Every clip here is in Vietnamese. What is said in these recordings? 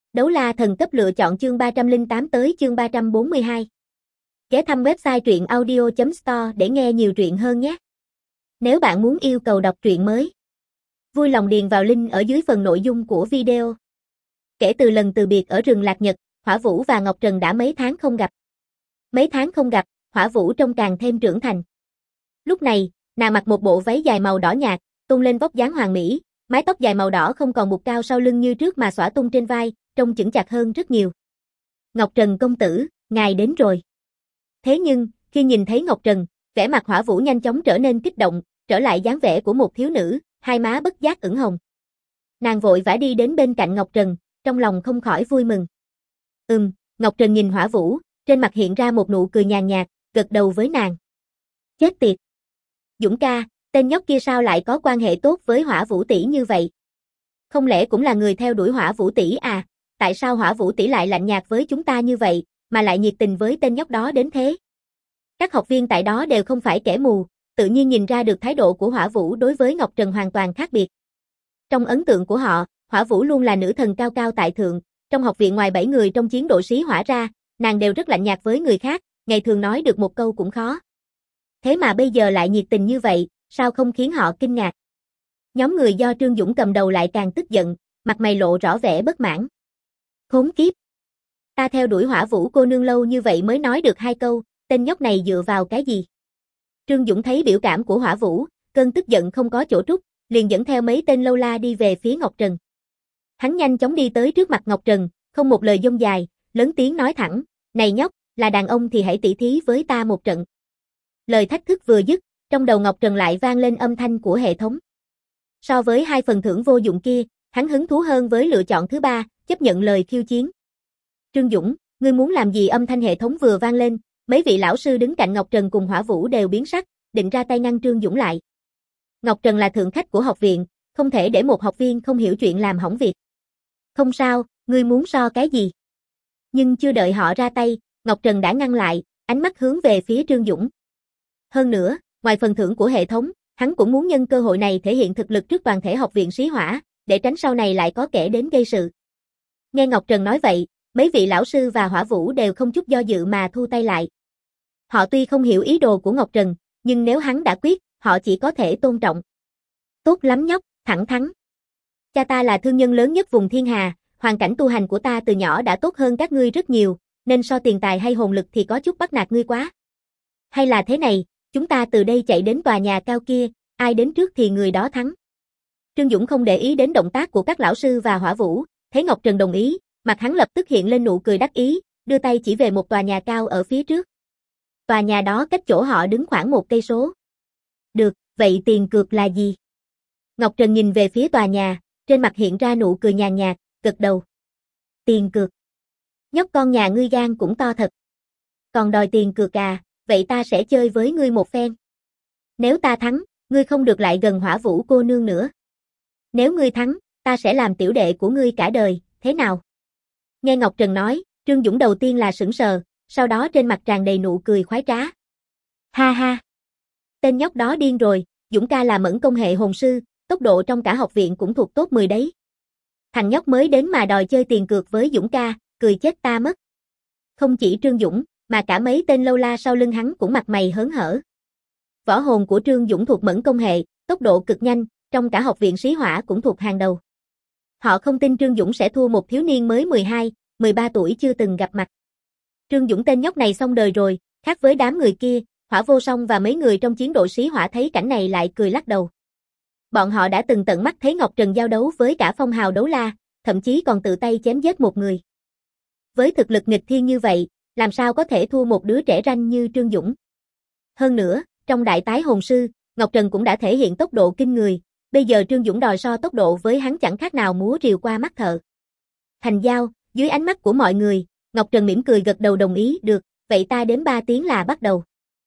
Đấu la thần cấp lựa chọn chương 308 tới chương 342. Ghé thăm website truyện audio.store để nghe nhiều truyện hơn nhé. Nếu bạn muốn yêu cầu đọc truyện mới, vui lòng điền vào link ở dưới phần nội dung của video. Kể từ lần từ biệt ở rừng Lạc Nhật, Hỏa Vũ và Ngọc Trần đã mấy tháng không gặp. Mấy tháng không gặp, Hỏa Vũ trông càng thêm trưởng thành. Lúc này, nàng mặc một bộ váy dài màu đỏ nhạt, tôn lên vóc dáng hoàn mỹ, mái tóc dài màu đỏ không còn buộc cao sau lưng như trước mà xõa tung trên vai, trông chững chạc hơn rất nhiều. Ngọc Trần công tử, ngài đến rồi. Thế nhưng, khi nhìn thấy Ngọc Trần, vẻ mặt Hỏa Vũ nhanh chóng trở nên kích động, trở lại dáng vẻ của một thiếu nữ, hai má bất giác ửng hồng. Nàng vội vã đi đến bên cạnh Ngọc Trần, trong lòng không khỏi vui mừng. Ngọc Trần nhìn Hỏa Vũ, trên mặt hiện ra một nụ cười nhàn nhạt, gật đầu với nàng. Chết tiệt! Dũng ca, tên nhóc kia sao lại có quan hệ tốt với Hỏa Vũ tỷ như vậy? Không lẽ cũng là người theo đuổi Hỏa Vũ tỷ à? Tại sao Hỏa Vũ tỷ lại lạnh nhạt với chúng ta như vậy, mà lại nhiệt tình với tên nhóc đó đến thế? Các học viên tại đó đều không phải kẻ mù, tự nhiên nhìn ra được thái độ của Hỏa Vũ đối với Ngọc Trần hoàn toàn khác biệt. Trong ấn tượng của họ, Hỏa Vũ luôn là nữ thần cao cao tại thượng, trong học viện ngoài 7 người trong chiến đội xí hỏa ra, nàng đều rất lạnh nhạt với người khác, ngày thường nói được một câu cũng khó. Thế mà bây giờ lại nhiệt tình như vậy, sao không khiến họ kinh ngạc? Nhóm người do Trương Dũng cầm đầu lại càng tức giận, mặt mày lộ rõ vẻ bất mãn. Khốn kiếp! Ta theo đuổi Hỏa Vũ cô nương lâu như vậy mới nói được 2 câu, tên nhóc này dựa vào cái gì? Trương Dũng thấy biểu cảm của Hỏa Vũ, cơn tức giận không có chỗ trút, liền dẫn theo mấy tên lâu la đi về phía Ngọc Trần. Hắn nhanh chóng đi tới trước mặt Ngọc Trần, không một lời dông dài, lớn tiếng nói thẳng, này nhóc, là đàn ông thì hãy tỉ thí với ta một trận. Lời thách thức vừa dứt, trong đầu Ngọc Trần lại vang lên âm thanh của hệ thống. So với 2 phần thưởng vô dụng kia, hắn hứng thú hơn với lựa chọn thứ 3, chấp nhận lời khiêu chiến. Trương Dũng, ngươi muốn làm gì? Âm thanh hệ thống vừa vang lên, mấy vị lão sư đứng cạnh Ngọc Trần cùng Hỏa Vũ đều biến sắc, định ra tay ngăn Trương Dũng lại. Ngọc Trần là thượng khách của học viện, không thể để một học viên không hiểu chuyện làm hỏng việc. Không sao, ngươi muốn so cái gì? Nhưng chưa đợi họ ra tay, Ngọc Trần đã ngăn lại, ánh mắt hướng về phía Trương Dũng. Hơn nữa, ngoài phần thưởng của hệ thống, hắn cũng muốn nhân cơ hội này thể hiện thực lực trước toàn thể học viện xí hỏa, để tránh sau này lại có kẻ đến gây sự. Nghe Ngọc Trần nói vậy, mấy vị lão sư và Hỏa Vũ đều không chút do dự mà thu tay lại. Họ tuy không hiểu ý đồ của Ngọc Trần, nhưng nếu hắn đã quyết, họ chỉ có thể tôn trọng. Tốt lắm nhóc, thẳng thắn. Cha ta là thương nhân lớn nhất vùng Thiên Hà, hoàn cảnh tu hành của ta từ nhỏ đã tốt hơn các ngươi rất nhiều, nên so tiền tài hay hồn lực thì có chút bắt nạt ngươi quá. Hay là thế này, chúng ta từ đây chạy đến tòa nhà cao kia, ai đến trước thì người đó thắng. Trương Dũng không để ý đến động tác của các lão sư và Hỏa Vũ, thấy Ngọc Trần đồng ý, mặt hắn lập tức hiện lên nụ cười đắc ý, đưa tay chỉ về một tòa nhà cao ở phía trước. Tòa nhà đó cách chỗ họ đứng khoảng 1 cây số. Được, vậy tiền cược là gì? Ngọc Trần nhìn về phía tòa nhà, trên mặt hiện ra nụ cười nhàn nhạt, gật đầu. Tiền cược. Nhóc con nhà ngươi gan cũng to thật. Còn đòi tiền cược à, vậy ta sẽ chơi với ngươi một phen. Nếu ta thắng, ngươi không được lại gần Hỏa Vũ cô nương nữa. Nếu ngươi thắng, ta sẽ làm tiểu đệ của ngươi cả đời, thế nào? Nghe Ngọc Trần nói, Trương Dũng đầu tiên là sững sờ, sau đó trên mặt tràn đầy nụ cười khoái trá. Ha ha! Tên nhóc đó điên rồi, Dũng ca là mẫn công hệ hồn sư, tốc độ trong cả học viện cũng thuộc top 10 đấy. Thằng nhóc mới đến mà đòi chơi tiền cược với Dũng ca, cười chết ta mất. Không chỉ Trương Dũng, mà cả mấy tên lâu la sau lưng hắn cũng mặt mày hớn hở. Võ hồn của Trương Dũng thuộc mẫn công hệ, tốc độ cực nhanh, trong cả học viện xí hỏa cũng thuộc hàng đầu. Họ không tin Trương Dũng sẽ thua một thiếu niên mới 12, 13 tuổi chưa từng gặp mặt. Trương Dũng tên nhóc này xong đời rồi, khác với đám người kia, Hỏa Vô Song và mấy người trong chiến đội xí hỏa thấy cảnh này lại cười lắc đầu. Bọn họ đã từng tận mắt thấy Ngọc Trần giao đấu với cả phong hào đấu la, thậm chí còn tự tay chém giết một người. Với thực lực nghịch thiên như vậy, làm sao có thể thua một đứa trẻ ranh như Trương Dũng? Hơn nữa, trong đại tái hồn sư, Ngọc Trần cũng đã thể hiện tốc độ kinh người, bây giờ Trương Dũng đòi so tốc độ với hắn chẳng khác nào múa rìu qua mắt thợ. Thành giao, dưới ánh mắt của mọi người, Ngọc Trần mỉm cười gật đầu đồng ý, được, vậy ta đếm 3 tiếng là bắt đầu.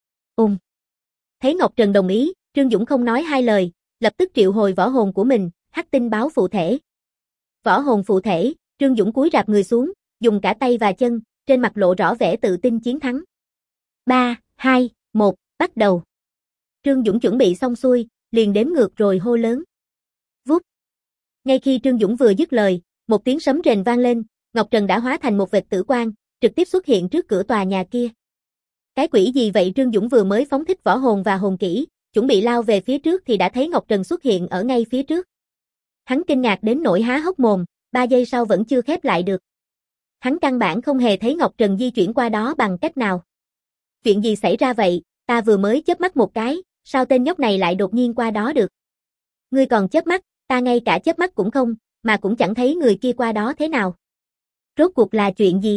Thấy Ngọc Trần đồng ý, Trương Dũng không nói 2 lời, lập tức triệu hồi võ hồn của mình, hắc tinh báo phụ thể. Võ hồn phụ thể, Trương Dũng cúi rạp người xuống, dùng cả tay và chân, trên mặt lộ rõ vẻ tự tin chiến thắng. 3, 2, 1, bắt đầu. Trương Dũng chuẩn bị xong xuôi, liền đếm ngược rồi hô lớn. Vút. Ngay khi Trương Dũng vừa dứt lời, một tiếng sấm rền vang lên, Ngọc Trần đã hóa thành một vệt tử quang, trực tiếp xuất hiện trước cửa tòa nhà kia. Cái quỷ gì vậy? Trương Dũng vừa mới phóng thích võ hồn và hồn kỹ, chuẩn bị lao về phía trước thì đã thấy Ngọc Trần xuất hiện ở ngay phía trước. Hắn kinh ngạc đến nỗi há hốc mồm, 3 giây sau vẫn chưa khép lại được. Hắn căn bản không hề thấy Ngọc Trần di chuyển qua đó bằng cách nào. Chuyện gì xảy ra vậy? Ta vừa mới chớp mắt một cái, sao tên nhóc này lại đột nhiên qua đó được? Ngươi còn chớp mắt, ta ngay cả chớp mắt cũng không, mà cũng chẳng thấy người kia qua đó thế nào. Rốt cuộc là chuyện gì?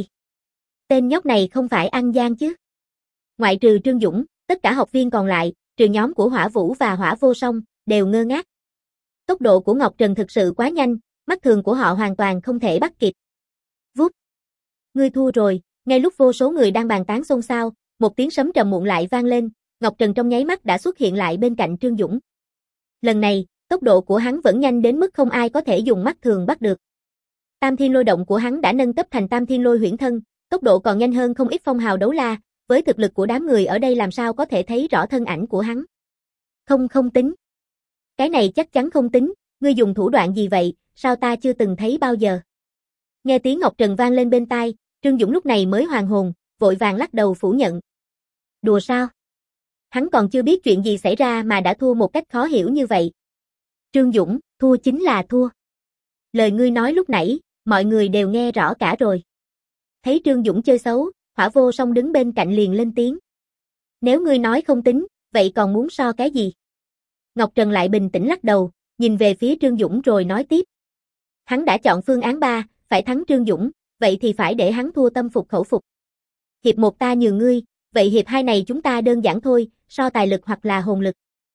Tên nhóc này không phải ăn gian chứ? Ngoại trừ Trương Dũng, tất cả học viên còn lại, trừ nhóm của Hỏa Vũ và Hỏa Vô Song, đều ngơ ngác. Tốc độ của Ngọc Trần thực sự quá nhanh, mắt thường của họ hoàn toàn không thể bắt kịp. Vút. Ngươi thua rồi, ngay lúc vô số người đang bàn tán xôn xao, một tiếng sấm trầm muộn lại vang lên, Ngọc Trần trong nháy mắt đã xuất hiện lại bên cạnh Trương Dũng. Lần này, tốc độ của hắn vẫn nhanh đến mức không ai có thể dùng mắt thường bắt được. Tam Thiên Lôi Động của hắn đã nâng cấp thành Tam Thiên Lôi Huyễn Thân, tốc độ còn nhanh hơn không ít phong hào đấu la, với thực lực của đám người ở đây làm sao có thể thấy rõ thân ảnh của hắn. Không tính. Cái này chắc chắn không tính, ngươi dùng thủ đoạn gì vậy, sao ta chưa từng thấy bao giờ. Nghe tiếng Ngọc Trần vang lên bên tai, Trương Dũng lúc này mới hoàn hồn, vội vàng lắc đầu phủ nhận. Đùa sao? Hắn còn chưa biết chuyện gì xảy ra mà đã thua một cách khó hiểu như vậy. Trương Dũng, thua chính là thua. Lời ngươi nói lúc nãy, mọi người đều nghe rõ cả rồi. Thấy Trương Dũng chơi xấu, Hỏa Vô Song đứng bên cạnh liền lên tiếng. Nếu ngươi nói không tính, vậy còn muốn so cái gì? Ngọc Trần lại bình tĩnh lắc đầu, nhìn về phía Trương Dũng rồi nói tiếp. Hắn đã chọn phương án 3, phải thắng Trương Dũng, vậy thì phải để hắn thua tâm phục khẩu phục. Hiệp 1 ta nhường ngươi, vậy hiệp 2 này chúng ta đơn giản thôi, so tài lực hoặc là hồn lực.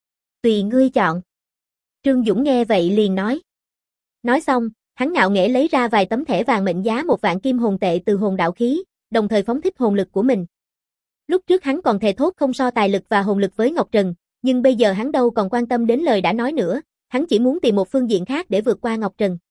Tùy ngươi chọn. Trương Dũng nghe vậy liền nói. Nói xong, hắn ngạo nghễ lấy ra vài tấm thẻ vàng mệnh giá 1 vạn kim hồn tệ từ hồn đạo khí, đồng thời phóng thích hồn lực của mình. Lúc trước hắn còn thề thốt không so tài lực và hồn lực với Ngọc Trần, nhưng bây giờ hắn đâu còn quan tâm đến lời đã nói nữa, hắn chỉ muốn tìm một phương diện khác để vượt qua Ngọc Trần.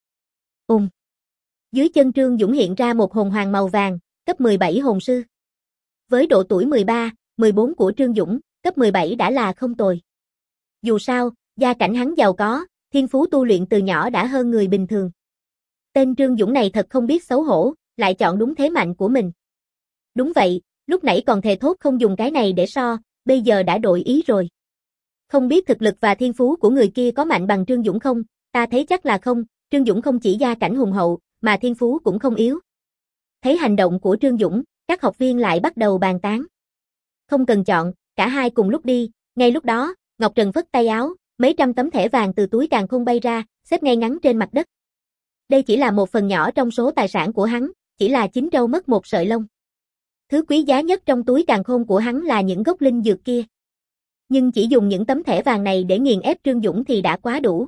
Dưới chân Trương Dũng hiện ra một hồn hoàng màu vàng, cấp 17 hồn sư. Với độ tuổi 13, 14 của Trương Dũng, cấp 17 đã là không tồi. Dù sao, gia cảnh hắn giàu có, thiên phú tu luyện từ nhỏ đã hơn người bình thường. Tên Trương Dũng này thật không biết xấu hổ, lại chọn đúng thế mạnh của mình. Đúng vậy, lúc nãy còn thề thốt không dùng cái này để so, bây giờ đã đổi ý rồi. Không biết thực lực và thiên phú của người kia có mạnh bằng Trương Dũng không, ta thấy chắc là không, Trương Dũng không chỉ gia cảnh hùng hậu, mà thiên phú cũng không yếu. Thấy hành động của Trương Dũng, các học viên lại bắt đầu bàn tán. Không cần chọn, cả hai cùng lúc đi, ngay lúc đó, Ngọc Trần phất tay áo, mấy trăm tấm thẻ vàng từ túi càn khôn bay ra, xếp ngay ngắn trên mặt đất. Đây chỉ là một phần nhỏ trong số tài sản của hắn, chỉ là chín trâu mất một sợi lông. Thứ quý giá nhất trong túi càn khôn của hắn là những gốc linh dược kia. Nhưng chỉ dùng những tấm thẻ vàng này để nghiền ép Trương Dũng thì đã quá đủ.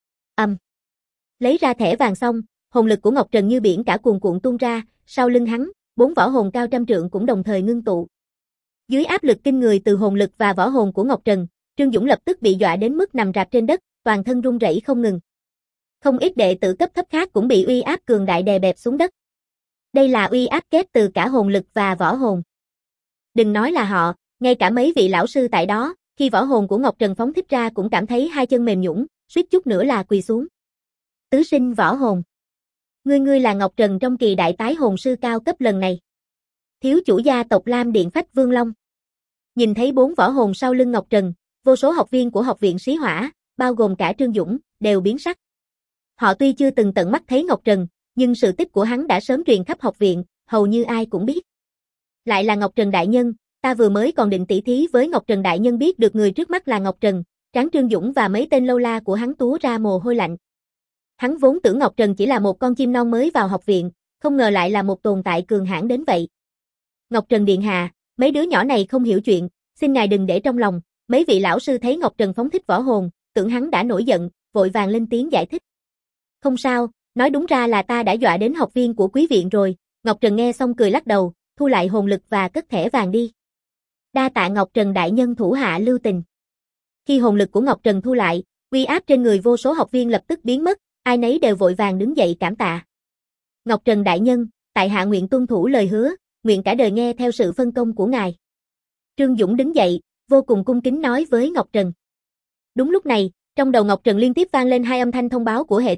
Lấy ra thẻ vàng xong, hồn lực của Ngọc Trần như biển cả cuồn cuộn tuôn ra, sau lưng hắn, 4 võ hồn cao trăm trượng cũng đồng thời ngưng tụ. Dưới áp lực kinh người từ hồn lực và võ hồn của Ngọc Trần, Trương Dũng lập tức bị dọa đến mức nằm rạp trên đất, toàn thân run rẩy không ngừng. Không ít đệ tử cấp thấp khác cũng bị uy áp cường đại đè bẹp xuống đất. Đây là uy áp kép từ cả hồn lực và võ hồn. Đừng nói là họ, ngay cả mấy vị lão sư tại đó, khi võ hồn của Ngọc Trần phóng thích ra cũng cảm thấy hai chân mềm nhũn, suýt chút nữa là quỳ xuống. Tứ sinh võ hồn. Ngươi là Ngọc Trần trong kỳ đại tái hồn sư cao cấp lần này. Thiếu chủ gia tộc Lam Điện Phách Vương Long. Nhìn thấy 4 võ hồn sau lưng Ngọc Trần, vô số học viên của học viện Sĩ Hỏa, bao gồm cả Trương Dũng, đều biến sắc. Họ tuy chưa từng tận mắt thấy Ngọc Trần, nhưng sự tích của hắn đã sớm truyền khắp học viện, hầu như ai cũng biết. Lại là Ngọc Trần đại nhân, ta vừa mới còn định tỉ thí với Ngọc Trần đại nhân, biết được người trước mắt là Ngọc Trần, trán Trương Dũng và mấy tên lâu la của hắn túa ra mồ hôi lạnh. Hắn vốn tưởng Ngọc Trần chỉ là một con chim non mới vào học viện, không ngờ lại là một tồn tại cường hãn đến vậy. Ngọc Trần điện hạ, mấy đứa nhỏ này không hiểu chuyện, xin ngài đừng để trong lòng. Mấy vị lão sư thấy Ngọc Trần phóng thích võ hồn, tưởng hắn đã nổi giận, vội vàng lên tiếng giải thích. Không sao, nói đúng ra là ta đã dọa đến học viên của quý viện rồi. Ngọc Trần nghe xong cười lắc đầu, thu lại hồn lực và cất thẻ vàng đi. Đa tạ Ngọc Trần đại nhân thủ hạ lưu tình. Khi hồn lực của Ngọc Trần thu lại, uy áp trên người vô số học viên lập tức biến mất, ai nấy đều vội vàng đứng dậy cảm tạ. Ngọc Trần đại nhân, tại hạ nguyện tuân thủ lời hứa, nguyện cả đời nghe theo sự phân công của ngài. Trương Dũng đứng dậy, vô cùng cung kính nói với Ngọc Trần. Đúng lúc này, trong đầu Ngọc Trần liên tiếp vang lên hai âm thanh thông báo của hệ thống,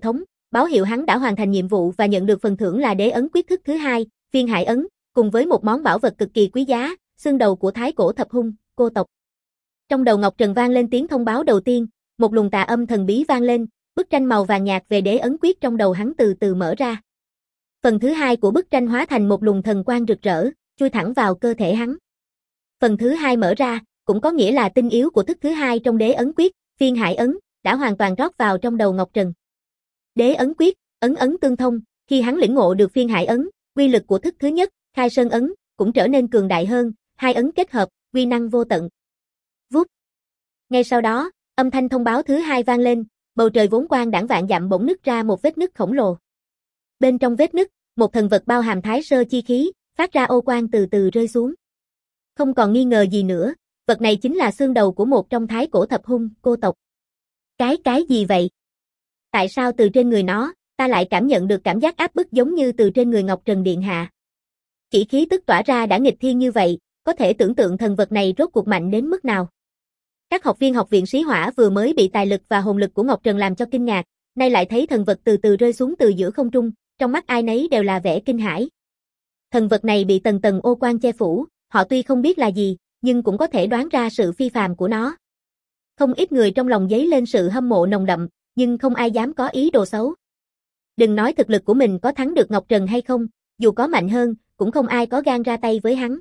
báo hiệu hắn đã hoàn thành nhiệm vụ và nhận được phần thưởng là đế ấn quyết thức thứ 2, Phiên Hải ấn, cùng với một món bảo vật cực kỳ quý giá, xương đầu của thái cổ thập hung, cô tộc. Trong đầu Ngọc Trần vang lên tiếng thông báo đầu tiên, một luồng tà âm thần bí vang lên, bức tranh màu vàng nhạt về đế ấn quyết trong đầu hắn từ từ mở ra. Phần thứ 2 của bức tranh hóa thành một luồng thần quang rực rỡ, chui thẳng vào cơ thể hắn. Phần thứ 2 mở ra, cũng có nghĩa là tinh yếu của thức thứ 2 trong đế ấn quyết, Phiên Hải ấn, đã hoàn toàn rót vào trong đầu Ngọc Trần. Đế ấn quyết, ấn ấn tương thông, khi hắn lĩnh ngộ được Phiên Hải ấn, uy lực của thức thứ nhất, Khai Sơn ấn, cũng trở nên cường đại hơn, hai ấn kết hợp, uy năng vô tận. Vút. Ngay sau đó, âm thanh thông báo thứ 2 vang lên, bầu trời vốn quang đãng vạn dặm bỗng nứt ra một vết nứt khổng lồ. Bên trong vết nứt, một thần vật bao hàm thái sơ chi khí, phát ra ô quang từ từ rơi xuống. Không còn nghi ngờ gì nữa, vật này chính là xương đầu của một trong thái cổ thập hung, cô tộc. Cái gì vậy? Tại sao từ trên người nó, ta lại cảm nhận được cảm giác áp bức giống như từ trên người Ngọc Trần Điện Hạ? Chỉ khí tức tỏa ra đã nghịch thiên như vậy, có thể tưởng tượng thần vật này rốt cuộc mạnh đến mức nào. Các học viên học viện Sĩ Hỏa vừa mới bị tài lực và hồn lực của Ngọc Trần làm cho kinh ngạc, nay lại thấy thần vật từ từ rơi xuống từ giữa không trung, trong mắt ai nấy đều là vẻ kinh hãi. Thần vật này bị tầng tầng ô quang che phủ, họ tuy không biết là gì, nhưng cũng có thể đoán ra sự phi phàm của nó. Không ít người trong lòng dấy lên sự hâm mộ nồng đậm, nhưng không ai dám có ý đồ xấu. Đừng nói thực lực của mình có thắng được Ngọc Trần hay không, dù có mạnh hơn, cũng không ai có gan ra tay với hắn.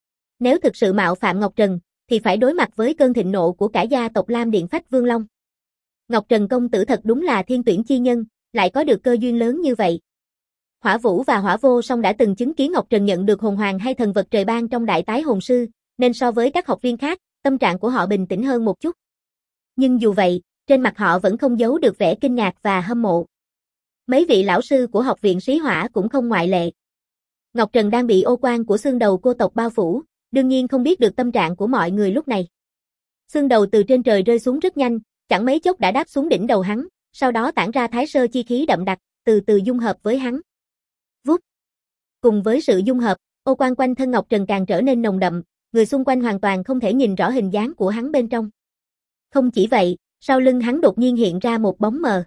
Nếu thực sự mạo phạm Ngọc Trần, thì phải đối mặt với cơn thịnh nộ của cả gia tộc Lam Điện Phách Vương Long. Ngọc Trần công tử thật đúng là thiên tuyển chi nhân, lại có được cơ duyên lớn như vậy. Hỏa Vũ và Hỏa Vô Song đã từng chứng kiến Ngọc Trần nhận được hồn hoàng hay thần vật trời ban trong đại tái hồn sư, nên so với các học viên khác, tâm trạng của họ bình tĩnh hơn một chút. Nhưng dù vậy, trên mặt họ vẫn không giấu được vẻ kinh ngạc và hâm mộ. Mấy vị lão sư của học viện Sĩ Hỏa cũng không ngoại lệ. Ngọc Trần đang bị ô quang của xương đầu cô tộc bao phủ, đương nhiên không biết được tâm trạng của mọi người lúc này. Xương đầu từ trên trời rơi xuống rất nhanh, chẳng mấy chốc đã đáp xuống đỉnh đầu hắn, sau đó tản ra thái sơ chi khí đậm đặc, từ từ dung hợp với hắn. Vút. Cùng với sự dung hợp, ô quang quanh thân Ngọc Trần càng trở nên nồng đậm, người xung quanh hoàn toàn không thể nhìn rõ hình dáng của hắn bên trong. Không chỉ vậy, sau lưng hắn đột nhiên hiện ra một bóng mờ.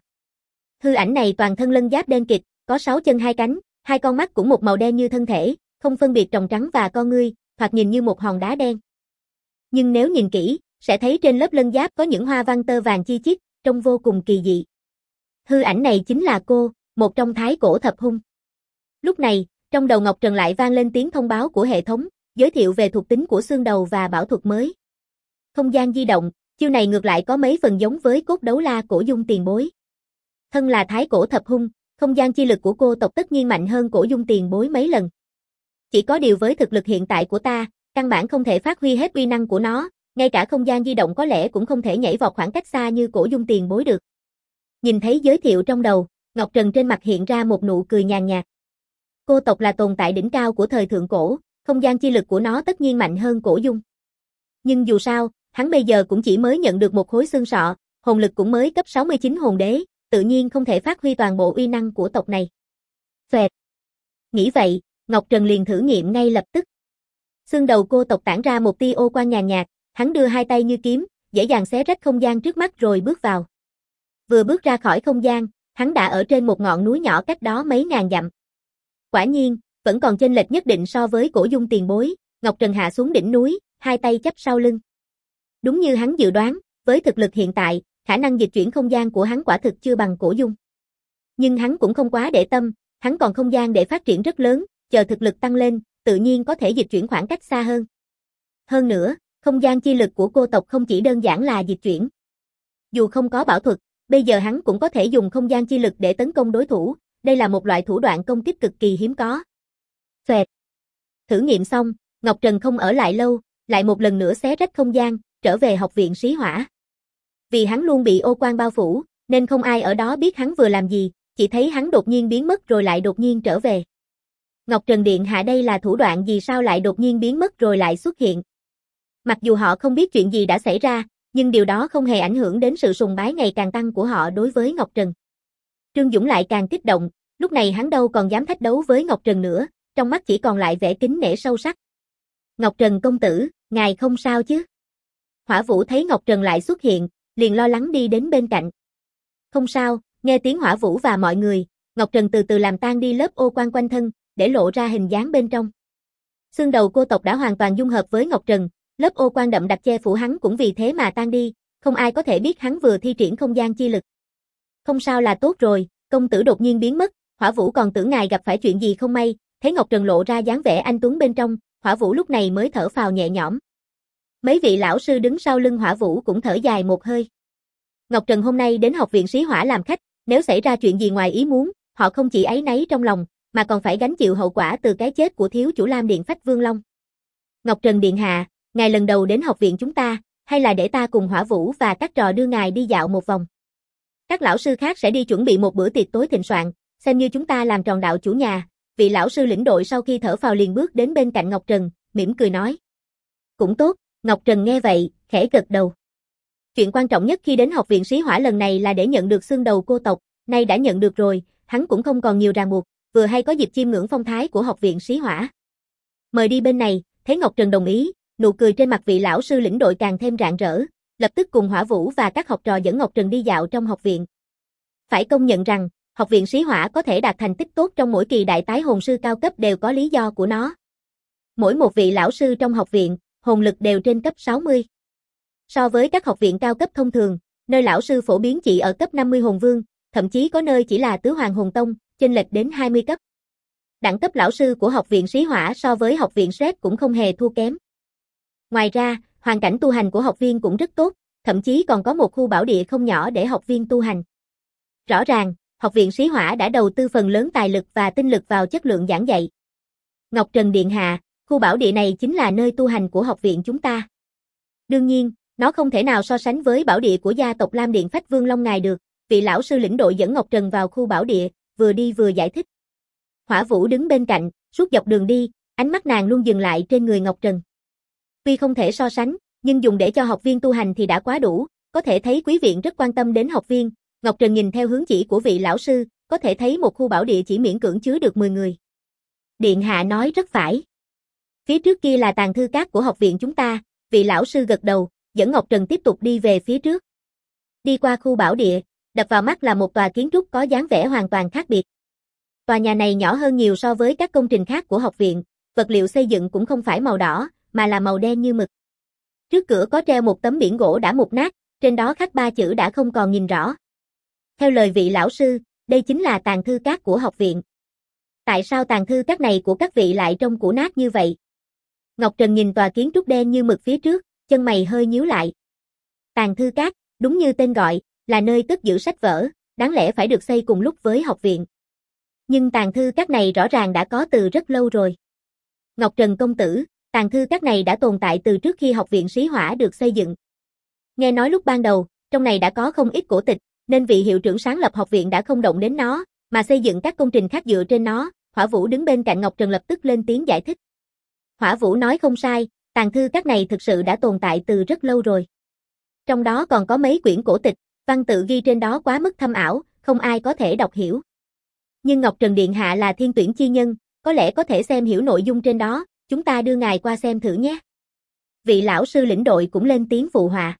Hư ảnh này toàn thân lân giáp đen kịt, có 6 chân 2 cánh, hai con mắt cũng một màu đen như thân thể, không phân biệt tròng trắng và con ngươi, thoạt nhìn như một hòn đá đen. Nhưng nếu nhìn kỹ, sẽ thấy trên lớp lân giáp có những hoa văn tơ vàng chi chít, trông vô cùng kỳ dị. Hư ảnh này chính là cô, một trong thái cổ thập hung. Lúc này, trong đầu Ngọc Trần lại vang lên tiếng thông báo của hệ thống, giới thiệu về thuộc tính của xương đầu và bảo thuật mới. Không gian di động, chiêu này ngược lại có mấy phần giống với cốt đấu la cổ dung tiền bối. Thân là thái cổ thập hung, không gian chi lực của cô tộc tất nhiên mạnh hơn cổ dung tiền bối mấy lần. Chỉ có điều với thực lực hiện tại của ta, căn bản không thể phát huy hết uy năng của nó, ngay cả không gian di động có lẽ cũng không thể nhảy vọt khoảng cách xa như cổ dung tiền bối được. Nhìn thấy giới thiệu trong đầu, Ngọc Trần trên mặt hiện ra một nụ cười nhàn nhạt. Cô tộc là tồn tại đỉnh cao của thời thượng cổ, không gian chi lực của nó tất nhiên mạnh hơn cổ dung. Nhưng dù sao, hắn bây giờ cũng chỉ mới nhận được một khối xương sọ, hồn lực cũng mới cấp 69 hồn đế, tự nhiên không thể phát huy toàn bộ uy năng của tộc này. Xoẹt. Nghĩ vậy, Ngọc Trần liền thử nghiệm ngay lập tức. Xương đầu cô tộc tản ra một tia ô quang nhàn nhạt, hắn đưa hai tay như kiếm, dễ dàng xé rách không gian trước mắt rồi bước vào. Vừa bước ra khỏi không gian, hắn đã ở trên một ngọn núi nhỏ cách đó mấy ngàn dặm. Quả nhiên, vẫn còn chênh lệch nhất định so với cổ dung tiền bối, Ngọc Trần hạ xuống đỉnh núi, hai tay chắp sau lưng. Đúng như hắn dự đoán, với thực lực hiện tại, khả năng dịch chuyển không gian của hắn quả thực chưa bằng cổ dung. Nhưng hắn cũng không quá để tâm, hắn còn không gian để phát triển rất lớn, chờ thực lực tăng lên, tự nhiên có thể dịch chuyển khoảng cách xa hơn. Hơn nữa, không gian chi lực của cô tộc không chỉ đơn giản là dịch chuyển. Dù không có bảo thuật, bây giờ hắn cũng có thể dùng không gian chi lực để tấn công đối thủ, đây là một loại thủ đoạn công kích cực kỳ hiếm có. Xoẹt. Thử nghiệm xong, Ngọc Trần không ở lại lâu, lại một lần nữa xé rách không gian, trở về học viện Sĩ Hỏa. Vì hắn luôn bị ô quang bao phủ, nên không ai ở đó biết hắn vừa làm gì, chỉ thấy hắn đột nhiên biến mất rồi lại đột nhiên trở về. Ngọc Trần Điện Hạ đây là thủ đoạn gì sao lại đột nhiên biến mất rồi lại xuất hiện. Mặc dù họ không biết chuyện gì đã xảy ra, nhưng điều đó không hề ảnh hưởng đến sự sùng bái ngày càng tăng của họ đối với Ngọc Trần. Trương Dũng lại càng kích động, lúc này hắn đâu còn dám thách đấu với Ngọc Trần nữa, trong mắt chỉ còn lại vẻ kính nể sâu sắc. Ngọc Trần công tử, ngài không sao chứ? Hỏa Vũ thấy Ngọc Trần lại xuất hiện, liền lo lắng đi đến bên cạnh. Không sao, Nghe tiếng Hỏa Vũ và mọi người, Ngọc Trần từ từ làm tan đi lớp ô quan quanh thân, để lộ ra hình dáng bên trong. Xương đầu cô tộc đã hoàn toàn dung hợp với Ngọc Trần, lớp ô quan đậm đặc che phủ hắn cũng vì thế mà tan đi, không ai có thể biết hắn vừa thi triển không gian chi lực. Không sao là tốt rồi, công tử đột nhiên biến mất, Hỏa Vũ còn tưởng ngài gặp phải chuyện gì không may, thấy Ngọc Trần lộ ra dáng vẻ anh tuấn bên trong, Hỏa Vũ lúc này mới thở phào nhẹ nhõm. Mấy vị lão sư đứng sau lưng Hỏa Vũ cũng thở dài một hơi. Ngọc Trần hôm nay đến học viện Sĩ Hỏa làm khách, nếu xảy ra chuyện gì ngoài ý muốn, họ không chỉ áy náy trong lòng, mà còn phải gánh chịu hậu quả từ cái chết của thiếu chủ Lam Điện Phách Vương Long. Ngọc Trần điện hạ, ngài lần đầu đến học viện chúng ta, hay là để ta cùng Hỏa Vũ và các trò đưa ngài đi dạo một vòng. Các lão sư khác sẽ đi chuẩn bị một bữa tiệc tối thịnh soạn, xem như chúng ta làm tròn đạo chủ nhà. Vị lão sư lĩnh đội sau khi thở phào liền bước đến bên cạnh Ngọc Trần, mỉm cười nói. Cũng tốt, Ngọc Trần nghe vậy, khẽ gật đầu. Chuyện quan trọng nhất khi đến học viện Sĩ Hỏa lần này là để nhận được xương đầu cô tộc, nay đã nhận được rồi, hắn cũng không còn nhiều ràng buộc, vừa hay có dịp chiêm ngưỡng phong thái của học viện Sĩ Hỏa. Mời đi bên này, thấy Ngọc Trần đồng ý, nụ cười trên mặt vị lão sư lĩnh đội càng thêm rạng rỡ, lập tức cùng Hỏa Vũ và các học trò dẫn Ngọc Trần đi dạo trong học viện. Phải công nhận rằng, học viện Sĩ Hỏa có thể đạt thành tích tốt trong mỗi kỳ đại tái hồn sư cao cấp đều có lý do của nó. Mỗi một vị lão sư trong học viện, hồn lực đều trên cấp 60. So với các học viện cao cấp thông thường, nơi lão sư phổ biến chỉ ở cấp 50 hồn vương, thậm chí có nơi chỉ là tứ hoàng hồn tông, chênh lệch đến 20 cấp. Đẳng cấp lão sư của học viện Sĩ Hỏa so với học viện Sret cũng không hề thua kém. Ngoài ra, hoàn cảnh tu hành của học viên cũng rất tốt, thậm chí còn có một khu bảo địa không nhỏ để học viên tu hành. Rõ ràng, học viện Sĩ Hỏa đã đầu tư phần lớn tài lực và tinh lực vào chất lượng giảng dạy. Ngọc Trần điện hạ, khu bảo địa này chính là nơi tu hành của học viện chúng ta. Đương nhiên, nó không thể nào so sánh với bảo địa của gia tộc Lam Điện Phách Vương Long ngài được. Vị lão sư lĩnh đội dẫn Ngọc Trần vào khu bảo địa, vừa đi vừa giải thích. Hỏa Vũ đứng bên cạnh, suốt dọc đường đi, ánh mắt nàng luôn dừng lại trên người Ngọc Trần. Tuy không thể so sánh, nhưng dùng để cho học viên tu hành thì đã quá đủ, có thể thấy quý viện rất quan tâm đến học viên. Ngọc Trần nhìn theo hướng chỉ của vị lão sư, có thể thấy một khu bảo địa chỉ miễn cưỡng chứa được 10 người. Điện hạ nói rất phải. Phía trước kia là tàng thư các của học viện chúng ta, vị lão sư gật đầu, dẫn Ngọc Trần tiếp tục đi về phía trước. Đi qua khu bảo địa, đập vào mắt là một tòa kiến trúc có dáng vẻ hoàn toàn khác biệt. Tòa nhà này nhỏ hơn nhiều so với các công trình khác của học viện, vật liệu xây dựng cũng không phải màu đỏ, mà là màu đen như mực. Trước cửa có treo một tấm biển gỗ đã mục nát, trên đó khắc 3 chữ đã không còn nhìn rõ. Theo lời vị lão sư, đây chính là tàng thư các của học viện. Tại sao tàng thư các này của các vị lại trông cũ nát như vậy? Ngọc Trần nhìn tòa kiến trúc đen như mực phía trước, chân mày hơi nhíu lại. Tàng thư các, đúng như tên gọi, là nơi cất giữ sách vở, đáng lẽ phải được xây cùng lúc với học viện. Nhưng tàng thư các này rõ ràng đã có từ rất lâu rồi. Ngọc Trần công tử, tàng thư các này đã tồn tại từ trước khi học viện Sĩ Hỏa được xây dựng. Nghe nói lúc ban đầu, trong này đã có không ít cổ tịch, nên vị hiệu trưởng sáng lập học viện đã không động đến nó, mà xây dựng các công trình khác dựa trên nó. Hỏa Vũ đứng bên cạnh Ngọc Trần lập tức lên tiếng giải thích. Hỏa Vũ nói không sai, tàng thư các này thực sự đã tồn tại từ rất lâu rồi. Trong đó còn có mấy quyển cổ tịch, văn tự ghi trên đó quá mức thâm ảo, không ai có thể đọc hiểu. Nhưng Ngọc Trần điện hạ là thiên tuyển chi nhân, có lẽ có thể xem hiểu nội dung trên đó, chúng ta đưa ngài qua xem thử nhé. Vị lão sư lĩnh đội cũng lên tiếng phụ họa.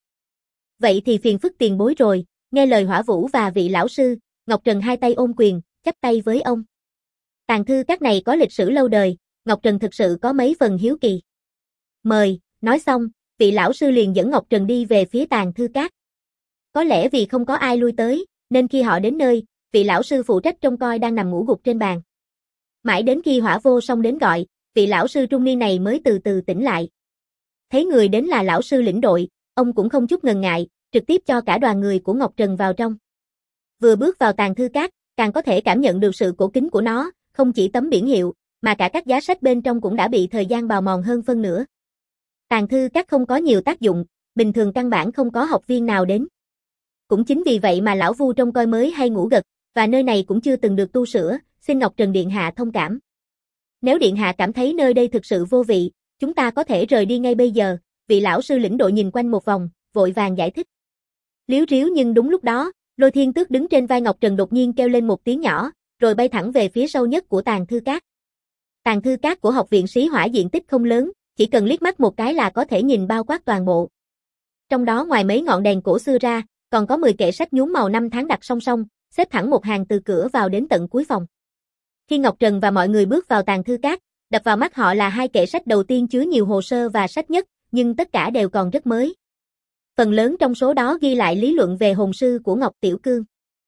Vậy thì phiền phức tiền bối rồi, nghe lời Hỏa Vũ và vị lão sư, Ngọc Trần hai tay ôm quyền, chắp tay với ông. Tàng thư các này có lịch sử lâu đời, Ngọc Trần thực sự có mấy phần hiếu kỳ. Mời, nói xong, vị lão sư liền dẫn Ngọc Trần đi về phía tàng thư các. Có lẽ vì không có ai lui tới, nên khi họ đến nơi, vị lão sư phụ trách trông coi đang nằm ngủ gục trên bàn. Mãi đến khi Hỏa Vô Song đến gọi, vị lão sư trung niên này mới từ từ tỉnh lại. Thấy người đến là lão sư lĩnh đội, ông cũng không chút ngần ngại, trực tiếp cho cả đoàn người của Ngọc Trần vào trong. Vừa bước vào tàng thư các, càng có thể cảm nhận được sự cổ kính của nó, không chỉ tấm biển hiệu, mà cả các giá sách bên trong cũng đã bị thời gian bào mòn hơn phân nửa. Tàng thư các không có nhiều tác dụng, bình thường căn bản không có học viên nào đến. Cũng chính vì vậy mà lão Vu trông coi mới hay ngủ gật, và nơi này cũng chưa từng được tu sửa, xin Ngọc Trần điện hạ thông cảm. Nếu điện hạ cảm thấy nơi đây thực sự vô vị, chúng ta có thể rời đi ngay bây giờ, vị lão sư lĩnh đội nhìn quanh một vòng, vội vàng giải thích. Líu ríu nhưng đúng lúc đó, Lôi Thiên Tước đứng trên vai Ngọc Trần đột nhiên kêu lên một tiếng nhỏ, rồi bay thẳng về phía sâu nhất của tàng thư các. Tàng thư các của học viện Sĩ Hỏa diện tích không lớn, chỉ cần liếc mắt một cái là có thể nhìn bao quát toàn bộ. Trong đó ngoài mấy ngọn đèn cổ xưa ra, còn có 10 kệ sách nhuốm màu năm tháng đặt song song, xếp thẳng một hàng từ cửa vào đến tận cuối phòng. Khi Ngọc Trần và mọi người bước vào tàng thư các, đập vào mắt họ là hai kệ sách đầu tiên chứa nhiều hồ sơ và sách nhất, nhưng tất cả đều còn rất mới. Phần lớn trong số đó ghi lại lý luận về hồn sư của Ngọc Tiểu Cương.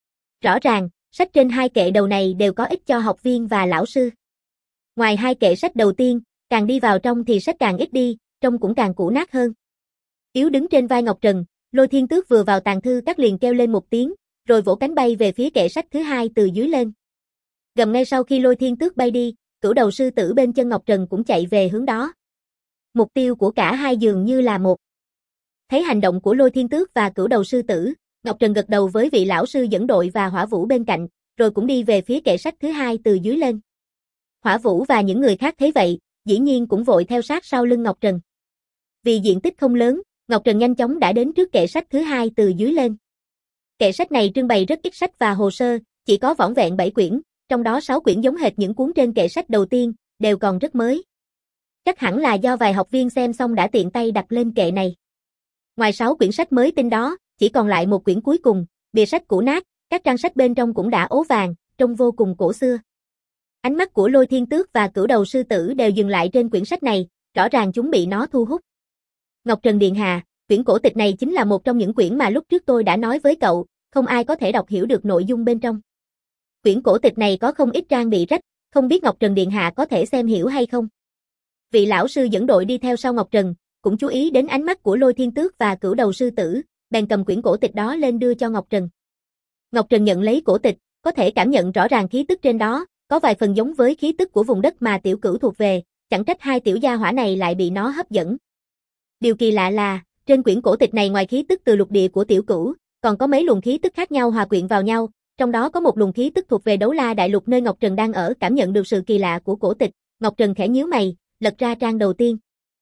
Rõ ràng, sách trên hai kệ đầu này đều có ích cho học viên và lão sư. Ngoài hai kệ sách đầu tiên, càng đi vào trong thì sách càng ít đi, trông cũng càng cũ nát hơn. Yếu đứng trên vai Ngọc Trần, Lôi Thiên Tước vừa vào tàng thư các liền kêu lên một tiếng, rồi vỗ cánh bay về phía kệ sách thứ hai từ dưới lên. Gầm ngay sau khi Lôi Thiên Tước bay đi, Cửu Đầu Sư Tử bên chân Ngọc Trần cũng chạy về hướng đó. Mục tiêu của cả hai dường như là một. Thấy hành động của Lôi Thiên Tước và Cửu Đầu Sư Tử, Ngọc Trần gật đầu với vị lão sư dẫn đội và Hỏa Vũ bên cạnh, rồi cũng đi về phía kệ sách thứ hai từ dưới lên. Hỏa Vũ và những người khác thấy vậy, dĩ nhiên cũng vội theo sát sau lưng Ngọc Trần. Vì diện tích không lớn, Ngọc Trần nhanh chóng đã đến trước kệ sách thứ hai từ dưới lên. Kệ sách này trưng bày rất ít sách và hồ sơ, chỉ có vỏn vẹn 7 quyển, trong đó 6 quyển giống hệt những cuốn trên kệ sách đầu tiên, đều còn rất mới. Chắc hẳn là do vài học viên xem xong đã tiện tay đặt lên kệ này. Ngoài 6 quyển sách mới tinh đó, chỉ còn lại một quyển cuối cùng, bìa sách cũ nát, các trang sách bên trong cũng đã ố vàng, trông vô cùng cổ xưa. Ánh mắt của Lôi Thiên Tước và Cửu Đầu Sư Tử đều dừng lại trên quyển sách này, rõ ràng chúng bị nó thu hút. Ngọc Trần Điện Hạ, quyển cổ tịch này chính là một trong những quyển mà lúc trước tôi đã nói với cậu, không ai có thể đọc hiểu được nội dung bên trong. Quyển cổ tịch này có không ít trang bị rách, không biết Ngọc Trần Điện Hạ có thể xem hiểu hay không. Vị lão sư dẫn đội đi theo sau Ngọc Trần, cũng chú ý đến ánh mắt của Lôi Thiên Tước và Cửu Đầu Sư Tử, bèn cầm quyển cổ tịch đó lên đưa cho Ngọc Trần. Ngọc Trần nhận lấy cổ tịch, có thể cảm nhận rõ ràng khí tức trên đó, có vài phần giống với khí tức của vùng đất mà Tiểu Cửu thuộc về, chẳng trách hai tiểu gia hỏa này lại bị nó hấp dẫn. Điều kỳ lạ là, trên quyển cổ tịch này ngoài khí tức từ lục địa của Tiểu Cửu, còn có mấy luồng khí tức khác nhau hòa quyện vào nhau, trong đó có một luồng khí tức thuộc về Đấu La Đại Lục nơi Ngọc Trần đang ở. Cảm nhận được sự kỳ lạ của cổ tịch, Ngọc Trần khẽ nhíu mày, lật ra trang đầu tiên.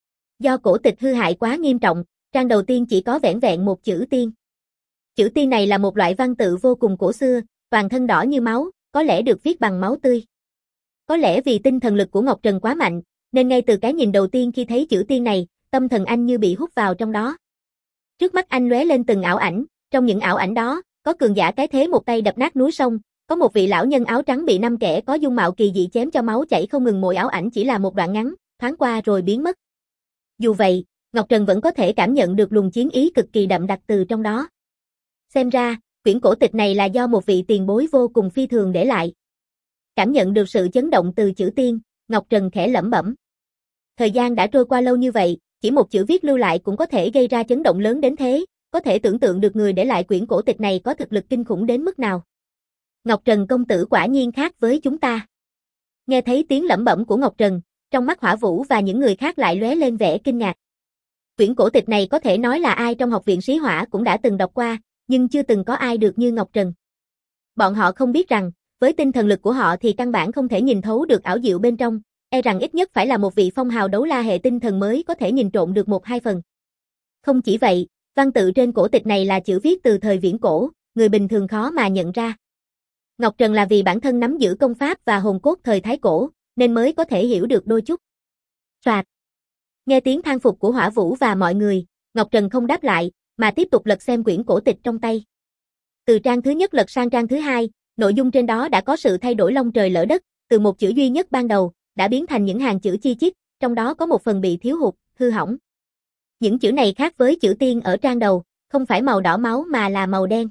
Do cổ tịch hư hại quá nghiêm trọng, trang đầu tiên chỉ có vẻn vẹn một chữ tiên. Chữ tiên này là một loại văn tự vô cùng cổ xưa, toàn thân đỏ như máu, có lẽ được viết bằng máu tươi. Có lẽ vì tinh thần lực của Ngọc Trần quá mạnh, nên ngay từ cái nhìn đầu tiên khi thấy chữ tiên này, tâm thần anh như bị hút vào trong đó. Trước mắt anh lóe lên từng ảo ảnh, trong những ảo ảnh đó, có cường giả cái thế một tay đập nát núi sông, có một vị lão nhân áo trắng bị 5 kẻ có dung mạo kỳ dị chém cho máu chảy không ngừng, mỗi ảo ảnh chỉ là một đoạn ngắn, thoáng qua rồi biến mất. Dù vậy, Ngọc Trần vẫn có thể cảm nhận được luồng chiến ý cực kỳ đậm đặc từ trong đó. Xem ra, quyển cổ tịch này là do một vị tiền bối vô cùng phi thường để lại. Cảm nhận được sự chấn động từ chữ tiên, Ngọc Trần khẽ lẩm bẩm. Thời gian đã trôi qua lâu như vậy, chỉ một chữ viết lưu lại cũng có thể gây ra chấn động lớn đến thế, có thể tưởng tượng được người để lại quyển cổ tịch này có thực lực kinh khủng đến mức nào. Ngọc Trần công tử quả nhiên khác với chúng ta. Nghe thấy tiếng lẩm bẩm của Ngọc Trần, trong mắt Hỏa Vũ và những người khác lại lóe lên vẻ kinh ngạc. Quyển cổ tịch này có thể nói là ai trong học viện Sĩ Hỏa cũng đã từng đọc qua, nhưng chưa từng có ai được như Ngọc Trần. Bọn họ không biết rằng, với tinh thần lực của họ thì căn bản không thể nhìn thấu được ảo diệu bên trong, e rằng ít nhất phải là một vị phong hào đấu la hệ tinh thần mới có thể nhìn trộm được 1-2 phần. Không chỉ vậy, văn tự trên cổ tịch này là chữ viết từ thời viễn cổ, người bình thường khó mà nhận ra. Ngọc Trần là vì bản thân nắm giữ công pháp và hồn cốt thời Thái Cổ, nên mới có thể hiểu được đôi chút. Soạt. Nghe tiếng than phục của Hỏa Vũ và mọi người, Ngọc Trần không đáp lại, mà tiếp tục lật xem quyển cổ tịch trong tay. Từ trang thứ nhất lật sang trang thứ hai, nội dung trên đó đã có sự thay đổi long trời lỡ đất, từ một chữ duy nhất ban đầu, đã biến thành những hàng chữ chi chít, trong đó có một phần bị thiếu hụt, hư hỏng. Những chữ này khác với chữ tiên ở trang đầu, không phải màu đỏ máu mà là màu đen.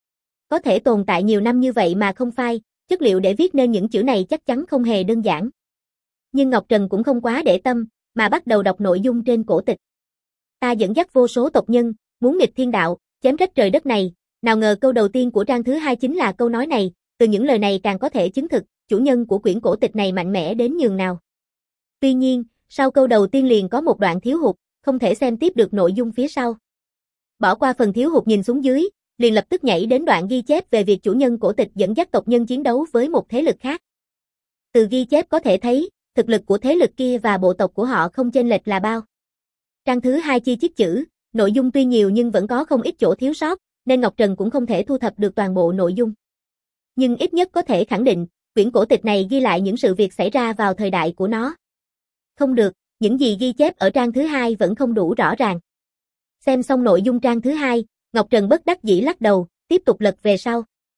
Có thể tồn tại nhiều năm như vậy mà không phai, chất liệu để viết nên những chữ này chắc chắn không hề đơn giản. Nhưng Ngọc Trần cũng không quá để tâm, mà bắt đầu đọc nội dung trên cổ tịch. Ta dẫn dắt vô số tộc nhân, muốn nghịch thiên đạo, chém rách trời đất này, nào ngờ câu đầu tiên của trang thứ hai chính là câu nói này, từ những lời này càng có thể chứng thực, chủ nhân của quyển cổ tịch này mạnh mẽ đến nhường nào. Tuy nhiên, sau câu đầu tiên liền có một đoạn thiếu hụt, không thể xem tiếp được nội dung phía sau. Bỏ qua phần thiếu hụt nhìn xuống dưới, liền lập tức nhảy đến đoạn ghi chép về việc chủ nhân cổ tịch dẫn dắt tộc nhân chiến đấu với một thế lực khác. Từ ghi chép có thể thấy, thực lực của thế lực kia và bộ tộc của họ không chênh lệch là bao. Trang thứ hai chi chít chữ, nội dung tuy nhiều nhưng vẫn có không ít chỗ thiếu sót, nên Ngọc Trần cũng không thể thu thập được toàn bộ nội dung. Nhưng ít nhất có thể khẳng định, quyển cổ tịch này ghi lại những sự việc xảy ra vào thời đại của nó. Không được, những gì ghi chép ở trang thứ hai vẫn không đủ rõ ràng. Xem xong nội dung trang thứ hai, Ngọc Trần bất đắc dĩ lắc đầu, tiếp tục lật về sau.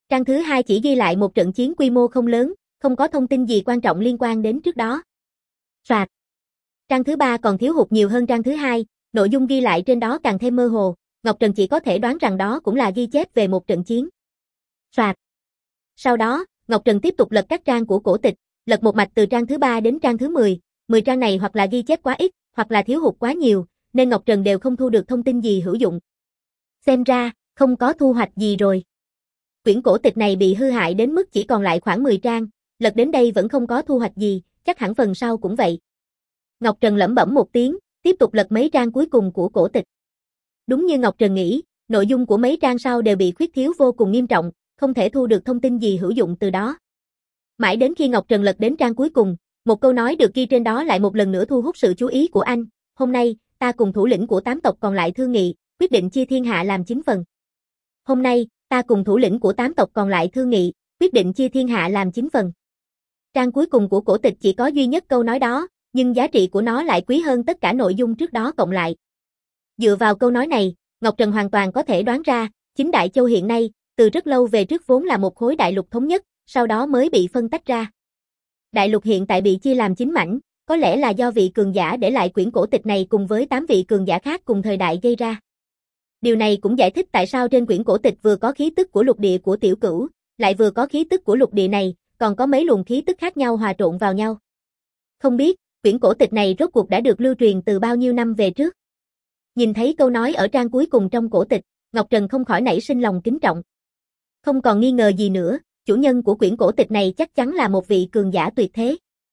Trang thứ 2 chỉ ghi lại một trận chiến quy mô không lớn, không có thông tin gì quan trọng liên quan đến trước đó. Soạt. Trang thứ 3 còn thiếu hụt nhiều hơn trang thứ 2, nội dung ghi lại trên đó càng thêm mơ hồ, Ngọc Trần chỉ có thể đoán rằng đó cũng là ghi chép về một trận chiến. Soạt. Sau đó, Ngọc Trần tiếp tục lật các trang của cổ tịch, lật một mạch từ trang thứ 3 đến trang thứ 10, 10 trang này hoặc là ghi chép quá ít, hoặc là thiếu hụt quá nhiều, nên Ngọc Trần đều không thu được thông tin gì hữu dụng. Xem ra, không có thu hoạch gì rồi. Quyển cổ tịch này bị hư hại đến mức chỉ còn lại khoảng 10 trang, lật đến đây vẫn không có thu hoạch gì, chắc hẳn phần sau cũng vậy. Ngọc Trần lẩm bẩm một tiếng, tiếp tục lật mấy trang cuối cùng của cổ tịch. Đúng như Ngọc Trần nghĩ, nội dung của mấy trang sau đều bị khuyết thiếu vô cùng nghiêm trọng, không thể thu được thông tin gì hữu dụng từ đó. Mãi đến khi Ngọc Trần lật đến trang cuối cùng, một câu nói được ghi trên đó lại một lần nữa thu hút sự chú ý của anh. Hôm nay, ta cùng thủ lĩnh của 8 tộc còn lại thương nghị, quyết định chia thiên hạ làm 9 phần. Hôm nay, ta cùng thủ lĩnh của 8 tộc còn lại thương nghị, quyết định chia thiên hạ làm 9 phần. Trang cuối cùng của cổ tịch chỉ có duy nhất câu nói đó, nhưng giá trị của nó lại quý hơn tất cả nội dung trước đó cộng lại. Dựa vào câu nói này, Ngọc Trần hoàn toàn có thể đoán ra, chính Đại Châu hiện nay, từ rất lâu về trước vốn là một khối đại lục thống nhất, sau đó mới bị phân tách ra. Đại lục hiện tại bị chia làm 9 mảnh, có lẽ là do vị cường giả để lại quyển cổ tịch này cùng với 8 vị cường giả khác cùng thời đại gây ra. Điều này cũng giải thích tại sao trên quyển cổ tịch vừa có khí tức của lục địa của Tiểu Cửu, lại vừa có khí tức của lục địa này, còn có mấy luồng khí tức khác nhau hòa trộn vào nhau. Không biết, quyển cổ tịch này rốt cuộc đã được lưu truyền từ bao nhiêu năm về trước. Nhìn thấy câu nói ở trang cuối cùng trong cổ tịch, Ngọc Trần không khỏi nảy sinh lòng kính trọng. Không còn nghi ngờ gì nữa, chủ nhân của quyển cổ tịch này chắc chắn là một vị cường giả tuyệt thế.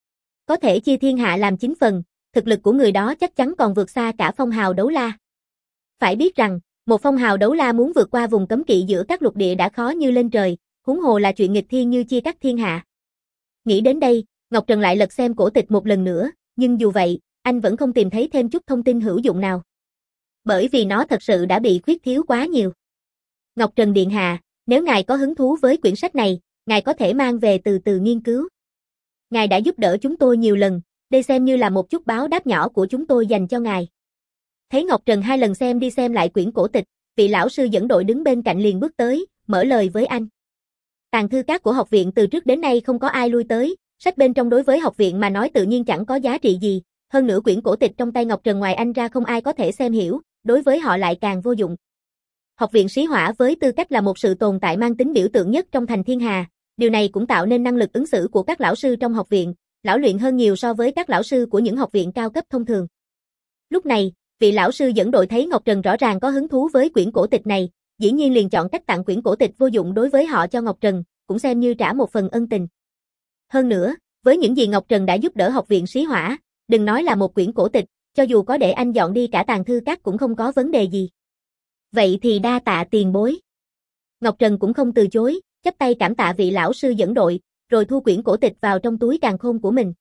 Có thể chia thiên hạ làm 9 phần, thực lực của người đó chắc chắn còn vượt xa cả phong hào đấu la. Phải biết rằng, một phong hào đấu la muốn vượt qua vùng cấm kỵ giữa các lục địa đã khó như lên trời, huống hồ là chuyện nghịch thiên như chia cắt thiên hạ. Nghĩ đến đây, Ngọc Trần lại lật xem cổ tịch một lần nữa, nhưng dù vậy, anh vẫn không tìm thấy thêm chút thông tin hữu dụng nào. Bởi vì nó thật sự đã bị khuyết thiếu quá nhiều. Ngọc Trần Điện Hạ, nếu ngài có hứng thú với quyển sách này, ngài có thể mang về từ từ nghiên cứu. Ngài đã giúp đỡ chúng tôi nhiều lần, đây xem như là một chút báo đáp nhỏ của chúng tôi dành cho ngài. Thấy Ngọc Trần 2 lần xem đi xem lại quyển cổ tịch, vị lão sư dẫn đội đứng bên cạnh liền bước tới, mở lời với anh. Tàng thư các của học viện từ trước đến nay không có ai lui tới, sách bên trong đối với học viện mà nói tự nhiên chẳng có giá trị gì, hơn nữa quyển cổ tịch trong tay Ngọc Trần ngoài anh ra không ai có thể xem hiểu, đối với họ lại càng vô dụng. Học viện Sĩ Hỏa với tư cách là một sự tồn tại mang tính biểu tượng nhất trong thành thiên hà, điều này cũng tạo nên năng lực ứng xử của các lão sư trong học viện, lão luyện hơn nhiều so với các lão sư của những học viện cao cấp thông thường. Lúc này, vị lão sư dẫn đội thấy Ngọc Trần rõ ràng có hứng thú với quyển cổ tịch này, dĩ nhiên liền chọn cách tặng quyển cổ tịch vô dụng đối với họ cho Ngọc Trần, cũng xem như trả một phần ân tình. Hơn nữa, với những gì Ngọc Trần đã giúp đỡ học viện Sĩ Hỏa, đừng nói là một quyển cổ tịch, cho dù có để anh dọn đi cả tàng thư các cũng không có vấn đề gì. Vậy thì đa tạ tiền bối. Ngọc Trần cũng không từ chối, chắp tay cảm tạ vị lão sư dẫn đội, rồi thu quyển cổ tịch vào trong túi càn khôn của mình.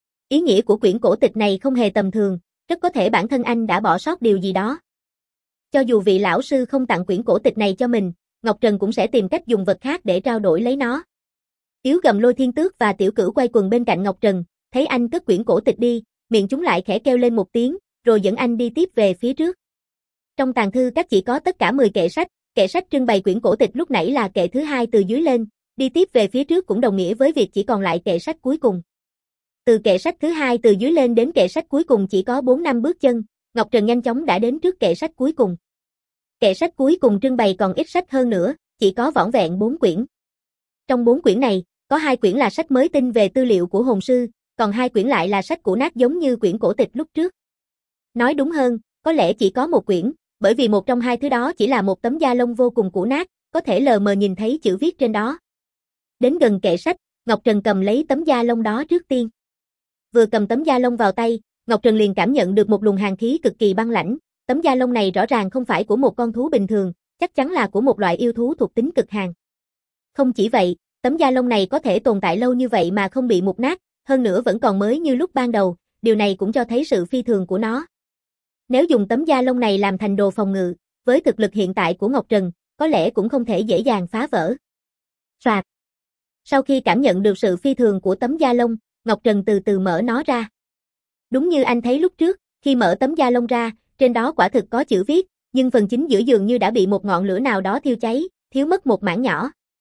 Ý nghĩa của quyển cổ tịch này không hề tầm thường, rất có thể bản thân anh đã bỏ sót điều gì đó. Cho dù vị lão sư không tặng quyển cổ tịch này cho mình, Ngọc Trần cũng sẽ tìm cách dùng vật khác để trao đổi lấy nó. Yếu gầm Lôi Thiên Tước và Tiểu Cửu quay quần bên cạnh Ngọc Trần, thấy anh cất quyển cổ tịch đi, miệng chúng lại khẽ kêu lên một tiếng, rồi dẫn anh đi tiếp về phía trước. Trong tàng thư các chỉ có tất cả 10 kệ sách trưng bày quyển cổ tịch lúc nãy là kệ thứ 2 từ dưới lên, đi tiếp về phía trước cũng đồng nghĩa với việc chỉ còn lại kệ sách cuối cùng. Từ kệ sách thứ 2 từ dưới lên đến kệ sách cuối cùng chỉ có 4-5 bước chân, Ngọc Trần nhanh chóng đã đến trước kệ sách cuối cùng. Kệ sách cuối cùng trưng bày còn ít sách hơn nữa, chỉ có vỏn vẹn 4 quyển. Trong 4 quyển này, có 2 quyển là sách mới tinh về tư liệu của hồn sư, còn 2 quyển lại là sách cũ nát giống như quyển cổ tịch lúc trước. Nói đúng hơn, có lẽ chỉ có một quyển, bởi vì một trong hai thứ đó chỉ là một tấm da lông vô cùng cũ nát, có thể lờ mờ nhìn thấy chữ viết trên đó. Đến gần kệ sách, Ngọc Trần cầm lấy tấm da lông đó trước tiên. Vừa cầm tấm da lông vào tay, Ngọc Trần liền cảm nhận được một luồng hàn khí cực kỳ băng lãnh, tấm da lông này rõ ràng không phải của một con thú bình thường, chắc chắn là của một loại yêu thú thuộc tính cực hàn. Không chỉ vậy, tấm da lông này có thể tồn tại lâu như vậy mà không bị mục nát, hơn nữa vẫn còn mới như lúc ban đầu, điều này cũng cho thấy sự phi thường của nó. Nếu dùng tấm da lông này làm thành đồ phòng ngự, với thực lực hiện tại của Ngọc Trần, có lẽ cũng không thể dễ dàng phá vỡ. Soạt. Sau khi cảm nhận được sự phi thường của tấm da lông, Ngọc Trần từ từ mở nó ra. Đúng như anh thấy lúc trước, khi mở tấm da lông ra, trên đó quả thực có chữ viết, nhưng phần chính giữa dường như đã bị một ngọn lửa nào đó thiêu cháy, thiếu mất một mảng nhỏ.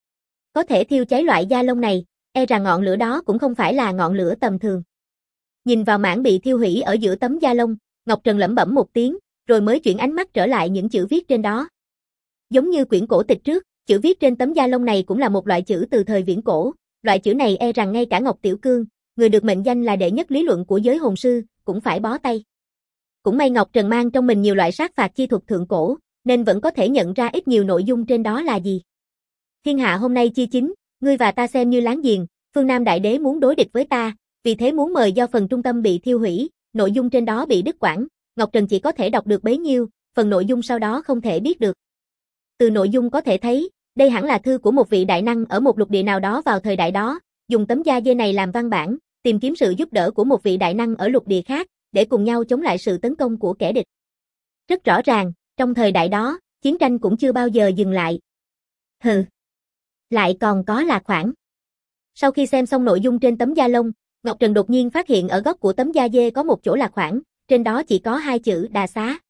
Có thể thiêu cháy loại da lông này, e rằng ngọn lửa đó cũng không phải là ngọn lửa tầm thường. Nhìn vào mảng bị thiêu hủy ở giữa tấm da lông, Ngọc Trần lẩm bẩm một tiếng, rồi mới chuyển ánh mắt trở lại những chữ viết trên đó. Giống như quyển cổ tịch trước, chữ viết trên tấm da lông này cũng là một loại chữ từ thời viễn cổ, loại chữ này e rằng ngay cả Ngọc Tiểu Cương, người được mệnh danh là đệ nhất lý luận của giới hồn sư, cũng phải bó tay. Cũng may Ngọc Trần mang trong mình nhiều loại sát phạt chi thuật thượng cổ, nên vẫn có thể nhận ra ít nhiều nội dung trên đó là gì. Thiên hạ hôm nay chia chính, ngươi và ta xem như láng giềng, phương Nam Đại Đế muốn đối địch với ta, vì thế muốn mời do phần trung tâm bị thiêu hủy, nội dung trên đó bị đứt quãng, Ngọc Trần chỉ có thể đọc được bấy nhiêu, phần nội dung sau đó không thể biết được. Từ nội dung có thể thấy, đây hẳn là thư của một vị đại năng ở một lục địa nào đó vào thời đại đó, dùng tấm da dê này làm văn bản, tìm kiếm sự giúp đỡ của một vị đại năng ở lục địa khác, để cùng nhau chống lại sự tấn công của kẻ địch. Rất rõ ràng, trong thời đại đó, chiến tranh cũng chưa bao giờ dừng lại. Hừ, lại còn có là khoản. Sau khi xem xong nội dung trên tấm da lông, Ngọc Trần đột nhiên phát hiện ở góc của tấm da dê có một chỗ là khoản, trên đó chỉ có hai chữ Đà Xá.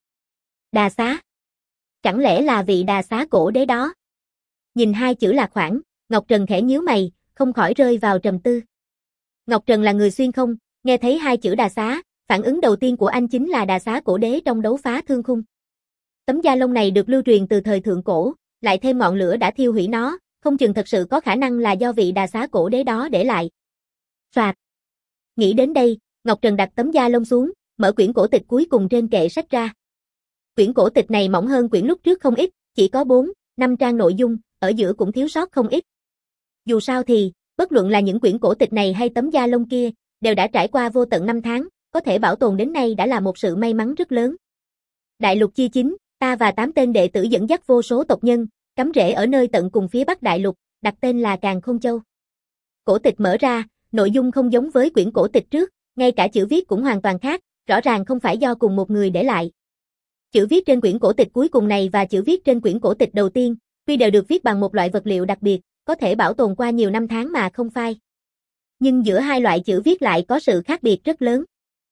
Đà Xá? Chẳng lẽ là vị Đà Xá cổ đế đó? Nhìn hai chữ là khoản, Ngọc Trần khẽ nhíu mày, không khỏi rơi vào trầm tư. Ngọc Trần là người xuyên không, nghe thấy hai chữ Đà Xá, phản ứng đầu tiên của anh chính là Đà Xá cổ đế trong đấu phá thương khung. Tấm da lông này được lưu truyền từ thời thượng cổ, lại thêm ngọn lửa đã thiêu hủy nó, không chừng thật sự có khả năng là do vị Đà Xá cổ đế đó để lại. Soạt. Nghĩ đến đây, Ngọc Trần đặt tấm da lông xuống, mở quyển cổ tịch cuối cùng trên kệ sách ra. Quyển cổ tịch này mỏng hơn quyển lúc trước không ít, chỉ có 4-5 trang nội dung, ở giữa cũng thiếu sót không ít. Dù sao thì, bất luận là những quyển cổ tịch này hay tấm da lông kia, đều đã trải qua vô tận 5 tháng, có thể bảo tồn đến nay đã là một sự may mắn rất lớn. Đại lục chia chính, ta và 8 tên đệ tử dẫn dắt vô số tộc nhân, cắm rễ ở nơi tận cùng phía Bắc Đại lục, đặt tên là Càn Khôn Châu. Cổ tịch mở ra, nội dung không giống với quyển cổ tịch trước, ngay cả chữ viết cũng hoàn toàn khác, rõ ràng không phải do cùng một người để lại. Chữ viết trên quyển cổ tịch cuối cùng này và chữ viết trên quyển cổ tịch đầu tiên, tuy đều được viết bằng một loại vật liệu đặc biệt, có thể bảo tồn qua nhiều năm tháng mà không phai. Nhưng giữa hai loại chữ viết lại có sự khác biệt rất lớn.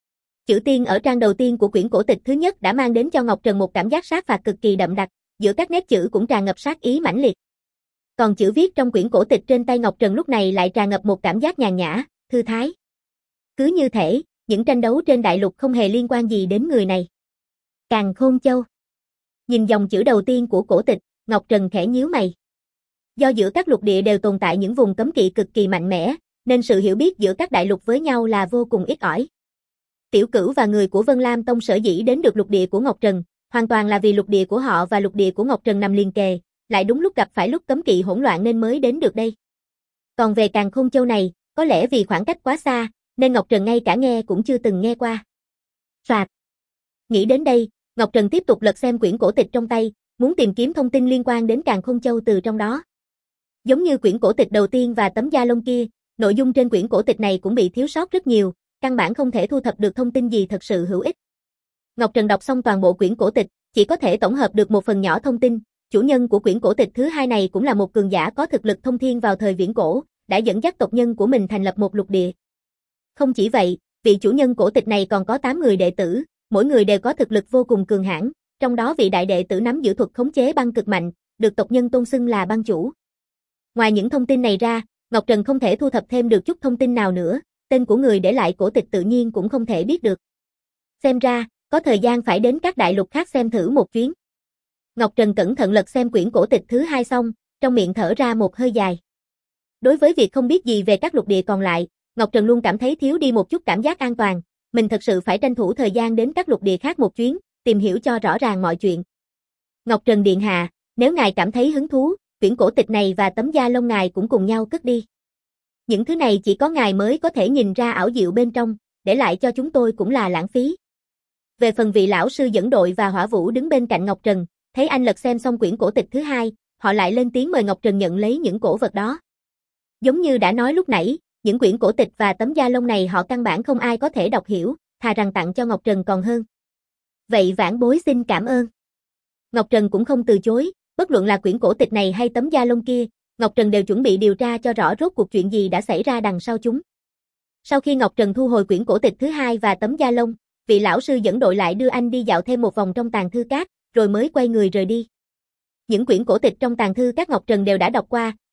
Chữ tiên ở trang đầu tiên của quyển cổ tịch thứ nhất đã mang đến cho Ngọc Trần một cảm giác sát phạt cực kỳ đậm đặc, giữa các nét chữ cũng tràn ngập sát ý mãnh liệt. Còn chữ viết trong quyển cổ tịch trên tay Ngọc Trần lúc này lại tràn ngập một cảm giác nhàn nhã, thư thái. Cứ như thể, những tranh đấu trên đại lục không hề liên quan gì đến người này. Càn Khôn Châu. Nhìn dòng chữ đầu tiên của cổ tịch, Ngọc Trần khẽ nhíu mày. Do giữa các lục địa đều tồn tại những vùng cấm kỵ cực kỳ mạnh mẽ, nên sự hiểu biết giữa các đại lục với nhau là vô cùng ít ỏi. Tiểu Cửu và người của Vân Lam Tông sở dĩ đến được lục địa của Ngọc Trần, hoàn toàn là vì lục địa của họ và lục địa của Ngọc Trần nằm liền kề, lại đúng lúc gặp phải lúc cấm kỵ hỗn loạn nên mới đến được đây. Còn về Càn Khôn Châu này, có lẽ vì khoảng cách quá xa, nên Ngọc Trần ngay cả nghe cũng chưa từng nghe qua. Soạt. Nghĩ đến đây, Ngọc Trần tiếp tục lật xem quyển cổ tịch trong tay, muốn tìm kiếm thông tin liên quan đến Càn Khôn Châu từ trong đó. Giống như quyển cổ tịch đầu tiên và tấm da lông kia, nội dung trên quyển cổ tịch này cũng bị thiếu sót rất nhiều, căn bản không thể thu thập được thông tin gì thật sự hữu ích. Ngọc Trần đọc xong toàn bộ quyển cổ tịch, chỉ có thể tổng hợp được một phần nhỏ thông tin, chủ nhân của quyển cổ tịch thứ hai này cũng là một cường giả có thực lực thông thiên vào thời viễn cổ, đã dẫn dắt tộc nhân của mình thành lập một lục địa. Không chỉ vậy, vị chủ nhân cổ tịch này còn có 8 người đệ tử, mỗi người đều có thực lực vô cùng cường hãn, trong đó vị đại đệ tử nắm giữ thuật khống chế băng cực mạnh, được tộc nhân tôn xưng là băng chủ. Ngoài những thông tin này ra, Ngọc Trần không thể thu thập thêm được chút thông tin nào nữa, tên của người để lại cổ tịch tự nhiên cũng không thể biết được. Xem ra, có thời gian phải đến các đại lục khác xem thử một chuyến. Ngọc Trần cẩn thận lật xem quyển cổ tịch thứ hai xong, trong miệng thở ra một hơi dài. Đối với việc không biết gì về các lục địa còn lại, Ngọc Trần luôn cảm thấy thiếu đi một chút cảm giác an toàn, mình thật sự phải tranh thủ thời gian đến các lục địa khác một chuyến, tìm hiểu cho rõ ràng mọi chuyện. Ngọc Trần điện hạ, nếu ngài cảm thấy hứng thú, quyển cổ tịch này và tấm da lông ngài cũng cùng nhau cất đi. Những thứ này chỉ có ngài mới có thể nhìn ra ảo diệu bên trong, để lại cho chúng tôi cũng là lãng phí. Về phần vị lão sư dẫn đội và Hỏa Vũ đứng bên cạnh Ngọc Trần, thấy anh lật xem xong quyển cổ tịch thứ hai, họ lại lên tiếng mời Ngọc Trần nhận lấy những cổ vật đó. Giống như đã nói lúc nãy, những quyển cổ tịch và tấm da lông này họ căn bản không ai có thể đọc hiểu, thà rằng tặng cho Ngọc Trần còn hơn. Vậy vãn bối xin cảm ơn. Ngọc Trần cũng không từ chối, bất luận là quyển cổ tịch này hay tấm da lông kia, Ngọc Trần đều chuẩn bị điều tra cho rõ rốt cuộc chuyện gì đã xảy ra đằng sau chúng. Sau khi Ngọc Trần thu hồi quyển cổ tịch thứ hai và tấm da lông, vị lão sư dẫn đội lại đưa anh đi dạo thêm một vòng trong tàng thư các, rồi mới quay người rời đi. Những quyển cổ tịch trong tàng thư các Ngọc Trần đều đã đọc qua,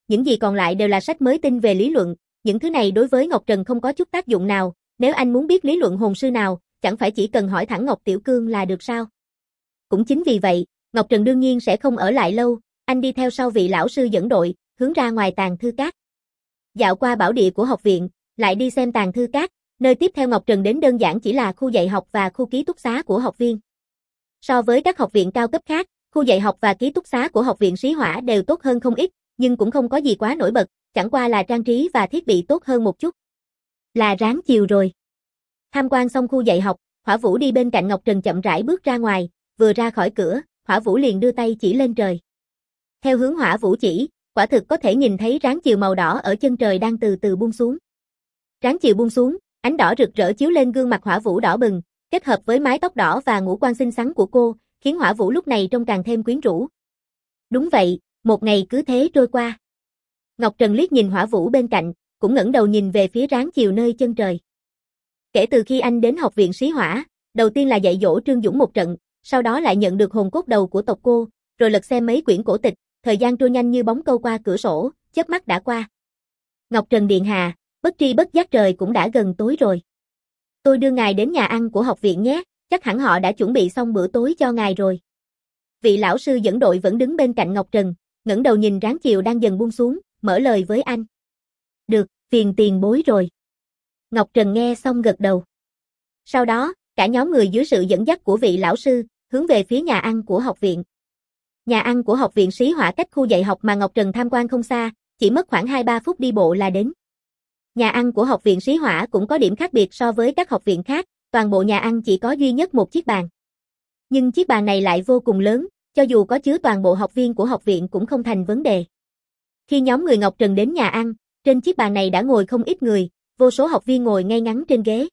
những gì còn lại đều là sách mới tinh về lý luận, những thứ này đối với Ngọc Trần không có chút tác dụng nào, nếu anh muốn biết lý luận hồn sư nào, chẳng phải chỉ cần hỏi thẳng Ngọc Tiểu Cương là được sao? Cũng chính vì vậy, Ngọc Trần đương nhiên sẽ không ở lại lâu, anh đi theo sau vị lão sư dẫn đội, hướng ra ngoài tàng thư các. Dạo qua bảo địa của học viện, lại đi xem tàng thư các, nơi tiếp theo Ngọc Trần đến đơn giản chỉ là khu dạy học và khu ký túc xá của học viên. So với các học viện cao cấp khác, khu dạy học và ký túc xá của học viện Sĩ Hỏa đều tốt hơn không ít, nhưng cũng không có gì quá nổi bật, chẳng qua là trang trí và thiết bị tốt hơn một chút. Là ráng chiều rồi. Tham quan xong khu dạy học, Hỏa Vũ đi bên cạnh Ngọc Trần chậm rãi bước ra ngoài, vừa ra khỏi cửa, Hỏa Vũ liền đưa tay chỉ lên trời. Theo hướng Hỏa Vũ chỉ, quả thực có thể nhìn thấy ráng chiều màu đỏ ở chân trời đang từ từ buông xuống. Ráng chiều buông xuống, ánh đỏ rực rỡ chiếu lên gương mặt Hỏa Vũ đỏ bừng, kết hợp với mái tóc đỏ và ngũ quan xinh xắn của cô, khiến Hỏa Vũ lúc này trông càng thêm quyến rũ. Đúng vậy, một ngày cứ thế trôi qua. Ngọc Trần liếc nhìn Hỏa Vũ bên cạnh, cũng ngẩng đầu nhìn về phía ráng chiều nơi chân trời. Kể từ khi anh đến học viện Sĩ Hỏa, đầu tiên là dạy dỗ Trương Dũng một trận, sau đó lại nhận được hồn cốt đầu của tộc cô, rồi lật xem mấy quyển cổ tịch, thời gian trôi nhanh như bóng câu qua cửa sổ, chớp mắt đã qua. Ngọc Trần điện hạ, bất tri bất giác trời cũng đã gần tối rồi. Tôi đưa ngài đến nhà ăn của học viện nhé, chắc hẳn họ đã chuẩn bị xong bữa tối cho ngài rồi. Vị lão sư dẫn đội vẫn đứng bên cạnh Ngọc Trần, ngẩng đầu nhìn ráng chiều đang dần buông xuống, mở lời với anh. Được, phiền tiền bối rồi. Ngọc Trần nghe xong gật đầu. Sau đó, cả nhóm người dưới sự dẫn dắt của vị lão sư, hướng về phía nhà ăn của học viện. Nhà ăn của học viện Sĩ Hỏa cách khu dạy học mà Ngọc Trần tham quan không xa, chỉ mất khoảng 2-3 phút đi bộ là đến. Nhà ăn của học viện Sĩ Hỏa cũng có điểm khác biệt so với các học viện khác, toàn bộ nhà ăn chỉ có duy nhất một chiếc bàn. Nhưng chiếc bàn này lại vô cùng lớn, cho dù có chứa toàn bộ học viên của học viện cũng không thành vấn đề. Khi nhóm người Ngọc Trần đến nhà ăn, trên chiếc bàn này đã ngồi không ít người, vô số học viên ngồi ngay ngắn trên ghế.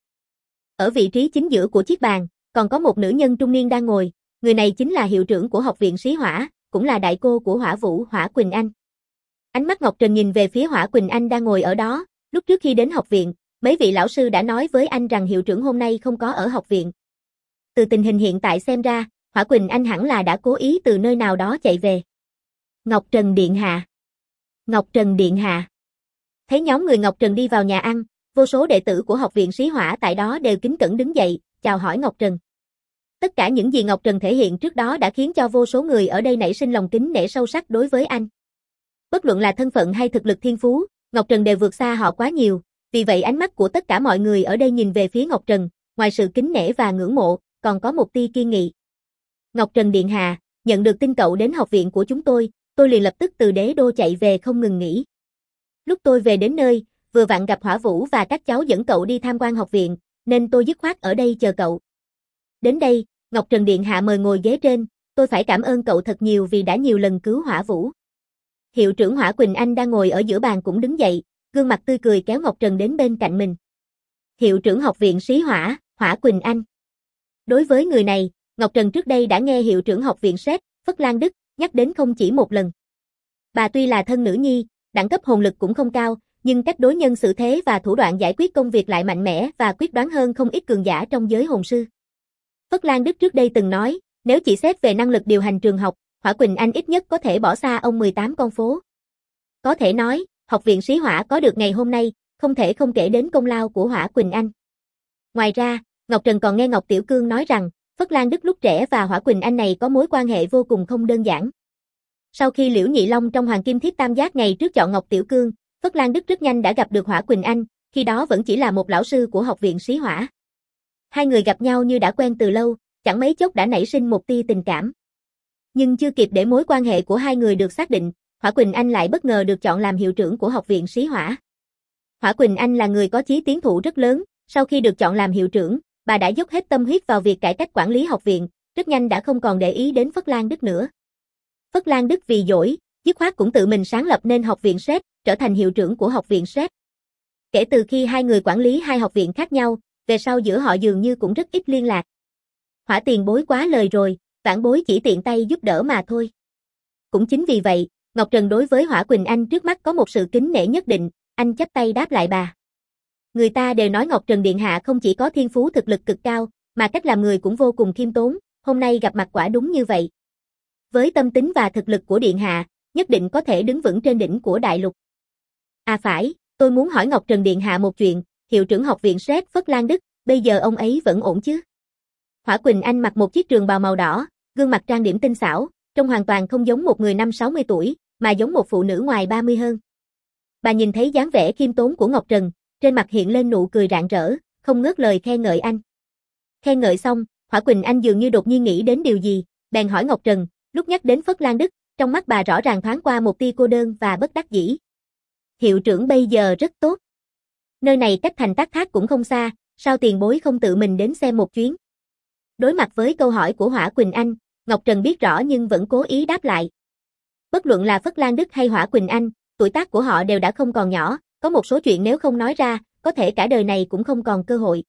Ở vị trí chính giữa của chiếc bàn, còn có một nữ nhân trung niên đang ngồi, người này chính là hiệu trưởng của học viện Sĩ Hỏa, cũng là đại cô của Hỏa Vũ, Hỏa Quỳnh Anh. Ánh mắt Ngọc Trần nhìn về phía Hỏa Quỳnh Anh đang ngồi ở đó, lúc trước khi đến học viện, mấy vị lão sư đã nói với anh rằng hiệu trưởng hôm nay không có ở học viện. Từ tình hình hiện tại xem ra, Hỏa Quỳnh Anh hẳn là đã cố ý từ nơi nào đó chạy về. Ngọc Trần điện hạ. Ngọc Trần điện hạ. Thấy nhóm người Ngọc Trần đi vào nhà ăn, vô số đệ tử của học viện Sĩ Hỏa tại đó đều kính cẩn đứng dậy, chào hỏi Ngọc Trần. Tất cả những gì Ngọc Trần thể hiện trước đó đã khiến cho vô số người ở đây nảy sinh lòng kính nể sâu sắc đối với anh. Bất luận là thân phận hay thực lực thiên phú, Ngọc Trần đều vượt xa họ quá nhiều, vì vậy ánh mắt của tất cả mọi người ở đây nhìn về phía Ngọc Trần, ngoài sự kính nể và ngưỡng mộ, còn có một tia kiên nghị. Ngọc Trần điện hạ, nhận được tin cậu đến học viện của chúng tôi liền lập tức từ đế đô chạy về không ngừng nghỉ. Lúc tôi về đến nơi, vừa vặn gặp Hỏa Vũ và các cháu dẫn cậu đi tham quan học viện, nên tôi dứt khoát ở đây chờ cậu. Đến đây, Ngọc Trần điện hạ mời ngồi ghế trên, tôi phải cảm ơn cậu thật nhiều vì đã nhiều lần cứu Hỏa Vũ. Hiệu trưởng Hỏa Quỳnh Anh đang ngồi ở giữa bàn cũng đứng dậy, gương mặt tươi cười kéo Ngọc Trần đến bên cạnh mình. Hiệu trưởng học viện Sĩ Hỏa, Hỏa Quỳnh Anh. Đối với người này, Ngọc Trần trước đây đã nghe hiệu trưởng học viện Sét, Phất Lan Đức, nhắc đến không chỉ một lần. Bà tuy là thân nữ nhi, đẳng cấp hồn lực cũng không cao, nhưng cách đối nhân xử thế và thủ đoạn giải quyết công việc lại mạnh mẽ và quyết đoán hơn không ít cường giả trong giới hồn sư. Phất Lan Đức trước đây từng nói, nếu chỉ xét về năng lực điều hành trường học, Hỏa Quỳnh Anh ít nhất có thể bỏ xa ông 18 con phố. Có thể nói, học viện Sĩ Hỏa có được ngày hôm nay, không thể không kể đến công lao của Hỏa Quỳnh Anh. Ngoài ra, Ngọc Trần còn nghe Ngọc Tiểu Cương nói rằng, Phất Lan Đức lúc trẻ và Hỏa Quỳnh Anh này có mối quan hệ vô cùng không đơn giản. Sau khi Liễu Nhị Long trong Hoàng Kim Thiếp Tam Giác ngày trước chọn Ngọc Tiểu Cương, Phất Lan Đức rất nhanh đã gặp được Hỏa Quỳnh Anh, khi đó vẫn chỉ là một lão sư của học viện Sĩ Hỏa. Hai người gặp nhau như đã quen từ lâu, chẳng mấy chốc đã nảy sinh một tia tình cảm. Nhưng chưa kịp để mối quan hệ của hai người được xác định, Hỏa Quỳnh Anh lại bất ngờ được chọn làm hiệu trưởng của học viện Sĩ Hỏa. Hỏa Quỳnh Anh là người có chí tiến thủ rất lớn, sau khi được chọn làm hiệu trưởng, bà đã dốc hết tâm huyết vào việc cải cách quản lý học viện, rất nhanh đã không còn để ý đến Phất Lan Đức nữa. Phất Lan Đức vì giỏi, dứt khoát cũng tự mình sáng lập nên học viện Sét, trở thành hiệu trưởng của học viện Sét. Kể từ khi hai người quản lý hai học viện khác nhau, về sau giữa họ dường như cũng rất ít liên lạc. Hỏa tiền bối quá lời rồi, vãn bối chỉ tiện tay giúp đỡ mà thôi. Cũng chính vì vậy, Ngọc Trần đối với Hỏa Quỳnh Anh trước mắt có một sự kính nể nhất định, anh chắp tay đáp lại bà. Người ta đều nói Ngọc Trần điện hạ không chỉ có thiên phú thực lực cực cao, mà cách làm người cũng vô cùng khiêm tốn, hôm nay gặp mặt quả đúng như vậy. Với tâm tính và thực lực của điện hạ, nhất định có thể đứng vững trên đỉnh của đại lục. À phải, tôi muốn hỏi Ngọc Trần Điện Hạ một chuyện, hiệu trưởng học viện Sét Phất Lan Đức, bây giờ ông ấy vẫn ổn chứ? Hỏa Quỳnh Anh mặc một chiếc trường bào màu đỏ, gương mặt trang điểm tinh xảo, trông hoàn toàn không giống một người năm 60 tuổi, mà giống một phụ nữ ngoài 30 hơn. Bà nhìn thấy dáng vẻ khiêm tốn của Ngọc Trần, trên mặt hiện lên nụ cười rạng rỡ, không ngớt lời khen ngợi anh. Khen ngợi xong, Hỏa Quỳnh Anh dường như đột nhiên nghĩ đến điều gì, bèn hỏi Ngọc Trần, lúc nhắc đến Phất Lan Đức, trong mắt bà rõ ràng thoáng qua một tia cô đơn và bất đắc dĩ. Hiệu trưởng bây giờ rất tốt. Nơi này cách thành Tác Thác cũng không xa, sao tiền bối không tự mình đến xem một chuyến? Đối mặt với câu hỏi của Hỏa Quỳnh Anh, Ngọc Trần biết rõ nhưng vẫn cố ý đáp lại. Bất luận là Phất Lan Đức hay Hỏa Quỳnh Anh, tuổi tác của họ đều đã không còn nhỏ, có một số chuyện nếu không nói ra, có thể cả đời này cũng không còn cơ hội.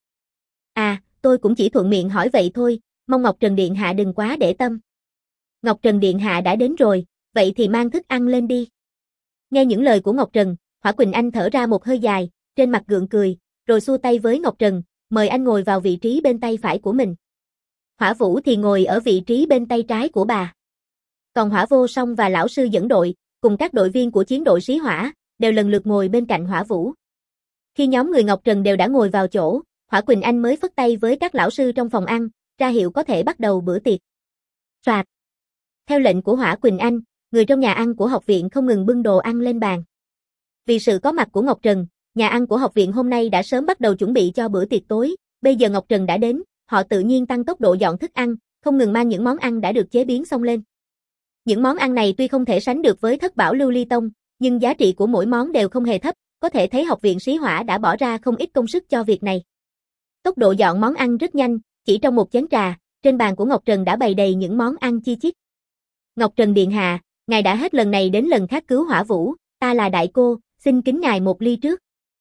À, tôi cũng chỉ thuận miệng hỏi vậy thôi, mong Ngọc Trần Điện Hạ đừng quá để tâm. Ngọc Trần Điện Hạ đã đến rồi, vậy thì mang thức ăn lên đi. Nghe những lời của Ngọc Trần, Hỏa Quỳnh Anh thở ra một hơi dài, trên mặt gượng cười, rồi xua tay với Ngọc Trần, mời anh ngồi vào vị trí bên tay phải của mình. Hỏa Vũ thì ngồi ở vị trí bên tay trái của bà. Còn Hỏa Vô Song và lão sư dẫn đội, cùng các đội viên của chiến đội Xí Hỏa, đều lần lượt ngồi bên cạnh Hỏa Vũ. Khi nhóm người Ngọc Trần đều đã ngồi vào chỗ, Hỏa Quỳnh Anh mới phất tay với các lão sư trong phòng ăn, ra hiệu có thể bắt đầu bữa tiệc. Soạt. Theo lệnh của Hỏa Quỳnh Anh, người trong nhà ăn của học viện không ngừng bưng đồ ăn lên bàn. Vì sự có mặt của Ngọc Trần, nhà ăn của học viện hôm nay đã sớm bắt đầu chuẩn bị cho bữa tiệc tối, bây giờ Ngọc Trần đã đến, họ tự nhiên tăng tốc độ dọn thức ăn, không ngừng mang những món ăn đã được chế biến xong lên. Những món ăn này tuy không thể sánh được với Thất Bảo Lưu Ly Tông, nhưng giá trị của mỗi món đều không hề thấp, có thể thấy học viện Xí Hỏa đã bỏ ra không ít công sức cho việc này. Tốc độ dọn món ăn rất nhanh, chỉ trong một chén trà, trên bàn của Ngọc Trần đã bày đầy những món ăn chi chít. Ngọc Trần Điện Hạ, ngài đã hết lần này đến lần khác cứu Hỏa Vũ, ta là đại cô, xin kính ngài một ly trước.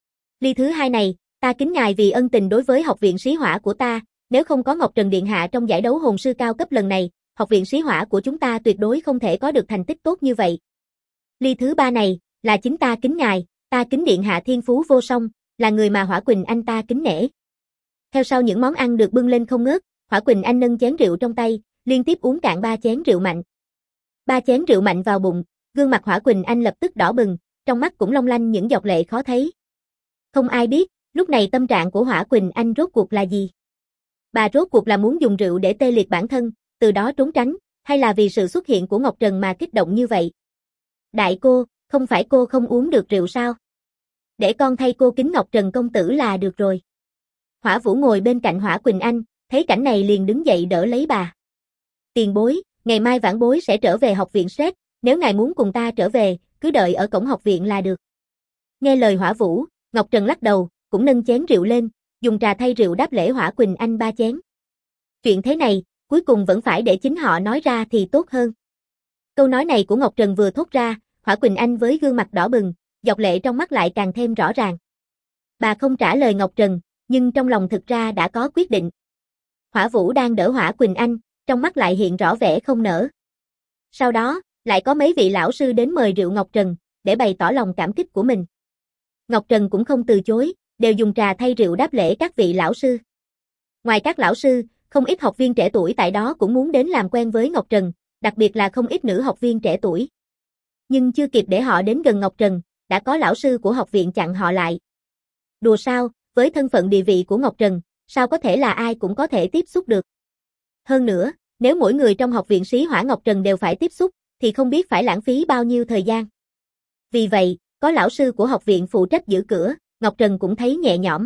Ly thứ hai này, ta kính ngài vì ân tình đối với học viện Xí Hỏa của ta, nếu không có Ngọc Trần Điện Hạ trong giải đấu hồn sư cao cấp lần này, học viện Xí Hỏa của chúng ta tuyệt đối không thể có được thành tích tốt như vậy. Ly thứ ba này, là chính ta kính ngài, ta kính Điện Hạ thiên phú vô song, là người mà Hỏa Quỳnh Anh ta kính nể. Theo sau những món ăn được bưng lên không ngớt, Hỏa Quỳnh Anh nâng chén rượu trong tay, liên tiếp uống cạn 3 chén rượu mạnh. 3 chén rượu mạnh vào bụng, gương mặt Hỏa Quỳnh Anh lập tức đỏ bừng, trong mắt cũng long lanh những giọt lệ khó thấy. Không ai biết, lúc này tâm trạng của Hỏa Quỳnh Anh rốt cuộc là gì? Bà rốt cuộc là muốn dùng rượu để tê liệt bản thân, từ đó trốn tránh, hay là vì sự xuất hiện của Ngọc Trần mà kích động như vậy? Đại cô, không phải cô không uống được rượu sao? Để con thay cô kính Ngọc Trần công tử là được rồi. Hỏa Vũ ngồi bên cạnh Hỏa Quỳnh Anh, thấy cảnh này liền đứng dậy đỡ lấy bà. Tiền bối, ngày mai vãn bối sẽ trở về học viện Sét, nếu ngài muốn cùng ta trở về, cứ đợi ở cổng học viện là được. Nghe lời Hỏa Vũ, Ngọc Trần lắc đầu, cũng nâng chén rượu lên, dùng trà thay rượu đáp lễ Hỏa Quỳnh Anh 3 chén. Chuyện thế này, cuối cùng vẫn phải để chính họ nói ra thì tốt hơn. Câu nói này của Ngọc Trần vừa thốt ra, Hỏa Quỳnh Anh với gương mặt đỏ bừng, giọt lệ trong mắt lại càng thêm rõ ràng. Bà không trả lời Ngọc Trần, nhưng trong lòng thực ra đã có quyết định. Hỏa Vũ đang đỡ Hỏa Quỳnh Anh, trong mắt lại hiện rõ vẻ không nỡ. Sau đó, lại có mấy vị lão sư đến mời rượu Ngọc Trần, để bày tỏ lòng cảm kích của mình. Ngọc Trần cũng không từ chối, đều dùng trà thay rượu đáp lễ các vị lão sư. Ngoài các lão sư, không ít học viên trẻ tuổi tại đó cũng muốn đến làm quen với Ngọc Trần, đặc biệt là không ít nữ học viên trẻ tuổi. Nhưng chưa kịp để họ đến gần Ngọc Trần, đã có lão sư của học viện chặn họ lại. Đùa sao, với thân phận địa vị của Ngọc Trần, sao có thể là ai cũng có thể tiếp xúc được. Hơn nữa, nếu mỗi người trong học viện Xí Hỏa Ngọc Trần đều phải tiếp xúc, thì không biết phải lãng phí bao nhiêu thời gian. Vì vậy, có lão sư của học viện phụ trách giữ cửa, Ngọc Trần cũng thấy nhẹ nhõm.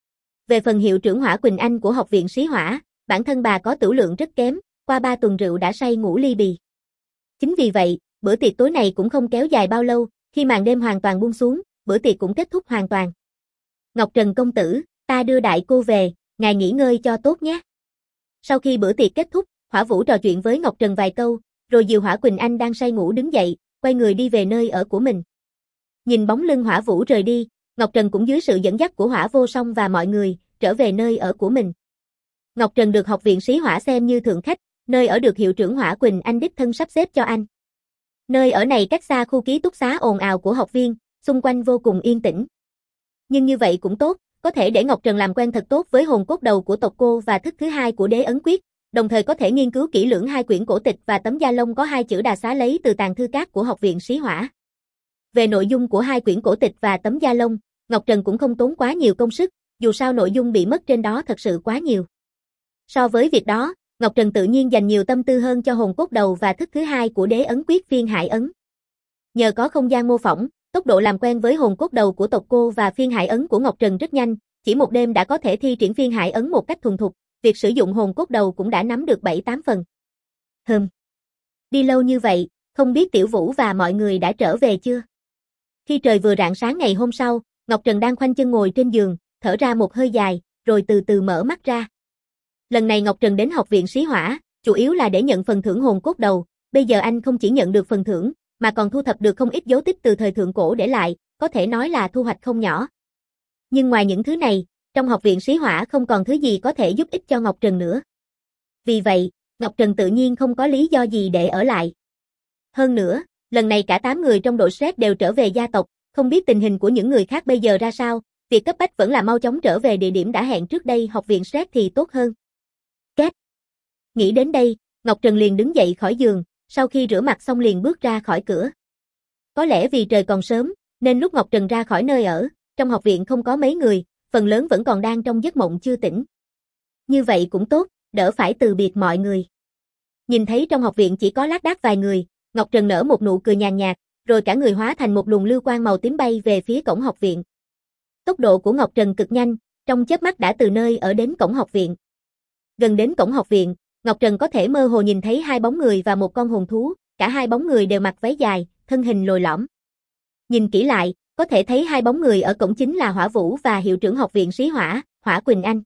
Về phần hiệu trưởng Hỏa Quỳnh Anh của học viện Xí Hỏa, bản thân bà có tửu lượng rất kém, qua 3 tuần rượu đã say ngủ ly bì. Chính vì vậy, bữa tiệc tối này cũng không kéo dài bao lâu, khi màn đêm hoàn toàn buông xuống, bữa tiệc cũng kết thúc hoàn toàn. Ngọc Trần công tử, ta đưa đại cô về, ngài nghỉ ngơi cho tốt nhé. Sau khi bữa tiệc kết thúc, Hỏa Vũ trò chuyện với Ngọc Trần vài câu, rồi dìu Hỏa Quỳnh Anh đang say ngủ đứng dậy, quay người đi về nơi ở của mình. Nhìn bóng lưng Hỏa Vũ rời đi, Ngọc Trần cũng dưới sự dẫn dắt của Hỏa Vô Song và mọi người, trở về nơi ở của mình. Ngọc Trần được học viện Xí Hỏa xem như thượng khách, nơi ở được hiệu trưởng Hỏa Quỳnh Anh đích thân sắp xếp cho anh. Nơi ở này cách xa khu ký túc xá ồn ào của học viên, xung quanh vô cùng yên tĩnh. Nhưng như vậy cũng tốt, có thể để Ngọc Trần làm quen thật tốt với hồn cốt đầu của tộc cô và thức thứ hai của đế ấn quyết, đồng thời có thể nghiên cứu kỹ lưỡng hai quyển cổ tịch và tấm da lông có hai chữ Đà Xá lấy từ tàng thư các của Học viện Sĩ Hỏa. Về nội dung của hai quyển cổ tịch và tấm da lông, Ngọc Trần cũng không tốn quá nhiều công sức, dù sao nội dung bị mất trên đó thật sự quá nhiều. So với việc đó, Ngọc Trần tự nhiên dành nhiều tâm tư hơn cho hồn cốt đầu và thức thứ hai của đế ấn quyết phiên hải ấn. Nhờ có không gian mô phỏng, tốc độ làm quen với hồn cốt đầu của tộc cô và phiên hải ấn của Ngọc Trần rất nhanh, chỉ một đêm đã có thể thi triển phiên hải ấn một cách thuần thục, việc sử dụng hồn cốt đầu cũng đã nắm được 7-8 phần. Đi lâu như vậy, không biết Tiểu Vũ và mọi người đã trở về chưa? Khi trời vừa rạng sáng ngày hôm sau, Ngọc Trần đang khoanh chân ngồi trên giường, thở ra một hơi dài, rồi từ từ mở mắt ra. Lần này Ngọc Trần đến Học viện Sĩ Hỏa, chủ yếu là để nhận phần thưởng hồn cốt đầu, bây giờ anh không chỉ nhận được phần thưởng, mà còn thu thập được không ít dấu tích từ thời thượng cổ để lại, có thể nói là thu hoạch không nhỏ. Nhưng ngoài những thứ này, trong Học viện Sĩ Hỏa không còn thứ gì có thể giúp ích cho Ngọc Trần nữa. Vì vậy, Ngọc Trần tự nhiên không có lý do gì để ở lại. Hơn nữa, lần này cả 8 người trong đội SRED đều trở về gia tộc, không biết tình hình của những người khác bây giờ ra sao, việc cấp bách vẫn là mau chóng trở về địa điểm đã hẹn trước đây Học viện SRED thì tốt hơn. Két. Nghĩ đến đây, Ngọc Trần liền đứng dậy khỏi giường, sau khi rửa mặt xong liền bước ra khỏi cửa. Có lẽ vì trời còn sớm, nên lúc Ngọc Trần ra khỏi nơi ở, trong học viện không có mấy người, phần lớn vẫn còn đang trong giấc mộng chưa tỉnh. Như vậy cũng tốt, đỡ phải từ biệt mọi người. Nhìn thấy trong học viện chỉ có lác đác vài người, Ngọc Trần nở một nụ cười nhàn nhạt, rồi cả người hóa thành một luồng lưu quang màu tím bay về phía cổng học viện. Tốc độ của Ngọc Trần cực nhanh, trong chớp mắt đã từ nơi ở đến cổng học viện. Gần đến cổng học viện, Ngọc Trần có thể mơ hồ nhìn thấy hai bóng người và một con hồn thú, cả hai bóng người đều mặc váy dài, thân hình lồi lõm. Nhìn kỹ lại, có thể thấy hai bóng người ở cổng chính là Hỏa Vũ và hiệu trưởng Học viện Sĩ Hỏa, Hỏa Quỳnh Anh.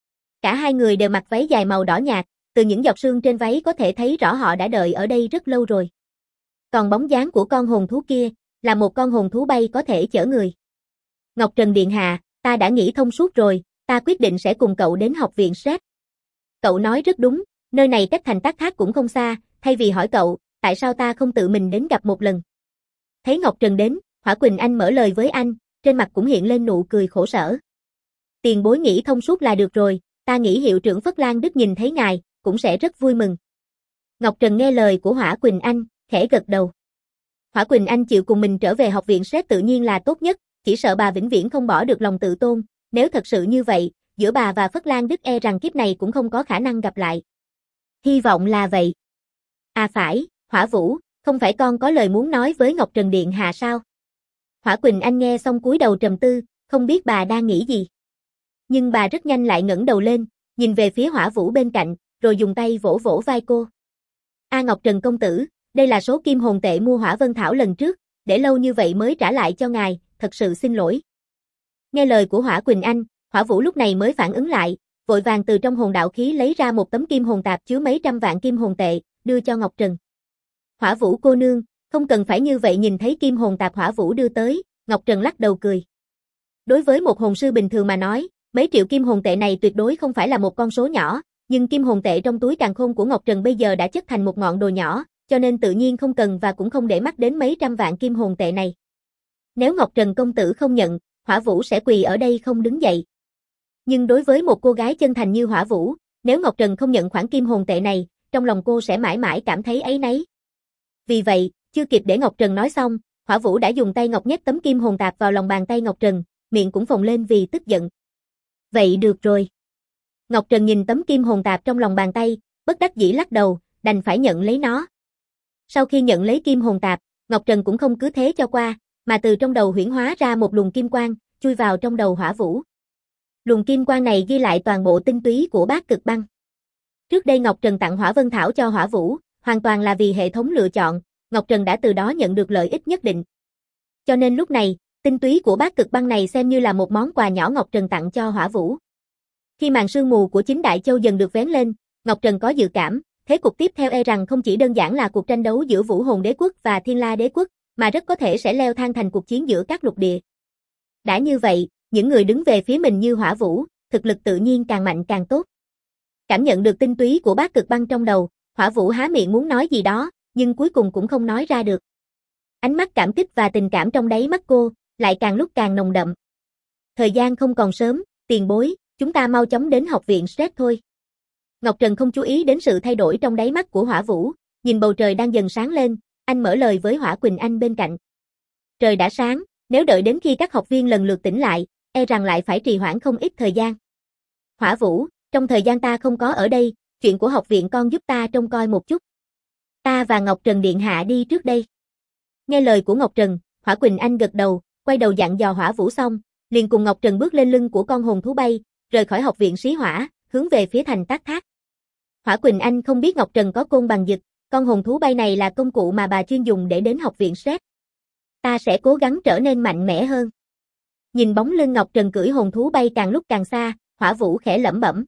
Cả hai người đều mặc váy dài màu đỏ nhạt, từ những giọt sương trên váy có thể thấy rõ họ đã đợi ở đây rất lâu rồi. Còn bóng dáng của con hồn thú kia, là một con hồn thú bay có thể chở người. Ngọc Trần điện hạ, ta đã nghĩ thông suốt rồi, ta quyết định sẽ cùng cậu đến Học viện SRED. Cậu nói rất đúng, nơi này cách thành Tác Thác cũng không xa, thay vì hỏi cậu, tại sao ta không tự mình đến gặp một lần. Thấy Ngọc Trần đến, Hỏa Quỳnh Anh mở lời với anh, trên mặt cũng hiện lên nụ cười khổ sở. Tiền bối nghĩ thông suốt là được rồi, ta nghĩ hiệu trưởng Phất Lan Đức nhìn thấy ngài, cũng sẽ rất vui mừng. Ngọc Trần nghe lời của Hỏa Quỳnh Anh, khẽ gật đầu. Hỏa Quỳnh Anh chịu cùng mình trở về Học viện SRED tự nhiên là tốt nhất, chỉ sợ bà vĩnh viễn không bỏ được lòng tự tôn, nếu thật sự như vậy, giữa bà và Phất Lan Đức e rằng kiếp này cũng không có khả năng gặp lại. Hy vọng là vậy. À phải, Hỏa Vũ, không phải con có lời muốn nói với Ngọc Trần điện hạ sao? Hỏa Quỳnh Anh nghe xong cúi đầu trầm tư, không biết bà đang nghĩ gì. Nhưng bà rất nhanh lại ngẩng đầu lên, nhìn về phía Hỏa Vũ bên cạnh, rồi dùng tay vỗ vỗ vai cô. A Ngọc Trần công tử, đây là số kim hồn tệ mua Hỏa Vân Thảo lần trước, để lâu như vậy mới trả lại cho ngài, thật sự xin lỗi. Nghe lời của Hỏa Quỳnh Anh, Hỏa Vũ lúc này mới phản ứng lại, vội vàng từ trong hồn đạo khí lấy ra một tấm kim hồn tạp chứa mấy trăm vạn kim hồn tệ, đưa cho Ngọc Trần. Hỏa Vũ cô nương, không cần phải như vậy. Nhìn thấy kim hồn tạp Hỏa Vũ đưa tới, Ngọc Trần lắc đầu cười. Đối với một hồn sư bình thường mà nói, mấy triệu kim hồn tệ này tuyệt đối không phải là một con số nhỏ, nhưng kim hồn tệ trong túi càn khôn của Ngọc Trần bây giờ đã chất thành một ngọn đồ nhỏ, cho nên tự nhiên không cần và cũng không để mắt đến mấy trăm vạn kim hồn tệ này. Nếu Ngọc Trần công tử không nhận, Hỏa Vũ sẽ quỳ ở đây không đứng dậy. Nhưng đối với một cô gái chân thành như Hỏa Vũ, nếu Ngọc Trần không nhận khoản kim hồn tệ này, trong lòng cô sẽ mãi mãi cảm thấy áy náy. Vì vậy, chưa kịp để Ngọc Trần nói xong, Hỏa Vũ đã dùng tay ngọc nhét tấm kim hồn tạp vào lòng bàn tay Ngọc Trần, miệng cũng phồng lên vì tức giận. Vậy được rồi. Ngọc Trần nhìn tấm kim hồn tạp trong lòng bàn tay, bất đắc dĩ lắc đầu, đành phải nhận lấy nó. Sau khi nhận lấy kim hồn tạp, Ngọc Trần cũng không cứ thế cho qua, mà từ trong đầu huyễn hóa ra một luồng kim quang, chui vào trong đầu Hỏa Vũ. Luồng kim quang này ghi lại toàn bộ tinh túy của Bát Cực Băng. Trước đây Ngọc Trần tặng Hỏa Vân Thảo cho Hỏa Vũ, hoàn toàn là vì hệ thống lựa chọn, Ngọc Trần đã từ đó nhận được lợi ích nhất định. Cho nên lúc này, tinh túy của Bát Cực Băng này xem như là một món quà nhỏ Ngọc Trần tặng cho Hỏa Vũ. Khi màn sương mù của chính Đại Châu dần được vén lên, Ngọc Trần có dự cảm, thế cục tiếp theo e rằng không chỉ đơn giản là cuộc tranh đấu giữa Vũ Hồn Đế Quốc và Thiên La Đế Quốc, mà rất có thể sẽ leo thang thành cuộc chiến giữa các lục địa. Đã như vậy, những người đứng về phía mình như Hỏa Vũ, thực lực tự nhiên càng mạnh càng tốt. Cảm nhận được tinh túy của Bát Cực Băng trong đầu, Hỏa Vũ há miệng muốn nói gì đó, nhưng cuối cùng cũng không nói ra được. Ánh mắt cảm kích và tình cảm trong đáy mắt cô, lại càng lúc càng nồng đậm. Thời gian không còn sớm, tiền bối, chúng ta mau chóng đến Học viện SRED thôi. Ngọc Trần không chú ý đến sự thay đổi trong đáy mắt của Hỏa Vũ, nhìn bầu trời đang dần sáng lên, anh mở lời với Hỏa Quỳnh Anh bên cạnh. Trời đã sáng, nếu đợi đến khi các học viên lần lượt tỉnh lại, e rằng lại phải trì hoãn không ít thời gian. Hỏa Vũ, trong thời gian ta không có ở đây, chuyện của học viện con giúp ta trông coi một chút. Ta và Ngọc Trần điện hạ đi trước đây. Nghe lời của Ngọc Trần, Hỏa Quỳnh Anh gật đầu, quay đầu dặn dò Hỏa Vũ xong, liền cùng Ngọc Trần bước lên lưng của con hồn thú bay, rời khỏi học viện Xí Hỏa, hướng về phía thành Tác Thác. Hỏa Quỳnh Anh không biết Ngọc Trần có côn bằng dực, con hồn thú bay này là công cụ mà bà chuyên dùng để đến học viện SET. Ta sẽ cố gắng trở nên mạnh mẽ hơn. Nhìn bóng lưng Ngọc Trần cưỡi hồn thú bay càng lúc càng xa, Hỏa Vũ khẽ lẩm bẩm.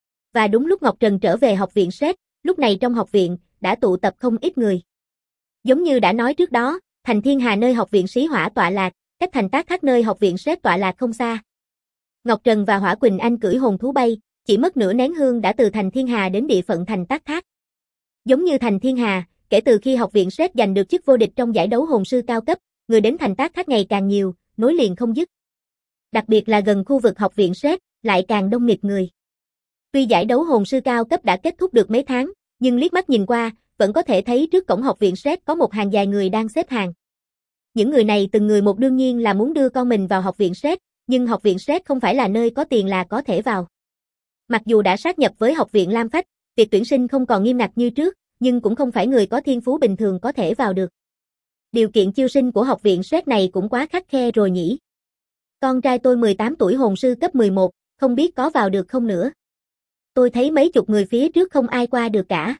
Và đúng lúc Ngọc Trần trở về học viện SET, lúc này trong học viện đã tụ tập không ít người. Giống như đã nói trước đó, thành Thiên Hà nơi học viện Xí Hỏa tọa lạc, cách thành Tác Thác nơi học viện SET tọa lạc không xa. Ngọc Trần và Hỏa Quỳnh Anh cưỡi hồn thú bay, chỉ mất nửa nén hương đã từ thành Thiên Hà đến địa phận thành Tác Thác. Giống như thành Thiên Hà, kể từ khi học viện SET giành được chức vô địch trong giải đấu hồn sư cao cấp, người đến thành Tác Thác ngày càng nhiều, nối liền không dứt. Đặc biệt là gần khu vực học viện SET, lại càng đông nghịt người. Tuy giải đấu hồn sư cao cấp đã kết thúc được mấy tháng, nhưng liếc mắt nhìn qua, vẫn có thể thấy trước cổng học viện SET có một hàng dài người đang xếp hàng. Những người này từng người một đương nhiên là muốn đưa con mình vào học viện SET, nhưng học viện SET không phải là nơi có tiền là có thể vào. Mặc dù đã sát nhập với học viện Lam Phách, việc tuyển sinh không còn nghiêm ngặt như trước, nhưng cũng không phải người có thiên phú bình thường có thể vào được. Điều kiện chiêu sinh của học viện SET này cũng quá khắt khe rồi nhỉ. Con trai tôi 18 tuổi hồn sư cấp 11, không biết có vào được không nữa. Tôi thấy mấy chục người phía trước không ai qua được cả.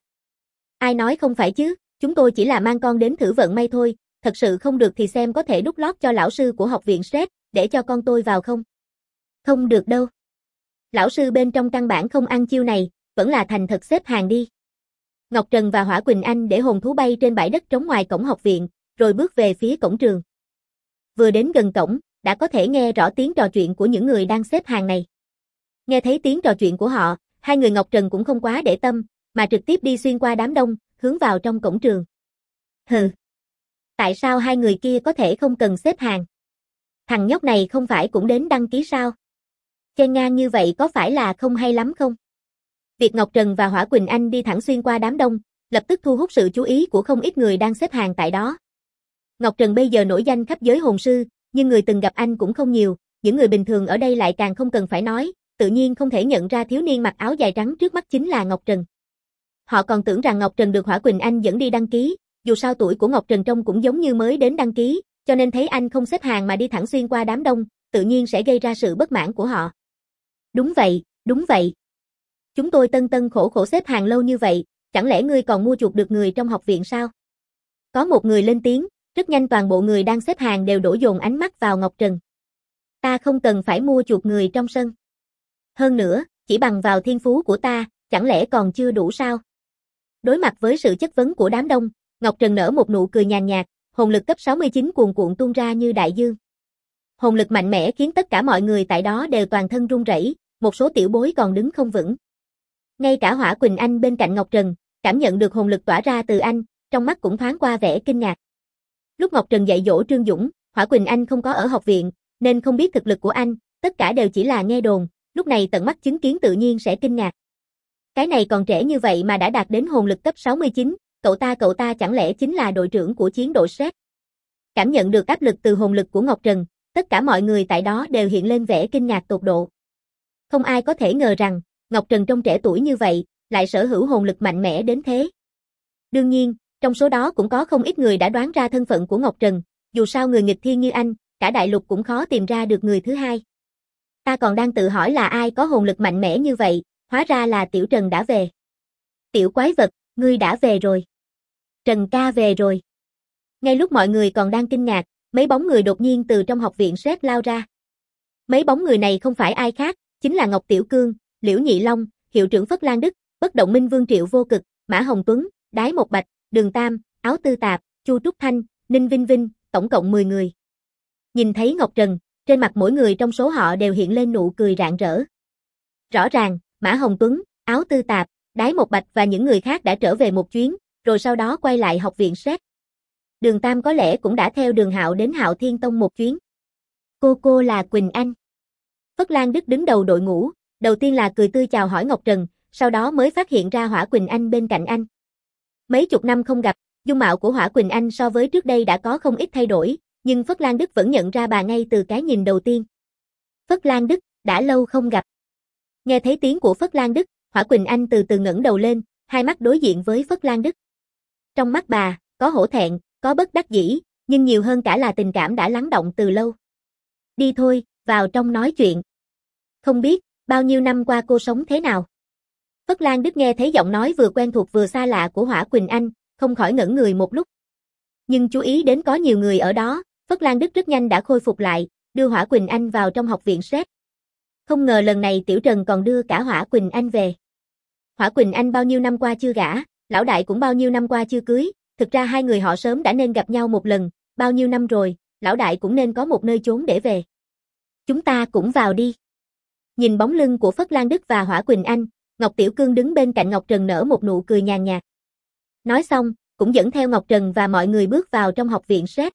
Ai nói không phải chứ, chúng tôi chỉ là mang con đến thử vận may thôi, thật sự không được thì xem có thể đút lót cho lão sư của học viện SET, để cho con tôi vào không? Không được đâu. Lão sư bên trong căn bản không ăn chiêu này, vẫn là thành thật xếp hàng đi. Ngọc Trần và Hỏa Quỳnh Anh để hồn thú bay trên bãi đất trống ngoài cổng học viện, rồi bước về phía cổng trường. Vừa đến gần cổng, đã có thể nghe rõ tiếng trò chuyện của những người đang xếp hàng này. Nghe thấy tiếng trò chuyện của họ, hai người Ngọc Trần cũng không quá để tâm, mà trực tiếp đi xuyên qua đám đông, hướng vào trong cổng trường. Hừ. Tại sao hai người kia có thể không cần xếp hàng? Thằng nhóc này không phải cũng đến đăng ký sao? Chen ngang như vậy có phải là không hay lắm không? Việc Ngọc Trần và Hỏa Quỳnh Anh đi thẳng xuyên qua đám đông, lập tức thu hút sự chú ý của không ít người đang xếp hàng tại đó. Ngọc Trần bây giờ nổi danh khắp giới hồn sư, nhưng người từng gặp anh cũng không nhiều, những người bình thường ở đây lại càng không cần phải nói, tự nhiên không thể nhận ra thiếu niên mặc áo dài trắng trước mắt chính là Ngọc Trần. Họ còn tưởng rằng Ngọc Trần được Hỏa Quỳnh Anh dẫn đi đăng ký, dù sao tuổi của Ngọc Trần trông cũng giống như mới đến đăng ký, cho nên thấy anh không xếp hàng mà đi thẳng xuyên qua đám đông, tự nhiên sẽ gây ra sự bất mãn của họ. Đúng vậy, đúng vậy. Chúng tôi tân tân khổ khổ xếp hàng lâu như vậy, chẳng lẽ ngươi còn mua chuộc được người trong học viện sao? Có một người lên tiếng, rất nhanh toàn bộ người đang xếp hàng đều đổ dồn ánh mắt vào Ngọc Trần. Ta không cần phải mua chuộc người trong sân. Hơn nữa, chỉ bằng vào thiên phú của ta, chẳng lẽ còn chưa đủ sao? Đối mặt với sự chất vấn của đám đông, Ngọc Trần nở một nụ cười nhàn nhạt, hồn lực cấp 69 cuồn cuộn tuôn ra như đại dương. Hồn lực mạnh mẽ khiến tất cả mọi người tại đó đều toàn thân run rẩy, một số tiểu bối còn đứng không vững. Ngay cả Hỏa Quỳnh Anh bên cạnh Ngọc Trần, cảm nhận được hồn lực tỏa ra từ anh, trong mắt cũng thoáng qua vẻ kinh ngạc. Lúc Ngọc Trần dạy dỗ Trương Dũng, Hỏa Quỳnh Anh không có ở học viện, nên không biết thực lực của anh, tất cả đều chỉ là nghe đồn, lúc này tận mắt chứng kiến tự nhiên sẽ kinh ngạc. Cái này còn trẻ như vậy mà đã đạt đến hồn lực cấp 69, cậu ta chẳng lẽ chính là đội trưởng của chiến đội SET. Cảm nhận được áp lực từ hồn lực của Ngọc Trần, tất cả mọi người tại đó đều hiện lên vẻ kinh ngạc tột độ. Không ai có thể ngờ rằng, Ngọc Trần trong trẻ tuổi như vậy, lại sở hữu hồn lực mạnh mẽ đến thế. Đương nhiên, trong số đó cũng có không ít người đã đoán ra thân phận của Ngọc Trần, dù sao người nghịch thiên như anh, cả đại lục cũng khó tìm ra được người thứ hai. Ta còn đang tự hỏi là ai có hồn lực mạnh mẽ như vậy, hóa ra là Tiểu Trần đã về. Tiểu quái vật, ngươi đã về rồi. Trần ca về rồi. Ngay lúc mọi người còn đang kinh ngạc, mấy bóng người đột nhiên từ trong học viện SET lao ra. Mấy bóng người này không phải ai khác, chính là Ngọc Tiểu Cương, Liễu Nhị Long, hiệu trưởng Phất Lan Đức, Bất Động Minh Vương Triệu Vô Cực, Mã Hồng Tuấn, Đái Một Bạch, Đường Tam, Áo Tư Tạp, Chu Trúc Thanh, Ninh Vinh Vinh, tổng cộng 10 người. Nhìn thấy Ngọc Trần, trên mặt mỗi người trong số họ đều hiện lên nụ cười rạng rỡ. Rõ ràng, Mã Hồng Tuấn, Áo Tư Tạp, Đái Một Bạch và những người khác đã trở về một chuyến, rồi sau đó quay lại học viện SET. Đường Tam có lẽ cũng đã theo Đường Hạo đến Hạo Thiên Tông một chuyến. Cô là Quỳnh Anh. Phất Lan Đức đứng đầu đội ngũ, đầu tiên là cười tươi chào hỏi Ngọc Trần, sau đó mới phát hiện ra Hỏa Quỳnh Anh bên cạnh anh. Mấy chục năm không gặp, dung mạo của Hỏa Quỳnh Anh so với trước đây đã có không ít thay đổi, nhưng Phất Lan Đức vẫn nhận ra bà ngay từ cái nhìn đầu tiên. Phất Lan Đức, đã lâu không gặp. Nghe thấy tiếng của Phất Lan Đức, Hỏa Quỳnh Anh từ từ ngẩng đầu lên, hai mắt đối diện với Phất Lan Đức. Trong mắt bà, có hổ thẹn, có bất đắc dĩ, nhưng nhiều hơn cả là tình cảm đã lắng đọng từ lâu. Đi thôi, vào trong nói chuyện. Không biết, bao nhiêu năm qua cô sống thế nào? Phất Lan Đức nghe thấy giọng nói vừa quen thuộc vừa xa lạ của Hỏa Quỳnh Anh, không khỏi ngẩn người một lúc. Nhưng chú ý đến có nhiều người ở đó, Phất Lan Đức rất nhanh đã khôi phục lại, đưa Hỏa Quỳnh Anh vào trong học viện SET. Không ngờ lần này Tiểu Trần còn đưa cả Hỏa Quỳnh Anh về. Hỏa Quỳnh Anh bao nhiêu năm qua chưa gả, lão đại cũng bao nhiêu năm qua chưa cưới, thực ra hai người họ sớm đã nên gặp nhau một lần, bao nhiêu năm rồi, lão đại cũng nên có một nơi trốn để về. Chúng ta cũng vào đi. Nhìn bóng lưng của Phất Lan Đức và Hỏa Quỳnh Anh, Ngọc Tiểu Cương đứng bên cạnh Ngọc Trần nở một nụ cười nhàn nhạt. Nói xong, cũng dẫn theo Ngọc Trần và mọi người bước vào trong học viện SET.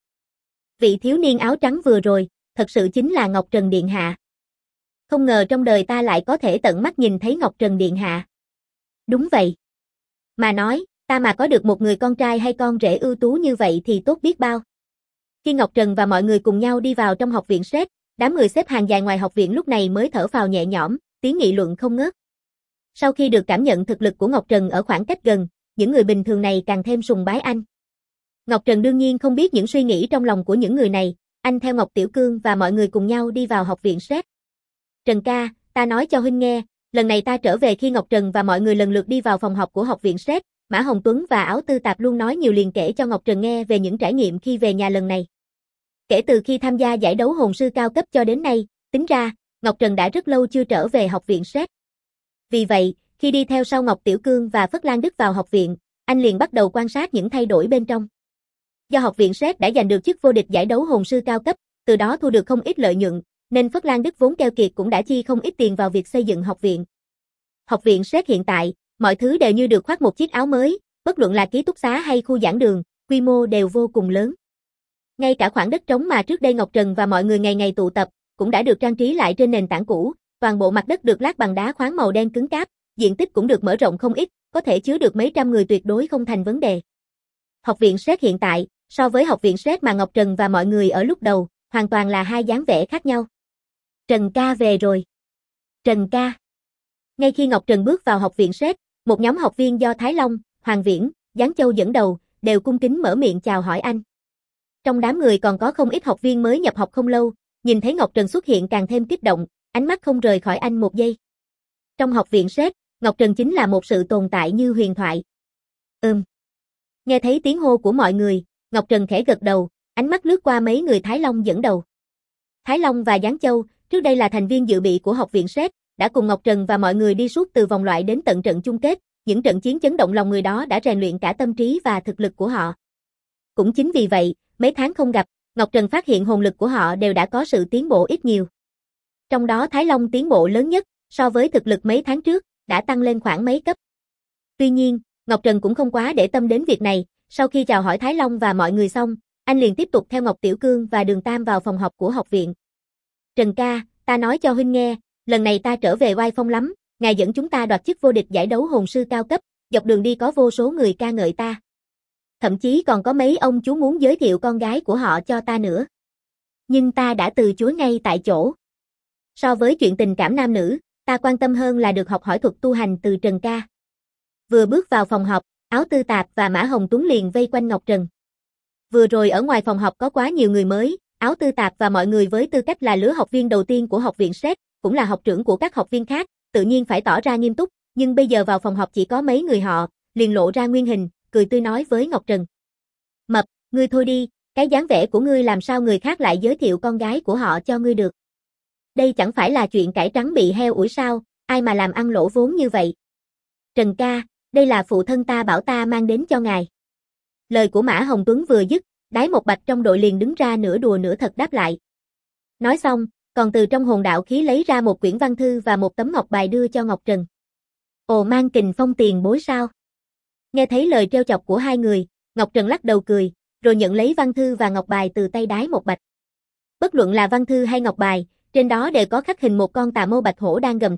Vị thiếu niên áo trắng vừa rồi, thật sự chính là Ngọc Trần Điện Hạ. Không ngờ trong đời ta lại có thể tận mắt nhìn thấy Ngọc Trần Điện Hạ. Đúng vậy. Mà nói, ta mà có được một người con trai hay con rể ưu tú như vậy thì tốt biết bao. Khi Ngọc Trần và mọi người cùng nhau đi vào trong học viện SET, đám người xếp hàng dài ngoài học viện lúc này mới thở phào nhẹ nhõm, tiếng nghị luận không ngớt. Sau khi được cảm nhận thực lực của Ngọc Trần ở khoảng cách gần, những người bình thường này càng thêm sùng bái anh. Ngọc Trần đương nhiên không biết những suy nghĩ trong lòng của những người này, anh theo Ngọc Tiểu Cương và mọi người cùng nhau đi vào học viện SET. Trần ca, ta nói cho huynh nghe, lần này ta trở về. Khi Ngọc Trần và mọi người lần lượt đi vào phòng học của học viện SET, Mã Hồng Tuấn và Áo Tư Tạp luôn nói nhiều liền kể cho Ngọc Trần nghe về những trải nghiệm khi về nhà lần này. Kể từ khi tham gia giải đấu hồn sư cao cấp cho đến nay, tính ra, Ngọc Trần đã rất lâu chưa trở về học viện SET. Vì vậy, khi đi theo sau Ngọc Tiểu Cương và Phất Lan Đức vào học viện, anh liền bắt đầu quan sát những thay đổi bên trong. Do học viện SET đã giành được chức vô địch giải đấu hồn sư cao cấp, từ đó thu được không ít lợi nhuận, nên Phất Lan Đức vốn keo kiệt cũng đã chi không ít tiền vào việc xây dựng học viện. Học viện SET hiện tại, mọi thứ đều như được khoác một chiếc áo mới, bất luận là ký túc xá hay khu giảng đường, quy mô đều vô cùng lớn. Ngay cả khoảng đất trống mà trước đây Ngọc Trần và mọi người ngày ngày tụ tập, cũng đã được trang trí lại trên nền tảng cũ, toàn bộ mặt đất được lát bằng đá khoáng màu đen cứng cáp, diện tích cũng được mở rộng không ít, có thể chứa được mấy trăm người tuyệt đối không thành vấn đề. Học viện SET hiện tại, so với học viện SET mà Ngọc Trần và mọi người ở lúc đầu, hoàn toàn là hai dáng vẻ khác nhau. Trần ca về rồi. Trần ca. Ngay khi Ngọc Trần bước vào học viện SET, một nhóm học viên do Thái Long, Hoàng Viễn, Giáng Châu dẫn đầu, đều cung kính mở miệng chào hỏi anh. Trong đám người còn có không ít học viên mới nhập học không lâu, nhìn thấy Ngọc Trần xuất hiện càng thêm kích động, ánh mắt không rời khỏi anh một giây. Trong học viện SET, Ngọc Trần chính là một sự tồn tại như huyền thoại. Nghe thấy tiếng hô của mọi người, Ngọc Trần khẽ gật đầu, ánh mắt lướt qua mấy người Thái Long dẫn đầu. Thái Long và Giáng Châu, trước đây là thành viên dự bị của học viện SET, đã cùng Ngọc Trần và mọi người đi suốt từ vòng loại đến tận trận chung kết, những trận chiến chấn động lòng người đó đã rèn luyện cả tâm trí và thực lực của họ. Cũng chính vì vậy, mấy tháng không gặp, Ngọc Trần phát hiện hồn lực của họ đều đã có sự tiến bộ ít nhiều. Trong đó Thái Long tiến bộ lớn nhất, so với thực lực mấy tháng trước, đã tăng lên khoảng mấy cấp. Tuy nhiên, Ngọc Trần cũng không quá để tâm đến việc này, sau khi chào hỏi Thái Long và mọi người xong, anh liền tiếp tục theo Ngọc Tiểu Cương và Đường Tam vào phòng học của học viện. Trần ca, ta nói cho huynh nghe, lần này ta trở về oai phong lắm, ngài dẫn chúng ta đoạt chức vô địch giải đấu hồn sư cao cấp, dọc đường đi có vô số người ca ngợi ta. Thậm chí còn có mấy ông chú muốn giới thiệu con gái của họ cho ta nữa. Nhưng ta đã từ chối ngay tại chỗ. So với chuyện tình cảm nam nữ, ta quan tâm hơn là được học hỏi thuật tu hành từ Trần ca. Vừa bước vào phòng họp, Áo Tư Tạp và Mã Hồng Tuấn liền vây quanh Ngọc Trần. Vừa rồi ở ngoài phòng họp có quá nhiều người mới, Áo Tư Tạp và mọi người với tư cách là lứa học viên đầu tiên của học viện SET, cũng là học trưởng của các học viên khác, tự nhiên phải tỏ ra nghiêm túc, nhưng bây giờ vào phòng họp chỉ có mấy người họ, liền lộ ra nguyên hình, cười tươi nói với Ngọc Trần. Mập, ngươi thôi đi, cái dáng vẻ của ngươi làm sao người khác lại giới thiệu con gái của họ cho ngươi được. Đây chẳng phải là chuyện cải trắng bị heo ủi sao, ai mà làm ăn lỗ vốn như vậy. Trần ca, đây là phụ thân ta bảo ta mang đến cho ngài. Lời của Mã Hồng Tuấn vừa dứt, Đái Một Bạch trong đội liền đứng ra nửa đùa nửa thật đáp lại. Nói xong, còn từ trong hồn đạo khí lấy ra một quyển văn thư và một tấm ngọc bài đưa cho Ngọc Trần. Ồ, mang Kình Phong tiền bối sao? Nghe thấy lời trêu chọc của hai người, Ngọc Trần lắc đầu cười, rồi nhận lấy văn thư và ngọc bài từ tay Đái Một Bạch. Bất luận là văn thư hay ngọc bài, trên đó đều có khắc hình một con tà mâu bạch hổ đang gầm thét,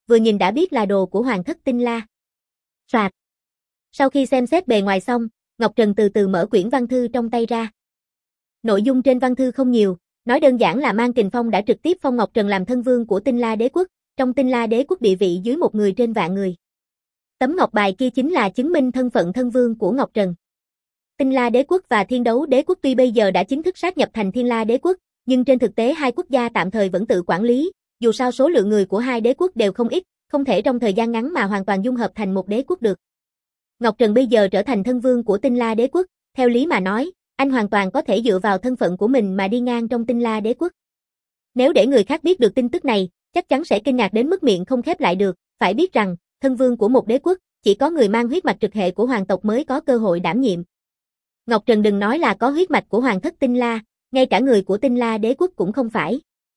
vừa nhìn đã biết là đồ của Hoàng thất Tinh La. Soạt. Sau khi xem xét bề ngoài xong, Ngọc Trần từ từ mở quyển văn thư trong tay ra. Nội dung trên văn thư không nhiều, nói đơn giản là Mang Kình Phong đã trực tiếp phong Ngọc Trần làm thân vương của Tinh La Đế quốc, trong Tinh La Đế quốc địa vị dưới một người trên vạn người. Tấm ngọc bài kia chính là chứng minh thân phận thân vương của Ngọc Trần. Tinh La Đế quốc và Thiên Đấu Đế quốc tuy bây giờ đã chính thức sát nhập thành Thiên La Đế quốc, nhưng trên thực tế hai quốc gia tạm thời vẫn tự quản lý, dù sao số lượng người của hai đế quốc đều không ít, không thể trong thời gian ngắn mà hoàn toàn dung hợp thành một đế quốc được. Ngọc Trần bây giờ trở thành thân vương của Tinh La Đế quốc, theo lý mà nói, anh hoàn toàn có thể dựa vào thân phận của mình mà đi ngang trong Tinh La Đế quốc. Nếu để người khác biết được tin tức này, chắc chắn sẽ kinh ngạc đến mức miệng không khép lại được, phải biết rằng, thân vương của một đế quốc, chỉ có người mang huyết mạch trực hệ của hoàng tộc mới có cơ hội đảm nhiệm. Ngọc Trần đừng nói là có huyết mạch của hoàng thất Tinh La, ngay cả người của Tinh La Đế quốc cũng không phải.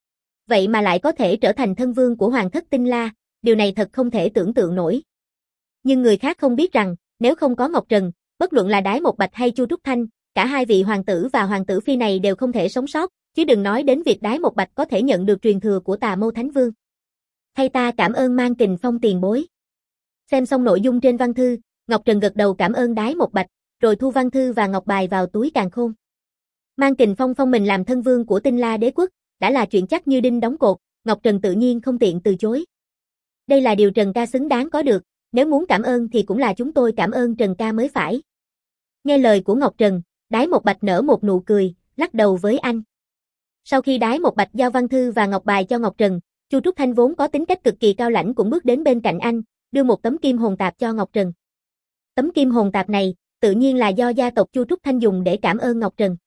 Vậy mà lại có thể trở thành thân vương của hoàng thất Tinh La, điều này thật không thể tưởng tượng nổi. Nhưng người khác không biết rằng, nếu không có Ngọc Trần, bất luận là Đái Một Bạch hay Chu Trúc Thanh, cả hai vị hoàng tử và hoàng tử phi này đều không thể sống sót, chứ đừng nói đến việc Đái Một Bạch có thể nhận được truyền thừa của Tà Mâu Thánh Vương. Thay ta cảm ơn Mang Kình Phong tiền bối. Xem xong nội dung trên văn thư, Ngọc Trần gật đầu cảm ơn Đái Một Bạch, rồi thu văn thư và ngọc bài vào túi càn khôn. Mang Kình Phong phong mình làm thân vương của Tinh La Đế quốc, đã là chuyện chắc như đinh đóng cột, Ngọc Trần tự nhiên không tiện từ chối. Đây là điều Trần ca xứng đáng có được, nếu muốn cảm ơn thì cũng là chúng tôi cảm ơn Trần ca mới phải. Nghe lời của Ngọc Trần, Đái Một Bạch nở một nụ cười, lắc đầu với anh. Sau khi Đái Một Bạch giao văn thư và ngọc bài cho Ngọc Trần, Chu Trúc Thanh vốn có tính cách cực kỳ cao lãnh cũng bước đến bên cạnh anh, đưa một tấm kim hồn tạp cho Ngọc Trần. Tấm kim hồn tạp này, tự nhiên là do gia tộc Chu Trúc Thanh dùng để cảm ơn Ngọc Trần.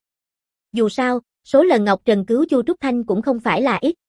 Dù sao, số lần Ngọc Trần cứu Chu Trúc Thanh cũng không phải là ít.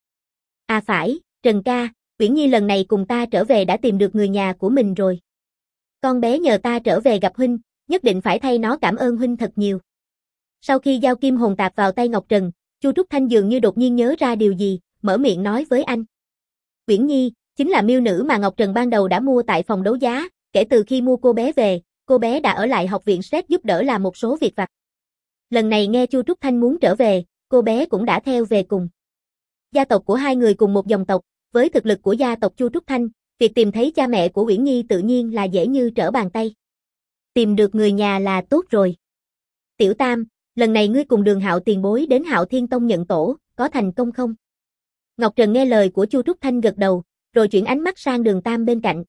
À phải, Trần ca, Uyển Nhi lần này cùng ta trở về đã tìm được người nhà của mình rồi. Con bé nhờ ta trở về gặp huynh, nhất định phải thay nó cảm ơn huynh thật nhiều. Sau khi giao kim hồn tạp vào tay Ngọc Trần, Chu Trúc Thanh dường như đột nhiên nhớ ra điều gì, mở miệng nói với anh. Uyển Nhi, chính là miêu nữ mà Ngọc Trần ban đầu đã mua tại phòng đấu giá, kể từ khi mua cô bé về, cô bé đã ở lại học viện Stress giúp đỡ làm một số việc vặt. Lần này nghe Chu Trúc Thanh muốn trở về, cô bé cũng đã theo về cùng. Gia tộc của hai người cùng một dòng tộc, với thực lực của gia tộc Chu Trúc Thanh, việc tìm thấy cha mẹ của Uyển Nhi tự nhiên là dễ như trở bàn tay. Tìm được người nhà là tốt rồi. Tiểu Tam, lần này ngươi cùng Đường Hạo tiền bối đến Hạo Thiên Tông nhận tổ, có thành công không? Ngọc Trần nghe lời của Chu Trúc Thanh gật đầu, rồi chuyển ánh mắt sang Đường Tam bên cạnh.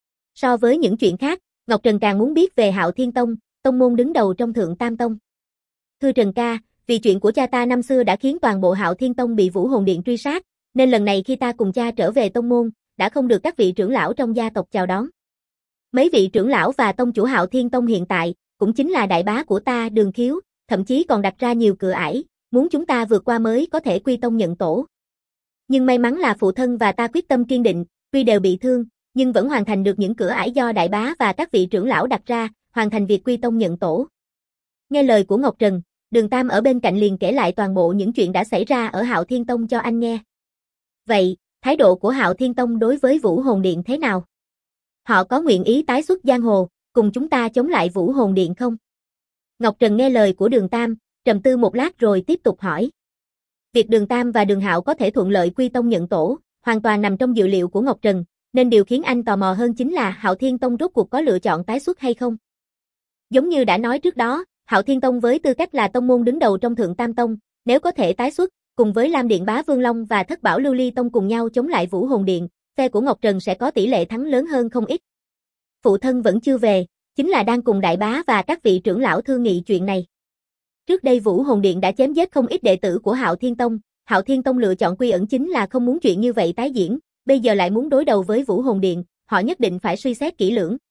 So với những chuyện khác, Ngọc Trần càng muốn biết về Hạo Thiên Tông, tông môn đứng đầu trong Thượng Tam Tông. Thưa Trần ca, vì chuyện của cha ta năm xưa đã khiến toàn bộ Hạo Thiên Tông bị Vũ Hồn Điện truy sát, nên lần này khi ta cùng cha trở về tông môn, đã không được các vị trưởng lão trong gia tộc chào đón. Mấy vị trưởng lão và tông chủ Hạo Thiên Tông hiện tại, cũng chính là đại bá của ta Đường Khiếu, thậm chí còn đặt ra nhiều cửa ải, muốn chúng ta vượt qua mới có thể quy tông nhận tổ. Nhưng may mắn là phụ thân và ta quyết tâm kiên định, tuy đều bị thương, nhưng vẫn hoàn thành được những cửa ải do đại bá và các vị trưởng lão đặt ra, hoàn thành việc quy tông nhận tổ. Nghe lời của Ngọc Trần, Đường Tam ở bên cạnh liền kể lại toàn bộ những chuyện đã xảy ra ở Hạo Thiên Tông cho anh nghe. Vậy, thái độ của Hạo Thiên Tông đối với Vũ Hồn Điện thế nào? Họ có nguyện ý tái xuất giang hồ, cùng chúng ta chống lại Vũ Hồn Điện không? Ngọc Trần nghe lời của Đường Tam, trầm tư một lát rồi tiếp tục hỏi. Việc Đường Tam và Đường Hạo có thể thuận lợi quy tông nhận tổ, hoàn toàn nằm trong dự liệu của Ngọc Trần, nên điều khiến anh tò mò hơn chính là Hạo Thiên Tông rốt cuộc có lựa chọn tái xuất hay không. Giống như đã nói trước đó, Hạo Thiên Tông với tư cách là tông môn đứng đầu trong Thượng Tam Tông, nếu có thể tái xuất, cùng với Lam Điện Bá Vương Long và Thất Bảo Lưu Ly Tông cùng nhau chống lại Vũ Hồn Điện, phe của Ngọc Trần sẽ có tỷ lệ thắng lớn hơn không ít. Phụ thân vẫn chưa về, chính là đang cùng đại bá và các vị trưởng lão thương nghị chuyện này. Trước đây Vũ Hồn Điện đã chém giết không ít đệ tử của Hạo Thiên Tông, Hạo Thiên Tông lựa chọn quy ẩn chính là không muốn chuyện như vậy tái diễn, bây giờ lại muốn đối đầu với Vũ Hồn Điện, họ nhất định phải suy xét kỹ lưỡng.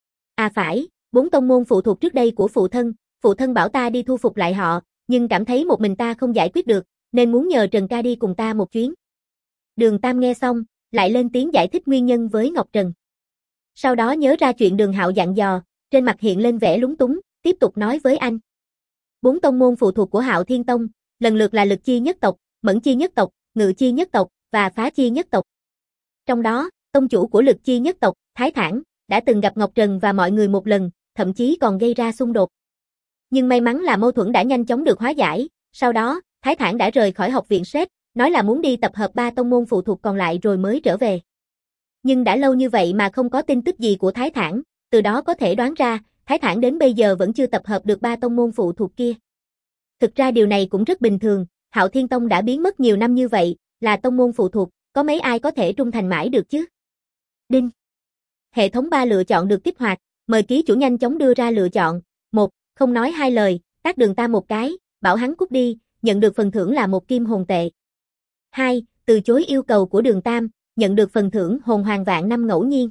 À phải, 4 tông môn phụ thuộc trước đây của phụ thân bảo ta đi thu phục lại họ, nhưng cảm thấy một mình ta không giải quyết được, nên muốn nhờ Trần ca đi cùng ta một chuyến. Đường Tam nghe xong, lại lên tiếng giải thích nguyên nhân với Ngọc Trần. Sau đó nhớ ra chuyện Đường Hạo dặn dò, trên mặt hiện lên vẻ lúng túng, tiếp tục nói với anh. 4 tông môn phụ thuộc của Hạo Thiên Tông, lần lượt là Lực Chi nhất tộc, Mẫn Chi nhất tộc, Ngự Chi nhất tộc và Phá Chi nhất tộc. Trong đó, tông chủ của Lực Chi nhất tộc, Thái Thản, đã từng gặp Ngọc Trần và mọi người một lần, thậm chí còn gây ra xung đột. Nhưng may mắn là mâu thuẫn đã nhanh chóng được hóa giải, sau đó, Thái Thản đã rời khỏi học viện Stress, nói là muốn đi tập hợp 3 tông môn phụ thuộc còn lại rồi mới trở về. Nhưng đã lâu như vậy mà không có tin tức gì của Thái Thản, từ đó có thể đoán ra, Thái Thản đến bây giờ vẫn chưa tập hợp được 3 tông môn phụ thuộc kia. Thực ra điều này cũng rất bình thường, Hạo Thiên Tông đã biến mất nhiều năm như vậy, là tông môn phụ thuộc, có mấy ai có thể trung thành mãi được chứ? Đinh. Hệ thống 3 lựa chọn được kích hoạt, mời ký chủ nhanh chóng đưa ra lựa chọn. 1. Không nói hai lời, tát Đường Tam một cái, bảo hắn cút đi, nhận được phần thưởng là 1 kim hồn tệ. 2. Từ chối yêu cầu của Đường Tam, nhận được phần thưởng hồn hoàng vạn năm ngẫu nhiên.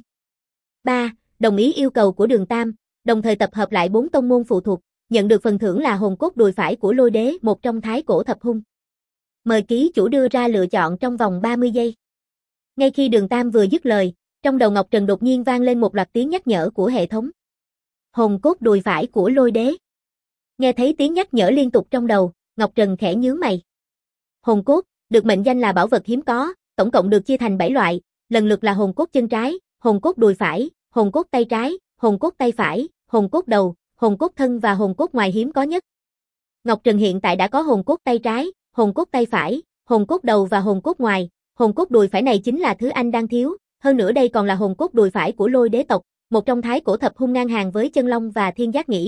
3. Đồng ý yêu cầu của Đường Tam, đồng thời tập hợp lại 4 tông môn phụ thuộc, nhận được phần thưởng là hồn cốt đùi phải của Lôi Đế, một trong thái cổ thập hung. Mời ký chủ đưa ra lựa chọn trong vòng 30 giây. Ngay khi Đường Tam vừa dứt lời, trong đầu Ngọc Trần đột nhiên vang lên một loạt tiếng nhắc nhở của hệ thống. Hồn cốt đùi phải của Lôi Đế. Nghe thấy tiếng nhắc nhở liên tục trong đầu, Ngọc Trần khẽ nhướng mày. Hồn cốt, được mệnh danh là bảo vật hiếm có, tổng cộng được chia thành 7 loại, lần lượt là hồn cốt chân trái, hồn cốt đùi phải, hồn cốt tay trái, hồn cốt tay phải, hồn cốt đầu, hồn cốt thân và hồn cốt ngoài hiếm có nhất. Ngọc Trần hiện tại đã có hồn cốt tay trái, hồn cốt tay phải, hồn cốt đầu và hồn cốt ngoài, hồn cốt đùi phải này chính là thứ anh đang thiếu, hơn nữa đây còn là hồn cốt đùi phải của Lôi Đế tộc, một trong thái cổ thập hung ngang hàng với Chân Long và Thiên Giác Nghĩ.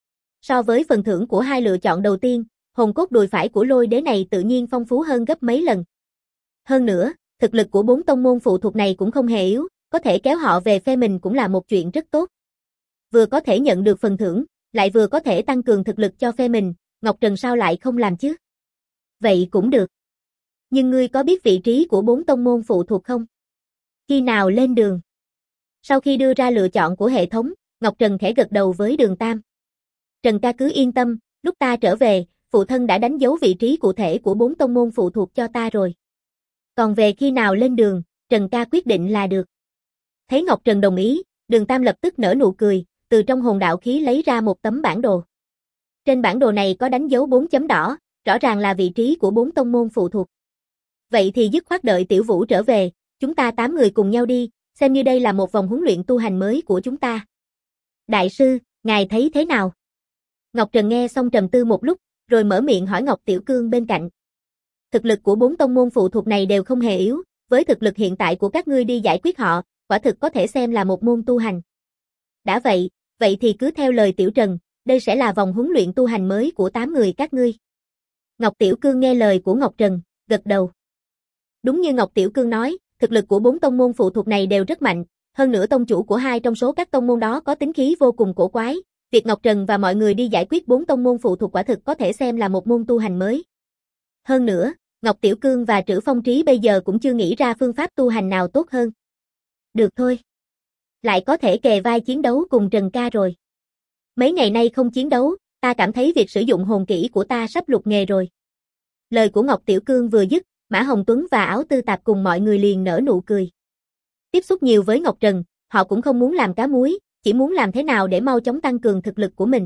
So với phần thưởng của hai lựa chọn đầu tiên, hồn cốt đùi phải của Lôi Đế này tự nhiên phong phú hơn gấp mấy lần. Hơn nữa, thực lực của 4 tông môn phụ thuộc này cũng không hề yếu, có thể kéo họ về phe mình cũng là một chuyện rất tốt. Vừa có thể nhận được phần thưởng, lại vừa có thể tăng cường thực lực cho phe mình, Ngọc Trần sao lại không làm chứ? Vậy cũng được. Nhưng ngươi có biết vị trí của 4 tông môn phụ thuộc không? Khi nào lên đường? Sau khi đưa ra lựa chọn của hệ thống, Ngọc Trần khẽ gật đầu với Đường Tam. Trần ca cứ yên tâm, lúc ta trở về, phụ thân đã đánh dấu vị trí cụ thể của 4 tông môn phụ thuộc cho ta rồi. Còn về khi nào lên đường, Trần ca quyết định là được. Thấy Ngọc Trần đồng ý, Đường Tam lập tức nở nụ cười, từ trong hồn đạo khí lấy ra một tấm bản đồ. Trên bản đồ này có đánh dấu 4 chấm đỏ, rõ ràng là vị trí của 4 tông môn phụ thuộc. Vậy thì dứt khoát đợi Tiểu Vũ trở về, chúng ta 8 người cùng nhau đi, xem như đây là một vòng huấn luyện tu hành mới của chúng ta. Đại sư, ngài thấy thế nào? Ngọc Trần nghe xong trầm tư một lúc, rồi mở miệng hỏi Ngọc Tiểu Cương bên cạnh. Thực lực của 4 tông môn phụ thuộc này đều không hề yếu, với thực lực hiện tại của các ngươi đi giải quyết họ, quả thực có thể xem là một môn tu hành. Đã vậy, vậy thì cứ theo lời Tiểu Trần, đây sẽ là vòng huấn luyện tu hành mới của 8 người các ngươi. Ngọc Tiểu Cương nghe lời của Ngọc Trần, gật đầu. Đúng như Ngọc Tiểu Cương nói, thực lực của 4 tông môn phụ thuộc này đều rất mạnh, hơn nữa tông chủ của 2 trong số các tông môn đó có tính khí vô cùng cổ quái, việc Ngọc Trần và mọi người đi giải quyết 4 tông môn phụ thuộc quả thực có thể xem là một môn tu hành mới. Hơn nữa, Ngọc Tiểu Cương và Trữ Phong Trí bây giờ cũng chưa nghĩ ra phương pháp tu hành nào tốt hơn. Được thôi. Lại có thể kề vai chiến đấu cùng Trần ca rồi. Mấy ngày nay không chiến đấu, ta cảm thấy việc sử dụng hồn kỹ của ta sắp lục nghề rồi. Lời của Ngọc Tiểu Cương vừa dứt, Mã Hồng Tuấn và Áo Tư Tạp cùng mọi người liền nở nụ cười. Tiếp xúc nhiều với Ngọc Trần, họ cũng không muốn làm cá muối, chỉ muốn làm thế nào để mau chóng tăng cường thực lực của mình.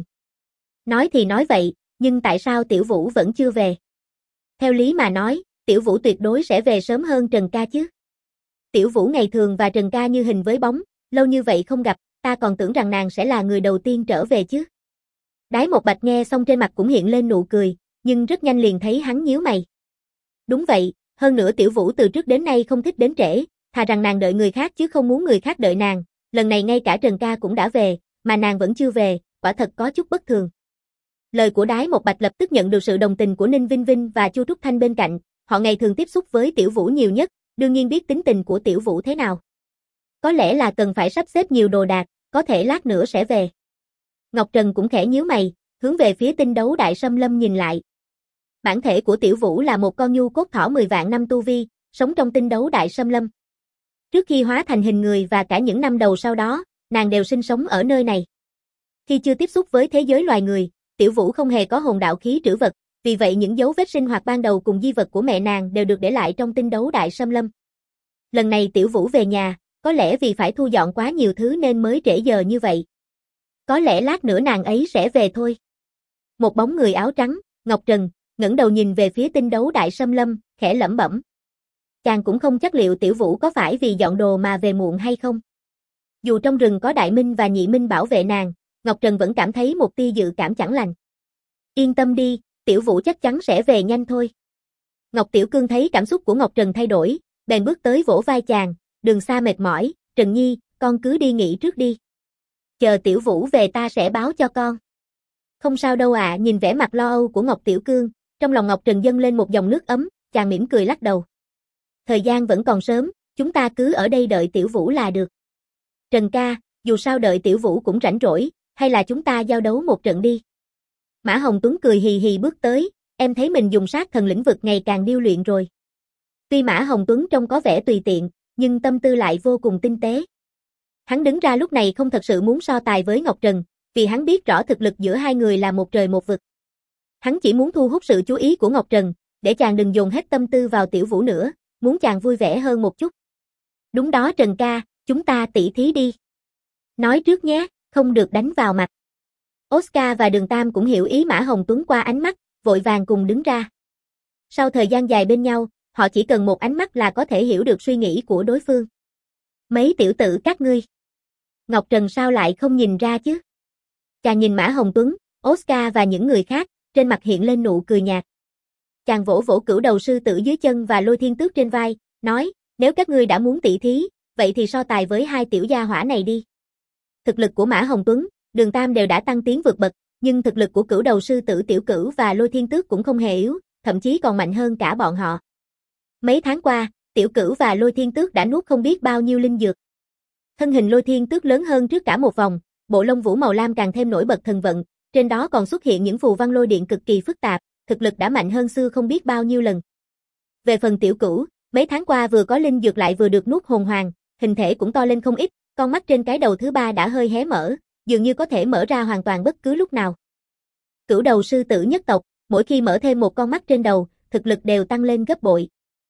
Nói thì nói vậy, nhưng tại sao Tiểu Vũ vẫn chưa về? Theo lý mà nói, Tiểu Vũ tuyệt đối sẽ về sớm hơn Trần ca chứ. Tiểu Vũ ngày thường và Trần ca như hình với bóng, lâu như vậy không gặp, ta còn tưởng rằng nàng sẽ là người đầu tiên trở về chứ. Đái Một Bạch nghe xong trên mặt cũng hiện lên nụ cười, nhưng rất nhanh liền thấy hắn nhíu mày. Đúng vậy, hơn nữa Tiểu Vũ từ trước đến nay không thích đến trễ, thà rằng nàng đợi người khác chứ không muốn người khác đợi nàng, lần này ngay cả Trần ca cũng đã về, mà nàng vẫn chưa về, quả thật có chút bất thường. Lời của Đái Một Bạch lập tức nhận được sự đồng tình của Ninh Vinh Vinh và Chu Trúc Thanh bên cạnh, họ ngày thường tiếp xúc với Tiểu Vũ nhiều nhất, đương nhiên biết tính tình của Tiểu Vũ thế nào. Có lẽ là cần phải sắp xếp nhiều đồ đạc, có thể lát nữa sẽ về. Ngọc Trần cũng khẽ nhíu mày, hướng về phía tinh đấu Đại Sâm Lâm nhìn lại. Bản thể của Tiểu Vũ là một con nhu cốt thỏ 10 vạn năm tu vi, sống trong tinh đấu Đại Sâm Lâm. Trước khi hóa thành hình người và cả những năm đầu sau đó, nàng đều sinh sống ở nơi này. Khi chưa tiếp xúc với thế giới loài người, Tiểu Vũ không hề có hồn đạo khí trữ vật, vì vậy những dấu vết sinh hoạt ban đầu cùng di vật của mẹ nàng đều được để lại trong tinh đấu Đại Sâm Lâm. Lần này Tiểu Vũ về nhà, có lẽ vì phải thu dọn quá nhiều thứ nên mới trễ giờ như vậy. Có lẽ lát nữa nàng ấy sẽ về thôi. Một bóng người áo trắng, Ngọc Trần, ngẩng đầu nhìn về phía tinh đấu Đại Sâm Lâm, khẽ lẩm bẩm. Chàng cũng không chắc liệu Tiểu Vũ có phải vì dọn đồ mà về muộn hay không. Dù trong rừng có Đại Minh và Nhị Minh bảo vệ nàng, Ngọc Trần vẫn cảm thấy một tia dự cảm chẳng lành. Yên tâm đi, Tiểu Vũ chắc chắn sẽ về nhanh thôi. Ngọc Tiểu Cương thấy cảm xúc của Ngọc Trần thay đổi, bèn bước tới vỗ vai chàng, đường xa mệt mỏi, Trần Nhi, con cứ đi nghỉ trước đi. Chờ Tiểu Vũ về ta sẽ báo cho con. Không sao đâu ạ, nhìn vẻ mặt lo âu của Ngọc Tiểu Cương, trong lòng Ngọc Trần dâng lên một dòng nước ấm, chàng mỉm cười lắc đầu. Thời gian vẫn còn sớm, chúng ta cứ ở đây đợi Tiểu Vũ là được. Trần ca, dù sao đợi Tiểu Vũ cũng rảnh rỗi, hay là chúng ta giao đấu một trận đi. Mã Hồng Tuấn cười hì hì bước tới, em thấy mình dùng sát thần lĩnh vực ngày càng điêu luyện rồi. Tuy Mã Hồng Tuấn trông có vẻ tùy tiện, nhưng tâm tư lại vô cùng tinh tế. Hắn đứng ra lúc này không thật sự muốn so tài với Ngọc Trần, vì hắn biết rõ thực lực giữa hai người là một trời một vực. Hắn chỉ muốn thu hút sự chú ý của Ngọc Trần, để chàng đừng dồn hết tâm tư vào Tiểu Vũ nữa, muốn chàng vui vẻ hơn một chút. Đúng đó Trần ca, chúng ta tỉ thí đi. Nói trước nhé, không được đánh vào mặt. Oscar và Đường Tam cũng hiểu ý Mã Hồng Tuấn qua ánh mắt, vội vàng cùng đứng ra. Sau thời gian dài bên nhau, họ chỉ cần một ánh mắt là có thể hiểu được suy nghĩ của đối phương. Mấy tiểu tử các ngươi. Ngọc Trần sao lại không nhìn ra chứ? Chàng nhìn Mã Hồng Tuấn, Oscar và những người khác, trên mặt hiện lên nụ cười nhạt. Chàng vỗ vỗ cửu đầu sư tử dưới chân và Lôi Thiên Tước trên vai, nói, nếu các ngươi đã muốn tỉ thí, vậy thì so tài với hai tiểu gia hỏa này đi. Thực lực của Mã Hồng Tuấn, Đường Tam đều đã tăng tiến vượt bậc, nhưng thực lực của cửu đầu sư tử Tiểu Cửu và Lôi Thiên Tước cũng không hề yếu, thậm chí còn mạnh hơn cả bọn họ. Mấy tháng qua, Tiểu Cửu và Lôi Thiên Tước đã nuốt không biết bao nhiêu linh dược. Thân hình Lôi Thiên Tước lớn hơn trước cả một vòng, bộ lông vũ màu lam càng thêm nổi bật thần vận, trên đó còn xuất hiện những phù văn lôi điện cực kỳ phức tạp, thực lực đã mạnh hơn xưa không biết bao nhiêu lần. Về phần Tiểu Cửu, mấy tháng qua vừa có linh dược lại vừa được nuốt hồn hoàng, hình thể cũng to lên không ít, con mắt trên cái đầu thứ ba đã hơi hé mở, dường như có thể mở ra hoàn toàn bất cứ lúc nào. Cửu đầu sư tử nhất tộc, mỗi khi mở thêm một con mắt trên đầu, thực lực đều tăng lên gấp bội.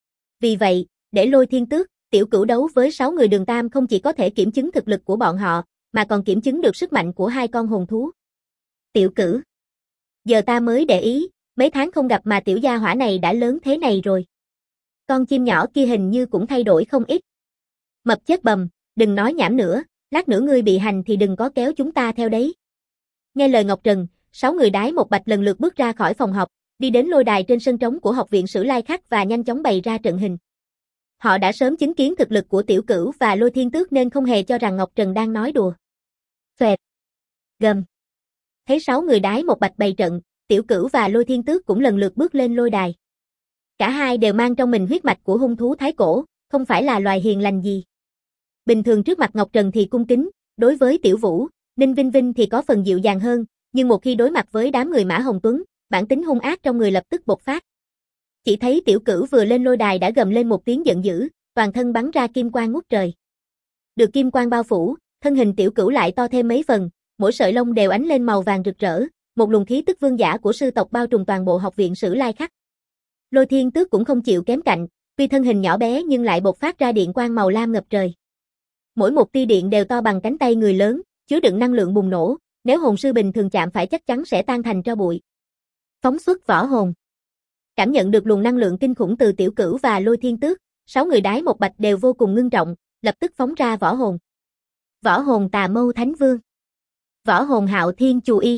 Vì vậy, để Lôi Thiên Tước, Tiểu Cửu đấu với 6 người Đường Tam không chỉ có thể kiểm chứng thực lực của bọn họ, mà còn kiểm chứng được sức mạnh của hai con hồn thú. Tiểu Cửu. Giờ ta mới để ý, mấy tháng không gặp mà tiểu gia hỏa này đã lớn thế này rồi. Con chim nhỏ kia hình như cũng thay đổi không ít. Mập chết bầm, đừng nói nhảm nữa, lát nữa ngươi bị hành thì đừng có kéo chúng ta theo đấy. Nghe lời Ngọc Trần, 6 người đái một bạch lần lượt bước ra khỏi phòng học, đi đến lôi đài trên sân trống của học viện Sử Lai Khắc và nhanh chóng bày ra trận hình. Họ đã sớm chứng kiến thực lực của Tiểu Cửu và Lôi Thiên Tước nên không hề cho rằng Ngọc Trần đang nói đùa. Xoẹt. Gầm. Thấy 6 người đái một bạch bày trận, Tiểu Cửu và Lôi Thiên Tước cũng lần lượt bước lên lôi đài. Cả hai đều mang trong mình huyết mạch của hung thú thái cổ, không phải là loài hiền lành gì. Bình thường trước mặt Ngọc Trần thì cung kính, đối với Tiểu Vũ, Ninh Vinh Vinh thì có phần dịu dàng hơn, nhưng một khi đối mặt với đám người Mã Hồng Tuấn, bản tính hung ác trong người lập tức bộc phát. Chỉ thấy Tiểu Cửu vừa lên lôi đài đã gầm lên một tiếng giận dữ, toàn thân bắn ra kim quang ngút trời. Được kim quang bao phủ, thân hình Tiểu Cửu lại to thêm mấy phần, mỗi sợi lông đều ánh lên màu vàng rực rỡ, một luồng khí tức vương giả của sư tộc bao trùm toàn bộ học viện Sử Lai Khắc. Lôi Thiên Tước cũng không chịu kém cạnh, tuy thân hình nhỏ bé nhưng lại bộc phát ra điện quang màu lam ngập trời. Mỗi một tia điện đều to bằng cánh tay người lớn, chứa đựng năng lượng bùng nổ, nếu hồn sư bình thường chạm phải chắc chắn sẽ tan thành tro bụi. Phóng xuất võ hồn. Cảm nhận được luồng năng lượng kinh khủng từ Tiểu Cửu và Lôi Thiên Tước, 6 người đái một bạch đều vô cùng ngưng trọng, lập tức phóng ra võ hồn. Võ hồn Tà Mâu Thánh Vương. Võ hồn Hạo Thiên Chù Y.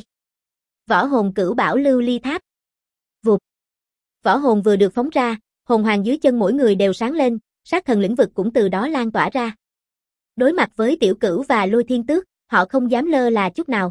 Võ hồn Cửu Bảo Lưu Ly Tháp. Vụt. Võ hồn vừa được phóng ra, hồn hoàng dưới chân mỗi người đều sáng lên, sát thần lĩnh vực cũng từ đó lan tỏa ra. Đối mặt với Tiểu Cửu và Lôi Thiên Tước, họ không dám lơ là chút nào.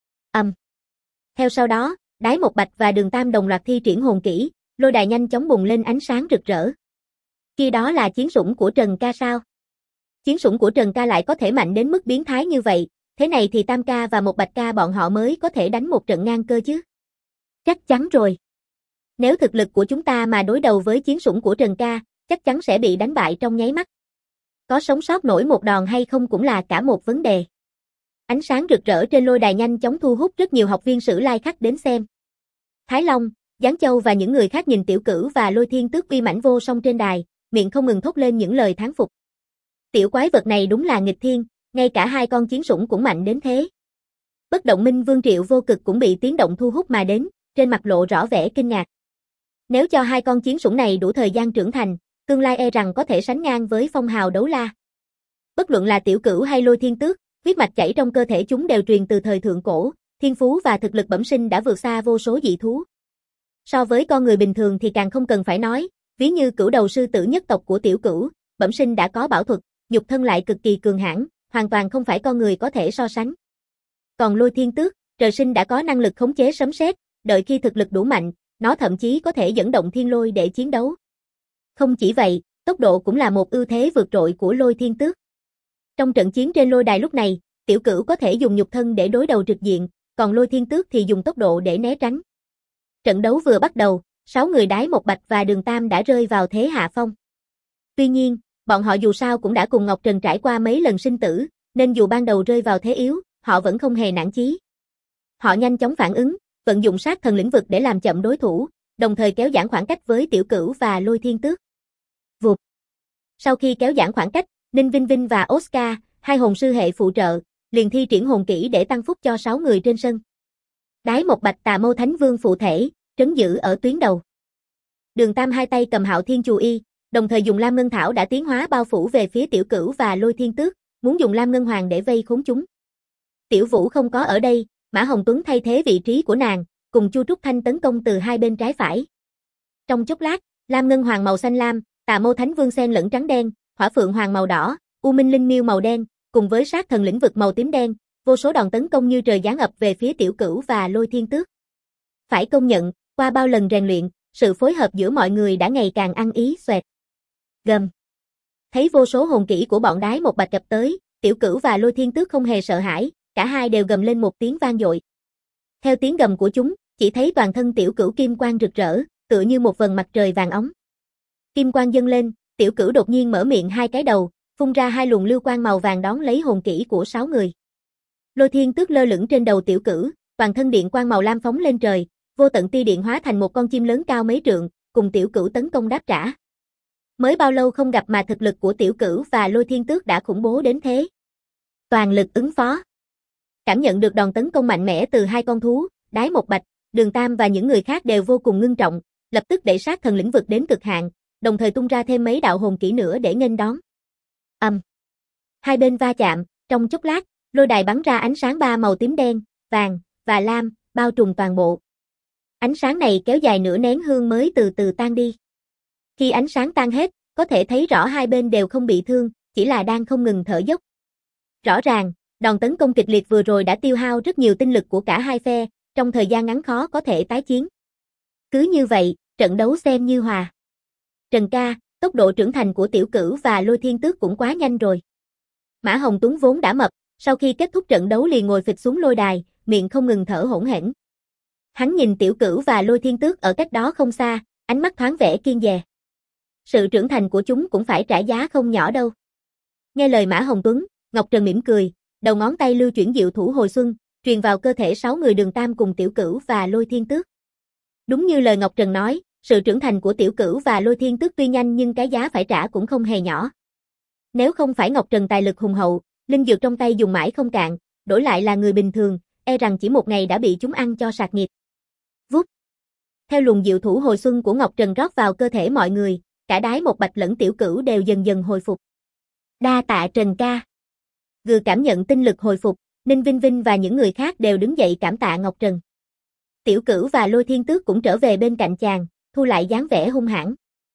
Theo sau đó, Đái Một Bạch và Đường Tam đồng loạt thi triển hồn kỹ, lôi đài nhanh chóng bùng lên ánh sáng rực rỡ. Kia đó là chiến sủng của Trần ca sao? Chiến sủng của Trần ca lại có thể mạnh đến mức biến thái như vậy, thế này thì Tam ca và Một Bạch ca bọn họ mới có thể đánh một trận ngang cơ chứ. Chắc chắn rồi. Nếu thực lực của chúng ta mà đối đầu với chiến sủng của Trần ca, chắc chắn sẽ bị đánh bại trong nháy mắt. Có sống sót nổi một đòn hay không cũng là cả một vấn đề. Ánh sáng rực rỡ trên lôi đài nhanh chóng thu hút rất nhiều học viên Sử Lai Khắc đến xem. Thái Long, Giáng Châu và những người khác nhìn Tiểu Cửu và Lôi Thiên Tước uy mãnh vô song trên đài, miệng không ngừng thốt lên những lời thán phục. Tiểu quái vật này đúng là nghịch thiên, ngay cả hai con chiến sủng cũng mạnh đến thế. Bất Động Minh Vương Triệu Vô Cực cũng bị tiếng động thu hút mà đến, trên mặt lộ rõ vẻ kinh ngạc. Nếu cho hai con chiến sủng này đủ thời gian trưởng thành, tương lai e rằng có thể sánh ngang với phong hào đấu la. Bất luận là Tiểu Cửu hay Lôi Thiên Tước, huyết mạch chảy trong cơ thể chúng đều truyền từ thời thượng cổ, thiên phú và thực lực bẩm sinh đã vượt xa vô số dị thú. So với con người bình thường thì càng không cần phải nói, ví như cửu đầu sư tử nhất tộc của Tiểu Cửu, bẩm sinh đã có bảo thuật, nhục thân lại cực kỳ cường hãn, hoàn toàn không phải con người có thể so sánh. Còn Lôi Thiên Tước, trời sinh đã có năng lực khống chế sấm sét, đợi khi thực lực đủ mạnh, nó thậm chí có thể dẫn động thiên lôi để chiến đấu. Không chỉ vậy, tốc độ cũng là một ưu thế vượt trội của Lôi Thiên Tước. Trong trận chiến trên lôi đài lúc này, Tiểu Cửu có thể dùng nhục thân để đối đầu trực diện, còn Lôi Thiên Tước thì dùng tốc độ để né tránh. Trận đấu vừa bắt đầu, 6 người Đái Một Bạch và Đường Tam đã rơi vào thế hạ phong. Tuy nhiên, bọn họ dù sao cũng đã cùng Ngọc Trần trải qua mấy lần sinh tử, nên dù ban đầu rơi vào thế yếu, họ vẫn không hề nản chí. Họ nhanh chóng phản ứng, vận dụng sát thần lĩnh vực để làm chậm đối thủ, đồng thời kéo giãn khoảng cách với Tiểu Cửu và Lôi Thiên Tước. Vụt. Sau khi kéo giãn khoảng cách, Ninh Vinh Vinh và Oscar, hai hồn sư hệ phụ trợ, liền thi triển hồn kỹ để tăng phúc cho 6 người trên sân. Đái Một Bạch Tà Mâu Thánh Vương phụ thể, trấn giữ ở tuyến đầu. Đường Tam hai tay cầm Hạo Thiên Chù Y, đồng thời dùng Lam Ngân Thảo đã tiến hóa bao phủ về phía Tiểu Cửu và Lôi Thiên Tước, muốn dùng Lam Ngân Hoàng để vây khốn chúng. Tiểu Vũ không có ở đây, Mã Hồng Tuấn thay thế vị trí của nàng, cùng Chu Trúc Thanh tấn công từ hai bên trái phải. Trong chốc lát, Lam Ngân Hoàng màu xanh lam, Tà Mâu Thánh Vương xen lẫn trắng đen, Hỏa Phượng Hoàng màu đỏ, U Minh Linh Miêu màu đen, cùng với sát thần lĩnh vực màu tím đen, vô số đòn tấn công như trời giáng ập về phía Tiểu Cửu và Lôi Thiên Tước. Phải công nhận, qua bao lần rèn luyện, sự phối hợp giữa mọi người đã ngày càng ăn ý xoẹt. Gầm. Thấy vô số hồn kỹ của bọn Đái Một Bạch ập tới, Tiểu Cửu và Lôi Thiên Tước không hề sợ hãi, cả hai đều gầm lên một tiếng vang dội. Theo tiếng gầm của chúng, chỉ thấy toàn thân Tiểu Cửu kim quang rực rỡ, tựa như một vầng mặt trời vàng óng. Kim quang dâng lên, Tiểu Cửu đột nhiên mở miệng hai cái đầu, phun ra hai luồng lưu quang màu vàng đón lấy hồn kỹ của 6 người. Lôi Thiên Tước lơ lửng trên đầu Tiểu Cửu, toàn thân điện quang màu lam phóng lên trời, vô tận tia điện hóa thành một con chim lớn cao mấy trượng, cùng Tiểu Cửu tấn công đáp trả. Mới bao lâu không gặp mà thực lực của Tiểu Cửu và Lôi Thiên Tước đã khủng bố đến thế. Toàn lực ứng phó. Cảm nhận được đòn tấn công mạnh mẽ từ hai con thú, Đái Một Bạch, Đường Tam và những người khác đều vô cùng ngưng trọng, lập tức đẩy sát thần lĩnh vực đến cực hạn, đồng thời tung ra thêm mấy đạo hồn kỹ nữa để nghênh đón. Hai bên va chạm, trong chốc lát, lôi đài bắn ra ánh sáng ba màu tím đen, vàng và lam, bao trùm toàn bộ. Ánh sáng này kéo dài nửa nén hương mới từ từ tan đi. Khi ánh sáng tan hết, có thể thấy rõ hai bên đều không bị thương, chỉ là đang không ngừng thở dốc. Rõ ràng, đòn tấn công kịch liệt vừa rồi đã tiêu hao rất nhiều tinh lực của cả hai phe, trong thời gian ngắn khó có thể tái chiến. Cứ như vậy, trận đấu xem như hòa. Trần ca, tốc độ trưởng thành của Tiểu Cửu và Lôi Thiên Tước cũng quá nhanh rồi. Mã Hồng Tuấn vốn đã mập, sau khi kết thúc trận đấu liền ngồi phịch xuống lôi đài, miệng không ngừng thở hổn hển. Hắn nhìn Tiểu Cửu và Lôi Thiên Tước ở cách đó không xa, ánh mắt thoáng vẻ kiêng dè. Sự trưởng thành của chúng cũng phải trả giá không nhỏ đâu. Nghe lời Mã Hồng Tuấn, Ngọc Trần mỉm cười, đầu ngón tay lưu chuyển diệu thủ hồi xuân, truyền vào cơ thể 6 người Đường Tam cùng Tiểu Cửu và Lôi Thiên Tước. Đúng như lời Ngọc Trần nói, sự trưởng thành của Tiểu Cửu và Lôi Thiên Tước tuy nhanh nhưng cái giá phải trả cũng không hề nhỏ. Nếu không phải Ngọc Trần tài lực hùng hậu, linh dược trong tay dùng mãi không cạn, đổi lại là người bình thường, e rằng chỉ một ngày đã bị chúng ăn cho sạc nghiệp. Vút. Theo luồng diệu thủ hồi xuân của Ngọc Trần rót vào cơ thể mọi người, cả Đái Một Bạch lẫn Tiểu Cửu đều dần dần hồi phục. Đa tạ Trần ca. Vừa cảm nhận tinh lực hồi phục, Ninh Vinh Vinh và những người khác đều đứng dậy cảm tạ Ngọc Trần. Tiểu Cửu và Lôi Thiên Tước cũng trở về bên cạnh chàng, thu lại dáng vẻ hung hãn.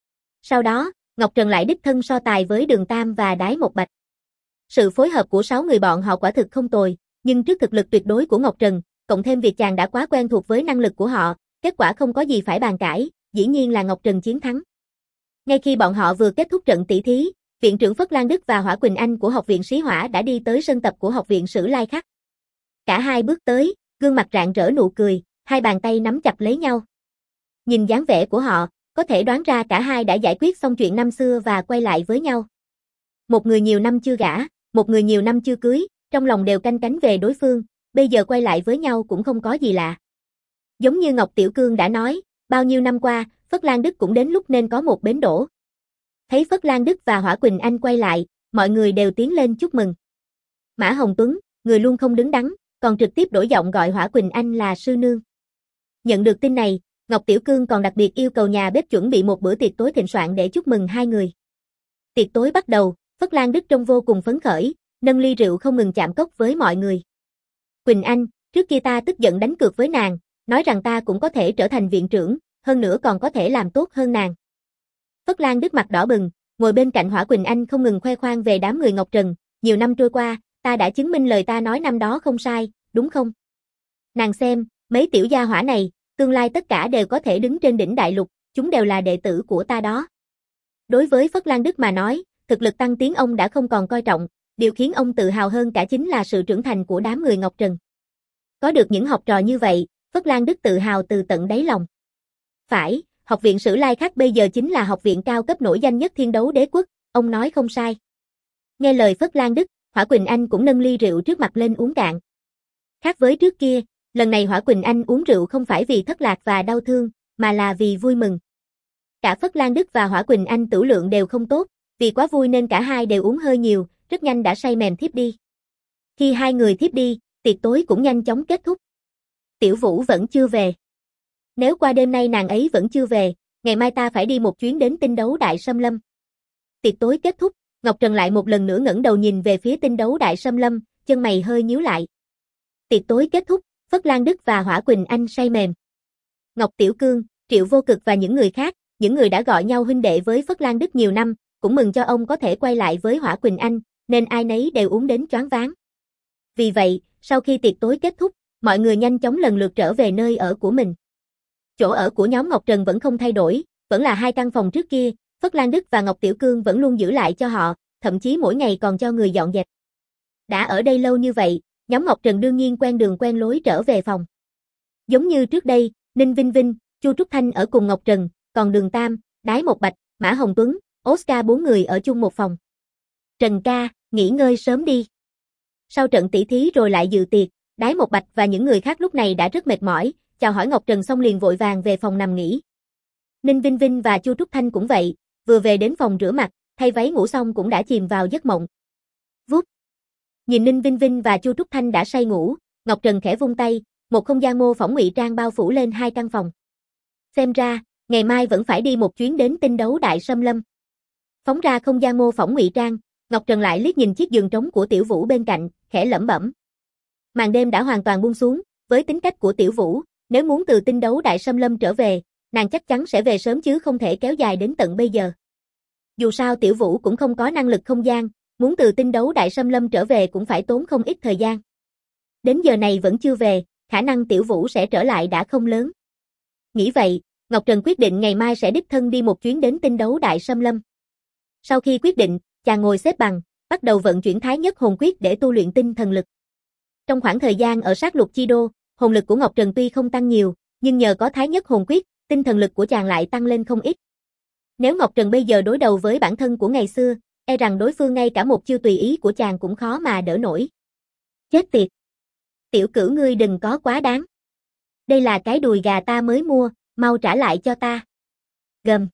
Sau đó, Ngọc Trần lại đích thân so tài với Đường Tam và Đái Một Bạch. Sự phối hợp của 6 người bọn họ quả thực không tồi, nhưng trước thực lực tuyệt đối của Ngọc Trần, cộng thêm việc chàng đã quá quen thuộc với năng lực của họ, kết quả không có gì phải bàn cãi, dĩ nhiên là Ngọc Trần chiến thắng. Ngay khi bọn họ vừa kết thúc trận tỷ thí, viện trưởng Phất Lan Đức và Hỏa Quỳnh Anh của Học viện Sĩ Hỏa đã đi tới sân tập của Học viện Sử Lai Khắc. Cả hai bước tới, gương mặt rạng rỡ nụ cười, hai bàn tay nắm chặt lấy nhau. Nhìn dáng vẻ của họ, có thể đoán ra cả hai đã giải quyết xong chuyện năm xưa và quay lại với nhau. Một người nhiều năm chưa gả, một người nhiều năm chưa cưới, trong lòng đều canh cánh về đối phương, bây giờ quay lại với nhau cũng không có gì lạ. Giống như Ngọc Tiểu Cương đã nói, bao nhiêu năm qua, Phất Lan Đức cũng đến lúc nên có một bến đỗ. Thấy Phất Lan Đức và Hỏa Quỳnh Anh quay lại, mọi người đều tiến lên chúc mừng. Mã Hồng Tuấn, người luôn không đứng đắn, còn trực tiếp đổi giọng gọi Hỏa Quỳnh Anh là sư nương. Nhận được tin này, Ngọc Tiểu Cương còn đặc biệt yêu cầu nhà bếp chuẩn bị một bữa tiệc tối thịnh soạn để chúc mừng hai người. Tiệc tối bắt đầu, Phất Lan Đức trông vô cùng phấn khởi, nâng ly rượu không ngừng chạm cốc với mọi người. Quỳnh Anh, trước kia ta tức giận đánh cược với nàng, nói rằng ta cũng có thể trở thành viện trưởng, hơn nữa còn có thể làm tốt hơn nàng. Phất Lan Đức mặt đỏ bừng, ngồi bên cạnh Hỏa Quỳnh Anh không ngừng khoe khoang về đám người Ngọc Trần, nhiều năm trôi qua, ta đã chứng minh lời ta nói năm đó không sai, đúng không? Nàng xem, mấy tiểu gia hỏa này, tương lai tất cả đều có thể đứng trên đỉnh đại lục, chúng đều là đệ tử của ta đó. Đối với Phất Lan Đức mà nói, thực lực tăng tiến ông đã không còn coi trọng, điều khiến ông tự hào hơn cả chính là sự trưởng thành của đám người Ngọc Trần. Có được những học trò như vậy, Phất Lan Đức tự hào từ tận đáy lòng. Phải, Học viện Sử Lai Khắc bây giờ chính là học viện cao cấp nổi danh nhất Thiên Đấu Đế Quốc, ông nói không sai. Nghe lời Phất Lan Đức, Hỏa Quỳnh Anh cũng nâng ly rượu trước mặt lên uống cạn. Khác với trước kia, lần này Hỏa Quỳnh Anh uống rượu không phải vì thất lạc và đau thương, mà là vì vui mừng. Cả Phất Lan Đức và Hỏa Quỳnh Anh tửu lượng đều không tốt, vì quá vui nên cả hai đều uống hơi nhiều, rất nhanh đã say mềm thiếp đi. Khi hai người thiếp đi, tiệc tối cũng nhanh chóng kết thúc. Tiểu Vũ vẫn chưa về. Nếu qua đêm nay nàng ấy vẫn chưa về, ngày mai ta phải đi một chuyến đến Tinh Đấu Đại Sâm Lâm. Tiệc tối kết thúc, Ngọc Trần lại một lần nữa ngẩng đầu nhìn về phía Tinh Đấu Đại Sâm Lâm, chân mày hơi nhíu lại. Tiệc tối kết thúc, Phất Lan Đức và Hỏa Quỳnh Anh say mềm. Ngọc Tiểu Cương, Triệu Vô Cực và những người khác, những người đã gọi nhau huynh đệ với Phất Lan Đức nhiều năm, cũng mừng cho ông có thể quay lại với Hỏa Quỳnh Anh, nên ai nấy đều uống đến choáng váng. Vì vậy, sau khi tiệc tối kết thúc, mọi người nhanh chóng lần lượt trở về nơi ở của mình. Chỗ ở của nhóm Ngọc Trần vẫn không thay đổi, vẫn là hai căn phòng trước kia, Phất Lan Đức và Ngọc Tiểu Cương vẫn luôn giữ lại cho họ, thậm chí mỗi ngày còn cho người dọn dẹp. Đã ở đây lâu như vậy, nhóm Ngọc Trần đương nhiên quen đường quen lối trở về phòng. Giống như trước đây, Ninh Vinh Vinh, Chu Trúc Thanh ở cùng Ngọc Trần, còn Đường Tam, Đái Một Bạch, Mã Hồng Tuấn, Oscar bốn người ở chung một phòng. Trần ca, nghỉ ngơi sớm đi. Sau trận tỉ thí rồi lại dự tiệc, Đái Một Bạch và những người khác lúc này đã rất mệt mỏi, chào hỏi Ngọc Trần xong liền vội vàng về phòng nằm nghỉ. Ninh Vinh Vinh và Chu Trúc Thanh cũng vậy, vừa về đến phòng rửa mặt, thay váy ngủ xong cũng đã chìm vào giấc mộng. Vút. Nhìn Ninh Vinh Vinh và Chu Trúc Thanh đã say ngủ, Ngọc Trần khẽ vung tay, một không gian mô phỏng ngụy trang bao phủ lên hai căn phòng. Xem ra, ngày mai vẫn phải đi một chuyến đến Tinh Đấu Đại Sâm Lâm. Phóng ra không gian mô phỏng ngụy trang, Ngọc Trần lại liếc nhìn chiếc giường trống của Tiểu Vũ bên cạnh, khẽ lẩm bẩm. Màn đêm đã hoàn toàn buông xuống, với tính cách của Tiểu Vũ, nếu muốn từ Tinh Đấu Đại Sâm Lâm trở về, nàng chắc chắn sẽ về sớm chứ không thể kéo dài đến tận bây giờ. Dù sao Tiểu Vũ cũng không có năng lực không gian, muốn từ Tinh Đấu Đại Sâm Lâm trở về cũng phải tốn không ít thời gian. Đến giờ này vẫn chưa về, khả năng Tiểu Vũ sẽ trở lại đã không lớn. Nghĩ vậy, Ngọc Trần quyết định ngày mai sẽ đích thân đi một chuyến đến Tinh Đấu Đại Sâm Lâm. Sau khi quyết định, chàng ngồi xếp bằng, bắt đầu vận chuyển Thái Nhất Hồn Quyết để tu luyện tinh thần lực. Trong khoảng thời gian ở sát lục chi đô, hồn lực của Ngọc Trần tuy không tăng nhiều, nhưng nhờ có Thái Nhất Hồn Quyết, tinh thần lực của chàng lại tăng lên không ít. Nếu Ngọc Trần bây giờ đối đầu với bản thân của ngày xưa, e rằng đối phương ngay cả một chiêu tùy ý của chàng cũng khó mà đỡ nổi. Chết tiệt! Tiểu Cửu ngươi đừng có quá đáng. Đây là cái đùi gà ta mới mua, mau trả lại cho ta. Gầm.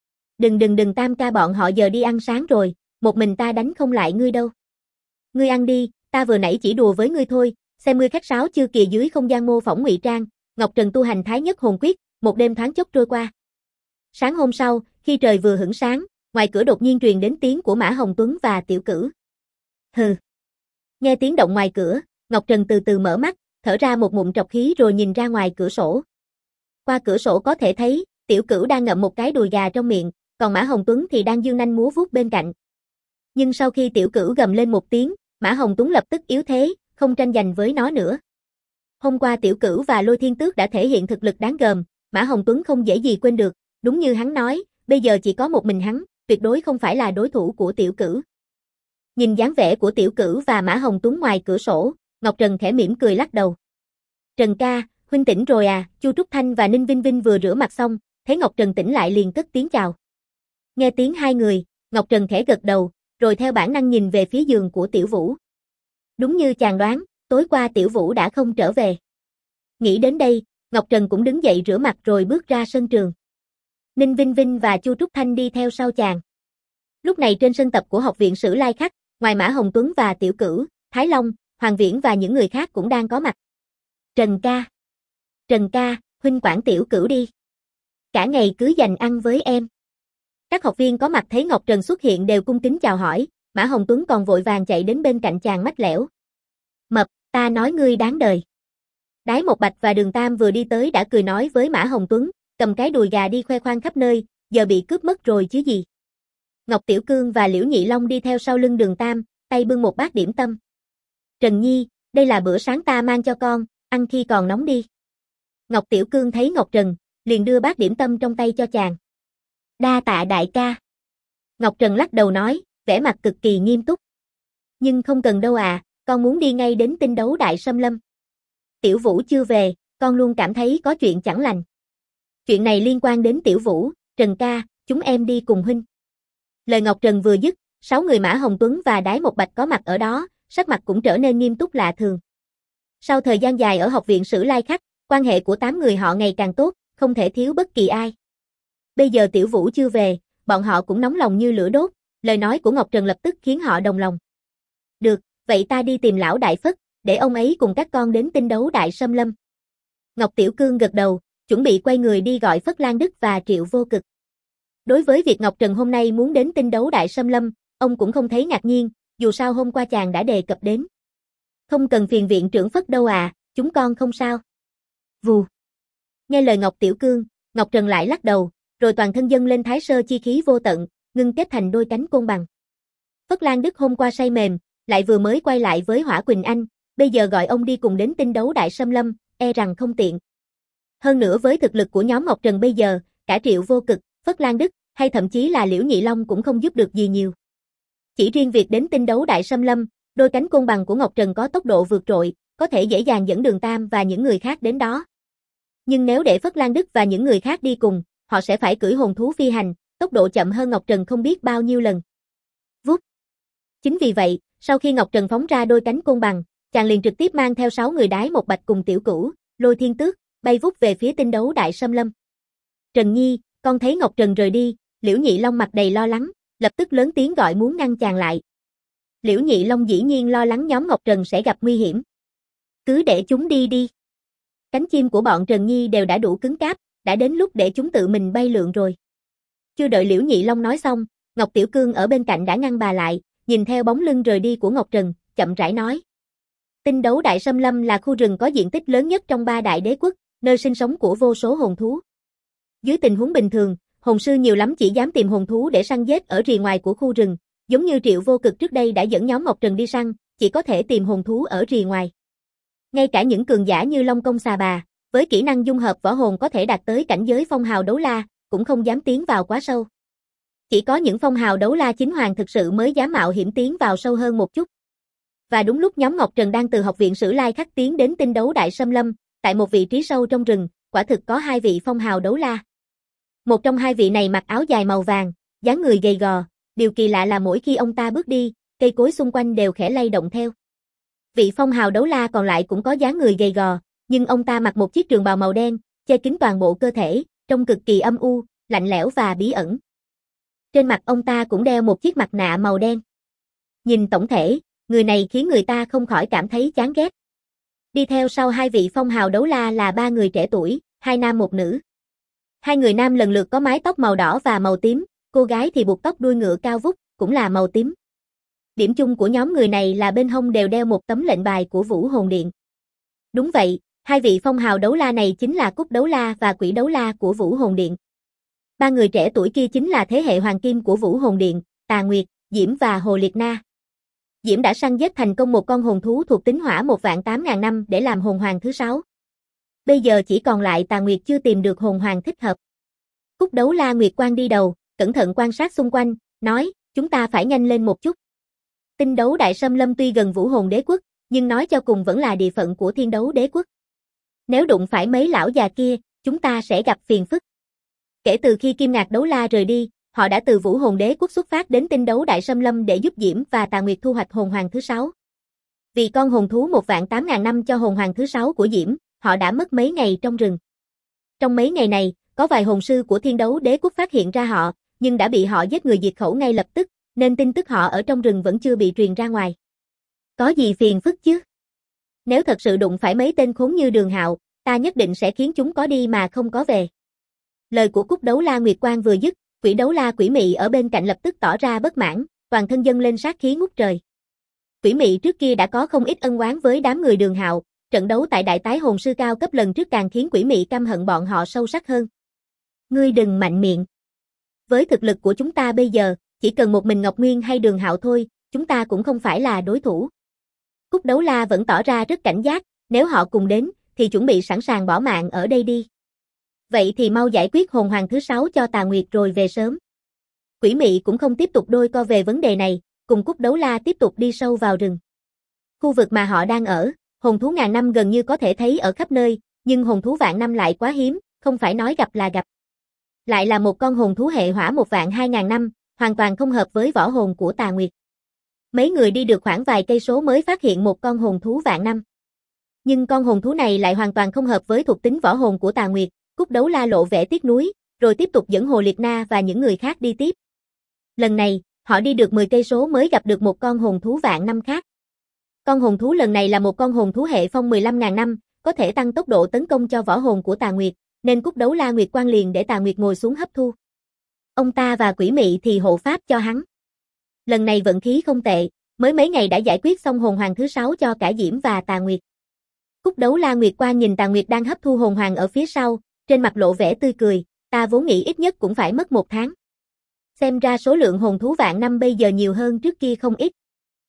Đừng Tam ca bọn họ giờ đi ăn sáng rồi, một mình ta đánh không lại ngươi đâu. Ngươi ăn đi, ta vừa nãy chỉ đùa với ngươi thôi, xem ngươi khách sáo chưa kìa. Dưới không gian mô phỏng ngụy trang, Ngọc Trần tu hành Thái Nhất Hồn Quyết, một đêm thoáng chốc trôi qua. Sáng hôm sau, khi trời vừa hửng sáng, ngoài cửa đột nhiên truyền đến tiếng của Mã Hồng Tuấn và Tiểu Cửu. Hừ. Nghe tiếng động ngoài cửa, Ngọc Trần từ từ mở mắt, thở ra một ngụm trọc khí rồi nhìn ra ngoài cửa sổ. Qua cửa sổ có thể thấy, Tiểu Cửu đang ngậm một cái đùi gà trong miệng, còn Mã Hồng Tuấn thì đang giương nanh múa vuốt bên cạnh. Nhưng sau khi Tiểu Cửu gầm lên một tiếng, Mã Hồng Tuấn lập tức yếu thế, không tranh giành với nó nữa. Hôm qua Tiểu Cửu và Lôi Thiên Tước đã thể hiện thực lực đáng gờm, Mã Hồng Tuấn không dễ gì quên được, đúng như hắn nói, bây giờ chỉ có một mình hắn, tuyệt đối không phải là đối thủ của Tiểu Cửu. Nhìn dáng vẻ của Tiểu Cửu và Mã Hồng Tuấn ngoài cửa sổ, Ngọc Trần khẽ mỉm cười lắc đầu. Trần ca, huynh tỉnh rồi à? Chu Trúc Thanh và Ninh Vinh Vinh vừa rửa mặt xong, thấy Ngọc Trần tỉnh lại liền cất tiếng chào. Nghe tiếng hai người, Ngọc Trần khẽ gật đầu, rồi theo bản năng nhìn về phía giường của Tiểu Vũ. Đúng như chàng đoán, tối qua Tiểu Vũ đã không trở về. Nghĩ đến đây, Ngọc Trần cũng đứng dậy rửa mặt rồi bước ra sân trường. Ninh Vinh Vinh và Chu Trúc Thanh đi theo sau chàng. Lúc này trên sân tập của Học viện Sử Lai Khắc, ngoài Mã Hồng Tuấn và Tiểu Cửu, Thái Long, Hoàng Viễn và những người khác cũng đang có mặt. Trần ca, huynh quản Tiểu Cửu đi. Cả ngày cứ dành ăn với em. Các học viên có mặt thấy Ngọc Trần xuất hiện đều cung kính chào hỏi, Mã Hồng Tuấn còn vội vàng chạy đến bên cạnh chàng mách lẻo. Mập, ta nói ngươi đáng đời. Đái Một Bạch và Đường Tam vừa đi tới đã cười nói với Mã Hồng Tuấn, cầm cái đùi gà đi khoe khoang khắp nơi, giờ bị cướp mất rồi chứ gì. Ngọc Tiểu Cương và Liễu Nhị Long đi theo sau lưng Đường Tam, tay bưng một bát điểm tâm. Trần Nhi, đây là bữa sáng ta mang cho con, ăn khi còn nóng đi. Ngọc Tiểu Cương thấy Ngọc Trần, liền đưa bát điểm tâm trong tay cho chàng. Đa tạ đại ca. Ngọc Trần lắc đầu nói, vẻ mặt cực kỳ nghiêm túc. Nhưng không cần đâu à, con muốn đi ngay đến tinh đấu Đại Sâm Lâm. Tiểu Vũ chưa về, con luôn cảm thấy có chuyện chẳng lành. Chuyện này liên quan đến Tiểu Vũ, Trần ca, chúng em đi cùng huynh. Lời Ngọc Trần vừa dứt, 6 người Mã Hồng Tuấn và Đái Một Bạch có mặt ở đó, sắc mặt cũng trở nên nghiêm túc lạ thường. Sau thời gian dài ở học viện Sử Lai Khắc, quan hệ của 8 người họ ngày càng tốt, không thể thiếu bất kỳ ai. Bây giờ Tiểu Vũ chưa về, bọn họ cũng nóng lòng như lửa đốt, lời nói của Ngọc Trần lập tức khiến họ đồng lòng. Được, vậy ta đi tìm lão Đại Phất, để ông ấy cùng các con đến tinh đấu Đại Sâm Lâm. Ngọc Tiểu Cương gật đầu, chuẩn bị quay người đi gọi Phất Lan Đức và Triệu Vô Cực. Đối với việc Ngọc Trần hôm nay muốn đến tinh đấu Đại Sâm Lâm, ông cũng không thấy ngạc nhiên, dù sao hôm qua chàng đã đề cập đến. Không cần phiền viện trưởng Phất đâu à, chúng con không sao. Vù. Nghe lời Ngọc Tiểu Cương, Ngọc Trần lại lắc đầu, rồi toàn thân dâng lên thái sơ chi khí vô tận, ngưng kết thành đôi cánh côn bằng. Phất Lan Đức hôm qua say mềm, lại vừa mới quay lại với Hỏa Quỳnh Anh, bây giờ gọi ông đi cùng đến tinh đấu Đại Sâm Lâm, e rằng không tiện. Hơn nữa với thực lực của nhóm Ngọc Trần bây giờ, cả Triệu Vô Cực, Phất Lan Đức, hay thậm chí là Liễu Nhị Long cũng không giúp được gì nhiều. Chỉ riêng việc đến tinh đấu Đại Sâm Lâm, đôi cánh côn bằng của Ngọc Trần có tốc độ vượt trội, có thể dễ dàng dẫn Đường Tam và những người khác đến đó. Nhưng nếu để Phất Lan Đức và những người khác đi cùng, họ sẽ phải cưỡi hồn thú phi hành, tốc độ chậm hơn Ngọc Trần không biết bao nhiêu lần. Vút. Chính vì vậy, sau khi Ngọc Trần phóng ra đôi cánh côn bằng, chàng liền trực tiếp mang theo 6 người Đái Một Bạch cùng Tiểu Cửu, Lôi Thiên Tước, bay vút về phía tinh đấu Đại Sâm Lâm. Trần Nhi, con thấy Ngọc Trần rời đi, Liễu Nhị Long mặt đầy lo lắng, lập tức lớn tiếng gọi muốn ngăn chàng lại. Liễu Nhị Long dĩ nhiên lo lắng nhóm Ngọc Trần sẽ gặp nguy hiểm. Cứ để chúng đi đi. Cánh chim của bọn Trần Nhi đều đã đủ cứng cáp, đã đến lúc để chúng tự mình bay lượn rồi. Chưa đợi Liễu Nhị Long nói xong, Ngọc Tiểu Cương ở bên cạnh đã ngăn bà lại, nhìn theo bóng lưng rời đi của Ngọc Trần, chậm rãi nói. Tinh đấu Đại Sâm Lâm là khu rừng có diện tích lớn nhất trong 3 đại đế quốc, nơi sinh sống của vô số hồn thú. Dưới tình huống bình thường, hồn sư nhiều lắm chỉ dám tìm hồn thú để săn giết ở rìa ngoài của khu rừng, giống như Triệu Vô Cực trước đây đã dẫn nhóm Ngọc Trần đi săn, chỉ có thể tìm hồn thú ở rìa ngoài. Ngay cả những cường giả như Long Công Xà Bà, với kỹ năng dung hợp võ hồn có thể đạt tới cảnh giới phong hào đấu la, cũng không dám tiến vào quá sâu. Chỉ có những phong hào đấu la chính hoàng thực sự mới dám mạo hiểm tiến vào sâu hơn một chút. Và đúng lúc nhóm Ngọc Trần đang từ học viện Sử Lai Khắc tiến đến tinh đấu Đại Sâm Lâm, tại một vị trí sâu trong rừng, quả thực có 2 vị phong hào đấu la. Một trong 2 vị này mặc áo dài màu vàng, dáng người gầy gò, điều kỳ lạ là mỗi khi ông ta bước đi, cây cối xung quanh đều khẽ lay động theo. Vị phong hào đấu la còn lại cũng có dáng người gầy gò, nhưng ông ta mặc một chiếc trường bào màu đen, che kín toàn bộ cơ thể, trông cực kỳ âm u, lạnh lẽo và bí ẩn. Trên mặt ông ta cũng đeo một chiếc mặt nạ màu đen. Nhìn tổng thể, người này khiến người ta không khỏi cảm thấy chán ghét. Đi theo sau 2 vị phong hào đấu la là 3 người trẻ tuổi, 2 nam 1 nữ. 2 người nam lần lượt có mái tóc màu đỏ và màu tím, cô gái thì buộc tóc đuôi ngựa cao vút, cũng là màu tím. Điểm chung của nhóm người này là bên hông đều đeo một tấm lệnh bài của Vũ Hồn Điện. Đúng vậy, 2 vị phong hào đấu la này chính là Cúc Đấu La và Quỷ Đấu La của Vũ Hồn Điện. 3 người trẻ tuổi kia chính là thế hệ hoàng kim của Vũ Hồn Điện, Tà Nguyệt, Diễm và Hồ Liệt Na. Diễm đã săn giết thành công một con hồn thú thuộc tính hỏa 1.800.000 năm để làm hồn hoàng thứ 6. Bây giờ chỉ còn lại Tà Nguyệt chưa tìm được hồn hoàng thích hợp. Cúc Đấu La Nguyệt Quang đi đầu, cẩn thận quan sát xung quanh, nói, chúng ta phải nhanh lên một chút. Tinh đấu Đại Sâm Lâm tuy gần Vũ Hồn Đế Quốc, nhưng nói cho cùng vẫn là địa phận của Thiên Đấu Đế Quốc. Nếu đụng phải mấy lão già kia, chúng ta sẽ gặp phiền phức. Kể từ khi Kim Ngạc Đấu La rời đi, họ đã từ Vũ Hồn Đế Quốc xuất phát đến tinh đấu Đại Sâm Lâm để giúp Diễm và Tà Nguyệt thu hoạch hồn hoàng thứ 6. Vì con hồn thú 1.800.000 năm cho hồn hoàng thứ 6 của Diễm, họ đã mất mấy ngày trong rừng. Trong mấy ngày này, có vài hồn sư của Thiên Đấu Đế Quốc phát hiện ra họ, nhưng đã bị họ giết người diệt khẩu ngay lập tức, nên tin tức họ ở trong rừng vẫn chưa bị truyền ra ngoài. Có gì phiền phức chứ? Nếu thật sự đụng phải mấy tên khốn như Đường Hạo, ta nhất định sẽ khiến chúng có đi mà không có về. Lời của Cúc Đấu La Nguyệt Quang vừa dứt, Quỷ Đấu La Quỷ Mị ở bên cạnh lập tức tỏ ra bất mãn, toàn thân dâng lên sát khí ngút trời. Quỷ Mị trước kia đã có không ít ân oán với đám người Đường Hạo, trận đấu tại Đại Tái Hồn Sư cao cấp lần trước càng khiến Quỷ Mị căm hận bọn họ sâu sắc hơn. Ngươi đừng mạnh miệng. Với thực lực của chúng ta bây giờ, chỉ cần một mình Ngọc Nguyên hay Đường Hạo thôi, chúng ta cũng không phải là đối thủ. Cúc Đấu La vẫn tỏ ra rất cảnh giác, nếu họ cùng đến, thì chuẩn bị sẵn sàng bỏ mạng ở đây đi. Vậy thì mau giải quyết hồn hoàng thứ 6 cho Tà Nguyệt rồi về sớm. Quỷ Mị cũng không tiếp tục đôi co về vấn đề này, cùng Cúc Đấu La tiếp tục đi sâu vào rừng. Khu vực mà họ đang ở, hồn thú ngàn năm gần như có thể thấy ở khắp nơi, nhưng hồn thú vạn năm lại quá hiếm, không phải nói gặp là gặp. Lại là một con hồn thú hệ hỏa 1.200.000 năm, hoàn toàn không hợp với võ hồn của Tà Nguyệt. Mấy người đi được khoảng vài cây số mới phát hiện một con hồn thú vạn năm. Nhưng con hồn thú này lại hoàn toàn không hợp với thuộc tính võ hồn của Tà Nguyệt. Cúc Đấu La lộ vẻ tiếc nuối, rồi tiếp tục dẫn Hồ Liệt Na và những người khác đi tiếp. Lần này, họ đi được 10 cây số mới gặp được một con hồn thú vạn năm khác. Con hồn thú lần này là một con hồn thú hệ phong 15.000 năm, có thể tăng tốc độ tấn công cho võ hồn của Tà Nguyệt, nên Cúc Đấu La Nguyệt Quang liền để Tà Nguyệt ngồi xuống hấp thu. Ông ta và Quỷ Mị thì hộ pháp cho hắn. Lần này vận khí không tệ, mới mấy ngày đã giải quyết xong hồn hoàng thứ 6 cho cả Diễm và Tà Nguyệt. Cúc Đấu La Nguyệt Quang nhìn Tà Nguyệt đang hấp thu hồn hoàng ở phía sau, trên mặt lộ vẻ tươi cười, ta vốn nghĩ ít nhất cũng phải mất 1 tháng. Xem ra số lượng hồn thú vạn năm bây giờ nhiều hơn trước kia không ít.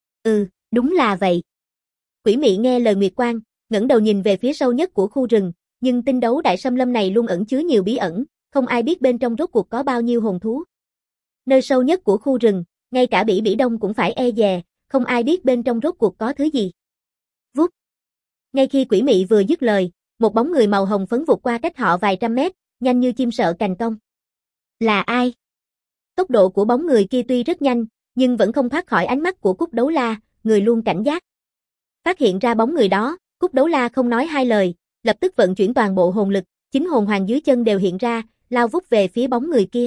Đúng là vậy. Quỷ Mị nghe lời Nguyệt Quang, ngẩng đầu nhìn về phía sâu nhất của khu rừng, nhưng tinh đấu đại xâm lâm này luôn ẩn chứa nhiều bí ẩn, không ai biết bên trong rốt cuộc có bao nhiêu hồn thú. Nơi sâu nhất của khu rừng, ngay cả Bỉ Bỉ Đông cũng phải e dè, không ai biết bên trong rốt cuộc có thứ gì. Vút. Ngay khi Quỷ Mị vừa dứt lời, một bóng người màu hồng phấn vụt qua cách họ vài trăm mét, nhanh như chim sợ cành cong. Là ai? Tốc độ của bóng người kia tuy rất nhanh, nhưng vẫn không thoát khỏi ánh mắt của Cúc Đấu La, người luôn cảnh giác. Phát hiện ra bóng người đó, Cúc Đấu La không nói hai lời, lập tức vận chuyển toàn bộ hồn lực, chính hồn hoàng dưới chân đều hiện ra, lao vút về phía bóng người kia.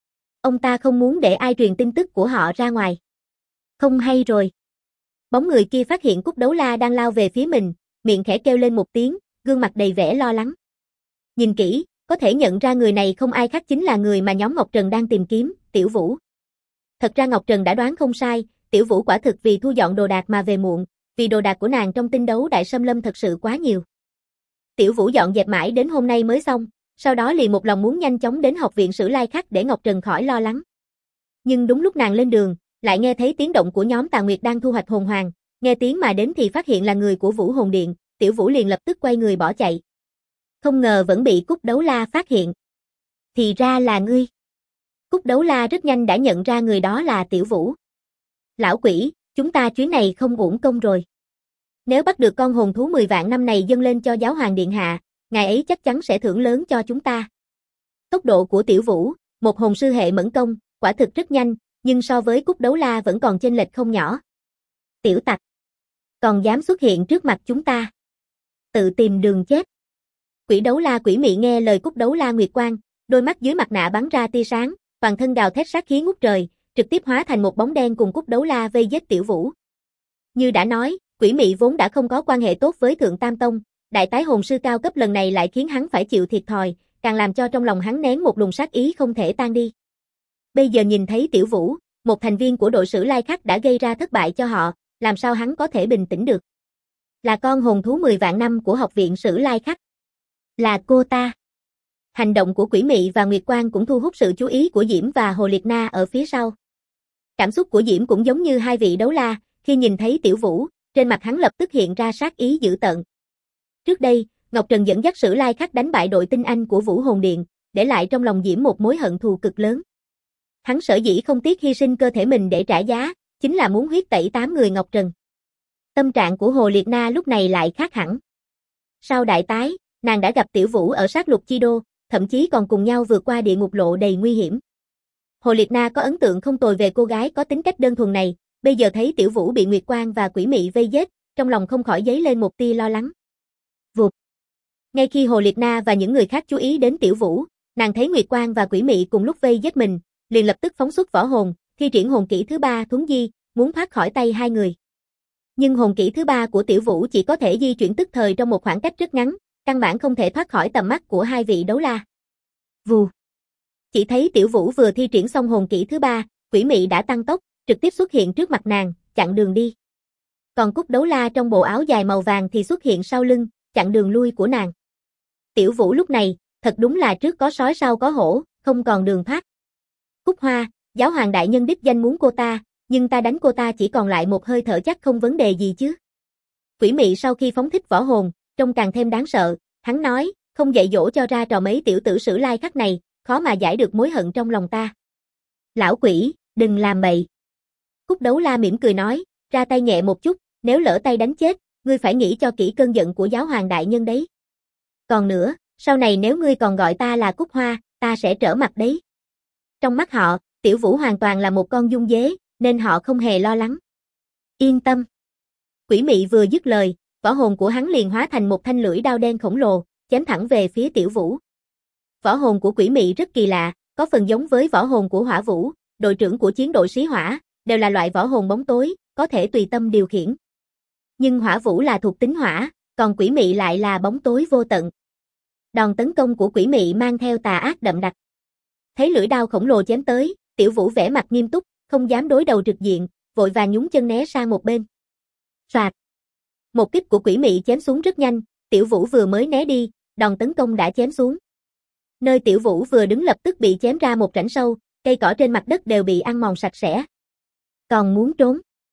Ông ta không muốn để ai truyền tin tức của họ ra ngoài. Không hay rồi. Bóng người kia phát hiện Cúc Đấu La đang lao về phía mình, miệng khẽ kêu lên một tiếng, gương mặt đầy vẻ lo lắng. Nhìn kỹ, có thể nhận ra người này không ai khác chính là người mà nhóm Ngọc Trần đang tìm kiếm, Tiểu Vũ. Thật ra Ngọc Trần đã đoán không sai, Tiểu Vũ quả thực vì thu dọn đồ đạc mà về muộn, vì đồ đạc của nàng trong tinh đấu đại xâm lâm thật sự quá nhiều. Tiểu Vũ dọn dẹp mãi đến hôm nay mới xong, sau đó liền một lòng muốn nhanh chóng đến học viện Sử Lai Khắc để Ngọc Trần khỏi lo lắng. Nhưng đúng lúc nàng lên đường, lại nghe thấy tiếng động của nhóm Tà Nguyệt đang thu hoạch hồn hoàng, nghe tiếng mà đến thì phát hiện là người của Vũ Hồn Điện, Tiểu Vũ liền lập tức quay người bỏ chạy. Không ngờ vẫn bị Cúc Đấu La phát hiện. Thì ra là ngươi. Cúc Đấu La rất nhanh đã nhận ra người đó là Tiểu Vũ. Lão quỷ, chúng ta chuyến này không uổng công rồi. Nếu bắt được con hồn thú 10 vạn năm này dâng lên cho Giáo Hoàng Điện Hạ, ngài ấy chắc chắn sẽ thưởng lớn cho chúng ta. Tốc độ của Tiểu Vũ, một hồn sư hệ mẫn công, quả thực rất nhanh, nhưng so với Cúc Đấu La vẫn còn chênh lệch không nhỏ. Tiểu tặc, còn dám xuất hiện trước mặt chúng ta. Tự tìm đường chết. Quỷ Đấu La Quỷ Mị nghe lời Cúc Đấu La Nguyệt Quang, đôi mắt dưới mặt nạ bắn ra tia sáng, toàn thân gào thét sát khí ngút trời, trực tiếp hóa thành một bóng đen cùng Cúc Đấu La vây giết Tiểu Vũ. Như đã nói, Quỷ Mị vốn đã không có quan hệ tốt với Thượng Tam Tông, đại tái hồn sư cao cấp lần này lại khiến hắn phải chịu thiệt thòi, càng làm cho trong lòng hắn nén một luồng sát ý không thể tan đi. Bây giờ nhìn thấy Tiểu Vũ, một thành viên của đội Sử Lai Khắc đã gây ra thất bại cho họ, làm sao hắn có thể bình tĩnh được? Là con hồn thú 10 vạn năm của học viện Sử Lai Khắc. Là cô ta. Hành động của Quỷ Mị và Nguyệt Quang cũng thu hút sự chú ý của Diễm và Hồ Liệt Na ở phía sau. Cảm xúc của Diễm cũng giống như hai vị đấu la, khi nhìn thấy Tiểu Vũ, trên mặt hắn lập tức hiện ra sát ý dữ tợn. Trước đây, Ngọc Trần dẫn dắt Sử Lai Khắc đánh bại đội tinh anh của Vũ Hồn Điện, để lại trong lòng Diễm một mối hận thù cực lớn. Hắn sở dĩ không tiếc hy sinh cơ thể mình để trả giá, chính là muốn huyết tẩy 8 người Ngọc Trần. Tâm trạng của Hồ Liệt Na lúc này lại khác hẳn. Sau đại tái, nàng đã gặp Tiểu Vũ ở sát lục chi đô, thậm chí còn cùng nhau vượt qua địa ngục lộ đầy nguy hiểm. Hồ Liệt Na có ấn tượng không tồi về cô gái có tính cách đơn thuần này, bây giờ thấy Tiểu Vũ bị Nguyệt Quang và Quỷ Mị vây giết, trong lòng không khỏi dấy lên một tia lo lắng. Vụt. Ngay khi Hồ Liệt Na và những người khác chú ý đến Tiểu Vũ, nàng thấy Nguyệt Quang và Quỷ Mị cùng lúc vây giết mình, liền lập tức phóng xuất võ hồn, thi triển hồn kỹ thứ 3 Thuấn Di, muốn thoát khỏi tay hai người. Nhưng hồn kỹ thứ 3 của Tiểu Vũ chỉ có thể di chuyển tức thời trong một khoảng cách rất ngắn, căn bản không thể thoát khỏi tầm mắt của hai vị đấu la. Vù. Chỉ thấy Tiểu Vũ vừa thi triển xong hồn kỹ thứ 3, Quỷ Mị đã tăng tốc, trực tiếp xuất hiện trước mặt nàng, chặn đường đi. Còn Cúc Đấu La trong bộ áo dài màu vàng thì xuất hiện sau lưng, chặn đường lui của nàng. Tiểu Vũ lúc này, thật đúng là trước có sói sau có hổ, không còn đường thoát. Cúc Hoa, Giáo hoàng đại nhân đích danh muốn cô ta, nhưng ta đánh cô ta chỉ còn lại một hơi thở chắc không vấn đề gì chứ. Quỷ mị sau khi phóng thích võ hồn, trông càng thêm đáng sợ, hắn nói, không dạy dỗ cho ra trò mấy tiểu tử Sử Lai Khắc này, khó mà giải được mối hận trong lòng ta. Lão quỷ, đừng làm bậy. Cúc Đấu La mỉm cười nói, ra tay nhẹ một chút, nếu lỡ tay đánh chết, ngươi phải nghĩ cho kỹ cơn giận của giáo hoàng đại nhân đấy. Còn nữa, sau này nếu ngươi còn gọi ta là Cúc Hoa, ta sẽ trở mặt đấy. Trong mắt họ, Tiểu Vũ hoàn toàn là một con dung dế, nên họ không hề lo lắng. Yên tâm. Quỷ mị vừa dứt lời, võ hồn của hắn liền hóa thành một thanh lưỡi đao đen khổng lồ, chém thẳng về phía Tiểu Vũ. Võ hồn của quỷ mị rất kỳ lạ, có phần giống với võ hồn của Hỏa Vũ, đội trưởng của chiến đội Xí Hỏa, đều là loại võ hồn bóng tối, có thể tùy tâm điều khiển. Nhưng Hỏa Vũ là thuộc tính hỏa, còn quỷ mị lại là bóng tối vô tận. Đòn tấn công của quỷ mị mang theo tà ác đậm đặc. Thấy lưỡi đao khổng lồ chém tới, Tiểu Vũ vẻ mặt nghiêm túc, không dám đối đầu trực diện, vội vàng nhún chân né sang một bên. Soạt. Một kích của quỷ mị chém xuống rất nhanh, Tiểu Vũ vừa mới né đi, đòn tấn công đã chém xuống. Nơi Tiểu Vũ vừa đứng lập tức bị chém ra một rãnh sâu, cây cỏ trên mặt đất đều bị ăn mòn sạch sẽ. Còn muốn trốn?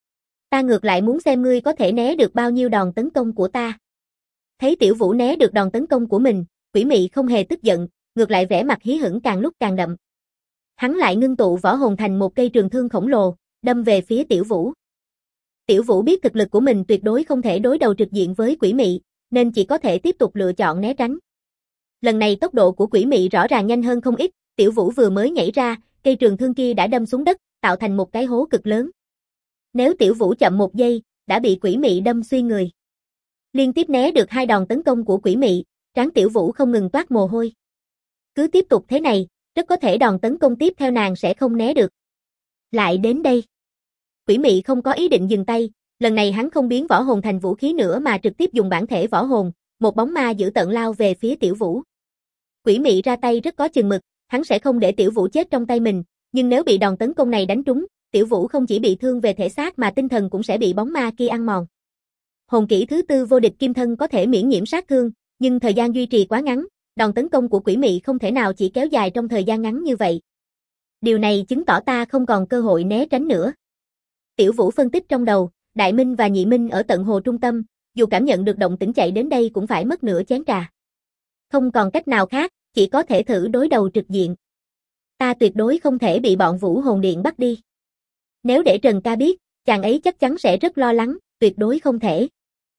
Ta ngược lại muốn xem ngươi có thể né được bao nhiêu đòn tấn công của ta. Thấy Tiểu Vũ né được đòn tấn công của mình, quỷ mị không hề tức giận, ngược lại vẻ mặt hí hửng càng lúc càng đậm. Hắn lại ngưng tụ võ hồn thành một cây trường thương khổng lồ, đâm về phía Tiểu Vũ. Tiểu Vũ biết thực lực của mình tuyệt đối không thể đối đầu trực diện với quỷ mị, nên chỉ có thể tiếp tục lựa chọn né tránh. Lần này tốc độ của quỷ mị rõ ràng nhanh hơn không ít, Tiểu Vũ vừa mới nhảy ra, cây trường thương kia đã đâm xuống đất, tạo thành một cái hố cực lớn. Nếu Tiểu Vũ chậm một giây, đã bị quỷ mị đâm xuyên người. Liên tiếp né được 2 đòn tấn công của quỷ mị, trán Tiểu Vũ không ngừng toát mồ hôi. Cứ tiếp tục thế này, rất có thể đòn tấn công tiếp theo nàng sẽ không né được. Lại đến đây. Quỷ mị không có ý định dừng tay, lần này hắn không biến võ hồn thành vũ khí nữa mà trực tiếp dùng bản thể võ hồn, một bóng ma dữ tợn lao về phía Tiểu Vũ. Quỷ mị ra tay rất có chừng mực, hắn sẽ không để Tiểu Vũ chết trong tay mình, nhưng nếu bị đòn tấn công này đánh trúng, Tiểu Vũ không chỉ bị thương về thể xác mà tinh thần cũng sẽ bị bóng ma kia ăn mòn. Hồn kỹ thứ 4 vô địch kim thân có thể miễn nhiễm sát thương, nhưng thời gian duy trì quá ngắn, đòn tấn công của quỷ mị không thể nào chỉ kéo dài trong thời gian ngắn như vậy. Điều này chứng tỏ ta không còn cơ hội né tránh nữa. Tiểu Vũ phân tích trong đầu, Đại Minh và Nhị Minh ở tận hồ trung tâm, dù cảm nhận được động tĩnh chạy đến đây cũng phải mất nửa chén trà. Không còn cách nào khác, chỉ có thể thử đối đầu trực diện. Ta tuyệt đối không thể bị bọn Vũ Hồn Điện bắt đi. Nếu để Trần ca biết, chàng ấy chắc chắn sẽ rất lo lắng, tuyệt đối không thể.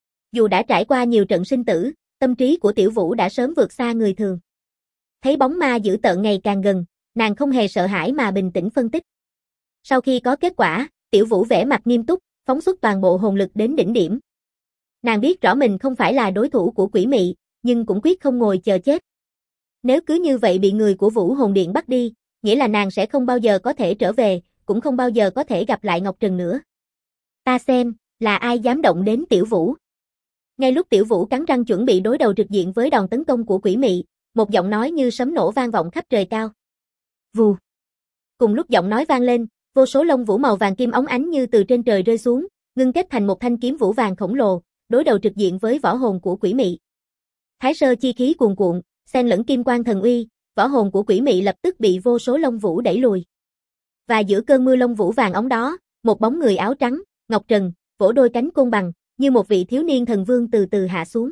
Dù đã trải qua nhiều trận sinh tử, tâm trí của Tiểu Vũ đã sớm vượt xa người thường. Thấy bóng ma dữ tợn ngày càng gần, nàng không hề sợ hãi mà bình tĩnh phân tích. Sau khi có kết quả, Tiểu Vũ vẻ mặt nghiêm túc, phóng xuất toàn bộ hồn lực đến đỉnh điểm. Nàng biết rõ mình không phải là đối thủ của quỷ mị, nhưng cũng quyết không ngồi chờ chết. Nếu cứ như vậy bị người của Vũ Hồn Điện bắt đi, nghĩa là nàng sẽ không bao giờ có thể trở về, cũng không bao giờ có thể gặp lại Ngọc Trần nữa. Ta xem, là ai dám động đến Tiểu Vũ. Ngay lúc Tiểu Vũ cắn răng chuẩn bị đối đầu trực diện với đòn tấn công của quỷ mị, một giọng nói như sấm nổ vang vọng khắp trời cao. Vù. Cùng lúc giọng nói vang lên, vô số lông vũ màu vàng kim óng ánh như từ trên trời rơi xuống, ngưng kết thành một thanh kiếm vũ vàng khổng lồ, đối đầu trực diện với võ hồn của quỷ mị. Thái sơ chi khí cuồn cuộn, xen lẫn kim quang thần uy, võ hồn của quỷ mị lập tức bị vô số lông vũ đẩy lùi. Và giữa cơn mưa lông vũ vàng óng đó, một bóng người áo trắng, Ngọc Trần, vỗ đôi cánh côn bằng, như một vị thiếu niên thần vương từ từ hạ xuống.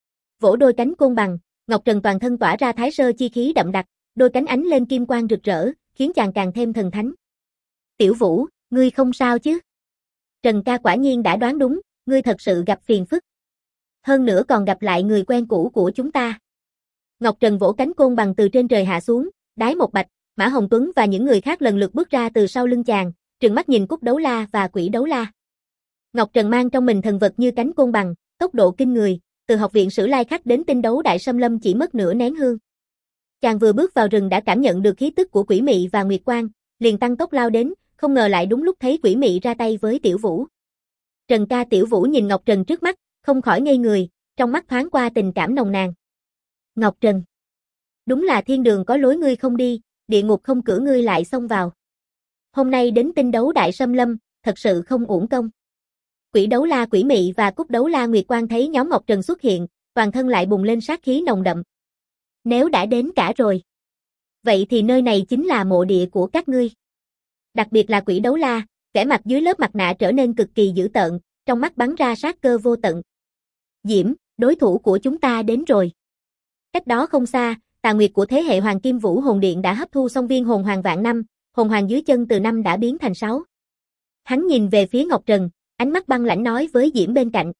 Vỗ đôi cánh côn bằng, Ngọc Trần toàn thân tỏa ra thái sơ chi khí đậm đặc, đôi cánh ánh lên kim quang rực rỡ, khiến chàng càng thêm thần thánh. Tiểu Vũ, ngươi không sao chứ? Trần ca quả nhiên đã đoán đúng, ngươi thật sự gặp phiền phức. Hơn nữa còn gặp lại người quen cũ của chúng ta. Ngọc Trần vỗ cánh côn bằng từ trên trời hạ xuống, đái một bạch, Mã Hồng Tuấn và những người khác lần lượt bước ra từ sau lưng chàng, trừng mắt nhìn Cúc Đấu La và Quỷ Đấu La. Ngọc Trần mang trong mình thần vật như cánh côn bằng, tốc độ kinh người, từ học viện Sử Lai Khắc đến tinh đấu Đại Sâm Lâm chỉ mất nửa nén hương. Chàng vừa bước vào rừng đã cảm nhận được khí tức của Quỷ Mị và Nguyệt Quang, liền tăng tốc lao đến, không ngờ lại đúng lúc thấy Quỷ Mị ra tay với Tiểu Vũ. Trần ca. Tiểu Vũ nhìn Ngọc Trần trước mắt, không khỏi ngây người, trong mắt thoáng qua tình cảm nồng nàn. Ngọc Trần, đúng là thiên đường có lối ngươi không đi, địa ngục không cửa ngươi lại xông vào. Hôm nay đến tinh đấu Đại Sâm Lâm, thật sự không uổng công. Quỷ Đấu La Quỷ Mị và Cúc Đấu La Nguyệt Quang thấy nhóm Ngọc Trần xuất hiện, toàn thân lại bùng lên sát khí nồng đậm. Nếu đã đến cả rồi, vậy thì nơi này chính là mộ địa của các ngươi. Đặc biệt là Quỷ Đấu La, vẻ mặt dưới lớp mặt nạ trở nên cực kỳ dữ tợn, trong mắt bắn ra sát cơ vô tận. Diễm, đối thủ của chúng ta đến rồi. Cách đó không xa, tà nguyệt của thế hệ Hoàng Kim Vũ Hồn Điện đã hấp thu xong viên hồn hoàng vạn năm, hồn hoàng dưới chân từ 5 đã biến thành 6. Hắn nhìn về phía Ngọc Trần, ánh mắt băng lãnh nói với Diễm bên cạnh.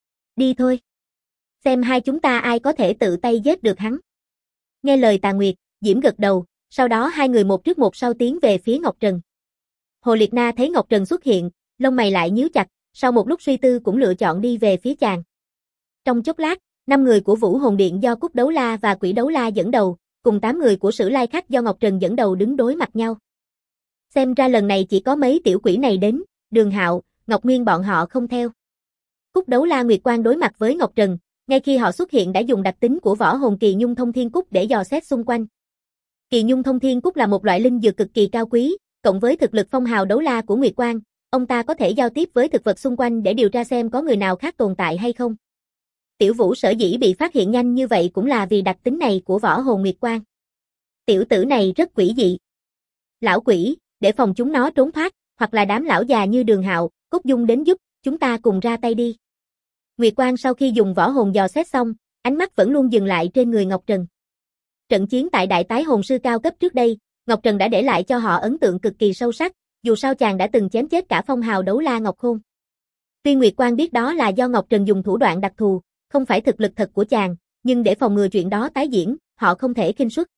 Đi thôi. Xem hai chúng ta ai có thể tự tay giết được hắn. Nghe lời tà nguyệt, Diễm gật đầu, sau đó hai người một trước một sau tiến về phía Ngọc Trần. Hồ Liệt Na thấy Ngọc Trần xuất hiện, lông mày lại nhíu chặt, sau một lúc suy tư cũng lựa chọn đi về phía chàng. Trong chốc lát, 5 người của Vũ Hồn Điện do Cúc Đấu La và Quỷ Đấu La dẫn đầu, cùng 8 người của Sử Lai Khắc do Ngọc Trần dẫn đầu đứng đối mặt nhau. Xem ra lần này chỉ có mấy tiểu quỷ này đến, Đường Hạo, Ngọc Nguyên bọn họ không theo. Cúc Đấu La Nguyệt Quang đối mặt với Ngọc Trần, ngay khi họ xuất hiện đã dùng đặc tính của võ hồn Kỳ Nhung Thông Thiên Cúc để dò xét xung quanh. Kỳ Nhung Thông Thiên Cúc là một loại linh dược cực kỳ cao quý, cộng với thực lực phong hào đấu la của Nguyệt Quang, ông ta có thể giao tiếp với thực vật xung quanh để điều tra xem có người nào khác tồn tại hay không. Tiểu Vũ sở dĩ bị phát hiện nhanh như vậy cũng là vì đặc tính này của võ hồn Nguyệt Quang. Tiểu tử này rất quỷ dị. Lão quỷ, để phòng chúng nó trốn thoát, hoặc là đám lão già như Đường Hạo, Cúc Dung đến giúp, chúng ta cùng ra tay đi. Nguyệt Quang sau khi dùng võ hồn dò xét xong, ánh mắt vẫn luôn dừng lại trên người Ngọc Trần. Trận chiến tại Đại Tái Hồn Sư cao cấp trước đây, Ngọc Trần đã để lại cho họ ấn tượng cực kỳ sâu sắc, dù sao chàng đã từng chém chết cả phong hào đấu la Ngọc Khôn. Tuy Nguyệt Quang biết đó là do Ngọc Trần dùng thủ đoạn đặc thù, không phải thực lực thật của chàng, nhưng để phòng ngừa chuyện đó tái diễn, họ không thể khinh suất.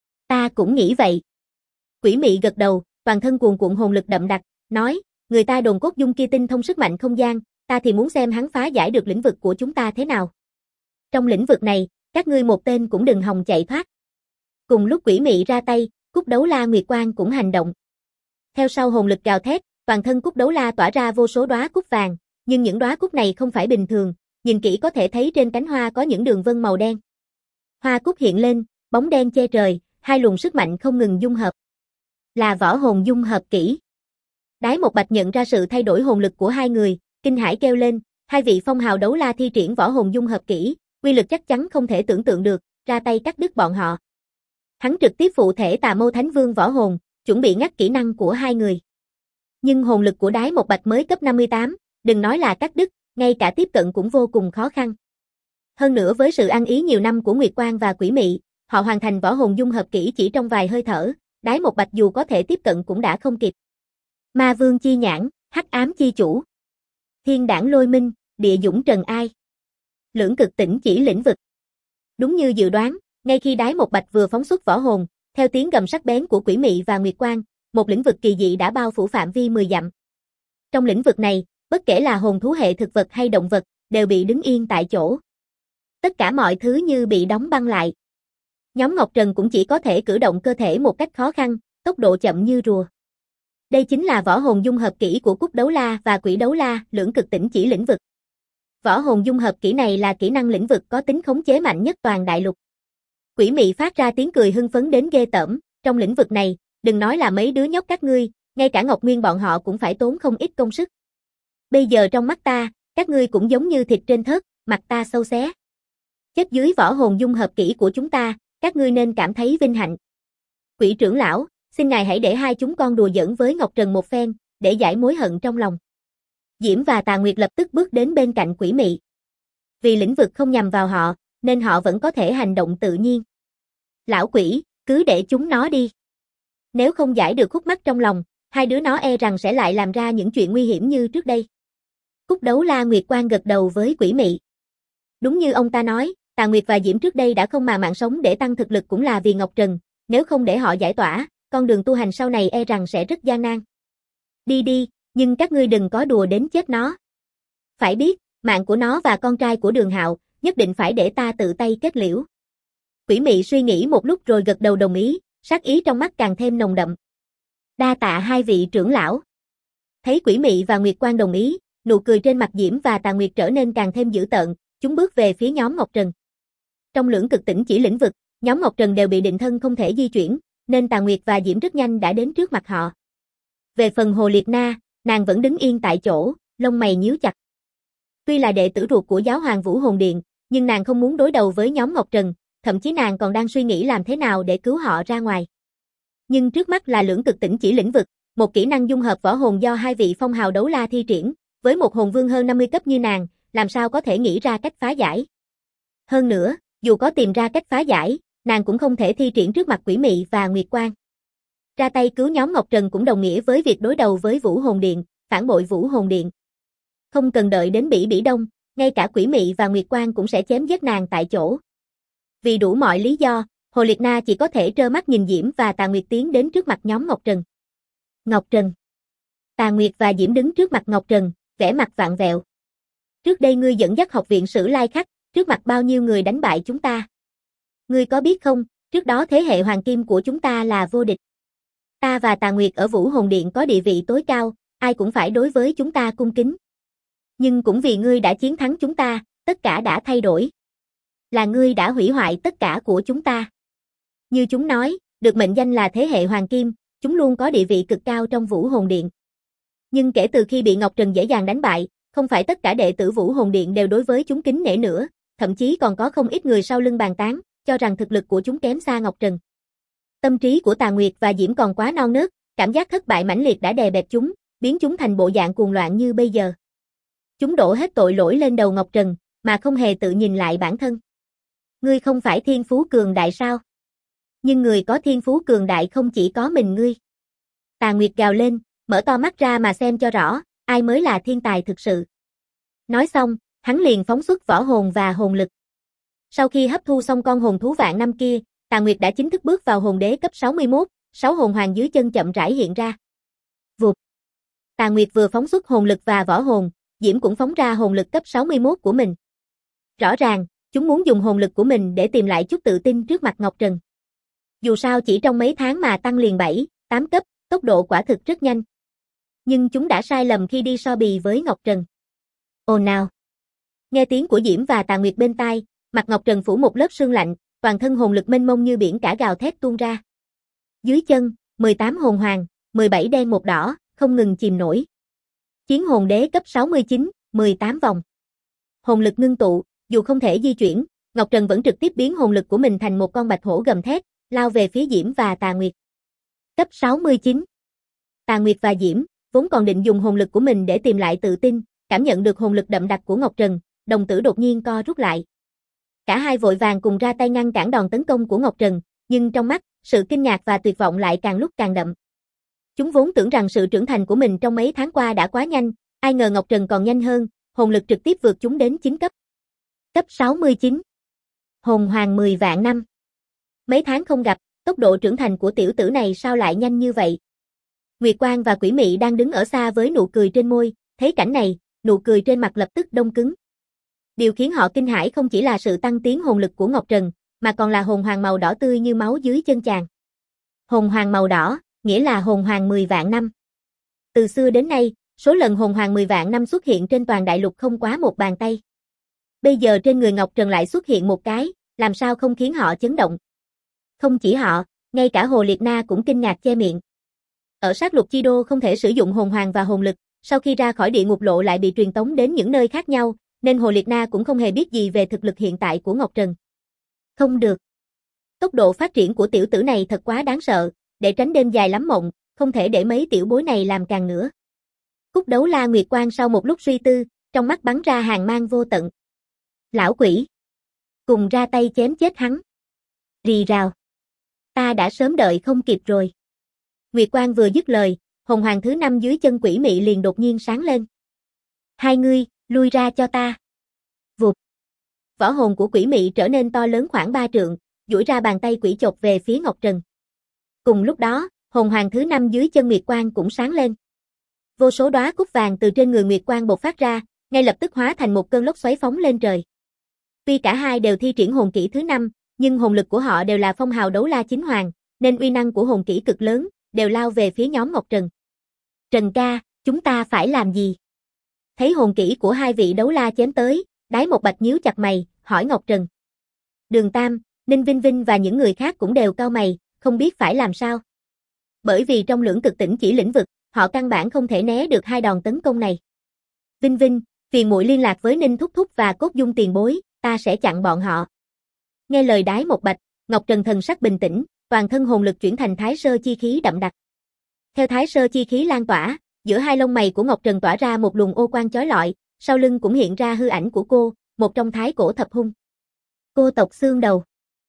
Ta cũng nghĩ vậy. Quỷ Mị gật đầu, toàn thân cuồn cuộn hồn lực đậm đặc, nói, người ta đồn Cốt Dung kia tinh thông sức mạnh không gian, ta thì muốn xem hắn phá giải được lĩnh vực của chúng ta thế nào. Trong lĩnh vực này, các ngươi một tên cũng đừng hòng chạy thoát. Cùng lúc Quỷ Mị ra tay, Cúc Đấu La Nguyệt Quang cũng hành động. Theo sau hồn lực gào thét, toàn thân Cúc Đấu La tỏa ra vô số đóa cúc vàng, nhưng những đóa cúc này không phải bình thường, nhìn kỹ có thể thấy trên cánh hoa có những đường vân màu đen. Hoa cúc hiện lên, bóng đen che trời, hai luồng sức mạnh không ngừng dung hợp. Là võ hồn dung hợp kỹ. Đái Một Bạch nhận ra sự thay đổi hồn lực của hai người, kinh hãi kêu lên, hai vị phong hào đấu la thi triển võ hồn dung hợp kỹ, uy lực chắc chắn không thể tưởng tượng được, ra tay cắt đứt bọn họ. Hắn trực tiếp phụ thể Tà Mâu Thánh Vương võ hồn, chuẩn bị ngắt kỹ năng của hai người. Nhưng hồn lực của Đái Một Bạch mới cấp 58, đừng nói là cắt đứt, ngay cả tiếp cận cũng vô cùng khó khăn. Hơn nữa với sự ăn ý nhiều năm của Nguyệt Quang và Quỷ Mị, họ hoàn thành võ hồn dung hợp kỹ chỉ trong vài hơi thở, Đái Một Bạch dù có thể tiếp cận cũng đã không kịp. Ma Vương chi nhãn, Hắc ám chi chủ, Thiên đãng lôi minh, Địa dũng trần ai, Lưỡng cực tỉnh chỉ lĩnh vực. Đúng như dự đoán, ngay khi Đái Một Bạch vừa phóng xuất võ hồn, theo tiếng gầm sắc bén của Quỷ Mị và Nguyệt Quang, một lĩnh vực kỳ dị đã bao phủ phạm vi 10 dặm. Trong lĩnh vực này, bất kể là hồn thú hệ thực vật hay động vật, đều bị đứng yên tại chỗ. Tất cả mọi thứ như bị đóng băng lại. Nhóm Ngọc Trần cũng chỉ có thể cử động cơ thể một cách khó khăn, tốc độ chậm như rùa. Đây chính là võ hồn dung hợp kỹ của Cúc Đấu La và Quỷ Đấu La, lưỡng cực tỉnh chỉ lĩnh vực. Võ hồn dung hợp kỹ này là kỹ năng lĩnh vực có tính khống chế mạnh nhất toàn đại lục. Quỷ Mị phát ra tiếng cười hưng phấn đến ghê tởm, trong lĩnh vực này, đừng nói là mấy đứa nhóc các ngươi, ngay cả Ngọc Nguyên bọn họ cũng phải tốn không ít công sức. Bây giờ trong mắt ta, các ngươi cũng giống như thịt trên thớt, mặt ta sâu xé. Chết dưới võ hồn dung hợp kỹ của chúng ta, các ngươi nên cảm thấy vinh hạnh. Quỷ trưởng lão, xin ngài hãy để hai chúng con đùa giỡn với Ngọc Trần một phen, để giải mối hận trong lòng. Diễm và Tà Nguyệt lập tức bước đến bên cạnh Quỷ Mị. Vì lĩnh vực không nhằm vào họ, nên họ vẫn có thể hành động tự nhiên. Lão quỷ, cứ để chúng nó đi. Nếu không giải được khúc mắc trong lòng, hai đứa nó e rằng sẽ lại làm ra những chuyện nguy hiểm như trước đây. Cúc Đấu La Nguyệt Quang gật đầu với Quỷ Mị. Đúng như ông ta nói, Tà Nguyệt và Diễm trước đây đã không màng mạng sống để tăng thực lực cũng là vì Ngọc Trần, nếu không để họ giải tỏa, con đường tu hành sau này e rằng sẽ rất gian nan. Đi đi, nhưng các ngươi đừng có đùa đến chết nó. Phải biết, mạng của nó và con trai của Đường Hạo, nhất định phải để ta tự tay kết liễu. Quỷ Mị suy nghĩ một lúc rồi gật đầu đồng ý, sát ý trong mắt càng thêm nồng đậm. Đa tạ hai vị trưởng lão. Thấy Quỷ Mị và Nguyệt Quang đồng ý, nụ cười trên mặt Diễm và Tà Nguyệt trở nên càng thêm dữ tợn, chúng bước về phía nhóm Ngọc Trần. Trong lưỡng cực tỉnh chỉ lĩnh vực, nhóm Ngọc Trần đều bị định thân không thể di chuyển, nên Tà Nguyệt và Diễm rất nhanh đã đến trước mặt họ. Về phần Hồ Liệt Na, nàng vẫn đứng yên tại chỗ, lông mày nhíu chặt. Tuy là đệ tử ruột của Giáo Hoàng Vũ Hồn Điện, nhưng nàng không muốn đối đầu với nhóm Ngọc Trần, thậm chí nàng còn đang suy nghĩ làm thế nào để cứu họ ra ngoài. Nhưng trước mắt là lưỡng cực tỉnh chỉ lĩnh vực, một kỹ năng dung hợp võ hồn do hai vị phong hào đấu la thi triển, với một hồn vương hơn 50 cấp như nàng, làm sao có thể nghĩ ra cách phá giải. Hơn nữa, dù có tìm ra cách phá giải, nàng cũng không thể thi triển trước mặt Quỷ Mị và Nguyệt Quang. Ra tay cứu nhóm Ngọc Trần cũng đồng nghĩa với việc đối đầu với Vũ Hồn Điện, phản bội Vũ Hồn Điện. Không cần đợi đến Bỉ Đông, ngay cả Quỷ Mị và Nguyệt Quang cũng sẽ chém giết nàng tại chỗ. Vì đủ mọi lý do, Hồ Liệt Na chỉ có thể trơ mắt nhìn Diễm và Tà Nguyệt tiến đến trước mặt nhóm Ngọc Trần. Ngọc Trần. Tà Nguyệt và Diễm đứng trước mặt Ngọc Trần, vẻ mặt vặn vẹo. Trước đây ngươi dẫn dắt học viện Sử Lai Khắc, trước mặt bao nhiêu người đánh bại chúng ta. Ngươi có biết không, trước đó thế hệ hoàng kim của chúng ta là vô địch. Ta và Tà Nguyệt ở Vũ Hồn Điện có địa vị tối cao, ai cũng phải đối với chúng ta cung kính. Nhưng cũng vì ngươi đã chiến thắng chúng ta, tất cả đã thay đổi. Là ngươi đã hủy hoại tất cả của chúng ta. Như chúng nói, được mệnh danh là thế hệ hoàng kim, chúng luôn có địa vị cực cao trong Vũ Hồn Điện. Nhưng kể từ khi bị Ngọc Trần dễ dàng đánh bại, không phải tất cả đệ tử Vũ Hồn Điện đều đối với chúng kính nể nữa, thậm chí còn có không ít người sau lưng bàn tán, cho rằng thực lực của chúng kém xa Ngọc Trần. Tâm trí của Tà Nguyệt và Diễm còn quá non nớt, cảm giác thất bại mãnh liệt đã đè bẹp chúng, biến chúng thành bộ dạng cuồng loạn như bây giờ. Chúng đổ hết tội lỗi lên đầu Ngọc Trần, mà không hề tự nhìn lại bản thân. Ngươi không phải thiên phú cường đại sao? Nhưng người có thiên phú cường đại không chỉ có mình ngươi. Tà Nguyệt gào lên, mở to mắt ra mà xem cho rõ, ai mới là thiên tài thực sự. Nói xong, hắn liền phóng xuất võ hồn và hồn lực. Sau khi hấp thu xong con hồn thú vạn năm kia, Tà Nguyệt đã chính thức bước vào hồn đế cấp 61, 6 hồn hoàng dưới chân chậm rãi hiện ra. Vụt. Tà Nguyệt vừa phóng xuất hồn lực và võ hồn, Diễm cũng phóng ra hồn lực cấp 61 của mình. Rõ ràng, chúng muốn dùng hồn lực của mình để tìm lại chút tự tin trước mặt Ngọc Trần. Dù sao chỉ trong mấy tháng mà tăng liền 7, 8 cấp, tốc độ quả thực rất nhanh. Nhưng chúng đã sai lầm khi đi so bì với Ngọc Trần. Ồn nào. Nghe tiếng của Diễm và Tà Nguyệt bên tai, mặt Ngọc Trần phủ một lớp sương lạnh, toàn thân hồn lực mênh mông như biển cả gào thét tuôn ra. Dưới chân, 18 hồn hoàng, 17 đen một đỏ, không ngừng chìm nổi. Chiến hồn đế cấp 69, 18 vòng. Hồn lực ngưng tụ, dù không thể di chuyển, Ngọc Trần vẫn trực tiếp biến hồn lực của mình thành một con bạch hổ gầm thét, lao về phía Diễm và Tà Nguyệt. Cấp 69. Tà Nguyệt và Diễm, vốn còn định dùng hồn lực của mình để tìm lại tự tin, cảm nhận được hồn lực đậm đặc của Ngọc Trần, đồng tử đột nhiên co rút lại. Cả hai vội vàng cùng ra tay ngăn cản đòn tấn công của Ngọc Trần, nhưng trong mắt, sự kinh ngạc và tuyệt vọng lại càng lúc càng đậm. Chúng vốn tưởng rằng sự trưởng thành của mình trong mấy tháng qua đã quá nhanh, ai ngờ Ngọc Trần còn nhanh hơn, hồn lực trực tiếp vượt chúng đến 9 cấp. Cấp 69. Hồn hoàng 10 vạn năm. Mấy tháng không gặp, tốc độ trưởng thành của tiểu tử này sao lại nhanh như vậy? Nguyệt Quang và Quỷ Mị đang đứng ở xa với nụ cười trên môi, thấy cảnh này, nụ cười trên mặt lập tức đông cứng. Điều khiến họ kinh hãi không chỉ là sự tăng tiến hồn lực của Ngọc Trần, mà còn là hồn hoàng màu đỏ tươi như máu dưới chân chàng. Hồn hoàng màu đỏ, nghĩa là hồn hoàng 10 vạn năm. Từ xưa đến nay, số lần hồn hoàng 10 vạn năm xuất hiện trên toàn đại lục không quá một bàn tay. Bây giờ trên người Ngọc Trần lại xuất hiện một cái, làm sao không khiến họ chấn động. Không chỉ họ, ngay cả Hồ Liệt Na cũng kinh ngạc che miệng. Ở sát lục chi đô không thể sử dụng hồn hoàng và hồn lực, sau khi ra khỏi địa ngục lộ lại bị truyền tống đến những nơi khác nhau, nên Hồ Liệt Na cũng không hề biết gì về thực lực hiện tại của Ngọc Trần. Không được. Tốc độ phát triển của tiểu tử này thật quá đáng sợ, để tránh đêm dài lắm mộng, không thể để mấy tiểu bối này làm càng nữa. Cúc Đấu La Nguyệt Quang sau một lúc suy tư, trong mắt bắn ra hàn mang vô tận. Lão quỷ! Cùng ra tay chém chết hắn. Rì rào! Ta đã sớm đợi không kịp rồi. Nguyệt Quang vừa dứt lời, hồn hoàng thứ 5 dưới chân Quỷ Mị liền đột nhiên sáng lên. Hai ngươi, lui ra cho ta. Vụt! Võ hồn của Quỷ Mị trở nên to lớn khoảng 3 trượng, duỗi ra bàn tay quỷ chộp về phía Ngọc Trần. Cùng lúc đó, hồn hoàng thứ 5 dưới chân Nguyệt Quang cũng sáng lên. Vô số đóa cúc vàng từ trên người Nguyệt Quang bộc phát ra, ngay lập tức hóa thành một cơn lốc xoáy phóng lên trời. Tuy cả hai đều thi triển hồn kỹ thứ 5, nhưng hồn lực của họ đều là phong hào đấu la chính hoàng, nên uy năng của hồn kỹ cực lớn, đều lao về phía nhóm Ngọc Trần. Trần ca, chúng ta phải làm gì? Thấy hồn kỹ của hai vị đấu la chém tới, Đái Một Bạch nhíu chặt mày, hỏi Ngọc Trần. Đường Tam, Ninh Vinh Vinh và những người khác cũng đều cau mày, không biết phải làm sao. Bởi vì trong lưỡng cực tỉnh chỉ lĩnh vực, họ căn bản không thể né được hai đòn tấn công này. Vinh Vinh, phiền muội liên lạc với Ninh Thúc Thúc và Cốt Dung tiền bối, ta sẽ chặn bọn họ. Nghe lời Đái Một Bạch, Ngọc Trần thần sắc bình tĩnh, toàn thân hồn lực chuyển thành thái sơ chi khí đậm đặc. Theo thái sơ chi khí lan tỏa, giữa hai lông mày của Ngọc Trần tỏa ra một luồng ô quang chói lọi, sau lưng cũng hiện ra hư ảnh của cô, một trong thái cổ thập hung. Cô tộc xương đầu.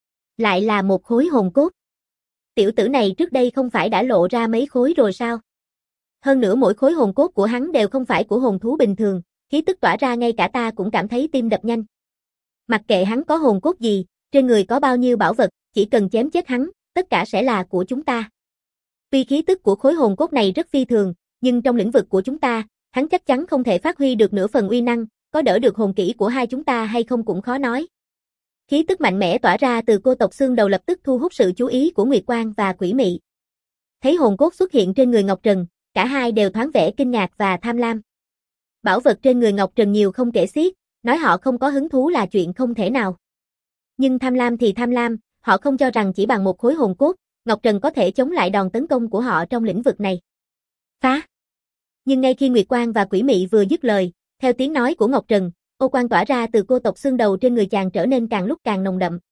Lại là một khối hồn cốt. Tiểu tử này trước đây không phải đã lộ ra mấy khối rồi sao? Hơn nữa mỗi khối hồn cốt của hắn đều không phải của hồn thú bình thường, khí tức tỏa ra ngay cả ta cũng cảm thấy tim đập nhanh. Mặc kệ hắn có hồn cốt gì, trên người có bao nhiêu bảo vật, chỉ cần chém chết hắn, tất cả sẽ là của chúng ta. Tuy khí tức của khối hồn cốt này rất phi thường, nhưng trong lĩnh vực của chúng ta, hắn chắc chắn không thể phát huy được nửa phần uy năng, có đỡ được hồn kỹ của hai chúng ta hay không cũng khó nói. Khí tức mạnh mẽ tỏa ra từ cô tộc xương đầu lập tức thu hút sự chú ý của Nguyệt Quang và Quỷ Mị. Thấy hồn cốt xuất hiện trên người Ngọc Trần, cả hai đều thoáng vẻ kinh ngạc và tham lam. Bảo vật trên người Ngọc Trần nhiều không kể xiết, nói họ không có hứng thú là chuyện không thể nào. Nhưng tham lam thì tham lam, họ không cho rằng chỉ bằng một khối hồn cốt, Ngọc Trần có thể chống lại đòn tấn công của họ trong lĩnh vực này. Phá! Nhưng ngay khi Nguyệt Quang và Quỷ Mị vừa dứt lời, theo tiếng nói của Ngọc Trần, ô quang tỏa ra từ cô tộc xương đầu trên người chàng trở nên càng lúc càng nồng đậm.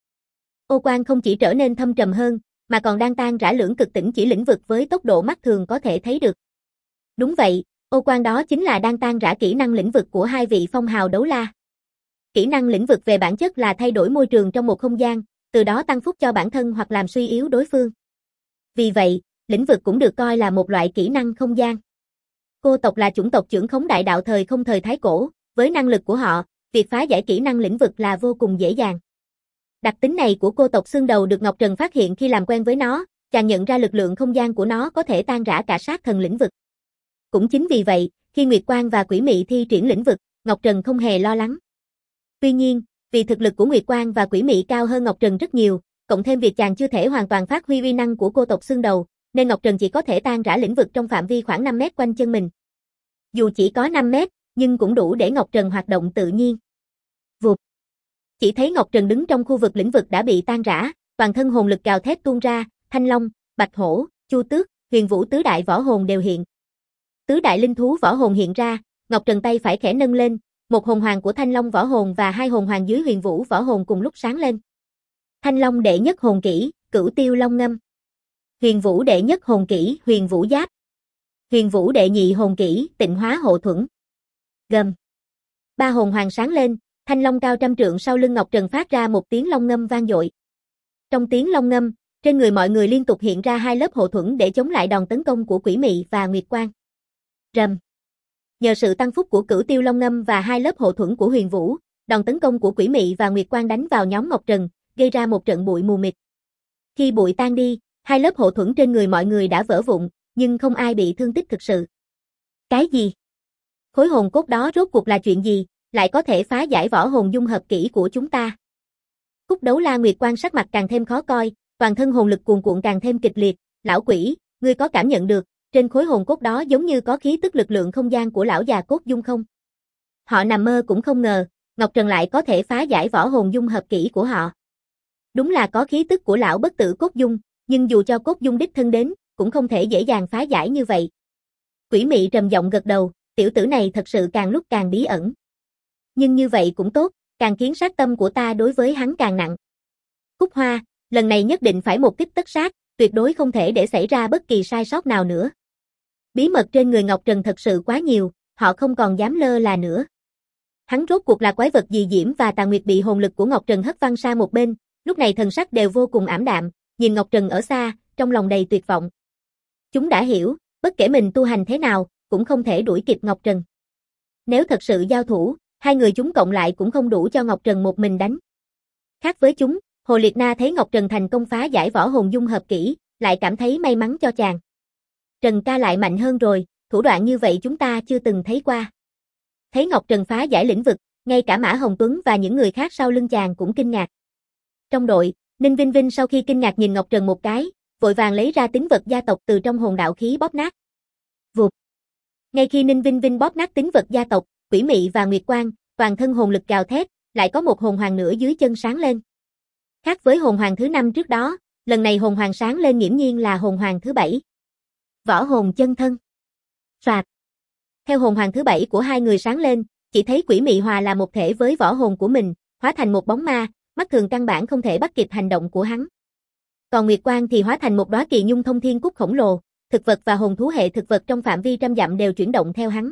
Ô quang không chỉ trở nên thâm trầm hơn, mà còn đang tan rã lưỡng cực tĩnh chỉ lĩnh vực với tốc độ mắt thường có thể thấy được. Đúng vậy, ô quang đó chính là đang tan rã kỹ năng lĩnh vực của hai vị phong hào đấu la. Kỹ năng lĩnh vực về bản chất là thay đổi môi trường trong một không gian, từ đó tăng phúc cho bản thân hoặc làm suy yếu đối phương. Vì vậy, lĩnh vực cũng được coi là một loại kỹ năng không gian. Cô tộc là chủng tộc trưởng khống đại đạo thời không thời thái cổ, với năng lực của họ, việc phá giải kỹ năng lĩnh vực là vô cùng dễ dàng. Đặc tính này của cô tộc xương đầu được Ngọc Trần phát hiện khi làm quen với nó, chàng nhận ra lực lượng không gian của nó có thể tan rã cả sát thần lĩnh vực. Cũng chính vì vậy, khi Nguyệt Quang và Quỷ Mị thi triển lĩnh vực, Ngọc Trần không hề lo lắng. Tuy nhiên, vì thực lực của Nguyệt Quang và Quỷ Mị cao hơn Ngọc Trần rất nhiều, cộng thêm việc chàng chưa thể hoàn toàn phát huy uy năng của cô tộc xương đầu, nên Ngọc Trần chỉ có thể tan rã lĩnh vực trong phạm vi khoảng 5 mét quanh chân mình. Dù chỉ có 5 mét, nhưng cũng đủ để Ngọc Trần hoạt động tự nhiên. Vụt. Chỉ thấy Ngọc Trần đứng trong khu vực lĩnh vực đã bị tan rã, toàn thân hồn lực gào thét tuôn ra, Thanh Long, Bạch Hổ, Chu Tước, Huyền Vũ tứ đại võ hồn đều hiện. Tứ đại linh thú võ hồn hiện ra, Ngọc Trần tay phải khẽ nâng lên, một hồn hoàng của Thanh Long võ hồn và hai hồn hoàng dưới Huyền Vũ võ hồn cùng lúc sáng lên. Thanh Long đệ nhất hồn kỹ, Cửu Tiêu Long Ngâm. Huyền Vũ đệ nhất hồn kỹ, Huyền Vũ Giáp. Huyền Vũ đệ nhị hồn kỹ, Tịnh Hóa Hộ Thuẫn. Gầm. Ba hồn hoàng sáng lên, Thanh Long cao trăm trượng sau lưng Ngọc Trần phát ra một tiếng long ngâm vang dội. Trong tiếng long ngâm, trên người mọi người liên tục hiện ra hai lớp hộ thuẫn để chống lại đòn tấn công của Quỷ Mị và Nguyệt Quang. Rầm. Nhờ sự tăng phúc của Cửu Tiêu Long Ngâm và hai lớp hộ thuẫn của Huyền Vũ, đòn tấn công của Quỷ Mị và Nguyệt Quang đánh vào nhóm Ngọc Trần, gây ra một trận bụi mù mịt. Khi bụi tan đi, hai lớp hộ thuẫn trên người mọi người đã vỡ vụn, nhưng không ai bị thương tích thực sự. Cái gì? Khối hồn cốt đó rốt cuộc là chuyện gì, lại có thể phá giải võ hồn dung hợp kỹ của chúng ta? Cúc Đấu La Nguyệt Quang sắc mặt càng thêm khó coi, toàn thân hồn lực cuồn cuộn càng thêm kịch liệt. Lão Quỷ, ngươi có cảm nhận được, trên khối hồn cốt đó giống như có khí tức lực lượng không gian của lão già cốt dung không? Họ nằm mơ cũng không ngờ, Ngọc Trần lại có thể phá giải võ hồn dung hợp kỹ của họ. Đúng là có khí tức của lão bất tử cốt dung, nhưng dù cho cốt dung đích thân đến, cũng không thể dễ dàng phá giải như vậy. Quỷ Mị trầm giọng gật đầu, tiểu tử này thật sự càng lúc càng bí ẩn. Nhưng như vậy cũng tốt, càng khiến sát tâm của ta đối với hắn càng nặng. Cúc Hoa, lần này nhất định phải một kích tất sát, tuyệt đối không thể để xảy ra bất kỳ sai sót nào nữa. Bí mật trên người Ngọc Trần thật sự quá nhiều, họ không còn dám lơ là nữa. Hắn rốt cuộc là quái vật gì Diễm và Tà Nguyệt bị hồn lực của Ngọc Trần hất văng sang một bên, lúc này thần sắc đều vô cùng ảm đạm, nhìn Ngọc Trần ở xa, trong lòng đầy tuyệt vọng. Chúng đã hiểu, bất kể mình tu hành thế nào, cũng không thể đuổi kịp Ngọc Trần. Nếu thật sự giao thủ, hai người chúng cộng lại cũng không đủ cho Ngọc Trần một mình đánh. Khác với chúng, Hồ Liệt Na thấy Ngọc Trần thành công phá giải võ hồn dung hợp kỹ, lại cảm thấy may mắn cho chàng. Trần ca lại mạnh hơn rồi, thủ đoạn như vậy chúng ta chưa từng thấy qua. Thấy Ngọc Trần phá giải lĩnh vực, ngay cả Mã Hồng Tuấn và những người khác sau lưng chàng cũng kinh ngạc. Trong đội, Ninh Vinh Vinh sau khi kinh ngạc nhìn Ngọc Trần một cái, vội vàng lấy ra tín vật gia tộc từ trong hồn đạo khí bóp nát. Vụt. Ngay khi Ninh Vinh Vinh bóp nát tín vật gia tộc, Quỷ Mị và Nguyệt Quang, toàn thân hồn lực gào thét, lại có một hồn hoàng nữa dưới chân sáng lên. Khác với hồn hoàng thứ 5 trước đó, lần này hồn hoàng sáng lên nghiễm nhiên là hồn hoàng thứ 7. Võ hồn chân thân. Soạt. Theo hồn hoàng thứ 7 của hai người sáng lên, chỉ thấy Quỷ Mị hòa là một thể với võ hồn của mình, hóa thành một bóng ma, mắt thường căn bản không thể bắt kịp hành động của hắn. Còn Nguyệt Quang thì hóa thành một đóa kỳ nhung thông thiên cúc khổng lồ, thực vật và hồn thú hệ thực vật trong phạm vi trăm dặm đều chuyển động theo hắn.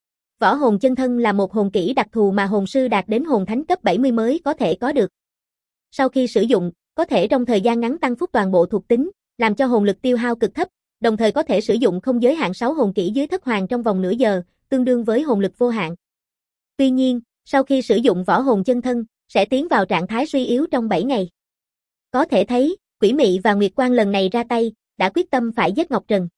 Võ hồn chân thân là một hồn kỹ đặc thù mà hồn sư đạt đến hồn thánh cấp 70 mới có thể có được. Sau khi sử dụng, có thể trong thời gian ngắn tăng phúc toàn bộ thuộc tính, làm cho hồn lực tiêu hao cực thấp, đồng thời có thể sử dụng không giới hạn 6 hồn kỹ dưới thất hoàng trong vòng nửa giờ, tương đương với hồn lực vô hạn. Tuy nhiên, sau khi sử dụng võ hồn chân thân, sẽ tiến vào trạng thái suy yếu trong 7 ngày. Có thể thấy, Quỷ Mị và Nguyệt Quang lần này ra tay, đã quyết tâm phải giết Ngọc Trần.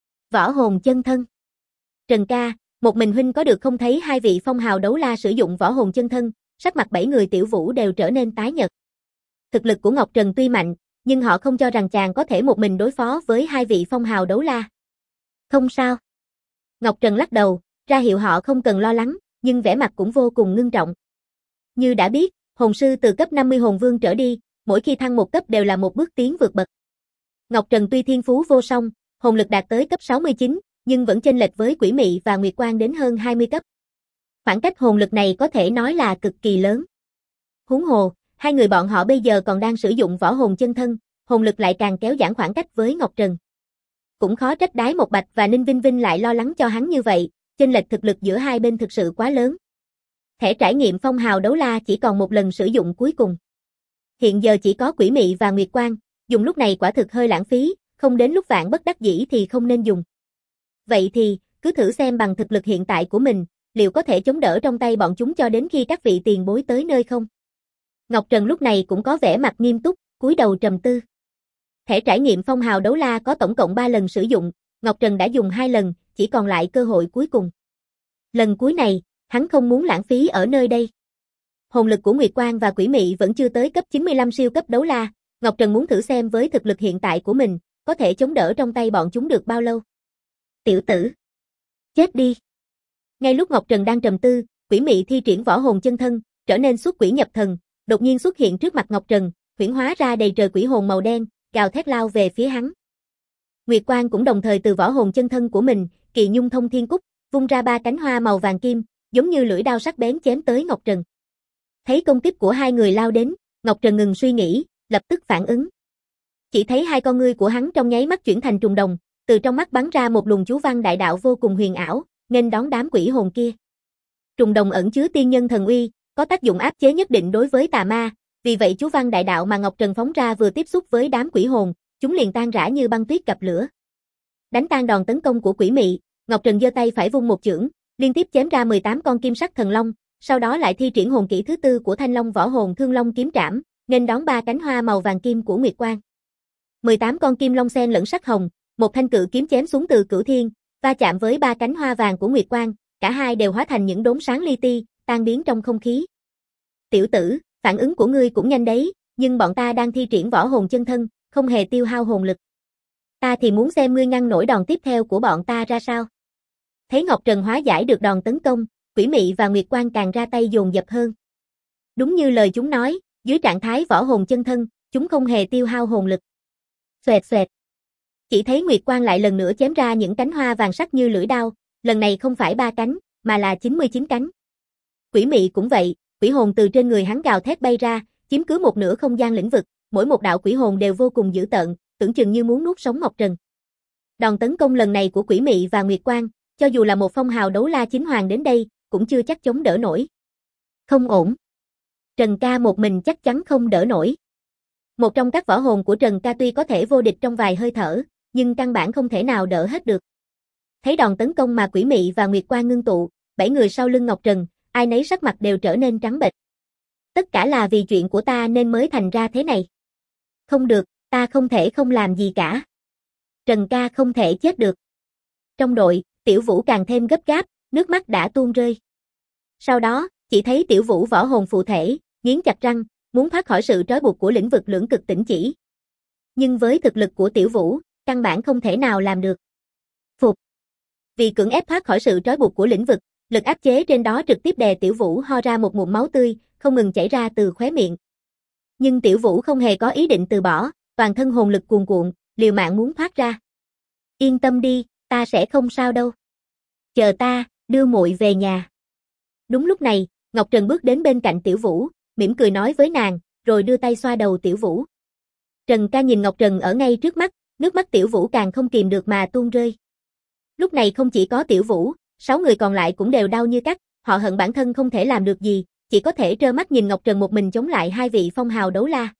Võ hồn chân thân. Trần ca, một mình huynh có được không? Thấy hai vị phong hào đấu la sử dụng võ hồn chân thân, sắc mặt 7 người Tiểu Vũ đều trở nên tái nhợt. Thực lực của Ngọc Trần tuy mạnh, nhưng họ không cho rằng chàng có thể một mình đối phó với hai vị phong hào đấu la. Không sao. Ngọc Trần lắc đầu, ra hiệu họ không cần lo lắng, nhưng vẻ mặt cũng vô cùng ngưng trọng. Như đã biết, hồn sư từ cấp 50 hồn vương trở đi, mỗi khi thăng một cấp đều là một bước tiến vượt bậc. Ngọc Trần tuy thiên phú vô song, hồn lực đạt tới cấp 69, nhưng vẫn chênh lệch với Quỷ Mị và Nguyệt Quang đến hơn 20 cấp. Khoảng cách hồn lực này có thể nói là cực kỳ lớn. Huống hồ, hai người bọn họ bây giờ còn đang sử dụng võ hồn chân thân, hồn lực lại càng kéo giãn khoảng cách với Ngọc Trần. Cũng khó trách Đái Một Bạch và Ninh Vinh Vinh lại lo lắng cho hắn như vậy, chênh lệch thực lực giữa hai bên thực sự quá lớn. Thẻ trải nghiệm phong hào đấu la chỉ còn một lần sử dụng cuối cùng. Hiện giờ chỉ có Quỷ Mị và Nguyệt Quang, dùng lúc này quả thực hơi lãng phí, không đến lúc vạn bất đắc dĩ thì không nên dùng. Vậy thì, cứ thử xem bằng thực lực hiện tại của mình, liệu có thể chống đỡ trong tay bọn chúng cho đến khi các vị tiền bối tới nơi không? Ngọc Trần lúc này cũng có vẻ mặt nghiêm túc, cúi đầu trầm tư. Thẻ trải nghiệm phong hào đấu la có tổng cộng 3 lần sử dụng, Ngọc Trần đã dùng 2 lần, chỉ còn lại cơ hội cuối cùng. Lần cuối này, hắn không muốn lãng phí ở nơi đây. Hồn lực của Nguyệt Quang và Quỷ Mị vẫn chưa tới cấp 95 siêu cấp đấu la, Ngọc Trần muốn thử xem với thực lực hiện tại của mình, có thể chống đỡ trong tay bọn chúng được bao lâu. Tiểu tử, chết đi. Ngay lúc Ngọc Trần đang trầm tư, Quỷ Mị thi triển võ hồn chân thân, trở nên xuất quỷ nhập thần, đột nhiên xuất hiện trước mặt Ngọc Trần, huyễn hóa ra đầy trời quỷ hồn màu đen, gào thét lao về phía hắn. Nguyệt Quang cũng đồng thời từ võ hồn chân thân của mình, Kỳ Nhung Thông Thiên Cúc, vung ra 3 cánh hoa màu vàng kim, giống như lưỡi đao sắc bén chém tới Ngọc Trần. Thấy công kích của hai người lao đến, Ngọc Trần ngừng suy nghĩ, lập tức phản ứng. Chỉ thấy hai con ngươi của hắn trong nháy mắt chuyển thành trùng đồng, từ trong mắt bắn ra một luồng chú văn đại đạo vô cùng huyền ảo, nghênh đón đám quỷ hồn kia. Trùng đồng ẩn chứa tiên nhân thần uy, có tác dụng áp chế nhất định đối với tà ma, vì vậy chú văn đại đạo mà Ngọc Trần phóng ra vừa tiếp xúc với đám quỷ hồn, chúng liền tan rã như băng tuyết gặp lửa. Đánh tan đòn tấn công của Quỷ Mị, Ngọc Trần giơ tay phải vung một chưởng, liên tiếp chém ra 18 con kim sắc thần long, sau đó lại thi triển hồn kỹ thứ tư của Thanh Long võ hồn Thương Long kiếm trảm, nghênh đón 3 cánh hoa màu vàng kim của Nguyệt Quang. 18 con kim long xen lẫn sắc hồng, một thanh cự kiếm chém xuống từ cửu thiên, va chạm với 3 cánh hoa vàng của Nguyệt Quang, cả hai đều hóa thành những đốm sáng li ti, tan biến trong không khí. Tiểu tử, phản ứng của ngươi cũng nhanh đấy, nhưng bọn ta đang thi triển võ hồn chân thân, không hề tiêu hao hồn lực. Ta thì muốn xem ngươi ngăn nổi đòn tiếp theo của bọn ta ra sao. Thấy Ngọc Trần hóa giải được đòn tấn công, Quỷ Mị và Nguyệt Quang càng ra tay dồn dập hơn. Đúng như lời chúng nói, dưới trạng thái võ hồn chân thân, chúng không hề tiêu hao hồn lực. Xoẹt xoẹt. Chỉ thấy Nguyệt Quang lại lần nữa chém ra những cánh hoa vàng sắc như lưỡi đao, lần này không phải 3 cánh, mà là 99 cánh. Quỷ Mị cũng vậy, quỷ hồn từ trên người hắn gào thét bay ra, chiếm cứ một nửa không gian lĩnh vực, mỗi một đạo quỷ hồn đều vô cùng dữ tợn, tưởng chừng như muốn nuốt sống Ngọc Trần. Đòn tấn công lần này của Quỷ Mị và Nguyệt Quang, cho dù là một phong hào đấu la chính hoàng đến đây, cũng chưa chắc chống đỡ nổi. Không ổn. Trần ca một mình chắc chắn không đỡ nổi. Một trong các võ hồn của Trần ca tuy có thể vô địch trong vài hơi thở, nhưng căn bản không thể nào đỡ hết được. Thấy đòn tấn công mà Quỷ Mị và Nguyệt Quang ngưng tụ, 7 người sau lưng Ngọc Trần, ai nấy sắc mặt đều trở nên trắng bệch. Tất cả là vì chuyện của ta nên mới thành ra thế này. Không được, ta không thể không làm gì cả. Trần ca không thể chết được. Trong đội, Tiểu Vũ càng thêm gấp gáp, nước mắt đã tuôn rơi. Sau đó, chỉ thấy Tiểu Vũ võ hồn phụ thể, nghiến chặt răng, muốn thoát khỏi sự trói buộc của lĩnh vực lưỡng cực tĩnh chỉ. Nhưng với thực lực của Tiểu Vũ, căn bản không thể nào làm được. Phục. Vì cưỡng ép thoát khỏi sự trói buộc của lĩnh vực, lực áp chế trên đó trực tiếp đè Tiểu Vũ ho ra một ngụm máu tươi, không ngừng chảy ra từ khóe miệng. Nhưng Tiểu Vũ không hề có ý định từ bỏ, toàn thân hồn lực cuồn cuộn, liều mạng muốn thoát ra. Yên tâm đi, ta sẽ không sao đâu. Chờ ta, đưa muội về nhà. Đúng lúc này, Ngọc Trần bước đến bên cạnh Tiểu Vũ, mỉm cười nói với nàng, rồi đưa tay xoa đầu Tiểu Vũ. Trần ca nhìn Ngọc Trần ở ngay trước mắt, Nước mắt Tiểu Vũ càng không kìm được mà tuôn rơi. Lúc này không chỉ có Tiểu Vũ, 6 người còn lại cũng đều đau như cắt, họ hận bản thân không thể làm được gì, chỉ có thể trơ mắt nhìn Ngọc Trần một mình chống lại hai vị phong hào đấu la.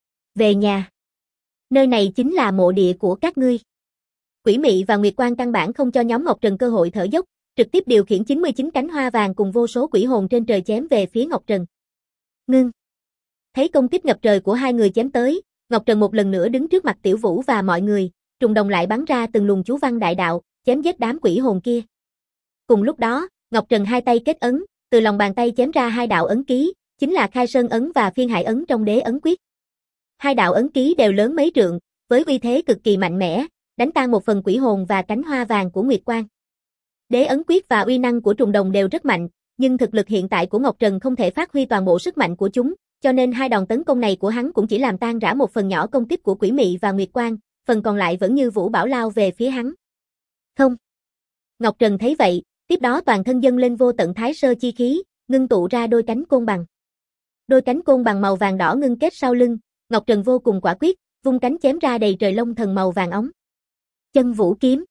Về nhà. Nơi này chính là mộ địa của các ngươi. Quỷ Mị và Nguyệt Quang căn bản không cho nhóm Ngọc Trần cơ hội thở dốc, trực tiếp điều khiển 99 cánh hoa vàng cùng vô số quỷ hồn trên trời chém về phía Ngọc Trần. Ngưng. Thấy công kích ngập trời của hai người chém tới, Ngọc Trần một lần nữa đứng trước mặt Tiểu Vũ và mọi người, trùng đồng lại bắn ra từng luồng chú văn đại đạo, chém giết đám quỷ hồn kia. Cùng lúc đó, Ngọc Trần hai tay kết ấn, từ lòng bàn tay chém ra hai đạo ấn ký, chính là Khai Sơn ấn và Phiên Hải ấn trong Đế ấn quyết. Hai đạo ấn ký đều lớn mấy trượng, với uy thế cực kỳ mạnh mẽ, đánh tan một phần quỷ hồn và cánh hoa vàng của Nguyệt Quang. Đế ấn quyết và uy năng của trùng đồng đều rất mạnh, nhưng thực lực hiện tại của Ngọc Trần không thể phát huy toàn bộ sức mạnh của chúng, cho nên hai đòn tấn công này của hắn cũng chỉ làm tan rã một phần nhỏ công kích của Quỷ Mị và Nguyệt Quang, phần còn lại vẫn như vũ bão lao về phía hắn. Không. Ngọc Trần thấy vậy, tiếp đó toàn thân dâng lên vô tận thái sơ chi khí, ngưng tụ ra đôi cánh côn bằng. Đôi cánh côn bằng màu vàng đỏ ngưng kết sau lưng, Ngọc Trần vô cùng quả quyết, vung cánh chém ra đầy trời lông thần màu vàng óng. Chân vũ kiếm.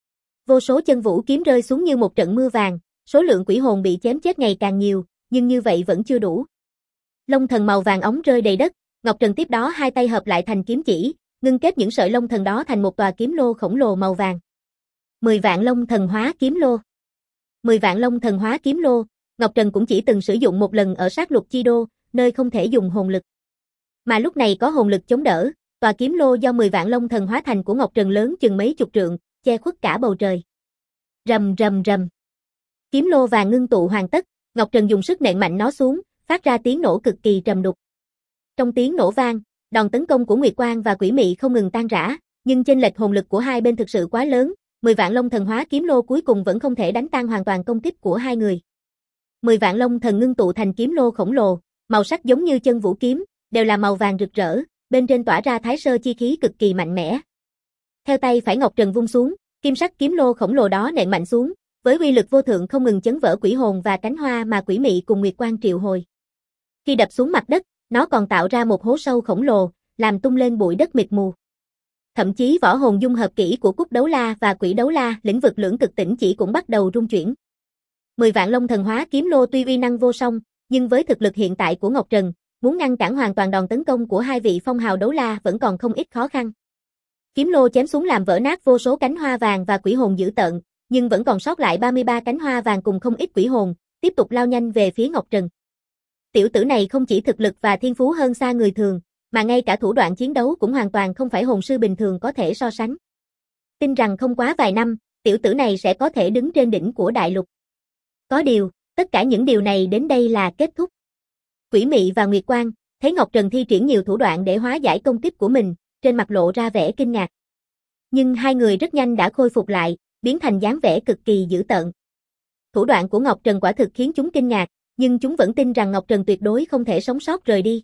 Vô số chân vũ kiếm rơi xuống như một trận mưa vàng, số lượng quỷ hồn bị chém chết ngày càng nhiều, nhưng như vậy vẫn chưa đủ. Lông thần màu vàng óng rơi đầy đất, Ngọc Trần tiếp đó hai tay hợp lại thành kiếm chỉ, ngưng kết những sợi lông thần đó thành một tòa kiếm lô khổng lồ màu vàng. 10 vạn lông thần hóa kiếm lô. 10 vạn lông thần hóa kiếm lô, Ngọc Trần cũng chỉ từng sử dụng một lần ở sát lục chi đô, nơi không thể dùng hồn lực. Mà lúc này có hồn lực chống đỡ, tòa kiếm lô do 10 vạn lông thần hóa thành của Ngọc Trần lớn chừng mấy chục trượng, che khuất cả bầu trời. Rầm rầm rầm. Kiếm lô vàng ngưng tụ hoàn tất, Ngọc Trần dùng sức nện mạnh nó xuống, phát ra tiếng nổ cực kỳ trầm đục. Trong tiếng nổ vang, đòn tấn công của Nguyệt Quang và Quỷ Mị không ngừng tan rã, nhưng chênh lệch hồn lực của hai bên thực sự quá lớn, 10 vạn lông thần hóa kiếm lô cuối cùng vẫn không thể đánh tan hoàn toàn công kích của hai người. 10 vạn lông thần ngưng tụ thành kiếm lô khổng lồ, màu sắc giống như chân vũ kiếm, đều là màu vàng rực rỡ, bên trên tỏa ra thái sơ chi khí cực kỳ mạnh mẽ. Theo tay phải Ngọc Trần vung xuống, kim sắc kiếm lô khổng lồ đó nện mạnh xuống, với uy lực vô thượng không ngừng chấn vỡ quỷ hồn và cánh hoa mà Quỷ Mị cùng Nguyệt Quang triệu hồi. Khi đập xuống mặt đất, nó còn tạo ra một hố sâu khổng lồ, làm tung lên bụi đất mịt mù. Thậm chí võ hồn dung hợp kỹ của Cúc Đấu La và Quỷ Đấu La, lĩnh vực lưỡng cực tỉnh chỉ cũng bắt đầu rung chuyển. 10 vạn lông thần hóa kiếm lô tuy uy năng vô song, nhưng với thực lực hiện tại của Ngọc Trần, muốn ngăn cản hoàn toàn đòn tấn công của hai vị phong hào đấu la vẫn còn không ít khó khăn. Kiếm lô chém xuống làm vỡ nát vô số cánh hoa vàng và quỷ hồn dữ tợn, nhưng vẫn còn sót lại 33 cánh hoa vàng cùng không ít quỷ hồn, tiếp tục lao nhanh về phía Ngọc Trần. Tiểu tử này không chỉ thực lực và thiên phú hơn xa người thường, mà ngay cả thủ đoạn chiến đấu cũng hoàn toàn không phải hồn sư bình thường có thể so sánh. Tin rằng không quá vài năm, tiểu tử này sẽ có thể đứng trên đỉnh của đại lục. Có điều, tất cả những điều này đến đây là kết thúc. Quỷ Mị và Nguyệt Quang thấy Ngọc Trần thi triển nhiều thủ đoạn để hóa giải công kích của mình, trên mặt lộ ra vẻ kinh ngạc. Nhưng hai người rất nhanh đã khôi phục lại, biến thành dáng vẻ cực kỳ dữ tợn. Thủ đoạn của Ngọc Trần quả thực khiến chúng kinh ngạc, nhưng chúng vẫn tin rằng Ngọc Trần tuyệt đối không thể sống sót rời đi.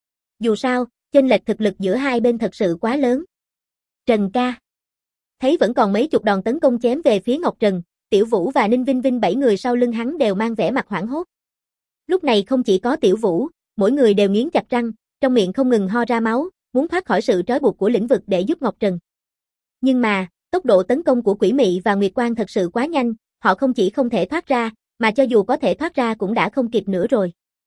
Dù sao, chênh lệch thực lực giữa hai bên thật sự quá lớn. Trần ca. Thấy vẫn còn mấy chục đòn tấn công chém về phía Ngọc Trần, Tiểu Vũ và Ninh Vinh Vinh 7 người sau lưng hắn đều mang vẻ mặt hoảng hốt. Lúc này không chỉ có Tiểu Vũ, mỗi người đều nghiến chặt răng, trong miệng không ngừng ho ra máu, muốn thoát khỏi sự trói buộc của lĩnh vực để giúp Ngọc Trần. Nhưng mà, tốc độ tấn công của Quỷ Mị và Nguyệt Quang thật sự quá nhanh, họ không chỉ không thể thoát ra, mà cho dù có thể thoát ra cũng đã không kịp nữa rồi.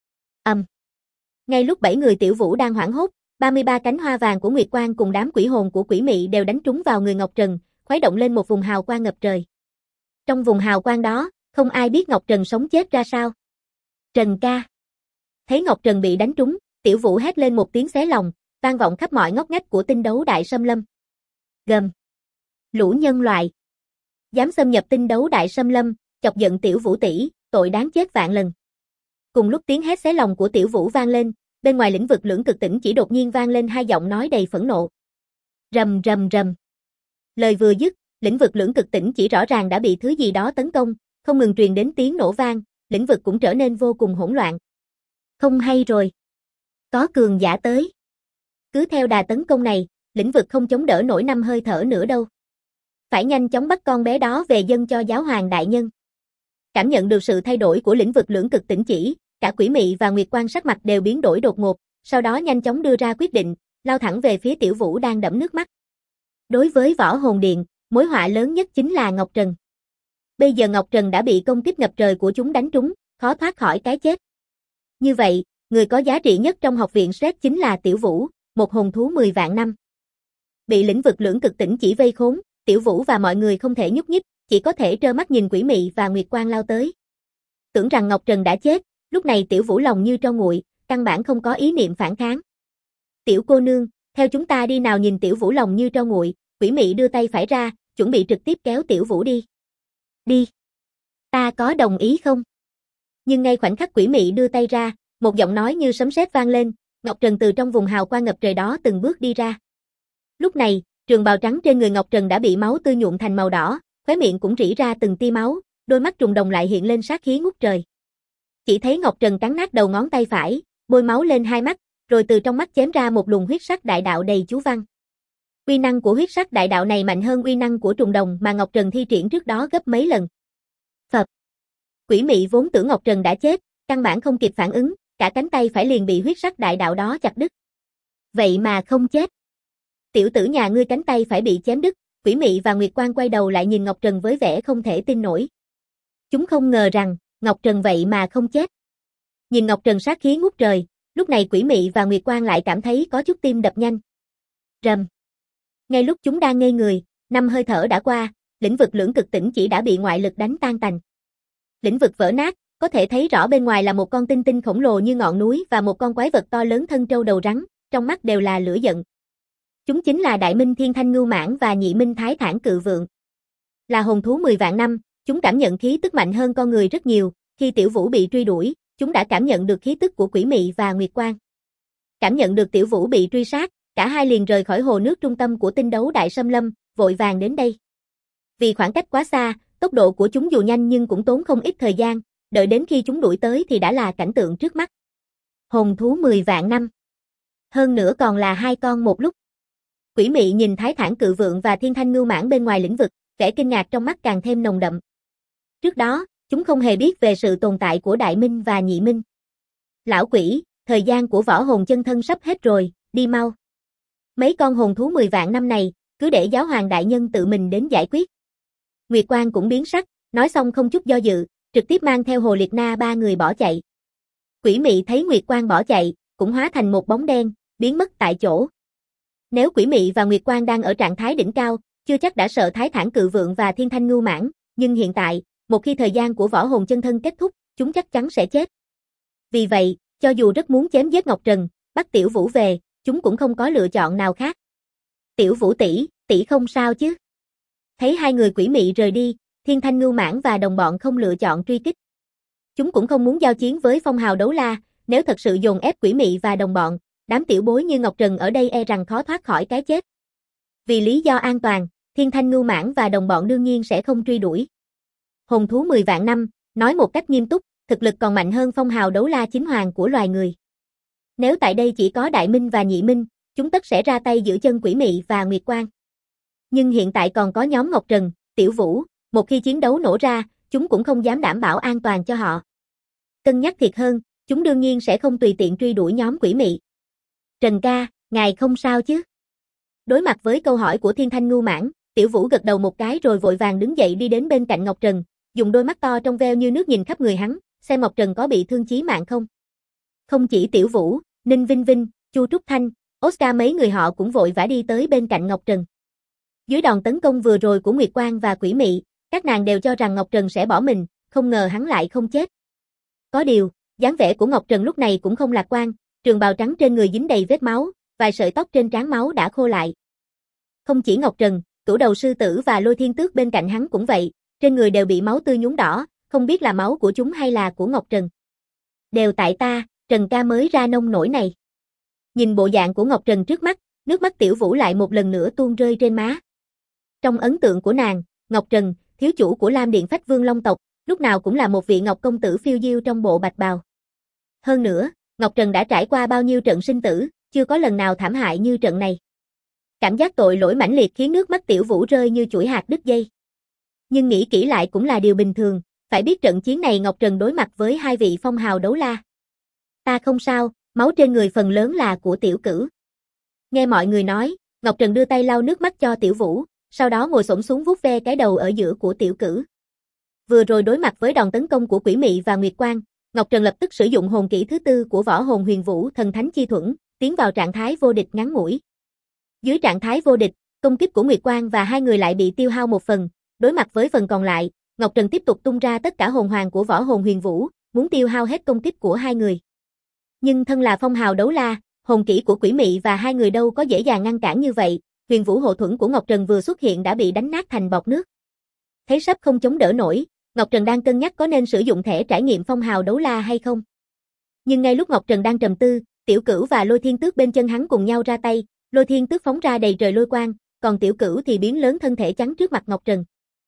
Ngay lúc 7 người Tiểu Vũ đang hoảng hốt, 33 cánh hoa vàng của Nguyệt Quang cùng đám quỷ hồn của Quỷ Mị đều đánh trúng vào người Ngọc Trần, khuấy động lên một vùng hào quang ngập trời. Trong vùng hào quang đó, không ai biết Ngọc Trần sống chết ra sao. Trần ca. Thấy Ngọc Trần bị đánh trúng, Tiểu Vũ hét lên một tiếng xé lòng, vang vọng khắp mọi ngóc ngách của Tinh Đấu Đại Xâm Lâm. Gầm. Lũ nhân loại. Dám xâm nhập Tinh Đấu Đại Xâm Lâm, chọc giận Tiểu Vũ tỷ, tội đáng chết vạn lần. Cùng lúc tiếng hét xé lòng của Tiểu Vũ vang lên, bên ngoài lĩnh vực lưỡng cực tỉnh chỉ đột nhiên vang lên hai giọng nói đầy phẫn nộ. Rầm rầm rầm. Lời vừa dứt, lĩnh vực lưỡng cực tỉnh chỉ rõ ràng đã bị thứ gì đó tấn công, không ngừng truyền đến tiếng nổ vang, lĩnh vực cũng trở nên vô cùng hỗn loạn. Không hay rồi. Có cường giả tới. Cứ theo đà tấn công này, lĩnh vực không chống đỡ nổi 5 hơi thở nữa đâu. Phải nhanh chóng bắt con bé đó về dâng cho giáo hoàng đại nhân. Cảm nhận được sự thay đổi của lĩnh vực lưỡng cực tỉnh chỉ, cả Quỷ Mị và Nguyệt Quang sắc mặt đều biến đổi đột ngột, sau đó nhanh chóng đưa ra quyết định, lao thẳng về phía Tiểu Vũ đang đẫm nước mắt. Đối với Võ Hồn Điện, mối họa lớn nhất chính là Ngọc Trần. Bây giờ Ngọc Trần đã bị công kích ngập trời của chúng đánh trúng, khó thoát khỏi cái chết. Như vậy, người có giá trị nhất trong học viện Sret chính là Tiểu Vũ, một hồn thú 10 vạn năm. Bị lĩnh vực lưỡng cực tỉnh chỉ vây khốn, Tiểu Vũ và mọi người không thể nhúc nhích, chỉ có thể trơ mắt nhìn Quỷ Mị và Nguyệt Quang lao tới. Tưởng rằng Ngọc Trần đã chết, lúc này Tiểu Vũ lòng như tro nguội, căn bản không có ý niệm phản kháng. Tiểu cô nương, theo chúng ta đi nào. Nhìn Tiểu Vũ lòng như tro nguội, Quỷ Mị đưa tay phải ra, chuẩn bị trực tiếp kéo Tiểu Vũ đi. Đi. Ta có đồng ý không? Nhưng ngay khoảnh khắc Quỷ Mị đưa tay ra, một giọng nói như sấm sét vang lên, Ngọc Trần từ trong vùng hào quang ngập trời đó từng bước đi ra. Lúc này, trường bào trắng trên người Ngọc Trần đã bị máu tươi nhuộm thành màu đỏ, khóe miệng cũng rỉ ra từng tia máu, đôi mắt trùng đồng lại hiện lên sát khí ngút trời. Chỉ thấy Ngọc Trần cắn nát đầu ngón tay phải, bôi máu lên hai mắt, rồi từ trong mắt chém ra một luồng huyết sắc đại đạo đầy chú văn. Uy năng của huyết sắc đại đạo này mạnh hơn uy năng của trùng đồng mà Ngọc Trần thi triển trước đó gấp mấy lần. Phập. Quỷ Mị vốn tưởng Ngọc Trần đã chết, căn bản không kịp phản ứng, cả cánh tay phải liền bị huyết sắc đại đạo đó chặt đứt. Vậy mà không chết. Tiểu tử nhà ngươi cánh tay phải bị chém đứt, Quỷ Mị và Nguyệt Quang quay đầu lại nhìn Ngọc Trần với vẻ không thể tin nổi. Chúng không ngờ rằng, Ngọc Trần vậy mà không chết. Nhìn Ngọc Trần sát khí ngút trời, lúc này Quỷ Mị và Nguyệt Quang lại cảm thấy có chút tim đập nhanh. Rầm. Ngay lúc chúng đang ngây người, 5 hơi thở đã qua, lĩnh vực lưỡng cực tỉnh chỉ đã bị ngoại lực đánh tan tành. Lĩnh vực vỡ nát, có thể thấy rõ bên ngoài là một con tinh tinh khổng lồ như ngọn núi và một con quái vật to lớn thân trâu đầu rắn, trong mắt đều là lửa giận. Chúng chính là Đại Minh Thiên Thanh Ngưu Mãng và Nhị Minh Thái Thản Cự Vượng. Là hồn thú 10 vạn năm, chúng cảm nhận khí tức mạnh hơn con người rất nhiều, khi Tiểu Vũ bị truy đuổi, chúng đã cảm nhận được khí tức của Quỷ Mị và Nguyệt Quang. Cảm nhận được Tiểu Vũ bị truy sát, cả hai liền rời khỏi hồ nước trung tâm của tinh đấu Đại Sâm Lâm, vội vàng đến đây. Vì khoảng cách quá xa, tốc độ của chúng dù nhanh nhưng cũng tốn không ít thời gian, đợi đến khi chúng đuổi tới thì đã là cảnh tượng trước mắt. Hồn thú 10 vạn năm. Hơn nữa còn là hai con một lúc. Quỷ Mị nhìn Thái Thản Cự Vượng và Thiên Thanh Ngưu Mãng bên ngoài lĩnh vực, vẻ kinh ngạc trong mắt càng thêm nồng đậm. Trước đó, chúng không hề biết về sự tồn tại của Đại Minh và Nhị Minh. Lão quỷ, thời gian của võ hồn chân thân sắp hết rồi, đi mau. Mấy con hồn thú 10 vạn năm này, cứ để giáo hoàng đại nhân tự mình đến giải quyết. Nguyệt Quang cũng biến sắc, nói xong không chút do dự, trực tiếp mang theo Hồ Liệt Na ba người bỏ chạy. Quỷ Mị thấy Nguyệt Quang bỏ chạy, cũng hóa thành một bóng đen, biến mất tại chỗ. Nếu Quỷ Mị và Nguyệt Quang đang ở trạng thái đỉnh cao, chưa chắc đã sợ Thái Thản Cự Vượng và Thiên Thanh Ngưu Mãng, nhưng hiện tại, một khi thời gian của võ hồn chân thân kết thúc, chúng chắc chắn sẽ chết. Vì vậy, cho dù rất muốn chém giết Ngọc Trần, bắt Tiểu Vũ về, chúng cũng không có lựa chọn nào khác. Tiểu Vũ tỷ, tỷ không sao chứ? Thấy hai người Quỷ Mị rời đi, Thiên Thanh Ngưu Mãng và đồng bọn không lựa chọn truy kích. Chúng cũng không muốn giao chiến với phong hào đấu la, nếu thật sự dồn ép Quỷ Mị và đồng bọn, đám tiểu bối như Ngọc Trần ở đây e rằng khó thoát khỏi cái chết. Vì lý do an toàn, Thiên Thanh Ngưu Mãng và đồng bọn đương nhiên sẽ không truy đuổi. Hồn thú 10 vạn năm, nói một cách nghiêm túc, thực lực còn mạnh hơn phong hào đấu la chính hoàng của loài người. Nếu tại đây chỉ có Đại Minh và Nhị Minh, chúng tất sẽ ra tay giữ chân Quỷ Mị và Nguyệt Quang. Nhưng hiện tại còn có nhóm Ngọc Trần, Tiểu Vũ, một khi chiến đấu nổ ra, chúng cũng không dám đảm bảo an toàn cho họ. Cân nhắc thiệt hơn, chúng đương nhiên sẽ không tùy tiện truy đuổi nhóm Quỷ Mị. Trần ca, ngài không sao chứ? Đối mặt với câu hỏi của Thiên Thanh Ngưu Mãng, Tiểu Vũ gật đầu một cái rồi vội vàng đứng dậy đi đến bên cạnh Ngọc Trần, dùng đôi mắt to trong veo như nước nhìn khắp người hắn, xem Ngọc Trần có bị thương chí mạng không. Không chỉ Tiểu Vũ, Ninh Vinh Vinh, Chu Trúc Thanh, Oscar mấy người họ cũng vội vã đi tới bên cạnh Ngọc Trần. Dưới đòn tấn công vừa rồi của Nguyệt Quang và Quỷ Mị, các nàng đều cho rằng Ngọc Trần sẽ bỏ mình, không ngờ hắn lại không chết. Có điều, dáng vẻ của Ngọc Trần lúc này cũng không lạc quan, trường bào trắng trên người dính đầy vết máu, vài sợi tóc trên trán máu đã khô lại. Không chỉ Ngọc Trần, Cửu Đầu Sư Tử và Lôi Thiên Tước bên cạnh hắn cũng vậy, trên người đều bị máu tươi nhuốm đỏ, không biết là máu của chúng hay là của Ngọc Trần. Đều tại ta, Trần ca mới ra nông nổi này. Nhìn bộ dạng của Ngọc Trần trước mắt, nước mắt Tiểu Vũ lại một lần nữa tuôn rơi trên má. Trong ấn tượng của nàng, Ngọc Trần, thiếu chủ của Lam Điện Phách Vương Long tộc, lúc nào cũng là một vị Ngọc công tử phiêu diêu trong bộ bạch bào. Hơn nữa, Ngọc Trần đã trải qua bao nhiêu trận sinh tử, chưa có lần nào thảm hại như trận này. Cảm giác tội lỗi mãnh liệt khiến nước mắt Tiểu Vũ rơi như chuỗi hạt đứt dây. Nhưng nghĩ kỹ lại cũng là điều bình thường, phải biết trận chiến này Ngọc Trần đối mặt với hai vị phong hào đấu la. Ta không sao, máu trên người phần lớn là của Tiểu Cửu. Nghe mọi người nói, Ngọc Trần đưa tay lau nước mắt cho Tiểu Vũ, sau đó ngồi xổm xuống vuốt ve cái đầu ở giữa của Tiểu Cử. Vừa rồi đối mặt với đòn tấn công của Quỷ Mị và Nguyệt Quang, Ngọc Trần lập tức sử dụng hồn kỹ thứ tư của Võ Hồn Huyền Vũ Thần Thánh Chi Thuẫn, tiến vào trạng thái vô địch ngắn ngủi. Dưới trạng thái vô địch, công kích của Nguyệt Quang và hai người lại bị tiêu hao một phần, đối mặt với phần còn lại, Ngọc Trần tiếp tục tung ra tất cả hồn hoàng của Võ Hồn Huyền Vũ, muốn tiêu hao hết công kích của hai người. Nhưng thân là phong hào đấu la, hồn kỹ của Quỷ Mị và hai người đâu có dễ dàng ngăn cản như vậy, Huyền Vũ hộ thuẫn của Ngọc Trần vừa xuất hiện đã bị đánh nát thành bọt nước. Thấy sắp không chống đỡ nổi, Ngọc Trần đang cân nhắc có nên sử dụng thẻ trải nghiệm phong hào đấu la hay không. Nhưng ngay lúc Ngọc Trần đang trầm tư, Tiểu Cửu và Lôi Thiên Tước bên chân hắn cùng nhau ra tay, Lôi Thiên Tước phóng ra đầy trời lôi quang, còn Tiểu Cửu thì biến lớn thân thể chắn trước mặt Ngọc Trần.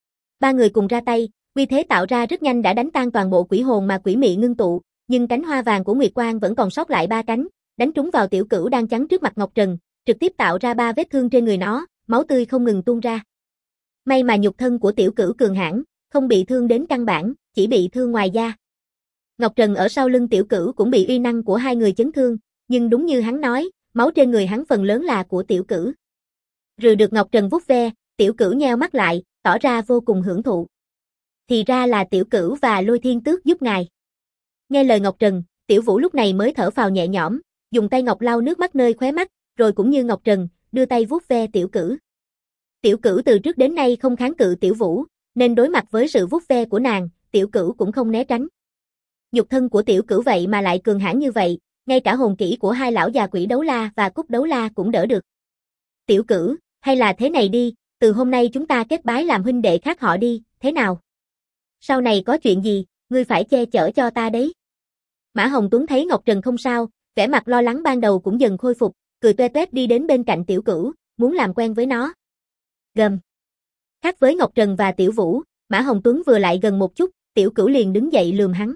Ba người cùng ra tay, uy thế tạo ra rất nhanh đã đánh tan toàn bộ quỷ hồn mà Quỷ Mị ngưng tụ, nhưng cánh hoa vàng của Nguyệt Quang vẫn còn sót lại 3 cánh, đánh trúng vào Tiểu Cửu đang chắn trước mặt Ngọc Trần, trực tiếp tạo ra 3 vết thương trên người nó, máu tươi không ngừng tuôn ra. May mà nhục thân của Tiểu Cửu cường hãn, không bị thương đến căn bản, chỉ bị thương ngoài da. Ngọc Trần ở sau lưng Tiểu Cửu cũng bị uy năng của hai người chấn thương, nhưng đúng như hắn nói, máu trên người hắn phần lớn là của Tiểu Cửu. Rừ được Ngọc Trần vuốt ve, Tiểu Cửu nheo mắt lại, tỏ ra vô cùng hưởng thụ. Thì ra là Tiểu Cửu và Lôi Thiên Tước giúp ngài. Nghe lời Ngọc Trần, Tiểu Vũ lúc này mới thở phào nhẹ nhõm, dùng tay ngọc lau nước mắt nơi khóe mắt, rồi cũng như Ngọc Trần, đưa tay vuốt ve Tiểu Cửu. Tiểu Cửu từ trước đến nay không kháng cự Tiểu Vũ, nên đối mặt với sự vuốt ve của nàng, Tiểu Cửu cũng không né tránh. Nhục thân của Tiểu Cửu vậy mà lại cường hãn như vậy, ngay cả hồn kỹ của hai lão già Quỷ Đấu La và Cúc Đấu La cũng đỡ được. Tiểu Cửu, hay là thế này đi, từ hôm nay chúng ta kết bái làm huynh đệ khác họ đi, thế nào? Sau này có chuyện gì, ngươi phải che chở cho ta đấy. Mã Hồng Tuấn thấy Ngọc Trần không sao, vẻ mặt lo lắng ban đầu cũng dần khôi phục, cười toe toét đi đến bên cạnh Tiểu Cửu, muốn làm quen với nó. Gầm. Khác với Ngọc Trần và Tiểu Vũ, Mã Hồng Tuấn vừa lại gần một chút, Tiểu Cửu liền đứng dậy lườm hắn.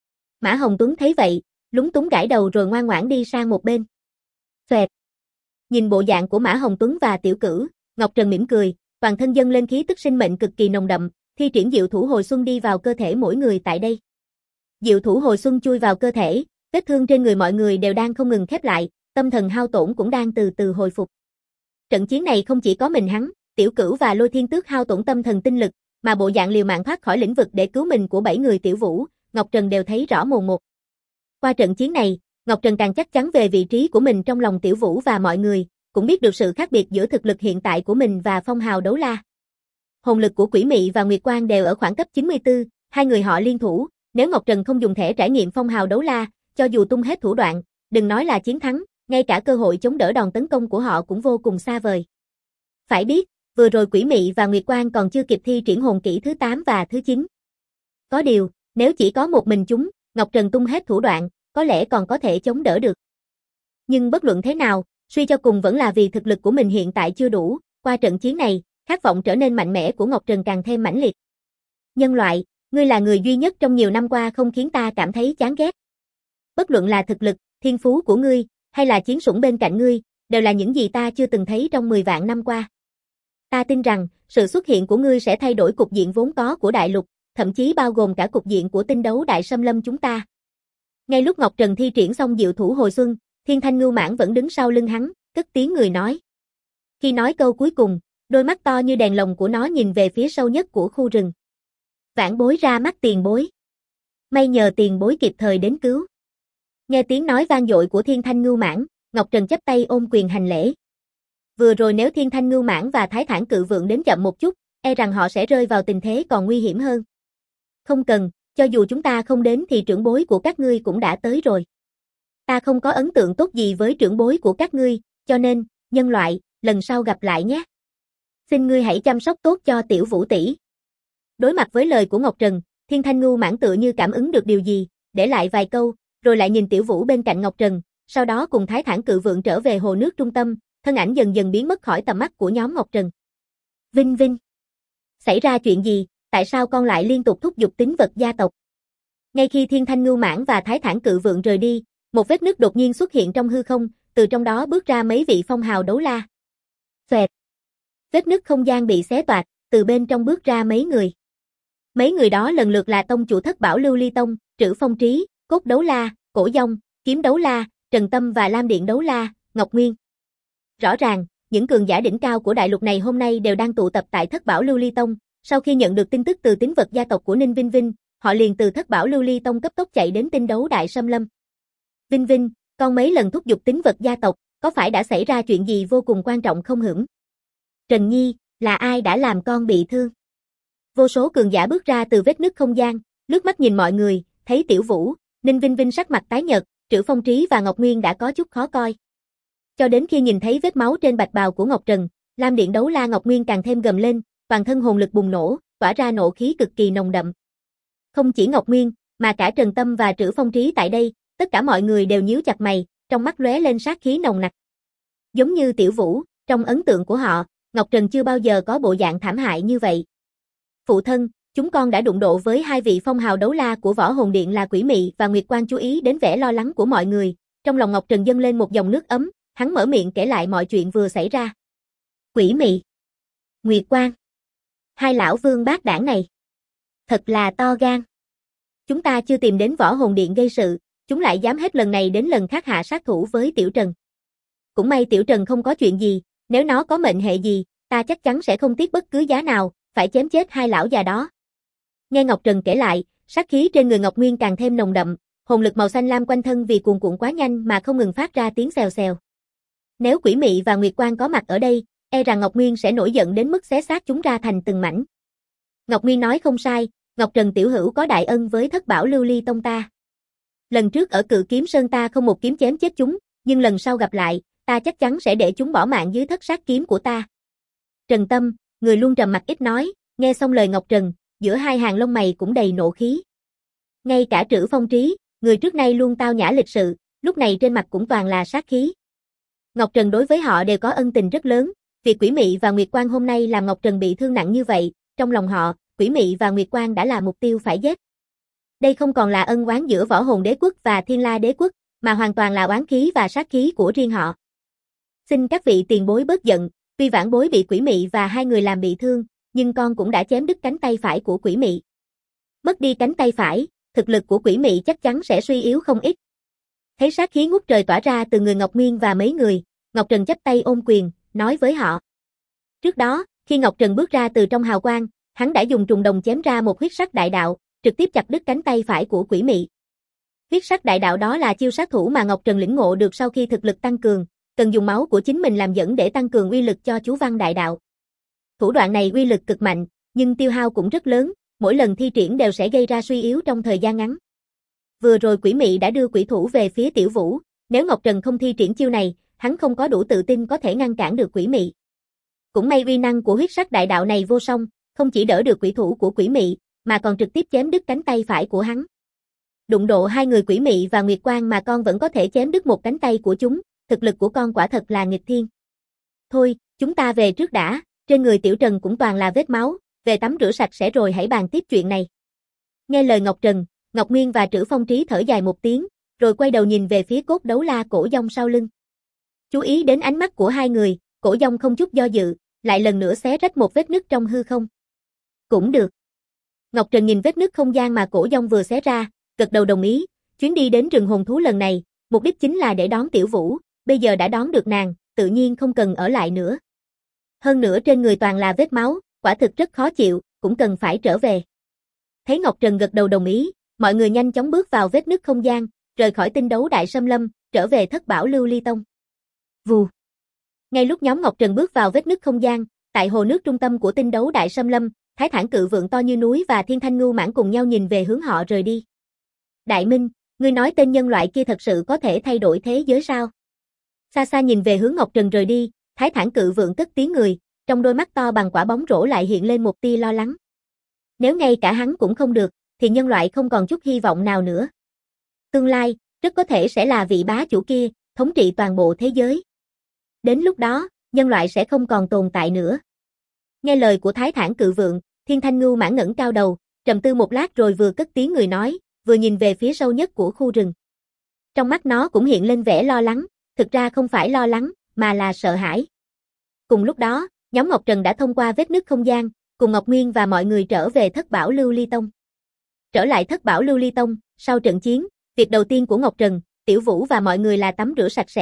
Mã Hồng Tuấn thấy vậy, lúng túng gãi đầu rồi ngoan ngoãn đi sang một bên. Xoẹt. Nhìn bộ dạng của Mã Hồng Tuấn và Tiểu Cửu, Ngọc Trần mỉm cười, toàn thân dâng lên khí tức sinh mệnh cực kỳ nồng đậm, thi triển diệu thủ hồi xuân đi vào cơ thể mỗi người tại đây. Diệu thủ hồi xuân chui vào cơ thể, vết thương trên người mọi người đều đang không ngừng khép lại, tâm thần hao tổn cũng đang từ từ hồi phục. Trận chiến này không chỉ có mình hắn, Tiểu Cửu và Lôi Thiên Tước hao tổn tâm thần tinh lực, mà bộ dạng liều mạng thoát khỏi lĩnh vực để cứu mình của 7 người Tiểu Vũ, Ngọc Trần đều thấy rõ mồn một. Qua trận chiến này, Ngọc Trần càng chắc chắn về vị trí của mình trong lòng Tiểu Vũ và mọi người, cũng biết được sự khác biệt giữa thực lực hiện tại của mình và phong hào đấu la. Hồn lực của Quỷ Mị và Nguyệt Quang đều ở khoảng cấp 94, hai người họ liên thủ, nếu Ngọc Trần không dùng thẻ trải nghiệm phong hào đấu la, cho dù tung hết thủ đoạn, đừng nói là chiến thắng, ngay cả cơ hội chống đỡ đòn tấn công của họ cũng vô cùng xa vời. Phải biết, vừa rồi Quỷ Mị và Nguyệt Quang còn chưa kịp thi triển hồn kỹ thứ 8 và thứ 9. Có điều, nếu chỉ có một mình chúng, Ngọc Trần tung hết thủ đoạn, có lẽ còn có thể chống đỡ được. Nhưng bất luận thế nào, suy cho cùng vẫn là vì thực lực của mình hiện tại chưa đủ, qua trận chiến này, khát vọng trở nên mạnh mẽ của Ngọc Trần càng thêm mãnh liệt. Nhân loại, ngươi là người duy nhất trong nhiều năm qua không khiến ta cảm thấy chán ghét. Bất luận là thực lực, thiên phú của ngươi, hay là chiến sủng bên cạnh ngươi, đều là những gì ta chưa từng thấy trong 10 vạn năm qua. Ta tin rằng, sự xuất hiện của ngươi sẽ thay đổi cục diện vốn có của đại lục, thậm chí bao gồm cả cục diện của tinh đấu đại xâm lâm chúng ta. Ngay lúc Ngọc Trần thi triển xong diệu thủ hồi xuân, Thiên Thanh Ngưu Mãng vẫn đứng sau lưng hắn, cất tiếng người nói. Khi nói câu cuối cùng, đôi mắt to như đèn lồng của nó nhìn về phía sâu nhất của khu rừng. Vãn bối ra mắt tiền bối. May nhờ tiền bối kịp thời đến cứu. Nghe tiếng nói vang dội của Thiên Thanh Ngưu Mãng, Ngọc Trần chắp tay ôm quyền hành lễ. Vừa rồi nếu Thiên Thanh Ngưu Mãng và Thái Thản Cự Vượng đến chậm một chút, e rằng họ sẽ rơi vào tình thế còn nguy hiểm hơn. Không cần, cho dù chúng ta không đến thì trưởng bối của các ngươi cũng đã tới rồi. Ta không có ấn tượng tốt gì với trưởng bối của các ngươi, cho nên, nhân loại, lần sau gặp lại nhé. Xin ngươi hãy chăm sóc tốt cho Tiểu Vũ tỷ. Đối mặt với lời của Ngọc Trần, Thiên Thanh Ngưu Mãng tựa như cảm ứng được điều gì, để lại vài câu, rồi lại nhìn Tiểu Vũ bên cạnh Ngọc Trần, sau đó cùng Thái Thản Cự Vượng trở về hồ nước trung tâm, thân ảnh dần dần biến mất khỏi tầm mắt của nhóm Ngọc Trần. Vinh Vinh. Xảy ra chuyện gì, tại sao con lại liên tục thúc giục tính vật gia tộc? Ngay khi Thiên Thanh Ngưu Mãng và Thái Thản Cự Vượng rời đi, một vết nứt đột nhiên xuất hiện trong hư không, từ trong đó bước ra mấy vị phong hào đấu la. Xoẹt. Vết nứt không gian bị xé toạc, từ bên trong bước ra mấy người. Mấy người đó lần lượt là tông chủ Thất Bảo Lưu Ly Tông, Trữ Phong Trí, Cốt Đấu La, Cổ Dông, Kiếm Đấu La, Trần Tâm và Lam Điện Đấu La, Ngọc Nguyên. Rõ ràng, những cường giả đỉnh cao của đại lục này hôm nay đều đang tụ tập tại Thất Bảo Lưu Ly Tông. Sau khi nhận được tin tức từ tín vật gia tộc của Ninh Vinh Vinh, họ liền từ Thất Bảo Lưu Ly Tông cấp tốc chạy đến Tinh Đấu Đại Xâm Lâm. Vinh Vinh, con mấy lần thúc giục tín vật gia tộc, có phải đã xảy ra chuyện gì vô cùng quan trọng không hửng? Trần Nhi, là ai đã làm con bị thương? Vô số cường giả bước ra từ vết nứt không gian, lướt mắt nhìn mọi người, thấy Tiểu Vũ, Ninh Vinh Vinh sắc mặt tái nhợt, Trữ Phong Trí và Ngọc Nguyên đã có chút khó coi. Cho đến khi nhìn thấy vết máu trên bạch bào của Ngọc Trần, Lam Điện Đấu La Ngọc Nguyên càng thêm gầm lên, toàn thân hồn lực bùng nổ, tỏa ra nộ khí cực kỳ nồng đậm. Không chỉ Ngọc Nguyên, mà cả Trần Tâm và Trữ Phong Trí tại đây, tất cả mọi người đều nhíu chặt mày, trong mắt lóe lên sát khí nồng nặc. Giống như Tiểu Vũ, trong ấn tượng của họ, Ngọc Trần chưa bao giờ có bộ dạng thảm hại như vậy. Phụ thân, chúng con đã đụng độ với hai vị phong hào đấu la của Võ Hồn Điện là Quỷ Mị và Nguyệt Quang. Chú ý đến vẻ lo lắng của mọi người, trong lòng Ngọc Trần dâng lên một dòng nước ấm, hắn mở miệng kể lại mọi chuyện vừa xảy ra. Quỷ Mị, Nguyệt Quang, hai lão vương bát đảng này, thật là to gan. Chúng ta chưa tìm đến Võ Hồn Điện gây sự, chúng lại dám hết lần này đến lần khác hạ sát thủ với Tiểu Trần. Cũng may Tiểu Trần không có chuyện gì, nếu nó có mệnh hệ gì, ta chắc chắn sẽ không tiếc bất cứ giá nào, phải chém chết hai lão già đó. Nghe Ngọc Trần kể lại, sát khí trên người Ngọc Nguyên càng thêm nồng đậm, hồn lực màu xanh lam quanh thân vì cuồn cuộn quá nhanh mà không ngừng phát ra tiếng xèo xèo. Nếu Quỷ Mị và Nguyệt Quang có mặt ở đây, e rằng Ngọc Nguyên sẽ nổi giận đến mức xé xác chúng ra thành từng mảnh. Ngọc Nguyên nói không sai, Ngọc Trần tiểu hữu có đại ân với Thất Bảo Lưu Ly Tông ta. Lần trước ở Cự Kiếm Sơn ta không một kiếm chém chết chúng, nhưng lần sau gặp lại, ta chắc chắn sẽ để chúng bỏ mạng dưới thất sát kiếm của ta. Trần Tâm, người luôn trầm mặc ít nói, nghe xong lời Ngọc Trần, giữa hai hàng lông mày cũng đầy nộ khí. Ngay cả Trữ Phong Trí, người trước nay luôn tao nhã lịch sự, lúc này trên mặt cũng toàn là sát khí. Ngọc Trần đối với họ đều có ân tình rất lớn, việc Quỷ Mị và Nguyệt Quang hôm nay làm Ngọc Trần bị thương nặng như vậy, trong lòng họ, Quỷ Mị và Nguyệt Quang đã là mục tiêu phải giết. Đây không còn là ân oán giữa Võ Hồn Đế Quốc và Thiên La Đế Quốc, mà hoàn toàn là oán khí và sát khí của riêng họ. Xin các vị tiền bối bớt giận, tuy vãn bối bị Quỷ Mị và hai người làm bị thương, nhưng con cũng đã chém đứt cánh tay phải của Quỷ Mị. Mất đi cánh tay phải, thực lực của Quỷ Mị chắc chắn sẽ suy yếu không ít. Thấy sát khí ngút trời tỏa ra từ người Ngọc Nguyên và mấy người, Ngọc Trần chắp tay ôm quyền, nói với họ. Trước đó, khi Ngọc Trần bước ra từ trong hào quang, hắn đã dùng trùng đồng chém ra một huyết sắc đại đạo, trực tiếp chặt đứt cánh tay phải của Quỷ Mị. Huyết sắc đại đạo đó là chiêu sát thủ mà Ngọc Trần lĩnh ngộ được sau khi thực lực tăng cường, cần dùng máu của chính mình làm dẫn để tăng cường uy lực cho chú văn đại đạo. Thủ đoạn này uy lực cực mạnh, nhưng tiêu hao cũng rất lớn, mỗi lần thi triển đều sẽ gây ra suy yếu trong thời gian ngắn. Vừa rồi Quỷ Mị đã đưa quỷ thủ về phía Tiểu Vũ, nếu Ngọc Trần không thi triển chiêu này, hắn không có đủ tự tin có thể ngăn cản được Quỷ Mị. Cũng may uy năng của huyết sắc đại đạo này vô song, không chỉ đỡ được quỷ thủ của Quỷ Mị, mà còn trực tiếp chém đứt cánh tay phải của hắn. Đụng độ hai người Quỷ Mị và Nguyệt Quang mà con vẫn có thể chém đứt một cánh tay của chúng, thực lực của con quả thật là nghịch thiên. Thôi, chúng ta về trước đã, trên người Tiểu Trần cũng toàn là vết máu, về tắm rửa sạch sẽ rồi hãy bàn tiếp chuyện này. Nghe lời Ngọc Trần, Ngọc Nguyên và Trữ Phong Trí thở dài một tiếng, rồi quay đầu nhìn về phía Cốt Đấu La Cổ Dông sau lưng. Chú ý đến ánh mắt của hai người, Cổ Dông không chút do dự, lại lần nữa xé rách một vết nứt trong hư không. Cũng được. Ngọc Trần nhìn vết nứt không gian mà Cổ Dông vừa xé ra, gật đầu đồng ý, chuyến đi đến rừng hồn thú lần này, mục đích chính là để đón Tiểu Vũ, bây giờ đã đón được nàng, tự nhiên không cần ở lại nữa. Hơn nữa trên người toàn là vết máu, quả thực rất khó chịu, cũng cần phải trở về. Thấy Ngọc Trần gật đầu đồng ý, mọi người nhanh chóng bước vào vết nứt không gian, rời khỏi Tinh Đấu Đại Xâm Lâm, trở về Thất Bảo Lưu Ly Tông. Vù. Ngay lúc nhóm Ngọc Trần bước vào vết nứt không gian, tại hồ nước trung tâm của Tinh Đấu Đại Xâm Lâm, Thái Thản Cự Vượng to như núi và Thiên Thanh Ngưu Mãng cùng nhau nhìn về hướng họ rời đi. Đại Minh, ngươi nói tên nhân loại kia thật sự có thể thay đổi thế giới sao? Xa xa nhìn về hướng Ngọc Trần rời đi, Thái Thản Cự Vượng cất tiếng người, trong đôi mắt to bằng quả bóng rổ lại hiện lên một tia lo lắng. Nếu ngay cả hắn cũng không được, thì nhân loại không còn chút hy vọng nào nữa. Tương lai, rất có thể sẽ là vị bá chủ kia, thống trị toàn bộ thế giới. Đến lúc đó, nhân loại sẽ không còn tồn tại nữa. Nghe lời của Thái Thản Cự Vượng, Thiên Thanh Ngưu Mãng ngẩng cao đầu, trầm tư một lát rồi vừa cất tiếng người nói, vừa nhìn về phía sâu nhất của khu rừng. Trong mắt nó cũng hiện lên vẻ lo lắng, thực ra không phải lo lắng, mà là sợ hãi. Cùng lúc đó, nhóm Ngọc Trần đã thông qua vết nứt không gian, cùng Ngọc Nguyên và mọi người trở về Thất Bảo Lưu Ly Tông. Trở lại Thất Bảo Lưu Ly Tông, sau trận chiến, việc đầu tiên của Ngọc Trần, Tiểu Vũ và mọi người là tắm rửa sạch sẽ,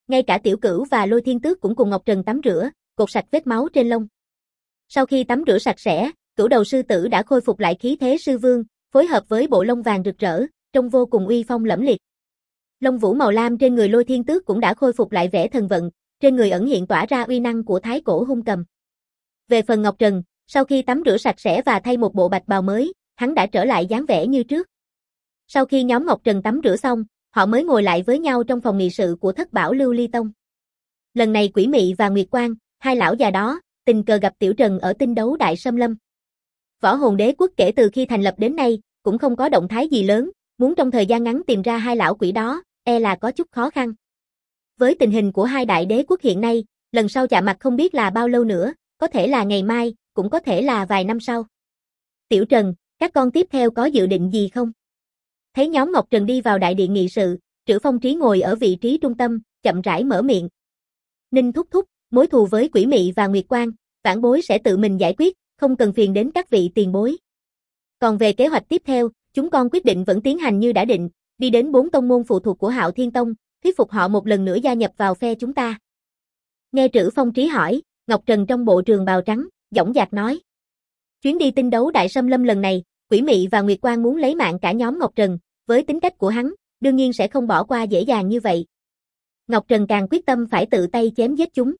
Ngay cả Tiểu Cửu và Lôi Thiên Tước cũng cùng Ngọc Trần tắm rửa, cột sạch vết máu trên lông. Sau khi tắm rửa sạch sẽ, Cửu đầu sư tử đã khôi phục lại khí thế sư vương, phối hợp với bộ lông vàng rực rỡ, trông vô cùng uy phong lẫm liệt. Lông vũ màu lam trên người Lôi Thiên Tước cũng đã khôi phục lại vẻ thần vận, trên người ẩn hiện tỏa ra uy năng của thái cổ hung cầm. Về phần Ngọc Trần, sau khi tắm rửa sạch sẽ và thay một bộ bạch bào mới, hắn đã trở lại dáng vẻ như trước. Sau khi nhóm Ngọc Trần tắm rửa xong, họ mới ngồi lại với nhau trong phòng nghị sự của Thất Bảo Lưu Ly Tông. Lần này Quỷ Mị và Nguyệt Quang, hai lão già đó, tình cờ gặp Tiểu Trần ở tinh đấu Đại Sâm Lâm. Võ Hồn Đế quốc kể từ khi thành lập đến nay, cũng không có động thái gì lớn, muốn trong thời gian ngắn tìm ra hai lão quỷ đó, e là có chút khó khăn. Với tình hình của hai đại đế quốc hiện nay, lần sau chạm mặt không biết là bao lâu nữa, có thể là ngày mai, cũng có thể là vài năm sau. Tiểu Trần, các con tiếp theo có dự định gì không? Thấy nhóm Ngọc Trần đi vào đại điện nghị sự, Trữ Phong Trí ngồi ở vị trí trung tâm, chậm rãi mở miệng. Ninh thúc thúc, mối thù với Quỷ Mị và Nguyệt Quang, vãn bối sẽ tự mình giải quyết, không cần phiền đến các vị tiền bối. Còn về kế hoạch tiếp theo, chúng con quyết định vẫn tiến hành như đã định, đi đến 4 tông môn phụ thuộc của Hạo Thiên Tông, thuyết phục họ một lần nữa gia nhập vào phe chúng ta. Nghe Trữ Phong Trí hỏi, Ngọc Trần trong bộ trường bào trắng, dõng dạc nói. Chuyến đi tinh đấu Đại Sâm Lâm lần này, Quỷ Mị và Nguyệt Quang muốn lấy mạng cả nhóm Ngọc Trần, với tính cách của hắn, đương nhiên sẽ không bỏ qua dễ dàng như vậy. Ngọc Trần càng quyết tâm phải tự tay chém giết chúng.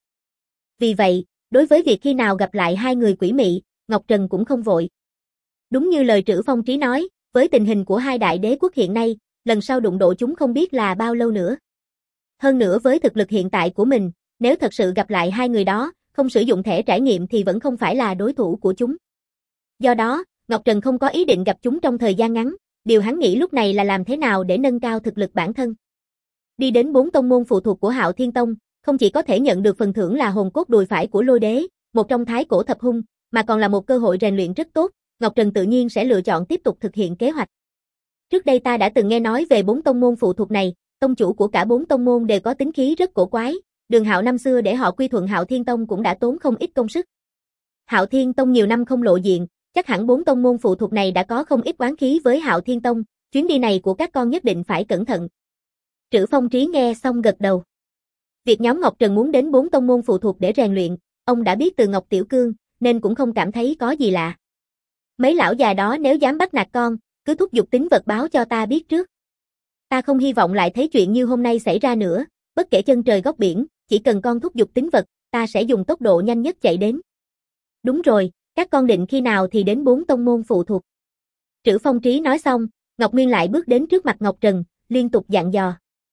Vì vậy, đối với việc khi nào gặp lại hai người Quỷ Mị, Ngọc Trần cũng không vội. Đúng như lời Trữ Phong Trí nói, với tình hình của hai đại đế quốc hiện nay, lần sau đụng độ chúng không biết là bao lâu nữa. Hơn nữa với thực lực hiện tại của mình, nếu thật sự gặp lại hai người đó, không sử dụng thẻ trải nghiệm thì vẫn không phải là đối thủ của chúng. Do đó, Ngọc Trần không có ý định gặp chúng trong thời gian ngắn, điều hắn nghĩ lúc này là làm thế nào để nâng cao thực lực bản thân. Đi đến 4 tông môn phụ thuộc của Hạo Thiên Tông, không chỉ có thể nhận được phần thưởng là hồn cốt đùi phải của Lôi Đế, một trong thái cổ thập hung, mà còn là một cơ hội rèn luyện rất tốt, Ngọc Trần tự nhiên sẽ lựa chọn tiếp tục thực hiện kế hoạch. Trước đây ta đã từng nghe nói về 4 tông môn phụ thuộc này, tông chủ của cả 4 tông môn đều có tính khí rất cổ quái, Đường Hạo năm xưa để họ quy thuận Hạo Thiên Tông cũng đã tốn không ít công sức. Hạo Thiên Tông nhiều năm không lộ diện, chắc hẳn 4 tông môn phụ thuộc này đã có không ít oán khí với Hạo Thiên Tông, chuyến đi này của các con nhất định phải cẩn thận. Trữ Phong Trí nghe xong gật đầu. Việc nhóm Ngọc Trần muốn đến 4 tông môn phụ thuộc để rèn luyện, ông đã biết từ Ngọc Tiểu Cương, nên cũng không cảm thấy có gì lạ. Mấy lão già đó nếu dám bắt nạt con, cứ thúc giục tính vật báo cho ta biết trước. Ta không hy vọng lại thấy chuyện như hôm nay xảy ra nữa, bất kể chân trời góc biển, chỉ cần con thúc giục tính vật, ta sẽ dùng tốc độ nhanh nhất chạy đến. Đúng rồi, các con định khi nào thì đến 4 tông môn phụ thuộc. Trữ Phong Trí nói xong, Ngọc Nguyên lại bước đến trước mặt Ngọc Trần, liên tục dặn dò.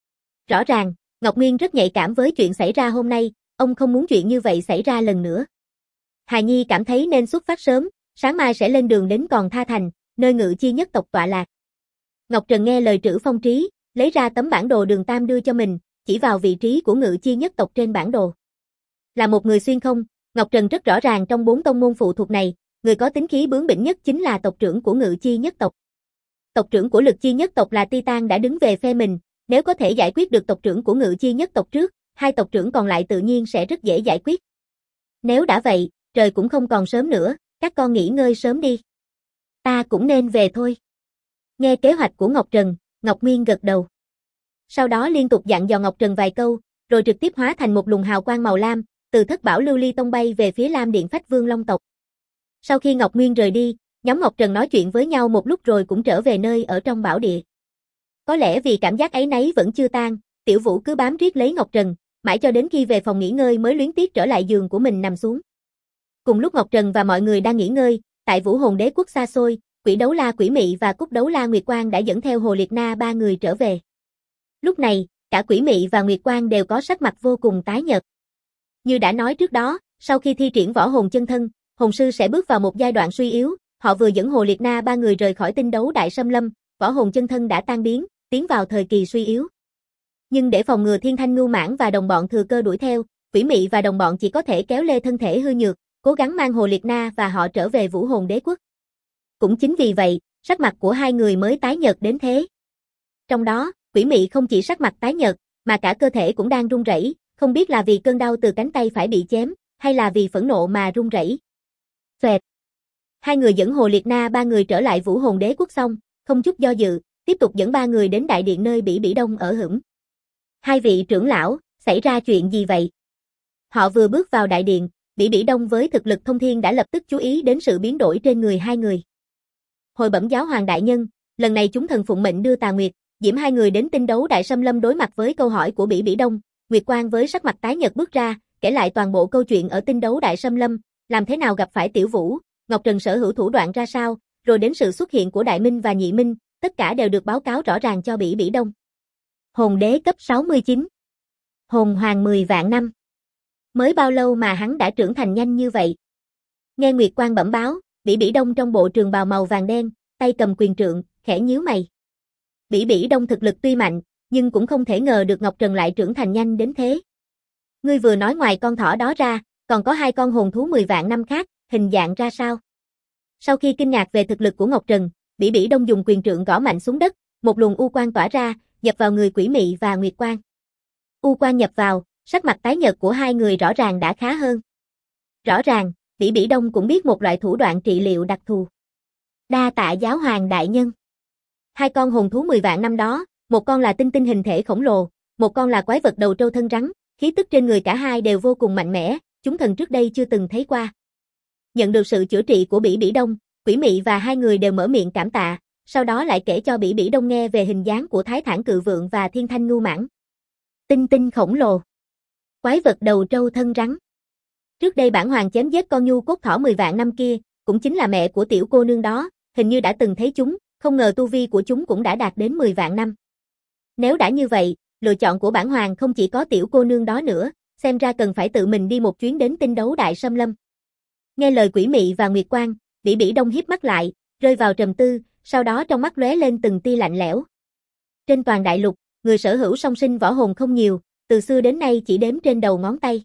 Rõ ràng, Ngọc Nguyên rất nhạy cảm với chuyện xảy ra hôm nay, ông không muốn chuyện như vậy xảy ra lần nữa. Hài Nhi cảm thấy nên xuất phát sớm, sáng mai sẽ lên đường đến Còn Tha Thành, nơi Ngự Chi nhất tộc tọa lạc. Ngọc Trần nghe lời Trữ Phong Trí, lấy ra tấm bản đồ đường Tam đưa cho mình, chỉ vào vị trí của Ngự Chi nhất tộc trên bản đồ. Là một người xuyên không, Ngọc Trần rất rõ ràng trong 4 tông môn phụ thuộc này, người có tính khí bướng bỉnh nhất chính là tộc trưởng của Ngự Chi nhất tộc. Tộc trưởng của Lực Chi nhất tộc là Titan đã đứng về phe mình, nếu có thể giải quyết được tộc trưởng của Ngự Chi nhất tộc trước, hai tộc trưởng còn lại tự nhiên sẽ rất dễ giải quyết. Nếu đã vậy, trời cũng không còn sớm nữa, các con nghỉ ngơi sớm đi. Ta cũng nên về thôi. Nghe kế hoạch của Ngọc Trần, Ngọc Nguyên gật đầu. Sau đó liên tục dặn dò Ngọc Trần vài câu, rồi trực tiếp hóa thành một luồng hào quang màu lam, từ Thất Bảo Lưu Ly Tông bay về phía Lam Điện Phách Vương Long tộc. Sau khi Ngọc Nguyên rời đi, nhóm Ngọc Trần nói chuyện với nhau một lúc rồi cũng trở về nơi ở trong bảo địa. Có lẽ vì cảm giác áy náy vẫn chưa tan, Tiểu Vũ cứ bám riết lấy Ngọc Trần, mãi cho đến khi về phòng nghỉ ngơi mới luyến tiếc trở lại giường của mình nằm xuống. Cùng lúc Ngọc Trần và mọi người đang nghỉ ngơi, tại Vũ Hồn Đế quốc xa xôi, Quỷ Đấu La Quỷ Mị và Cúc Đấu La Nguyệt Quang đã dẫn theo Hồ Liệt Na ba người trở về. Lúc này, cả Quỷ Mị và Nguyệt Quang đều có sắc mặt vô cùng tái nhợt. Như đã nói trước đó, sau khi thi triển võ hồn chân thân, hồn sư sẽ bước vào một giai đoạn suy yếu, họ vừa dẫn Hồ Liệt Na ba người rời khỏi tinh đấu Đại Sâm Lâm, võ hồn chân thân đã tan biến, tiến vào thời kỳ suy yếu. Nhưng để phòng ngừa Thiên Thanh Ngưu Mãng và đồng bọn thừa cơ đuổi theo, Quỷ Mị và đồng bọn chỉ có thể kéo lê thân thể hư nhược, cố gắng mang Hồ Liệt Na và họ trở về Vũ Hồn Đế quốc. Cũng chính vì vậy, sắc mặt của hai người mới tái nhợt đến thế. Trong đó, Quỷ Mị không chỉ sắc mặt tái nhợt, mà cả cơ thể cũng đang run rẩy, không biết là vì cơn đau từ cánh tay phải bị chém, hay là vì phẫn nộ mà run rẩy. Phệt. Hai người dẫn Hồ Liệt Na ba người trở lại Vũ Hồn Đế quốc xong, không chút do dự, tiếp tục dẫn ba người đến đại điện nơi Bỉ Bỉ Đông ở hửng. Hai vị trưởng lão, Xảy ra chuyện gì vậy? Họ vừa bước vào đại điện, Bỉ Bỉ Đông với thực lực thông thiên đã lập tức chú ý đến sự biến đổi trên người hai người. Hồi bẩm giáo hoàng đại nhân, lần này chúng thần phụng mệnh đưa Tà Nguyệt, Diễm hai người đến tinh đấu Đại Sâm Lâm đối mặt với câu hỏi của Bỉ Bỉ Đông. Nguyệt Quang với sắc mặt tái nhợt bước ra, kể lại toàn bộ câu chuyện ở tinh đấu Đại Sâm Lâm, làm thế nào gặp phải Tiểu Vũ, Ngọc Trần sở hữu thủ đoạn ra sao, rồi đến sự xuất hiện của Đại Minh và Nhị Minh, tất cả đều được báo cáo rõ ràng cho Bỉ Bỉ Đông. Hồn đế cấp 69. Hồn hoàng 10 vạn năm. Mới bao lâu mà hắn đã trưởng thành nhanh như vậy? Nghe Nguyệt Quang bẩm báo, Bỉ Bỉ Đông trong bộ trường bào màu vàng đen, tay cầm quyền trượng, khẽ nhíu mày. Bỉ Bỉ Đông thực lực tuy mạnh, nhưng cũng không thể ngờ được Ngọc Trần lại trưởng thành nhanh đến thế. Ngươi vừa nói ngoài con thỏ đó ra, còn có 2 con hồn thú 10 vạn năm khác, hình dạng ra sao? Sau khi kinh ngạc về thực lực của Ngọc Trần, Bỉ Bỉ Đông dùng quyền trượng gõ mạnh xuống đất, một luồng u quang tỏa ra, nhập vào người Quỷ Mị và Nguyệt Quang. U quang nhập vào, sắc mặt tái nhợt của hai người rõ ràng đã khá hơn. Rõ ràng, Bỉ Bỉ Đông cũng biết một loại thủ đoạn trị liệu đặc thù. Đa tạ giáo hoàng đại nhân. 2 con hồn thú 10 vạn năm đó, một con là tinh tinh hình thể khổng lồ, một con là quái vật đầu trâu thân rắn, khí tức trên người cả hai đều vô cùng mạnh mẽ, chúng thần trước đây chưa từng thấy qua. Nhận được sự chữa trị của Bỉ Bỉ Đông, Quỷ Mị và hai người đều mở miệng cảm tạ, sau đó lại kể cho Bỉ Bỉ Đông nghe về hình dáng của Thái Thản Cự Vượng và Thiên Thanh Ngưu Mãng. Tinh tinh khổng lồ, quái vật đầu trâu thân rắn. Trước đây bản hoàng chém giết con nhu cốt thỏ 10 vạn năm kia, cũng chính là mẹ của tiểu cô nương đó, hình như đã từng thấy chúng, không ngờ tu vi của chúng cũng đã đạt đến 10 vạn năm. Nếu đã như vậy, lựa chọn của bản hoàng không chỉ có tiểu cô nương đó nữa, xem ra cần phải tự mình đi một chuyến đến tinh đấu Đại Sâm Lâm. Nghe lời Quỷ Mị và Nguyệt Quang, Bỉ Bỉ Đông híp mắt lại, rơi vào trầm tư, sau đó trong mắt lóe lên từng tia lạnh lẽo. Trên toàn đại lục, người sở hữu song sinh võ hồn không nhiều, từ xưa đến nay chỉ đếm trên đầu ngón tay.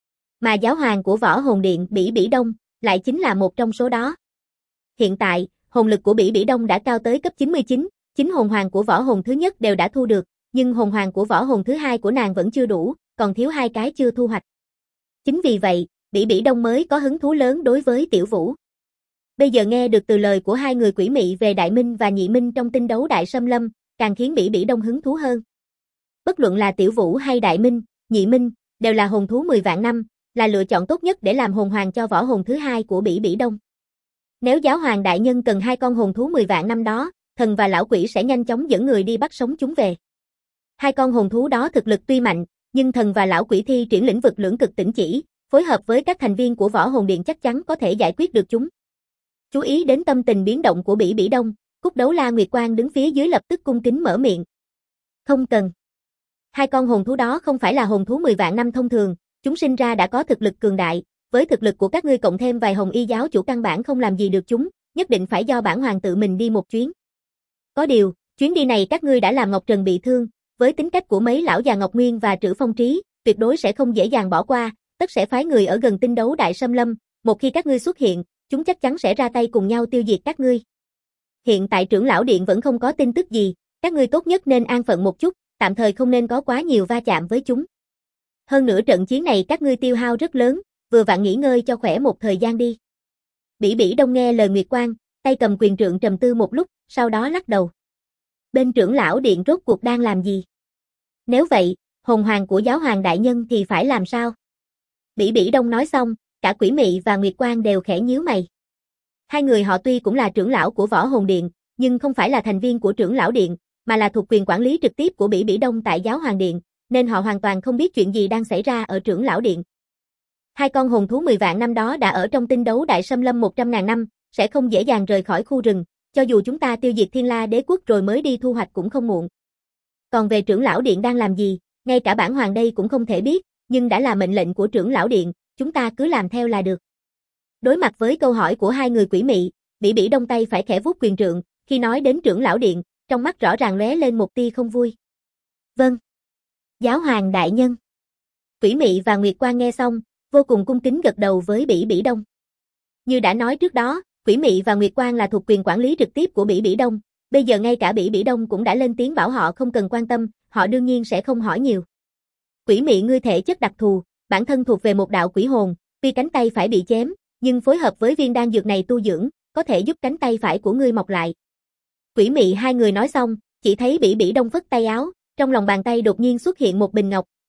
Mà giáo hoàng của Võ Hồn Điện Bỉ Bỉ Đông lại chính là một trong số đó. Hiện tại, hồn lực của Bỉ Bỉ Đông đã cao tới cấp 99, 9 hồn hoàng của võ hồn thứ nhất đều đã thu được, nhưng hồn hoàng của võ hồn thứ hai của nàng vẫn chưa đủ, còn thiếu 2 cái chưa thu hoạch. Chính vì vậy, Bỉ Bỉ Đông mới có hứng thú lớn đối với Tiểu Vũ. Bây giờ nghe được từ lời của hai người Quỷ Mị về Đại Minh và Nhị Minh trong tinh đấu Đại Sâm Lâm, càng khiến Bỉ Bỉ Đông hứng thú hơn. Bất luận là Tiểu Vũ hay Đại Minh, Nhị Minh, đều là hồn thú 10 vạn năm, là lựa chọn tốt nhất để làm hồn hoàng cho võ hồn thứ hai của Bỉ Bỉ Đông. Nếu giáo hoàng đại nhân cần 2 con hồn thú 10 vạn năm đó, thần và lão quỷ sẽ nhanh chóng dẫn người đi bắt sống chúng về. 2 con hồn thú đó thực lực tuy mạnh, nhưng thần và lão quỷ thi triển lĩnh vực lưỡng cực tỉnh chỉ, phối hợp với các thành viên của Võ Hồn Điện chắc chắn có thể giải quyết được chúng. Chú ý đến tâm tình biến động của Bỉ Bỉ Đông, Cúc Đấu La Nguyệt Quang đứng phía dưới lập tức cung kính mở miệng. Không cần. 2 con hồn thú đó không phải là hồn thú 10 vạn năm thông thường, chúng sinh ra đã có thực lực cường đại, với thực lực của các ngươi cộng thêm vài hồng y giáo chủ căn bản không làm gì được chúng, nhất định phải do bản hoàng tự mình đi một chuyến. Có điều, chuyến đi này các ngươi đã làm Ngọc Trần bị thương, với tính cách của mấy lão già Ngọc Nguyên và Trử Phong Trí, tuyệt đối sẽ không dễ dàng bỏ qua, tất sẽ phái người ở gần tinh đấu Đại Sâm Lâm, một khi các ngươi xuất hiện, chúng chắc chắn sẽ ra tay cùng nhau tiêu diệt các ngươi. Hiện tại trưởng lão điện vẫn không có tin tức gì, các ngươi tốt nhất nên an phận một chút, tạm thời không nên có quá nhiều va chạm với chúng. Hơn nữa trận chiến này các ngươi tiêu hao rất lớn, vừa vặn nghỉ ngơi cho khỏe một thời gian đi. Bỉ Bỉ Đông nghe lời Nguyệt Quang, tay cầm quyền trượng trầm tư một lúc, sau đó lắc đầu. Bên trưởng lão điện rốt cuộc đang làm gì? Nếu vậy, hồn hoàng của giáo hoàng đại nhân thì phải làm sao? Bỉ Bỉ Đông nói xong, cả Quỷ Mị và Nguyệt Quang đều khẽ nhíu mày. Hai người họ tuy cũng là trưởng lão của Võ Hồn Điện, nhưng không phải là thành viên của trưởng lão điện, mà là thuộc quyền quản lý trực tiếp của Bỉ Bỉ Đông tại giáo hoàng điện, nên họ hoàn toàn không biết chuyện gì đang xảy ra ở trưởng lão điện. 2 con hồn thú 10 vạn năm đó đã ở trong tinh đấu Đại Sâm Lâm 100.000 năm, sẽ không dễ dàng rời khỏi khu rừng, cho dù chúng ta tiêu diệt Thiên La Đế quốc rồi mới đi thu hoạch cũng không muộn. Còn về trưởng lão điện đang làm gì, ngay cả bản hoàng đây cũng không thể biết, nhưng đã là mệnh lệnh của trưởng lão điện, chúng ta cứ làm theo là được. Đối mặt với câu hỏi của hai người Quỷ Mị, Bỉ Bỉ Đông tay phải khẽ vuốt quyền trượng, khi nói đến trưởng lão điện, trong mắt rõ ràng lóe lên một tia không vui. Vâng. Giáo hoàng đại nhân. Quỷ Mị và Nguyệt Quang nghe xong, vô cùng cung kính gật đầu với Bỉ Bỉ Đông. Như đã nói trước đó, Quỷ Mị và Nguyệt Quang là thuộc quyền quản lý trực tiếp của Bỉ Bỉ Đông, bây giờ ngay cả Bỉ Bỉ Đông cũng đã lên tiếng bảo họ không cần quan tâm, họ đương nhiên sẽ không hỏi nhiều. Quỷ Mị ngươi thể chất đặc thù, bản thân thuộc về một đạo quỷ hồn, tuy cánh tay phải bị chém, nhưng phối hợp với viên đan dược này tu dưỡng, có thể giúp cánh tay phải của ngươi mọc lại. Quỷ Mị hai người nói xong, chỉ thấy Bỉ Bỉ Đông phất tay áo, trong lòng bàn tay đột nhiên xuất hiện một bình ngọc,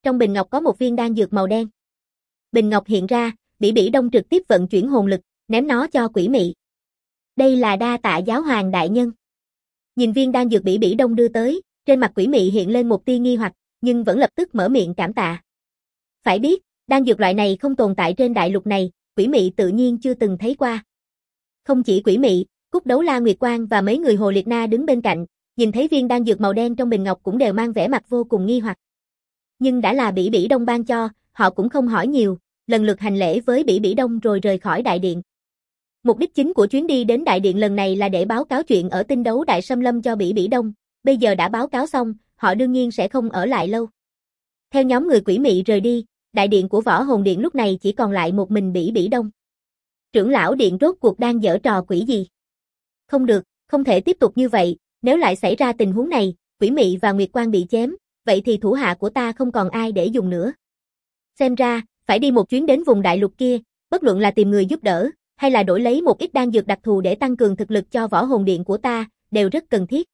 trong bình ngọc có một viên đan dược màu đen. Bình ngọc hiện ra, Bỉ Bỉ Đông trực tiếp vận chuyển hồn lực, ném nó cho Quỷ Mị. Đây là đa tạ giáo hoàng đại nhân. Nhìn viên đan dược Bỉ Bỉ Đông đưa tới, trên mặt Quỷ Mị hiện lên một tia nghi hoặc, nhưng vẫn lập tức mở miệng cảm tạ. Phải biết, đan dược loại này không tồn tại trên đại lục này, Quỷ Mị tự nhiên chưa từng thấy qua. Không chỉ Quỷ Mị, Cúc Đấu La Nguyệt Quang và mấy người Hồ Liệt Na đứng bên cạnh, nhìn thấy viên đan dược màu đen trong bình ngọc cũng đều mang vẻ mặt vô cùng nghi hoặc. Nhưng đã là Bỉ Bỉ Đông ban cho, họ cũng không hỏi nhiều, lần lượt hành lễ với Bỉ Bỉ Đông rồi rời khỏi đại điện. Mục đích chính của chuyến đi đến đại điện lần này là để báo cáo chuyện ở Tinh Đấu Đại Xâm Lâm cho Bỉ Bỉ Đông, bây giờ đã báo cáo xong, họ đương nhiên sẽ không ở lại lâu. Theo nhóm người Quỷ Mị rời đi, đại điện của Võ Hồn Điện lúc này chỉ còn lại một mình Bỉ Bỉ Đông. Trưởng lão điện rốt cuộc đang giở trò quỷ gì? Không được, không thể tiếp tục như vậy, nếu lại xảy ra tình huống này, Quỷ Mị và Nguyệt Quang bị chém, vậy thì thủ hạ của ta không còn ai để dùng nữa. Xem ra, phải đi một chuyến đến vùng đại lục kia, bất luận là tìm người giúp đỡ, hay là đổi lấy một ít đan dược đặc thù để tăng cường thực lực cho Võ Hồn Điện của ta, đều rất cần thiết.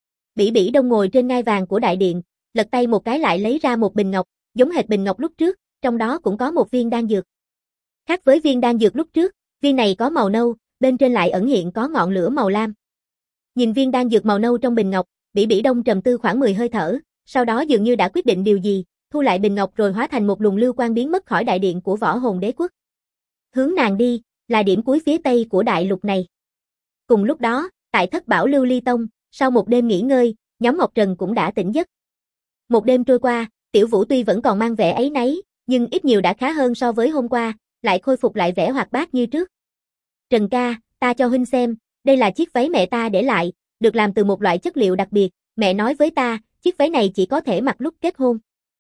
Bỉ Bỉ Đông ngồi trên ngai vàng của đại điện, lật tay một cái lại lấy ra một bình ngọc, giống hệt bình ngọc lúc trước, trong đó cũng có một viên đan dược. Khác với viên đan dược lúc trước, viên này có màu nâu, bên trên lại ẩn hiện có ngọn lửa màu lam. Nhìn viên đan dược màu nâu trong bình ngọc, Bỉ Bỉ Đông trầm tư khoảng 10 hơi thở, sau đó dường như đã quyết định điều gì, thu lại bình ngọc rồi hóa thành một luồng lưu quang biến mất khỏi đại điện của Võ Hồn Đế Quốc. Hướng nàng đi, là điểm cuối phía tây của đại lục này. Cùng lúc đó, tại Thất Bảo Lưu Ly Tông, sau một đêm nghỉ ngơi, nhóm Ngọc Trần cũng đã tỉnh giấc. Một đêm trôi qua, Tiểu Vũ tuy vẫn còn mang vẻ áy náy, nhưng ít nhiều đã khá hơn so với hôm qua, lại khôi phục lại vẻ hoạt bát như trước. Trần ca, ta cho huynh xem, đây là chiếc váy mẹ ta để lại, được làm từ một loại chất liệu đặc biệt, mẹ nói với ta, chiếc váy này chỉ có thể mặc lúc kết hôn.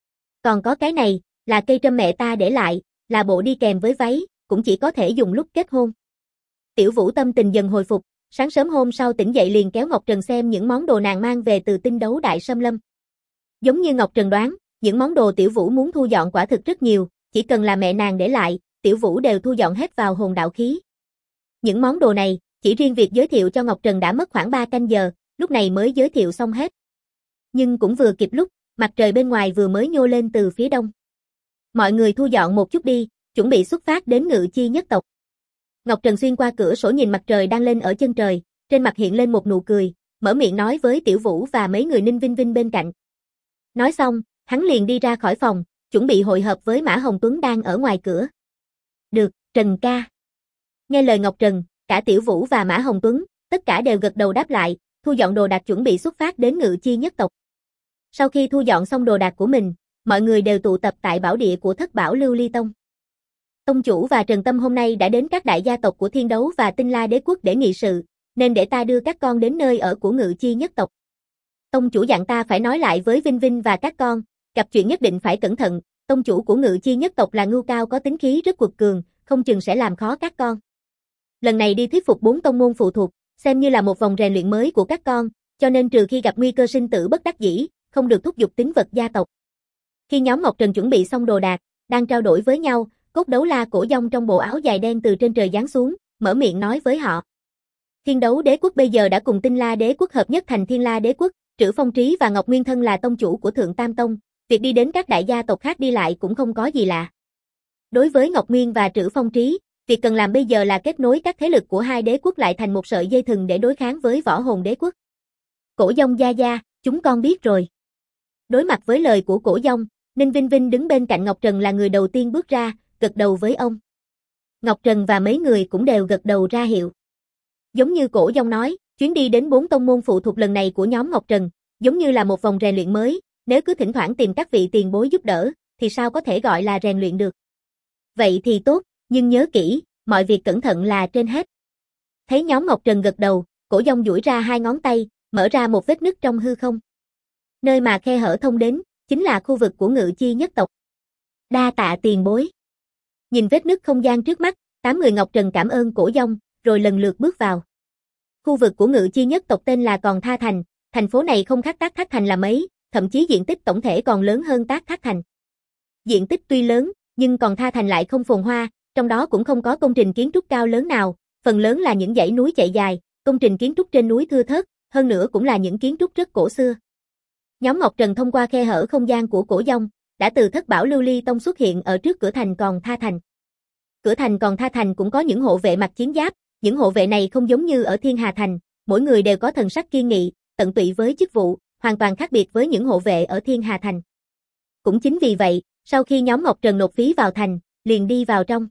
Còn có cái này, là cây trâm mẹ ta để lại, là bộ đi kèm với váy, cũng chỉ có thể dùng lúc kết hôn. Tiểu Vũ tâm tình dần hồi phục, sáng sớm hôm sau tỉnh dậy liền kéo Ngọc Trần xem những món đồ nàng mang về từ Tinh Đấu Đại Xâm Lâm. Giống như Ngọc Trần đoán, những món đồ Tiểu Vũ muốn thu dọn quả thực rất nhiều, chỉ cần là mẹ nàng để lại, Tiểu Vũ đều thu dọn hết vào hồn đạo khí. Những món đồ này, chỉ riêng việc giới thiệu cho Ngọc Trần đã mất khoảng 3 canh giờ, lúc này mới giới thiệu xong hết. Nhưng cũng vừa kịp lúc, mặt trời bên ngoài vừa mới nhô lên từ phía đông. Mọi người thu dọn một chút đi, chuẩn bị xuất phát đến Ngự Chi nhất tộc. Ngọc Trần xuyên qua cửa sổ nhìn mặt trời đang lên ở chân trời, trên mặt hiện lên một nụ cười, mở miệng nói với Tiểu Vũ và mấy người Ninh Vinh Vinh bên cạnh. Nói xong, hắn liền đi ra khỏi phòng, chuẩn bị hội hợp với Mã Hồng Tuấn đang ở ngoài cửa. Được, Trần ca. Nghe lời Ngọc Trần, cả Tiểu Vũ và Mã Hồng Tuấn, tất cả đều gật đầu đáp lại, thu dọn đồ đạc chuẩn bị xuất phát đến Ngự Chi nhất tộc. Sau khi thu dọn xong đồ đạc của mình, mọi người đều tụ tập tại bảo địa của Thất Bảo Lưu Ly Tông. Tông chủ và Trần Tâm hôm nay đã đến các đại gia tộc của Thiên Đấu và Tinh La Đế Quốc để nghị sự, nên để ta đưa các con đến nơi ở của Ngự Chi nhất tộc. Tông chủ dặn ta phải nói lại với Vinh Vinh và các con, gặp chuyện nhất định phải cẩn thận, tông chủ của Ngự Chi nhất tộc là Ngưu Cao có tính khí rất quật cường, không chừng sẽ làm khó các con. Lần này đi thuyết phục 4 tông môn phụ thuộc, xem như là một vòng rèn luyện mới của các con, cho nên trừ khi gặp nguy cơ sinh tử bất đắc dĩ, không được thúc giục tính vật gia tộc. Khi nhóm Ngọc Trần chuẩn bị xong đồ đạc, đang trao đổi với nhau, Cốt Đấu La Cổ Dông trong bộ áo dài đen từ trên trời giáng xuống, mở miệng nói với họ. Thiên Đấu Đế Quốc bây giờ đã cùng Tinh La Đế Quốc hợp nhất thành Thiên La Đế Quốc, Trử Phong Trí và Ngọc Nguyên Thân là tông chủ của Thượng Tam Tông, việc đi đến các đại gia tộc khác đi lại cũng không có gì lạ. Đối với Ngọc Nguyên và Trử Phong Trí, việc cần làm bây giờ là kết nối các thế lực của hai đế quốc lại thành một sợi dây thừng để đối kháng với Võ Hồn Đế Quốc. Cổ Dông gia gia, chúng con biết rồi. Đối mặt với lời của Cổ Dông, Ninh Vinh Vinh đứng bên cạnh Ngọc Trần là người đầu tiên bước ra, gật đầu với ông. Ngọc Trần và mấy người cũng đều gật đầu ra hiệu. Giống như Cổ Dông nói, chuyến đi đến 4 tông môn phụ thuộc lần này của nhóm Ngọc Trần, giống như là một vòng rèn luyện mới, nếu cứ thỉnh thoảng tìm các vị tiền bối giúp đỡ, thì sao có thể gọi là rèn luyện được. Vậy thì tốt, nhưng nhớ kỹ, mọi việc cẩn thận là trên hết. Thấy nhóm Ngọc Trần gật đầu, Cổ Dông duỗi ra 2 ngón tay, mở ra một vết nứt trong hư không. Nơi mà khe hở thông đến, chính là khu vực của Ngự Chi nhất tộc. Đa tạ tiền bối. Nhìn vết nứt không gian trước mắt, 8 người Ngọc Trần cảm ơn Cổ Dông, rồi lần lượt bước vào. Khu vực của Ngự Chi nhất tộc tên là Còn Tha Thành, thành phố này không khác Tác Thác Thành là mấy, thậm chí diện tích tổng thể còn lớn hơn Tác Thác Thành. Diện tích tuy lớn, nhưng Còn Tha Thành lại không phồn hoa, trong đó cũng không có công trình kiến trúc cao lớn nào, phần lớn là những dãy núi chạy dài, công trình kiến trúc trên núi thưa thớt, hơn nữa cũng là những kiến trúc rất cổ xưa. Nhóm Ngọc Trần thông qua khe hở không gian của Cổ Dông, đã từ Thất Bảo Lưu Ly Tông xuất hiện ở trước cửa thành Còn Tha Thành. Cửa thành Còn Tha Thành cũng có những hộ vệ mặc chiến giáp, những hộ vệ này không giống như ở Thiên Hà Thành, mỗi người đều có thần sắc kiên nghị, tận tụy với chức vụ, hoàn toàn khác biệt với những hộ vệ ở Thiên Hà Thành. Cũng chính vì vậy, sau khi nhóm Ngọc Trần nộp phí vào thành, liền đi vào trong.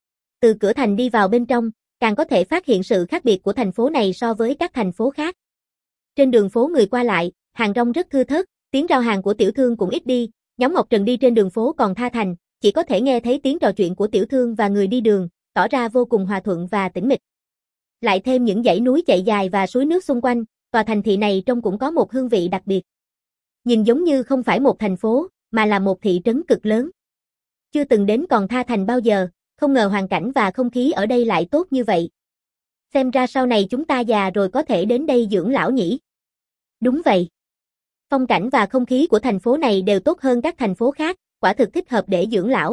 Từ cửa thành đi vào bên trong, càng có thể phát hiện sự khác biệt của thành phố này so với các thành phố khác. Trên đường phố người qua lại, hàng rong rất thưa thớt, tiếng rao hàng của tiểu thương cũng ít đi, nhóm Ngọc Trần đi trên đường phố Còn Tha Thành, chỉ có thể nghe thấy tiếng trò chuyện của tiểu thương và người đi đường, tỏ ra vô cùng hòa thuận và tĩnh mịch. Lại thêm những dãy núi chạy dài và suối nước xung quanh, tòa thành thị này trông cũng có một hương vị đặc biệt. Nhìn giống như không phải một thành phố, mà là một thị trấn cực lớn. Chưa từng đến Còn Tha Thành bao giờ, không ngờ hoàn cảnh và không khí ở đây lại tốt như vậy. Xem ra sau này chúng ta già rồi có thể đến đây dưỡng lão nhỉ? Đúng vậy. Phong cảnh và không khí của thành phố này đều tốt hơn các thành phố khác, quả thực thích hợp để dưỡng lão.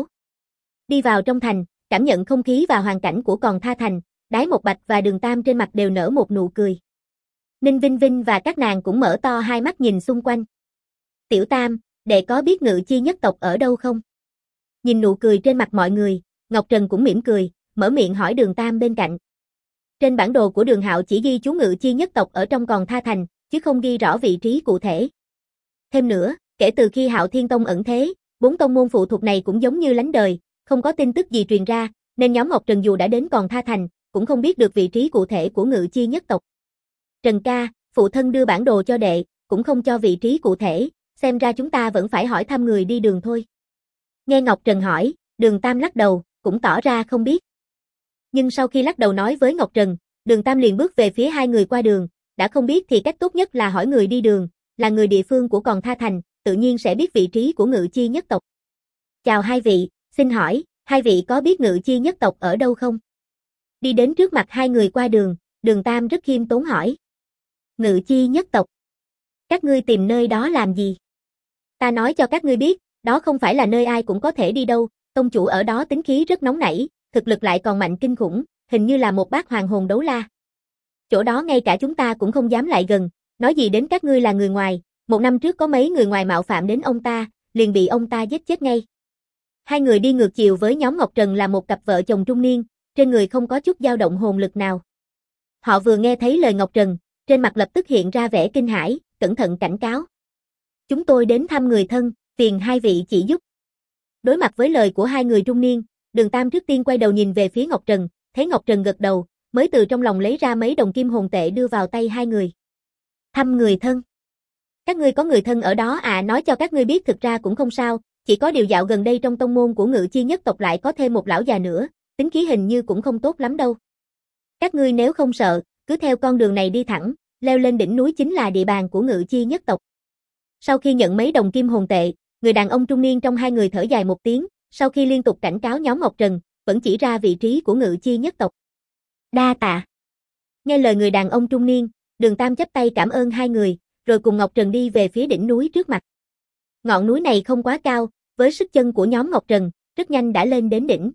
Đi vào trong thành, cảm nhận không khí và hoàn cảnh của Còn Tha Thành, Đái Một Bạch và Đường Tam trên mặt đều nở một nụ cười. Ninh Vinh Vinh và các nàng cũng mở to hai mắt nhìn xung quanh. Tiểu Tam, đệ có biết Ngự Chi nhất tộc ở đâu không? Nhìn nụ cười trên mặt mọi người, Ngọc Trần cũng mỉm cười, mở miệng hỏi Đường Tam bên cạnh. Trên bản đồ của Đường Hạo chỉ ghi chú Ngự Chi nhất tộc ở trong Còn Tha Thành, chứ không ghi rõ vị trí cụ thể. Thêm nữa, kể từ khi Hạo Thiên Tông ẩn thế, 4 tông môn phụ thuộc này cũng giống như lánh đời, không có tin tức gì truyền ra, nên nhóm Ngọc Trần dù đã đến Còn Tha Thành, cũng không biết được vị trí cụ thể của Ngự Chi nhất tộc. Trần ca, phụ thân đưa bản đồ cho đệ, cũng không cho vị trí cụ thể, xem ra chúng ta vẫn phải hỏi thăm người đi đường thôi. Nghe Ngọc Trần hỏi, Đường Tam lắc đầu, cũng tỏ ra không biết. Nhưng sau khi lắc đầu nói với Ngọc Trần, Đường Tam liền bước về phía hai người qua đường, đã không biết thì cách tốt nhất là hỏi người đi đường, là người địa phương của Còn Tha Thành, tự nhiên sẽ biết vị trí của Ngự Chi nhất tộc. Chào hai vị, xin hỏi, hai vị có biết Ngự Chi nhất tộc ở đâu không? Đi đến trước mặt hai người qua đường, Đường Tam rất khiêm tốn hỏi. Ngự Chi nhất tộc. Các ngươi tìm nơi đó làm gì? Ta nói cho các ngươi biết, đó không phải là nơi ai cũng có thể đi đâu, tông chủ ở đó tính khí rất nóng nảy, thực lực lại còn mạnh kinh khủng, hình như là một bát hoàng hồn đấu la. Chỗ đó ngay cả chúng ta cũng không dám lại gần, nói gì đến các ngươi là người ngoài, 1 năm trước có mấy người ngoài mạo phạm đến ông ta, liền bị ông ta giết chết ngay. Hai người đi ngược chiều với nhóm Ngọc Trần là một cặp vợ chồng trung niên, trên người không có chút dao động hồn lực nào. Họ vừa nghe thấy lời Ngọc Trần, trên mặt lập tức hiện ra vẻ kinh hãi, cẩn thận cảnh cáo. Chúng tôi đến thăm người thân, phiền hai vị chỉ giúp. Đối mặt với lời của hai người trung niên, Đường Tam trước tiên quay đầu nhìn về phía Ngọc Trần, thấy Ngọc Trần gật đầu, mới từ trong lòng lấy ra mấy đồng kim hồn tệ đưa vào tay hai người. Thăm người thân. Các ngươi có người thân ở đó à? Nói cho các ngươi biết thực ra cũng không sao, chỉ có điều dạo gần đây trong tông môn của Ngự Chi nhất tộc lại có thêm một lão già nữa, tính khí hình như cũng không tốt lắm đâu. Các ngươi nếu không sợ, cứ theo con đường này đi thẳng, leo lên đỉnh núi chính là địa bàn của Ngự Chi nhất tộc. Sau khi nhận mấy đồng kim hồn tệ, người đàn ông trung niên trong hai người thở dài một tiếng, sau khi liên tục cảnh cáo nhóm Ngọc Trần, vẫn chỉ ra vị trí của Ngự Chi nhất tộc. Đa tạ. Nghe lời người đàn ông trung niên, Đường Tam chắp tay cảm ơn hai người, rồi cùng Ngọc Trần đi về phía đỉnh núi trước mặt. Ngọn núi này không quá cao, với sức chân của nhóm Ngọc Trần, rất nhanh đã lên đến đỉnh.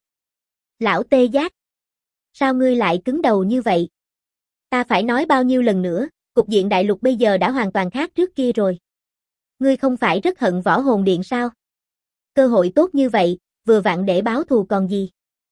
Lão Tê Giác, sao ngươi lại cứng đầu như vậy? Ta phải nói bao nhiêu lần nữa, cục diện đại lục bây giờ đã hoàn toàn khác trước kia rồi. Ngươi không phải rất hận Võ Hồn Điện sao? Cơ hội tốt như vậy, vừa vặn để báo thù còn gì?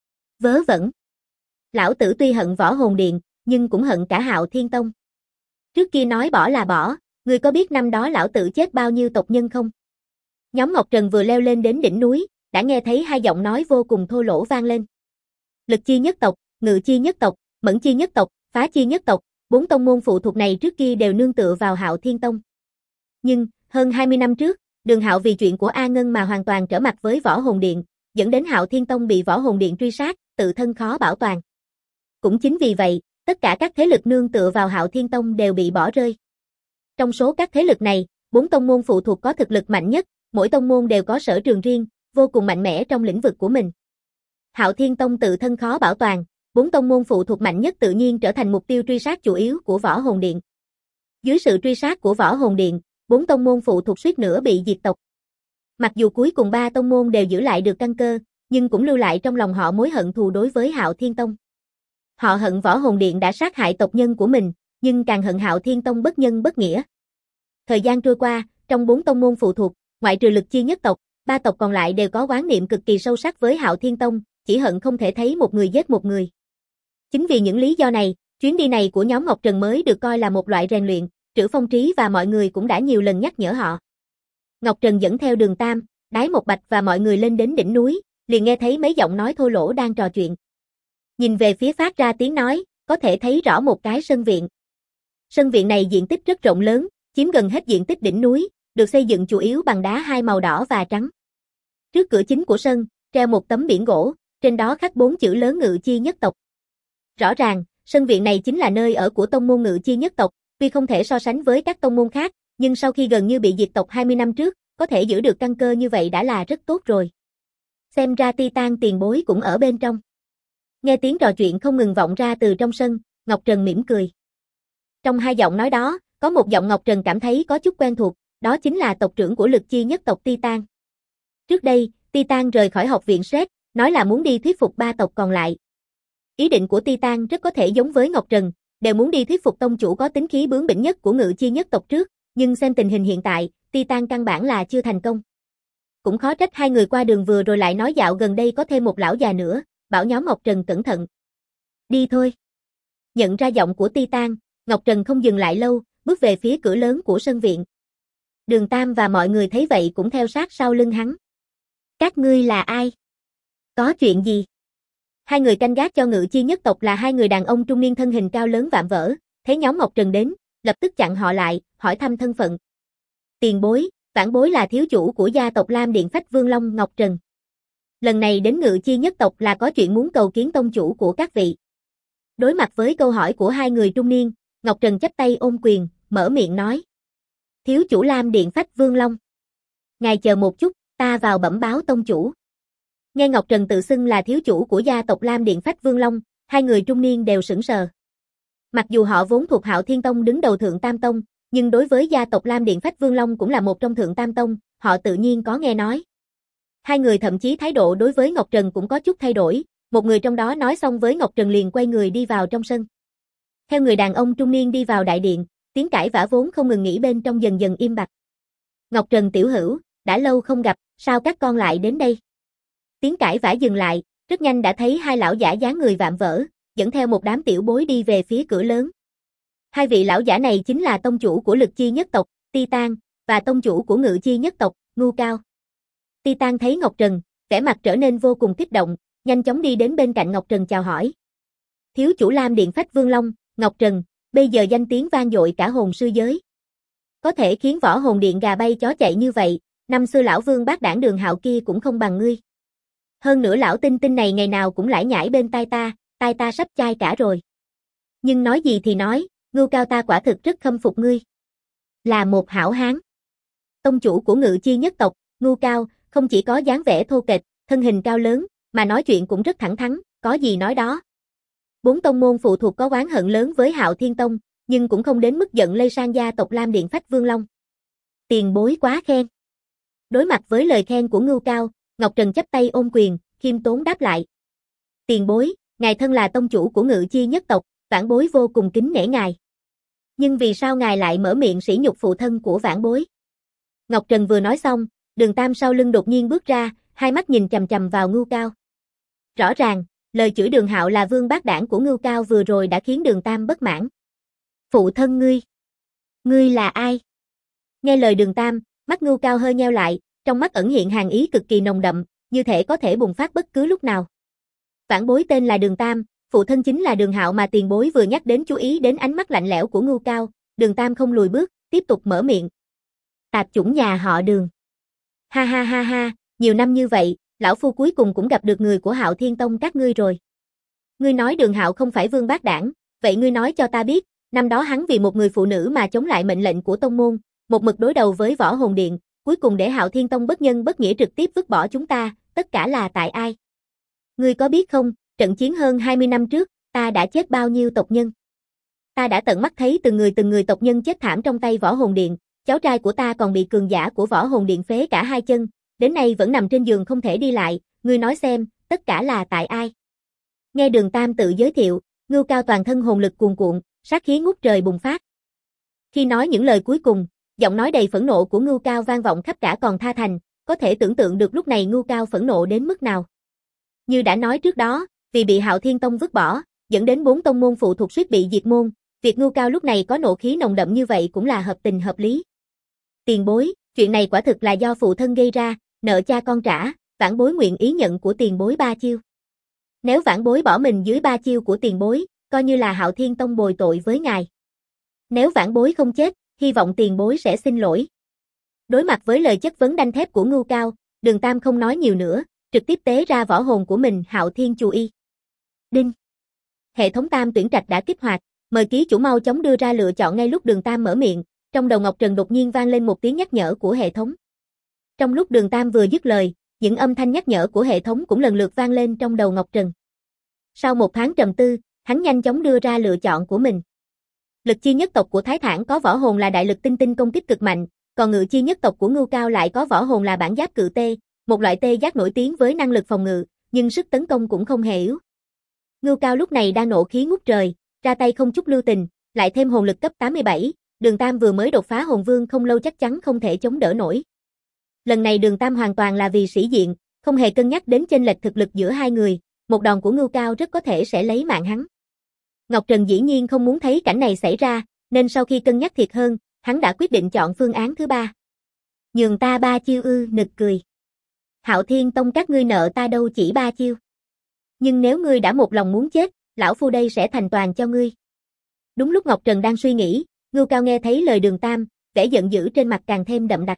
Vớ vẩn. Lão tử tuy hận Võ Hồn Điện, nhưng cũng hận cả Hạo Thiên Tông. Trước kia nói bỏ là bỏ, ngươi có biết năm đó lão tử chết bao nhiêu tộc nhân không? Nhóm Ngọc Trần vừa leo lên đến đỉnh núi, đã nghe thấy hai giọng nói vô cùng thô lỗ vang lên. Lực Chi nhất tộc, Ngự Chi nhất tộc, Mẫn Chi nhất tộc, Phá Chi nhất tộc, 4 tông môn phụ thuộc này trước kia đều nương tựa vào Hạo Thiên Tông. Nhưng, hơn 20 năm trước, Đường Hạo vì chuyện của A Ngân mà hoàn toàn trở mặt với Võ Hồn Điện, dẫn đến Hạo Thiên Tông bị Võ Hồn Điện truy sát, tự thân khó bảo toàn. Cũng chính vì vậy, tất cả các thế lực nương tựa vào Hạo Thiên Tông đều bị bỏ rơi. Trong số các thế lực này, 4 tông môn phụ thuộc có thực lực mạnh nhất, mỗi tông môn đều có sở trường riêng, vô cùng mạnh mẽ trong lĩnh vực của mình. Hạo Thiên Tông tự thân khó bảo toàn, 4 tông môn phụ thuộc mạnh nhất tự nhiên trở thành mục tiêu truy sát chủ yếu của Võ Hồn Điện. Dưới sự truy sát của Võ Hồn Điện, 4 tông môn phụ thuộc suýt nữa bị diệt tộc. Mặc dù cuối cùng 3 tông môn đều giữ lại được căn cơ, nhưng cũng lưu lại trong lòng họ mối hận thù đối với Hạo Thiên Tông. Họ hận Võ Hồn Điện đã sát hại tộc nhân của mình, nhưng càng hận Hạo Thiên Tông bất nhân bất nghĩa. Thời gian trôi qua, trong 4 tông môn phụ thuộc, ngoại trừ Lực Chi nhất tộc, Ba tộc còn lại đều có oán niệm cực kỳ sâu sắc với Hạo Thiên Tông, chỉ hận không thể thấy một người giết một người. Chính vì những lý do này, chuyến đi này của nhóm Ngọc Trần mới được coi là một loại rèn luyện, Trữ Phong Trí và mọi người cũng đã nhiều lần nhắc nhở họ. Ngọc Trần dẫn theo Đường Tam, Đái Một Bạch và mọi người lên đến đỉnh núi, liền nghe thấy mấy giọng nói thô lỗ đang trò chuyện. Nhìn về phía phát ra tiếng nói, có thể thấy rõ một cái sân viện. Sân viện này diện tích rất rộng lớn, chiếm gần hết diện tích đỉnh núi, được xây dựng chủ yếu bằng đá hai màu đỏ và trắng. Trước cửa chính của sân, treo một tấm biển gỗ, trên đó khắc 4 chữ lớn Ngự Chi Nhất Tộc. Rõ ràng, sân viện này chính là nơi ở của tông môn Ngự Chi Nhất Tộc, tuy không thể so sánh với các tông môn khác, nhưng sau khi gần như bị diệt tộc 20 năm trước, có thể giữ được căn cơ như vậy đã là rất tốt rồi. Xem ra Titan tiền bối cũng ở bên trong. Nghe tiếng trò chuyện không ngừng vọng ra từ trong sân, Ngọc Trần mỉm cười. Trong hai giọng nói đó, có một giọng Ngọc Trần cảm thấy có chút quen thuộc, đó chính là tộc trưởng của Lực Chi Nhất Tộc Titan. Trước đây, Titan rời khỏi học viện SET, nói là muốn đi thuyết phục ba tộc còn lại. Ý định của Titan rất có thể giống với Ngọc Trần, đều muốn đi thuyết phục tông chủ có tính khí bướng bỉnh nhất của Ngự Chi Nhất Tộc trước, nhưng xem tình hình hiện tại, Titan căn bản là chưa thành công. Cũng khó trách hai người qua đường vừa rồi lại nói dạo gần đây có thêm một lão già nữa, bảo nhóm Ngọc Trần cẩn thận. Đi thôi. Nhận ra giọng của Titan, Ngọc Trần không dừng lại lâu, bước về phía cửa lớn của sân viện. Đường Tam và mọi người thấy vậy cũng theo sát sau lưng hắn. Các ngươi là ai? Có chuyện gì? Hai người canh gác cho Ngự Chi Nhất Tộc là hai người đàn ông trung niên thân hình cao lớn vạm vỡ, thấy nhóm Ngọc Trần đến, lập tức chặn họ lại, hỏi thăm thân phận. Tiền bối, vãn bối là thiếu chủ của gia tộc Lam Điện Phách Vương Long Ngọc Trần. Lần này đến Ngự Chi Nhất Tộc là có chuyện muốn cầu kiến tông chủ của các vị. Đối mặt với câu hỏi của hai người trung niên, Ngọc Trần chắp tay ôm quyền, mở miệng nói. Thiếu chủ Lam Điện Phách Vương Long. Ngài chờ một chút, ta vào bẩm báo tông chủ. Nghe Ngọc Trần tự xưng là thiếu chủ của gia tộc Lam Điện Phách Vương Long, hai người trung niên đều sững sờ. Mặc dù họ vốn thuộc Hạo Thiên Tông đứng đầu Thượng Tam Tông, nhưng đối với gia tộc Lam Điện Phách Vương Long cũng là một trong Thượng Tam Tông, họ tự nhiên có nghe nói. Hai người thậm chí thái độ đối với Ngọc Trần cũng có chút thay đổi, một người trong đó nói xong với Ngọc Trần liền quay người đi vào trong sân. Theo người đàn ông trung niên đi vào đại điện, tiếng cãi vã vốn không ngừng nghỉ bên trong dần dần im bặt. Ngọc Trần tiểu hữu, đã lâu không gặp, sao các con lại đến đây? Tiếng cãi vã dừng lại, rất nhanh đã thấy hai lão giả dáng người vạm vỡ, dẫn theo một đám tiểu bối đi về phía cửa lớn. Hai vị lão giả này chính là tông chủ của Lực Chi Nhất Tộc, Titan, và tông chủ của Ngự Chi Nhất Tộc, Ngưu Cao. Titan thấy Ngọc Trần, vẻ mặt trở nên vô cùng kích động, nhanh chóng đi đến bên cạnh Ngọc Trần chào hỏi. Thiếu chủ Lam Điện Phách Vương Long, Ngọc Trần, bây giờ danh tiếng vang dội cả hồn sư giới. Có thể khiến võ hồn điện gà bay chó chạy như vậy, năm xưa lão vương bác đảng Đường Hạo kia cũng không bằng ngươi. Hơn nữa lão tinh tinh này ngày nào cũng lải nhải bên tai ta sắp chai cả rồi. Nhưng nói gì thì nói, Ngưu Cao ta quả thực rất khâm phục ngươi. Là một hảo hán. Tông chủ của Ngự Chi Nhất Tộc, Ngưu Cao, không chỉ có dáng vẻ thô kệch, thân hình cao lớn, mà nói chuyện cũng rất thẳng thắn, có gì nói đó. Bốn tông môn phụ thuộc có oán hận lớn với Hạo Thiên Tông, nhưng cũng không đến mức giận lây sang gia tộc Lam Điện Phách Vương Long. Tiền bối quá khen. Đối mặt với lời khen của Ngưu Cao, Ngọc Trần chắp tay ôm quyền, khiêm tốn đáp lại. Tiền bối, ngài thân là tông chủ của Ngự Chi Nhất Tộc, vãn bối vô cùng kính nể ngài. Nhưng vì sao ngài lại mở miệng sỉ nhục phụ thân của vãn bối? Ngọc Trần vừa nói xong, Đường Tam sau lưng đột nhiên bước ra, hai mắt nhìn chằm chằm vào Ngưu Cao. Rõ ràng, lời chửi Đường Hạo là vương bác đảng của Ngưu Cao vừa rồi đã khiến Đường Tam bất mãn. Phụ thân ngươi? Ngươi là ai? Nghe lời Đường Tam, mắt Ngưu Cao hơi nheo lại, trong mắt ẩn hiện hàn ý cực kỳ nồng đậm, như thể có thể bùng phát bất cứ lúc nào. Vãn bối tên là Đường Tam, phụ thân chính là Đường Hạo mà tiền bối vừa nhắc đến, chú ý đến ánh mắt lạnh lẽo của Ngưu Cao, Đường Tam không lùi bước, tiếp tục mở miệng. Tạp chủng nhà họ Đường. Ha ha ha ha, nhiều năm như vậy, lão phu cuối cùng cũng gặp được người của Hạo Thiên Tông các ngươi rồi. Ngươi nói Đường Hạo không phải vương bác đảng, vậy ngươi nói cho ta biết, năm đó hắn vì một người phụ nữ mà chống lại mệnh lệnh của tông môn, một mực đối đầu với Võ Hồn Điện, cuối cùng để Hạo Thiên Tông bất nhân bất nghĩa trực tiếp vứt bỏ chúng ta, tất cả là tại ai? Ngươi có biết không, trận chiến hơn 20 năm trước, ta đã chết bao nhiêu tộc nhân? Ta đã tận mắt thấy từng người tộc nhân chết thảm trong tay Võ Hồn Điện, cháu trai của ta còn bị cường giả của Võ Hồn Điện phế cả hai chân, đến nay vẫn nằm trên giường không thể đi lại, ngươi nói xem, tất cả là tại ai? Nghe Đường Tam tự giới thiệu, Ngưu Cao toàn thân hồn lực cuồn cuộn, sát khí ngút trời bùng phát. Khi nói những lời cuối cùng, giọng nói đầy phẫn nộ của Ngưu Cao vang vọng khắp cả Còn Tha Thành, có thể tưởng tượng được lúc này Ngưu Cao phẫn nộ đến mức nào. Như đã nói trước đó, vì bị Hạo Thiên Tông vứt bỏ, dẫn đến 4 tông môn phụ thuộc suýt bị diệt môn, việc Ngưu Cao lúc này có nộ khí nồng đậm như vậy cũng là hợp tình hợp lý. Tiền bối, chuyện này quả thực là do phụ thân gây ra, nợ cha con trả, vãn bối nguyện ý nhận của tiền bối 3 chiêu. Nếu vãn bối bỏ mình dưới 3 chiêu của tiền bối, coi như là Hạo Thiên Tông bồi tội với ngài. Nếu vãn bối không chết, hy vọng tiền bối sẽ xin lỗi. Đối mặt với lời chất vấn đanh thép của Ngưu Cao, Đường Tam không nói nhiều nữa, trực tiếp tế ra võ hồn của mình Hạo Thiên Chu Y. Đinh. Hệ thống Tam tuyển trạch đã kích hoạt, mời ký chủ mau chóng đưa ra lựa chọn. Ngay lúc Đường Tam mở miệng, trong đầu Ngọc Trần đột nhiên vang lên một tiếng nhắc nhở của hệ thống. Trong lúc Đường Tam vừa dứt lời, những âm thanh nhắc nhở của hệ thống cũng lần lượt vang lên trong đầu Ngọc Trần. Sau một thoáng trầm tư, hắn nhanh chóng đưa ra lựa chọn của mình. Lực chi nhất tộc của Thái Thản có võ hồn là đại lực tinh tinh công kích cực mạnh, còn ngự chi nhất tộc của Ngưu Cao lại có võ hồn là bản giáp cự tê, một loại tê giác nổi tiếng với năng lực phòng ngự, nhưng sức tấn công cũng không hề yếu. Ngưu Cao lúc này đang nộ khí ngút trời, ra tay không chút lưu tình, lại thêm hồn lực cấp 87, Đường Tam vừa mới đột phá hồn vương không lâu chắc chắn không thể chống đỡ nổi. Lần này Đường Tam hoàn toàn là vì sĩ diện, không hề cân nhắc đến chênh lệch thực lực giữa hai người, một đòn của Ngưu Cao rất có thể sẽ lấy mạng hắn. Ngọc Trần dĩ nhiên không muốn thấy cảnh này xảy ra, nên sau khi cân nhắc thiệt hơn, hắn đã quyết định chọn phương án thứ 3. Nhường ta 3 chiêu ư? Nực cười. Hạo Thiên Tông các ngươi nợ ta đâu chỉ 3 chiêu. Nhưng nếu ngươi đã một lòng muốn chết, lão phu đây sẽ thành toàn cho ngươi. Đúng lúc Ngọc Trần đang suy nghĩ, Ngưu Cao nghe thấy lời Đường Tam, vẻ giận dữ trên mặt càng thêm đậm đặc.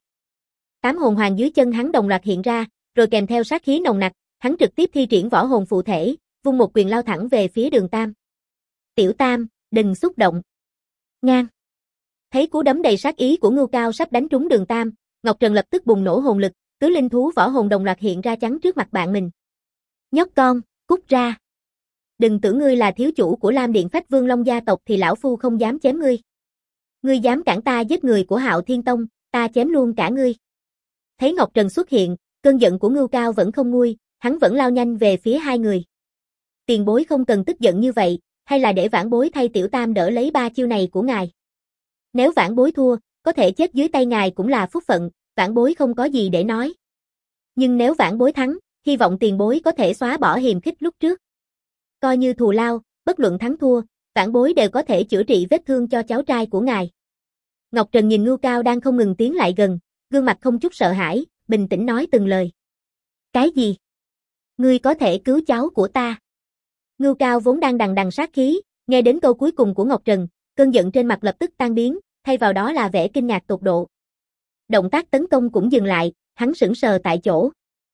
8 hồn hoàng dưới chân hắn đồng loạt hiện ra, rồi kèm theo sát khí nồng nặc, hắn trực tiếp thi triển võ hồn phụ thể, vung một quyền lao thẳng về phía Đường Tam. Tiểu Tam, đừng xúc động. Ngang. Thấy cú đấm đầy sát ý của Ngưu Cao sắp đánh trúng Đường Tam, Ngọc Trần lập tức bùng nổ hồn lực, tứ linh thú võ hồn đồng loạt hiện ra chắn trước mặt bạn mình. Nhóc con, cút ra. Đừng tưởng ngươi là thiếu chủ của Lam Điện Phách Vương Long gia tộc thì lão phu không dám chém ngươi. Ngươi dám cản ta giết người của Hạo Thiên Tông, ta chém luôn cả ngươi. Thấy Ngọc Trần xuất hiện, cơn giận của Ngưu Cao vẫn không nguôi, hắn vẫn lao nhanh về phía hai người. Tiền bối không cần tức giận như vậy, hay là để vãn bối thay Tiểu Tam đỡ lấy 3 chiêu này của ngài. Nếu vãn bối thua, có thể chết dưới tay ngài cũng là phúc phận, vãn bối không có gì để nói. Nhưng nếu vãn bối thắng, hy vọng tiền bối có thể xóa bỏ hiềm khích lúc trước. Coi như thù lao, bất luận thắng thua, vãn bối đều có thể chữa trị vết thương cho cháu trai của ngài. Ngọc Trần nhìn Ngưu Cao đang không ngừng tiến lại gần, gương mặt không chút sợ hãi, bình tĩnh nói từng lời. Cái gì? Ngươi có thể cứu cháu của ta? Ngưu Cao vốn đang đằng đằng sát khí, nghe đến câu cuối cùng của Ngọc Trần, cơn giận trên mặt lập tức tan biến, thay vào đó là vẻ kinh ngạc tột độ. Động tác tấn công cũng dừng lại, hắn sững sờ tại chỗ.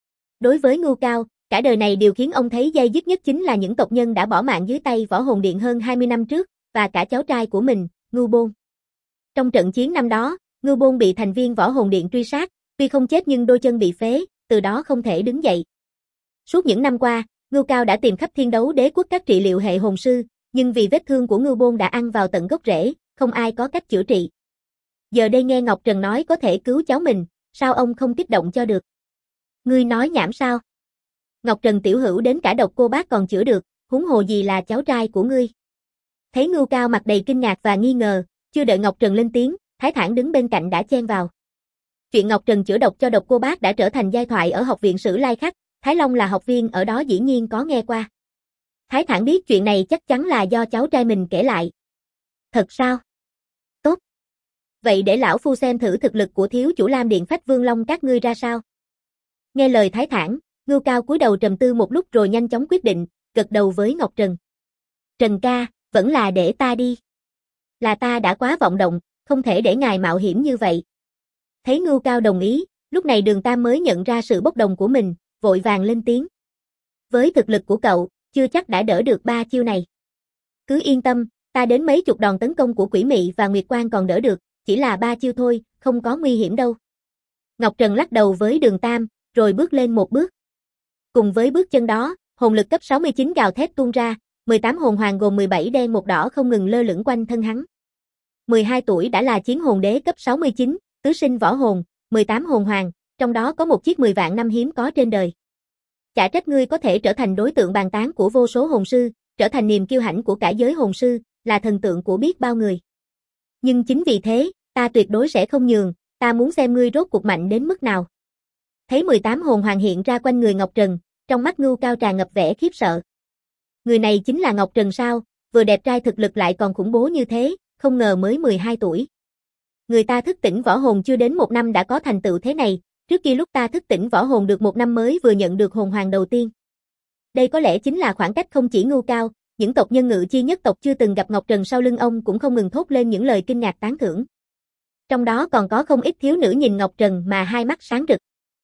Đối với Ngưu Cao, cả đời này điều khiến ông thấy day dứt nhất chính là những tộc nhân đã bỏ mạng dưới tay Võ Hồn Điện hơn 20 năm trước, và cả cháu trai của mình, Ngưu Bôn. Trong trận chiến năm đó, Ngưu Bôn bị thành viên Võ Hồn Điện truy sát, tuy không chết nhưng đôi chân bị phế, từ đó không thể đứng dậy. Suốt những năm qua, Ngưu Cao đã tìm khắp Thiên Đấu Đế quốc các trị liệu hệ hồn sư, nhưng vì vết thương của Ngưu Bôn đã ăn vào tận gốc rễ, không ai có cách chữa trị. Giờ đây nghe Ngọc Trần nói có thể cứu cháu mình, sao ông không kích động cho được? Ngươi nói nhảm sao? Ngọc Trần tiểu hữu đến cả độc cô bác còn chữa được, huống hồ gì là cháu trai của ngươi? Thấy Ngưu Cao mặt đầy kinh ngạc và nghi ngờ, chưa đợi Ngọc Trần lên tiếng, Thái Thản đứng bên cạnh đã chen vào. Chuyện Ngọc Trần chữa độc cho độc cô bác đã trở thành giai thoại ở học viện Sử Lai Khắc, Thái Long là học viên ở đó dĩ nhiên có nghe qua. Thái Thản biết chuyện này chắc chắn là do cháu trai mình kể lại. Thật sao? Tốt. Vậy để lão phu xem thử thực lực của thiếu chủ Lam Điện Phách Vương Long các ngươi ra sao. Nghe lời Thái Thản, Ngưu Cao cúi đầu trầm tư một lúc rồi nhanh chóng quyết định, gật đầu với Ngọc Trần. Trần ca, vẫn là để ta đi. Là ta đã quá vọng động, không thể để ngài mạo hiểm như vậy. Thấy Ngưu Cao đồng ý, lúc này Đường Tam mới nhận ra sự bốc đồng của mình, vội vàng lên tiếng. Với thực lực của cậu, chưa chắc đã đỡ được 3 chiêu này. Cứ yên tâm, ta đến mấy chục đòn tấn công của Quỷ Mị và Nguyệt Quang còn đỡ được, chỉ là 3 chiêu thôi, không có nguy hiểm đâu. Ngọc Trần lắc đầu với Đường Tam, rồi bước lên một bước. Cùng với bước chân đó, hồn lực cấp 69 gào thét tuôn ra, 18 hồn hoàng gồm 17 đen một đỏ không ngừng lơ lửng quanh thân hắn. 12 tuổi đã là chiến hồn đế cấp 69, tứ sinh võ hồn, 18 hồn hoàng, trong đó có một chiếc 10 vạn năm hiếm có trên đời. Chả trách ngươi có thể trở thành đối tượng bàn tán của vô số hồn sư, trở thành niềm kiêu hãnh của cả giới hồn sư, là thần tượng của biết bao người. Nhưng chính vì thế, ta tuyệt đối sẽ không nhường, ta muốn xem ngươi rốt cuộc mạnh đến mức nào. Thấy 18 hồn hoàng hiện ra quanh người Ngọc Trần, trong mắt Ngưu Cao tràn ngập vẻ khiếp sợ. Người này chính là Ngọc Trần sao, vừa đẹp trai thực lực lại còn khủng bố như thế, không ngờ mới 12 tuổi. Người ta thức tỉnh võ hồn chưa đến 1 năm đã có thành tựu thế này, trước kia lúc ta thức tỉnh võ hồn được 1 năm mới vừa nhận được hồn hoàng đầu tiên. Đây có lẽ chính là khoảng cách không chỉ Ngưu Cao, những tộc nhân Ngự Chi nhất tộc chưa từng gặp Ngọc Trần sau lưng ông cũng không ngừng thốt lên những lời kinh ngạc tán thưởng. Trong đó còn có không ít thiếu nữ nhìn Ngọc Trần mà hai mắt sáng rực.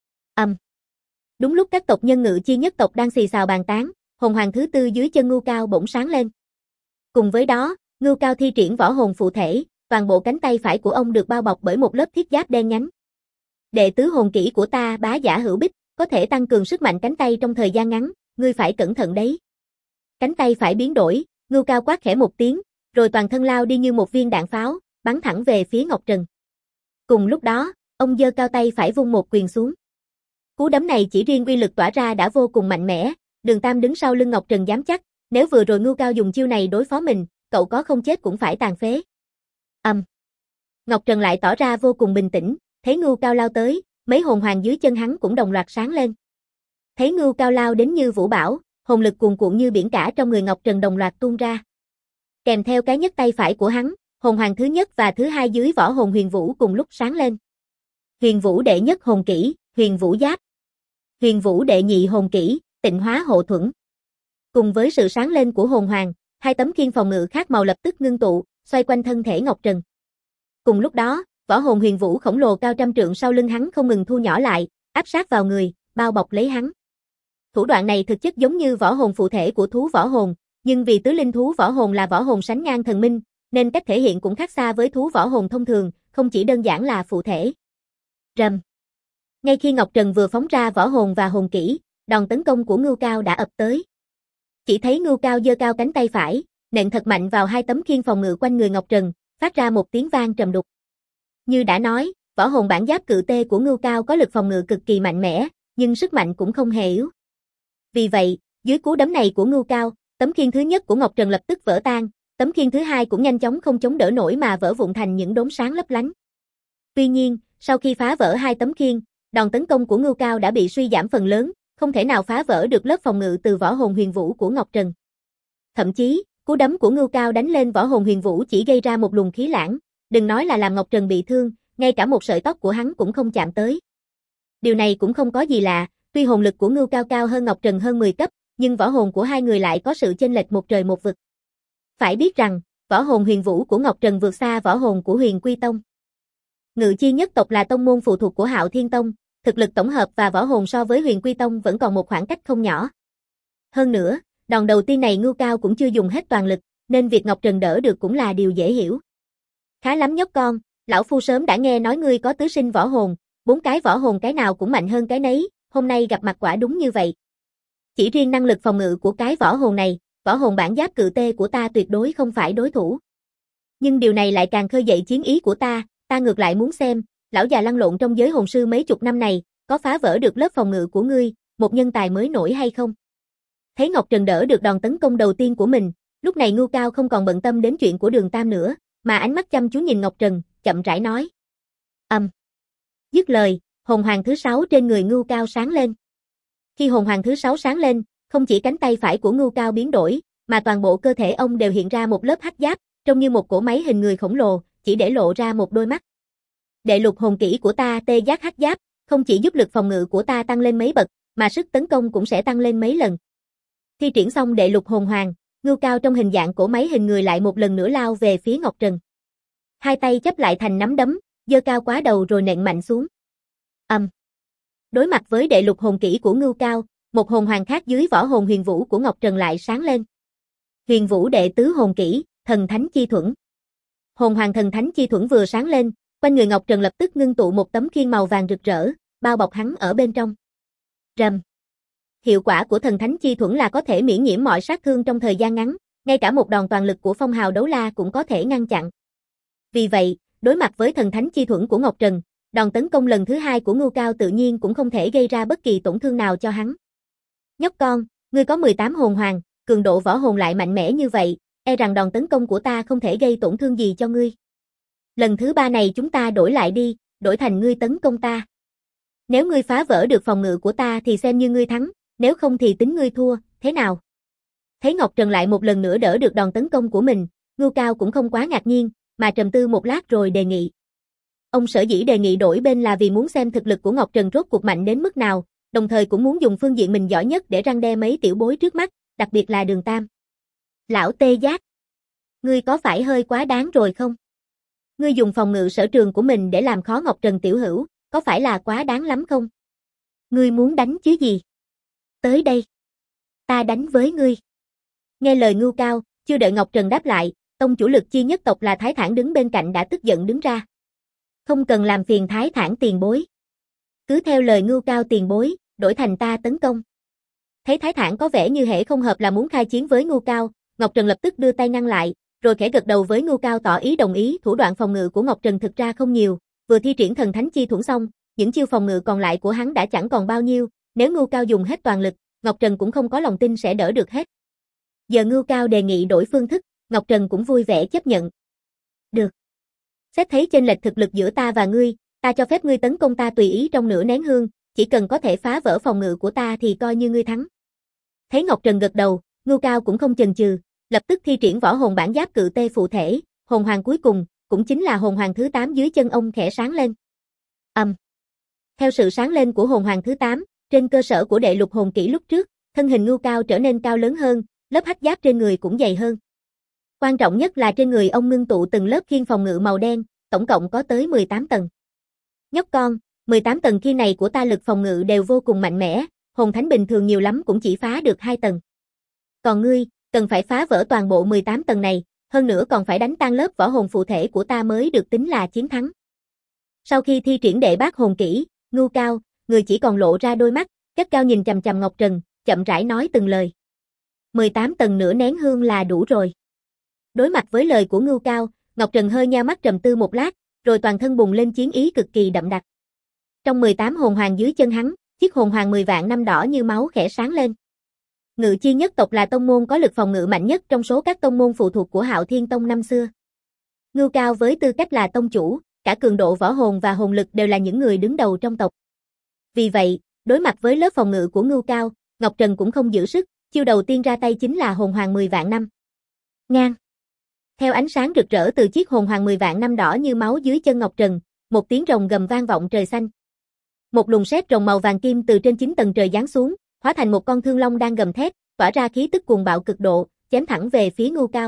Đúng lúc các tộc nhân Ngự Chi nhất tộc đang xì xào bàn tán, hồn hoàng thứ tư dưới chân Ngưu Cao bỗng sáng lên. Cùng với đó, Ngưu Cao thi triển võ hồn phụ thể, toàn bộ cánh tay phải của ông được bao bọc bởi một lớp thiết giáp đen nhánh. Đệ tứ hồn kỹ của ta Bá Giả Hữu Bích, có thể tăng cường sức mạnh cánh tay trong thời gian ngắn, ngươi phải cẩn thận đấy. Cánh tay phải biến đổi, Ngưu Cao quát khẽ một tiếng, rồi toàn thân lao đi như một viên đạn pháo, bắn thẳng về phía Ngọc Trần. Cùng lúc đó, ông giơ cao tay phải vung một quyền xuống. Cú đấm này chỉ riêng uy lực tỏa ra đã vô cùng mạnh mẽ, Đường Tam đứng sau lưng Ngọc Trần dám chắc, nếu vừa rồi Ngưu Cao dùng chiêu này đối phó mình, cậu có không chết cũng phải tàn phế. Ngọc Trần lại tỏ ra vô cùng bình tĩnh, thấy Ngưu Cao lao tới, mấy hồn hoàng dưới chân hắn cũng đồng loạt sáng lên. Thấy Ngưu Cao lao đến như vũ bão, hồn lực cuồn cuộn như biển cả trong người Ngọc Trần đồng loạt tuôn ra. Kèm theo cái nhấc tay phải của hắn, hồn hoàng thứ nhất và thứ hai dưới võ hồn Huyền Vũ cùng lúc sáng lên. Huyền Vũ đệ nhất hồn kỹ, Huyền Vũ Giáp. Huyền Vũ đệ nhị hồn kỹ, Tịnh Hóa Hộ Thuẫn. Cùng với sự sáng lên của hồn hoàng, hai tấm khiên phòng ngự khác màu lập tức ngưng tụ, xoay quanh thân thể Ngọc Trần. Cùng lúc đó, võ hồn Huyền Vũ khổng lồ cao trăm trượng sau lưng hắn không ngừng thu nhỏ lại, áp sát vào người, bao bọc lấy hắn. Thủ đoạn này thực chất giống như võ hồn phụ thể của thú võ hồn, nhưng vì tứ linh thú võ hồn là võ hồn sánh ngang thần minh, nên cách thể hiện cũng khác xa với thú võ hồn thông thường, không chỉ đơn giản là phụ thể. Rầm. Ngay khi Ngọc Trần vừa phóng ra võ hồn và hồn kỹ, đòn tấn công của Ngưu Cao đã ập tới. Chỉ thấy Ngưu Cao giơ cao cánh tay phải, nện thật mạnh vào hai tấm khiên phòng ngự quanh người Ngọc Trần, phát ra một tiếng vang trầm đục. Như đã nói, võ hồn bản giáp cự tê của Ngưu Cao có lực phòng ngự cực kỳ mạnh mẽ, nhưng sức mạnh cũng không hề yếu. Vì vậy, dưới cú đấm này của Ngưu Cao, tấm khiên thứ nhất của Ngọc Trần lập tức vỡ tan, tấm khiên thứ hai cũng nhanh chóng không chống đỡ nổi mà vỡ vụn thành những đốm sáng lấp lánh. Tuy nhiên, sau khi phá vỡ hai tấm khiên, đòn tấn công của Ngưu Cao đã bị suy giảm phần lớn, không thể nào phá vỡ được lớp phòng ngự từ võ hồn Huyền Vũ của Ngọc Trần. Thậm chí, cú đấm của Ngưu Cao đánh lên võ hồn Huyền Vũ chỉ gây ra một luồng khí lãng, đừng nói là làm Ngọc Trần bị thương, ngay cả một sợi tóc của hắn cũng không chạm tới. Điều này cũng không có gì lạ, tuy hồn lực của Ngưu Cao cao hơn Ngọc Trần hơn 10 cấp, nhưng võ hồn của hai người lại có sự chênh lệch một trời một vực. Phải biết rằng, võ hồn Huyền Vũ của Ngọc Trần vượt xa võ hồn của Huyền Quy Tông. Ngự Chi nhất tộc là tông môn phụ thuộc của Hạo Thiên Tông, thực lực tổng hợp và võ hồn so với Huyền Quy Tông vẫn còn một khoảng cách không nhỏ. Hơn nữa, đòn đầu tiên này Ngưu Cao cũng chưa dùng hết toàn lực, nên việc Ngọc Trần đỡ được cũng là điều dễ hiểu. Khá lắm nhóc con, lão phu sớm đã nghe nói ngươi có tứ sinh võ hồn, 4 cái võ hồn cái nào cũng mạnh hơn cái nấy, hôm nay gặp mặt quả đúng như vậy. Chỉ riêng năng lực phòng ngự của cái võ hồn này, võ hồn bản giáp cự tê của ta tuyệt đối không phải đối thủ. Nhưng điều này lại càng khơi dậy chiến ý của ta ngược lại muốn xem, lão già lăn lộn trong giới hồn sư mấy chục năm này, có phá vỡ được lớp phòng ngự của ngươi, một nhân tài mới nổi hay không? Thấy Ngọc Trần đỡ được đòn tấn công đầu tiên của mình, lúc này Ngưu Cao không còn bận tâm đến chuyện của Đường Tam nữa, mà ánh mắt chăm chú nhìn Ngọc Trần, chậm rãi nói. Dứt lời, hồn hoàng thứ 6 trên người Ngưu Cao sáng lên. Khi hồn hoàng thứ 6 sáng lên, không chỉ cánh tay phải của Ngưu Cao biến đổi, mà toàn bộ cơ thể ông đều hiện ra một lớp hắc giáp, trông như một cỗ máy hình người khổng lồ, chỉ để lộ ra một đôi mắt. Đệ lục hồn kỹ của ta Tê Giác Hắc Giáp, không chỉ giúp lực phòng ngự của ta tăng lên mấy bậc, mà sức tấn công cũng sẽ tăng lên mấy lần. Thi triển xong đệ lục hồn hoàng, Ngưu Cao trong hình dạng cỗ máy hình người lại một lần nữa lao về phía Ngọc Trần. Hai tay chấp lại thành nắm đấm, giơ cao quá đầu rồi nện mạnh xuống. Đối mặt với đệ lục hồn kỹ của Ngưu Cao, một hồn hoàng khác dưới võ hồn Huyền Vũ của Ngọc Trần lại sáng lên. Huyền Vũ đệ tứ hồn kỹ, Thần Thánh Chi Thuẫn. Hồn hoàng Thần Thánh Chi Thuẫn vừa sáng lên, quanh người Ngọc Trần lập tức ngưng tụ một tấm khiên màu vàng rực rỡ, bao bọc hắn ở bên trong. Rầm. Hiệu quả của Thần Thánh Chi Thuẫn là có thể miễn nhiễm mọi sát thương trong thời gian ngắn, ngay cả một đòn toàn lực của Phong Hào Đấu La cũng có thể ngăn chặn. Vì vậy, đối mặt với Thần Thánh Chi Thuẫn của Ngọc Trần, đòn tấn công lần thứ hai của Ngưu Cao tự nhiên cũng không thể gây ra bất kỳ tổn thương nào cho hắn. Nhóc con, ngươi có 18 hồn hoàng, cường độ võ hồn lại mạnh mẽ như vậy, e rằng đòn tấn công của ta không thể gây tổn thương gì cho ngươi. Lần thứ 3 này chúng ta đổi lại đi, đổi thành ngươi tấn công ta. Nếu ngươi phá vỡ được phòng ngự của ta thì xem như ngươi thắng, nếu không thì tính ngươi thua, thế nào? Thấy Ngọc Trần lại một lần nữa đỡ được đòn tấn công của mình, Ngưu Cao cũng không quá ngạc nhiên, mà trầm tư một lát rồi đề nghị. Ông sở dĩ đề nghị đổi bên là vì muốn xem thực lực của Ngọc Trần rốt cuộc mạnh đến mức nào, đồng thời cũng muốn dùng phương diện mình giỏi nhất để răn đe mấy tiểu bối trước mắt, đặc biệt là Đường Tam. Lão Tê Giác, ngươi có phải hơi quá đáng rồi không? Ngươi dùng phòng ngự sở trường của mình để làm khó Ngọc Trần tiểu hữu, có phải là quá đáng lắm không? Ngươi muốn đánh chứ gì? Tới đây. Ta đánh với ngươi. Nghe lời Ngưu Cao, chưa đợi Ngọc Trần đáp lại, tông chủ Lực Chi nhất tộc là Thái Thản đứng bên cạnh đã tức giận đứng ra. Không cần làm phiền Thái Thản tiền bối. Cứ theo lời Ngưu Cao tiền bối, đổi thành ta tấn công. Thấy Thái Thản có vẻ như hễ không hợp là muốn khai chiến với Ngưu Cao, Ngọc Trần lập tức đưa tay ngăn lại, rồi khẽ gật đầu với Ngưu Cao tỏ ý đồng ý. Thủ đoạn phòng ngự của Ngọc Trần thực ra không nhiều, vừa thi triển thần thánh chi thuẫn xong, những chiêu phòng ngự còn lại của hắn đã chẳng còn bao nhiêu, nếu Ngưu Cao dùng hết toàn lực, Ngọc Trần cũng không có lòng tin sẽ đỡ được hết. Giờ Ngưu Cao đề nghị đổi phương thức, Ngọc Trần cũng vui vẻ chấp nhận. Được. Xét thấy chênh lệch thực lực giữa ta và ngươi, ta cho phép ngươi tấn công ta tùy ý trong nửa nén hương, chỉ cần có thể phá vỡ phòng ngự của ta thì coi như ngươi thắng. Thấy Ngọc Trần gật đầu, Ngưu Cao cũng không chần chừ, lập tức thi triển võ hồn bản giáp cự tê phụ thể, hồn hoàng cuối cùng, cũng chính là hồn hoàng thứ 8 dưới chân ông khẽ sáng lên. Theo sự sáng lên của hồn hoàng thứ 8, trên cơ sở của đệ lục hồn kỹ lúc trước, thân hình Ngưu Cao trở nên cao lớn hơn, lớp hắc giáp trên người cũng dày hơn. Quan trọng nhất là trên người ông ngưng tụ từng lớp khiên phòng ngự màu đen, tổng cộng có tới 18 tầng. Nhóc con, 18 tầng khiên này của ta lực phòng ngự đều vô cùng mạnh mẽ, hồn thánh bình thường nhiều lắm cũng chỉ phá được 2 tầng. Còn ngươi, cần phải phá vỡ toàn bộ 18 tầng này, hơn nữa còn phải đánh tan lớp võ hồn phụ thể của ta mới được tính là chiến thắng. Sau khi thi triển đệ bát hồn kỹ, Ngưu Cao, người chỉ còn lộ ra đôi mắt, cất cao nhìn chằm chằm Ngọc Trần, chậm rãi nói từng lời. 18 tầng nửa nén hương là đủ rồi. Đối mặt với lời của Ngưu Cao, Ngọc Trần hơi nheo mắt trầm tư một lát, rồi toàn thân bùng lên chiến ý cực kỳ đậm đặc. Trong 18 hồn hoàng dưới chân hắn, chiếc hồn hoàng 10 vạn năm đỏ như máu khẽ sáng lên. Ngự Chi nhất tộc là tông môn có lực phòng ngự mạnh nhất trong số các tông môn phụ thuộc của Hạo Thiên Tông năm xưa. Ngưu Cao với tư cách là tông chủ, cả cường độ võ hồn và hồn lực đều là những người đứng đầu trong tộc. Vì vậy, đối mặt với lớp phòng ngự của Ngưu Cao, Ngọc Trần cũng không giữ sức, chiêu đầu tiên ra tay chính là hồn hoàng 10 vạn năm. Ngang. Theo ánh sáng rực rỡ từ chiếc hồn hoàng 10 vạn năm đỏ như máu dưới chân Ngọc Trần, một tiếng rồng gầm vang vọng trời xanh. Một luồng sét rồng màu vàng kim từ trên 9 tầng trời giáng xuống, hóa thành một con thương long đang gầm thét, tỏa ra khí tức cuồng bạo cực độ, chém thẳng về phía Ngưu Cao.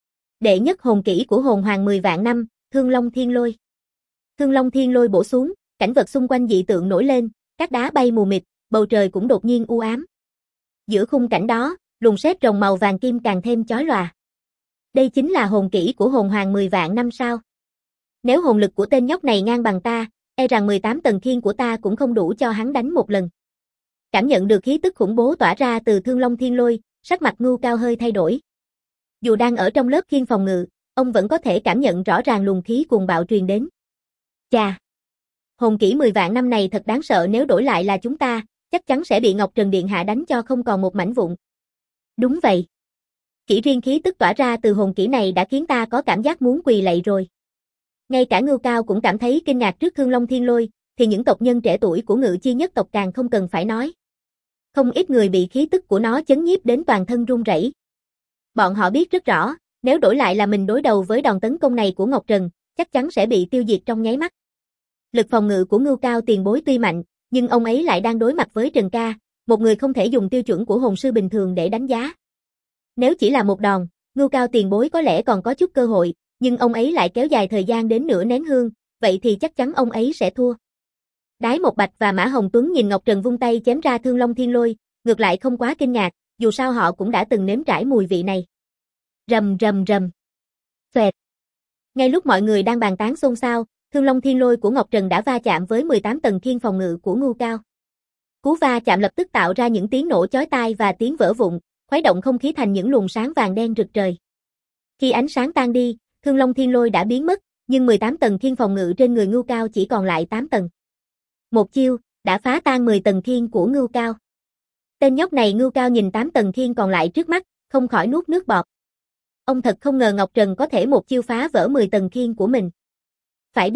Đệ nhất hồn kỹ của hồn hoàng 10 vạn năm, Thương Long Thiên Lôi. Thương Long Thiên Lôi bổ xuống, cảnh vật xung quanh dị tượng nổi lên, các đá bay mù mịt, bầu trời cũng đột nhiên u ám. Giữa khung cảnh đó, luồng sét rồng màu vàng kim càng thêm chói lòa. Đây chính là hồn kỹ của hồn hoàng 10 vạn năm sao? Nếu hồn lực của tên nhóc này ngang bằng ta, e rằng 18 tầng khiên của ta cũng không đủ cho hắn đánh một lần. Cảm nhận được khí tức khủng bố tỏa ra từ Thương Long Thiên Lôi, sắc mặt Ngưu Cao hơi thay đổi. Dù đang ở trong lớp khiên phòng ngự, ông vẫn có thể cảm nhận rõ ràng luồng khí cuồng bạo truyền đến. Chà! Hồn kỹ 10 vạn năm này thật đáng sợ, nếu đổi lại là chúng ta, chắc chắn sẽ bị Ngọc Trần Điện Hạ đánh cho không còn một mảnh vụn. Đúng vậy. Chỉ riêng khí tức tỏa ra từ hồn kỹ này đã khiến ta có cảm giác muốn quỳ lạy rồi. Ngay cả Ngưu Cao cũng cảm thấy kinh ngạc trước Thương Long Thiên Lôi, thì những tộc nhân trẻ tuổi của Ngự Chi nhất tộc càng không cần phải nói. Không ít người bị khí tức của nó chấn nhiếp đến toàn thân run rẩy. Bọn họ biết rất rõ, nếu đổi lại là mình đối đầu với đòn tấn công này của Ngọc Trần, chắc chắn sẽ bị tiêu diệt trong nháy mắt. Lực phòng ngự của Ngưu Cao tiền bối tuy mạnh, nhưng ông ấy lại đang đối mặt với Trần Ca, một người không thể dùng tiêu chuẩn của hồn sư bình thường để đánh giá. Nếu chỉ là một đòn, Ngưu Cao tiền bối có lẽ còn có chút cơ hội, nhưng ông ấy lại kéo dài thời gian đến nửa nén hương, vậy thì chắc chắn ông ấy sẽ thua. Đái Một Bạch và Mã Hồng Tuấn nhìn Ngọc Trần vung tay chém ra Thương Long Thiên Lôi, ngược lại không quá kinh ngạc, dù sao họ cũng đã từng nếm trải mùi vị này. Rầm rầm rầm. Xoẹt. Ngay lúc mọi người đang bàn tán xôn xao, Thương Long Thiên Lôi của Ngọc Trần đã va chạm với 18 tầng khiên phòng ngự của Ngưu Cao. Cú va chạm lập tức tạo ra những tiếng nổ chói tai và tiếng vỡ vụn, khuấy động không khí thành những luồng sáng vàng đen rực trời. Khi ánh sáng tan đi, Thương Long Thiên Lôi đã biến mất, nhưng 18 tầng khiên phòng ngự trên người Ngưu Cao chỉ còn lại 8 tầng. Một chiêu, đã phá tan 10 tầng khiên của Ngưu Cao. Tên nhóc này Ngưu Cao nhìn 8 tầng khiên còn lại trước mắt, không khỏi nuốt nước bọt. Ông thật không ngờ Ngọc Trần có thể một chiêu phá vỡ 10 tầng khiên của mình. Phải biết,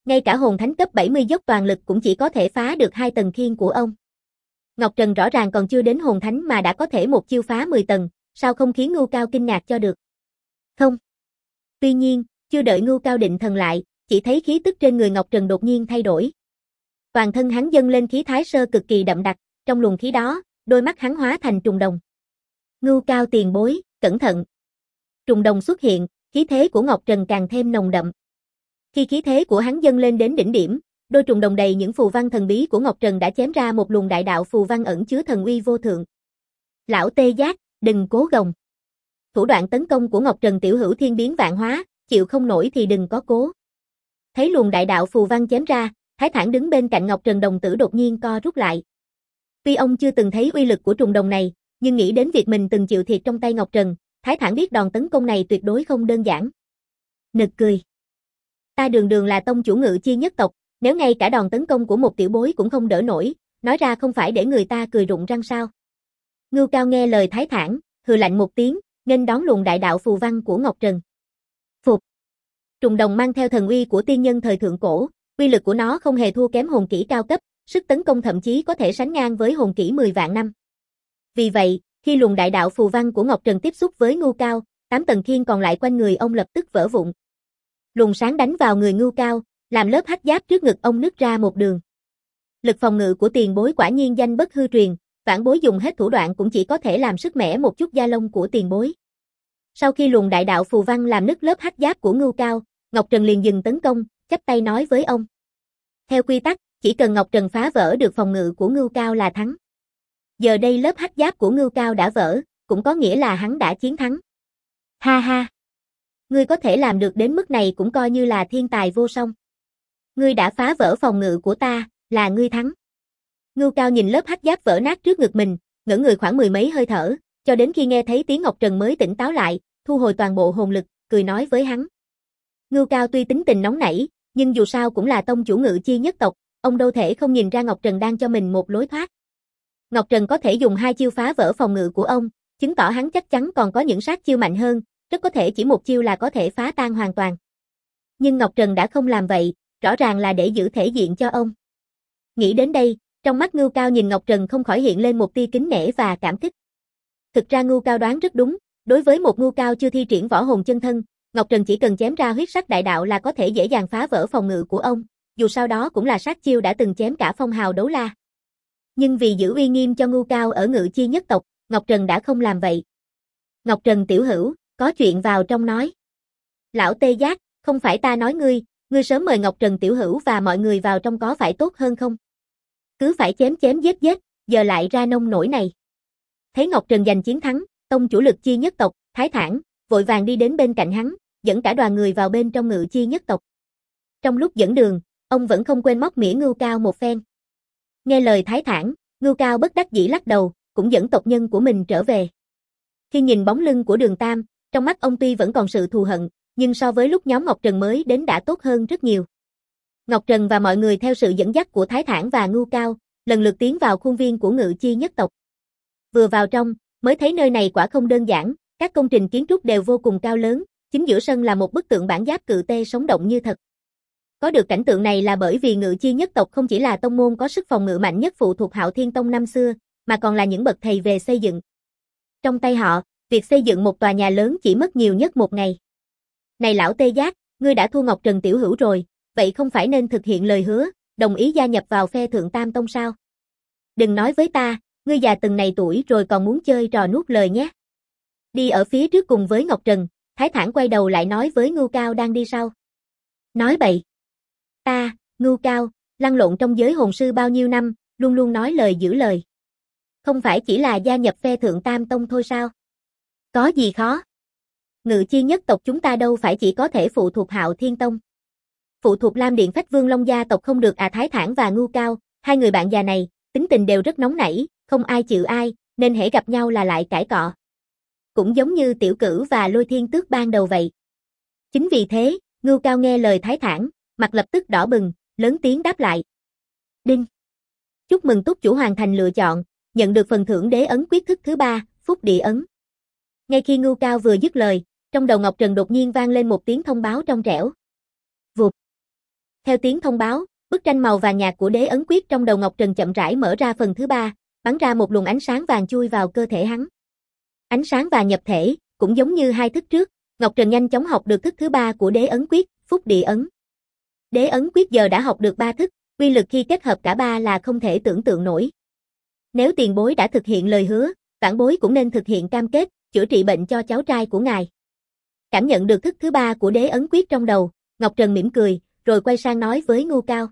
Ngay cả hồn thánh cấp 70 dốc toàn lực cũng chỉ có thể phá được 2 tầng khiên của ông. Ngọc Trần rõ ràng còn chưa đến hồn thánh mà đã có thể một chiêu phá 10 tầng, sao không khiến Ngưu Cao kinh ngạc cho được. Không. Tuy nhiên, chưa đợi Ngưu Cao định thần lại, chỉ thấy khí tức trên người Ngọc Trần đột nhiên thay đổi. Toàn thân hắn dâng lên khí thái sơ cực kỳ đậm đặc, trong luồng khí đó, đôi mắt hắn hóa thành trùng đồng. Ngưu Cao tiền bối, cẩn thận. Trùng đồng xuất hiện, khí thế của Ngọc Trần càng thêm nồng đậm. Khi khí thế của hắn dâng lên đến đỉnh điểm, đôi trùng đồng đầy những phù văn thần bí của Ngọc Trần đã chém ra một luồng đại đạo phù văn ẩn chứa thần uy vô thượng. Lão tê giác, đừng cố gồng. Thủ đoạn tấn công của Ngọc Trần tiểu hữu thiên biến vạn hóa, chịu không nổi thì đừng có cố. Thấy luồng đại đạo phù văn chém ra, Thái Thản đứng bên cạnh Ngọc Trần đồng tử đột nhiên co rút lại. Tuy ông chưa từng thấy uy lực của trùng đồng này, nhưng nghĩ đến việc mình từng chịu thiệt trong tay Ngọc Trần, Thái Thản biết đòn tấn công này tuyệt đối không đơn giản. Nực cười. Ta đường đường là tông chủ Ngự Chi nhất tộc, nếu ngay cả đòn tấn công của một tiểu bối cũng không đỡ nổi, nói ra không phải để người ta cười rụng răng sao. Ngưu Cao nghe lời Thái Thản, hừ lạnh một tiếng, nghênh đón luồng đại đạo phù văn của Ngọc Trần. Phục. Trùng đồng mang theo thần uy của tiên nhân thời thượng cổ, uy lực của nó không hề thua kém hồn kỹ cao cấp, sức tấn công thậm chí có thể sánh ngang với hồn kỹ 10 vạn năm. Vì vậy, khi luồng đại đạo phù văn của Ngọc Trần tiếp xúc với Ngưu Cao, 8 tầng khiên còn lại quanh người ông lập tức vỡ vụn. Luồng sáng đánh vào người Ngưu Cao, làm lớp hắc giáp trước ngực ông nứt ra một đường. Lực phòng ngự của tiền bối quả nhiên danh bất hư truyền, vãn bối dùng hết thủ đoạn cũng chỉ có thể làm sức mẻ một chút da lông của tiền bối. Sau khi luồng đại đạo phù văn làm nứt lớp hắc giáp của Ngưu Cao, Ngọc Trần liền dừng tấn công, chắp tay nói với ông. Theo quy tắc, chỉ cần Ngọc Trần phá vỡ được phòng ngự của Ngưu Cao là thắng. Giờ đây lớp hắc giáp của Ngưu Cao đã vỡ, cũng có nghĩa là hắn đã chiến thắng. Ha ha! Ngươi có thể làm được đến mức này cũng coi như là thiên tài vô song. Ngươi đã phá vỡ phòng ngự của ta, là ngươi thắng. Ngưu Cao nhìn lớp hắc giáp vỡ nát trước ngực mình, ngỡ người khoảng mười mấy hơi thở, cho đến khi nghe thấy tiếng Ngọc Trần mới tỉnh táo lại, thu hồi toàn bộ hồn lực, cười nói với hắn. Ngưu Cao tuy tính tình nóng nảy, nhưng dù sao cũng là tông chủ Ngự Chi nhất tộc, ông đâu thể không nhìn ra Ngọc Trần đang cho mình một lối thoát. Ngọc Trần có thể dùng 2 chiêu phá vỡ phòng ngự của ông, chứng tỏ hắn chắc chắn còn có những sát chiêu mạnh hơn, rất có thể chỉ một chiêu là có thể phá tan hoàn toàn. Nhưng Ngọc Trần đã không làm vậy, rõ ràng là để giữ thể diện cho ông. Nghĩ đến đây, trong mắt Ngưu Cao nhìn Ngọc Trần không khỏi hiện lên một tia kính nể và cảm kích. Thực ra Ngưu Cao đoán rất đúng, đối với một Ngưu Cao chưa thi triển võ hồn chân thân, Ngọc Trần chỉ cần chém ra huyết sắc đại đạo là có thể dễ dàng phá vỡ phòng ngự của ông, dù sau đó cũng là sát chiêu đã từng chém cả phong hào đấu la. Nhưng vì giữ uy nghiêm cho Ngưu Cao ở Ngự Chi nhất tộc, Ngọc Trần đã không làm vậy. Ngọc Trần tiểu hữu, có chuyện vào trong nói. Lão tê giác, không phải ta nói ngươi sớm mời Ngọc Trần tiểu hữu và mọi người vào trong có phải tốt hơn không? Cứ phải chém chém giết giết, giờ lại ra nông nổi này. Thấy Ngọc Trần giành chiến thắng, tông chủ Lực Chi nhất tộc, Thái Thản, vội vàng đi đến bên cạnh hắn, dẫn cả đoàn người vào bên trong Ngự Chi nhất tộc. Trong lúc dẫn đường, ông vẫn không quên móc mỉa Ngưu Cao một phen. Nghe lời Thái Thản, Ngưu Cao bất đắc dĩ lắc đầu, cũng dẫn tộc nhân của mình trở về. Khi nhìn bóng lưng của Đường Tam, trong mắt ông tuy vẫn còn sự thù hận, nhưng so với lúc nhóm Ngọc Trần mới đến đã tốt hơn rất nhiều. Ngọc Trần và mọi người theo sự dẫn dắt của Thái Thản và Ngưu Cao, lần lượt tiến vào khuôn viên của Ngự Chi nhất tộc. Vừa vào trong, mới thấy nơi này quả không đơn giản, các công trình kiến trúc đều vô cùng cao lớn, chính giữa sân là một bức tượng bản giáp cự tê sống động như thật. Có được cảnh tượng này là bởi vì Ngự Chi nhất tộc không chỉ là tông môn có sức phòng ngự mạnh nhất phụ thuộc Hạo Thiên Tông năm xưa, mà còn là những bậc thầy về xây dựng. Trong tay họ, việc xây dựng một tòa nhà lớn chỉ mất nhiều nhất một ngày. Này lão tê giác, ngươi đã thua Ngọc Trần tiểu hữu rồi, vậy không phải nên thực hiện lời hứa, đồng ý gia nhập vào phe Thượng Tam Tông sao? Đừng nói với ta, ngươi già từng này tuổi rồi còn muốn chơi trò nuốt lời nhé. Đi ở phía trước cùng với Ngọc Trần, Thái Thản quay đầu lại nói với Ngưu Cao đang đi sau. Nói bậy. Ta, Ngưu Cao, lăn lộn trong giới hồn sư bao nhiêu năm, luôn luôn nói lời giữ lời. Không phải chỉ là gia nhập phe Thượng Tam Tông thôi sao? Có gì khó? Ngự Chi nhất tộc chúng ta đâu phải chỉ có thể phụ thuộc Hạo Thiên Tông. Phụ thuộc Lam Điện Phách Vương Long gia tộc không được à? Thái Thản và Ngưu Cao, hai người bạn già này, tính tình đều rất nóng nảy, không ai chịu ai, nên hễ gặp nhau là lại cãi cọ. Cũng giống như Tiểu Cửu và Lôi Thiên Tước ban đầu vậy. Chính vì thế, Ngưu Cao nghe lời Thái Thản, mặt lập tức đỏ bừng, lớn tiếng đáp lại. Đinh! Chúc mừng túc chủ hoàn thành lựa chọn, nhận được phần thưởng đế ấn quyết thức thứ 3, Phúc Địa ấn. Ngay khi Ngưu Cao vừa dứt lời, trong đầu Ngọc Trần đột nhiên vang lên một tiếng thông báo trong trẻo. Vụt! Theo tiếng thông báo, bức tranh màu vàng nhạt của đế ấn quyết trong đầu Ngọc Trần chậm rãi mở ra phần thứ 3, bắn ra một luồng ánh sáng vàng chui vào cơ thể hắn. Ánh sáng vàng nhập thể, cũng giống như hai thức trước, Ngọc Trần nhanh chóng học được thức thứ 3 của đế ấn quyết, Phúc Địa ấn. Đế ấn quyết giờ đã học được 3 thức, uy lực khi kết hợp cả 3 là không thể tưởng tượng nổi. Nếu tiền bối đã thực hiện lời hứa, vãn bối cũng nên thực hiện cam kết, chữa trị bệnh cho cháu trai của ngài. Cảm nhận được thức thứ 3 của đế ấn quyết trong đầu, Ngọc Trần mỉm cười, rồi quay sang nói với Ngưu Cao.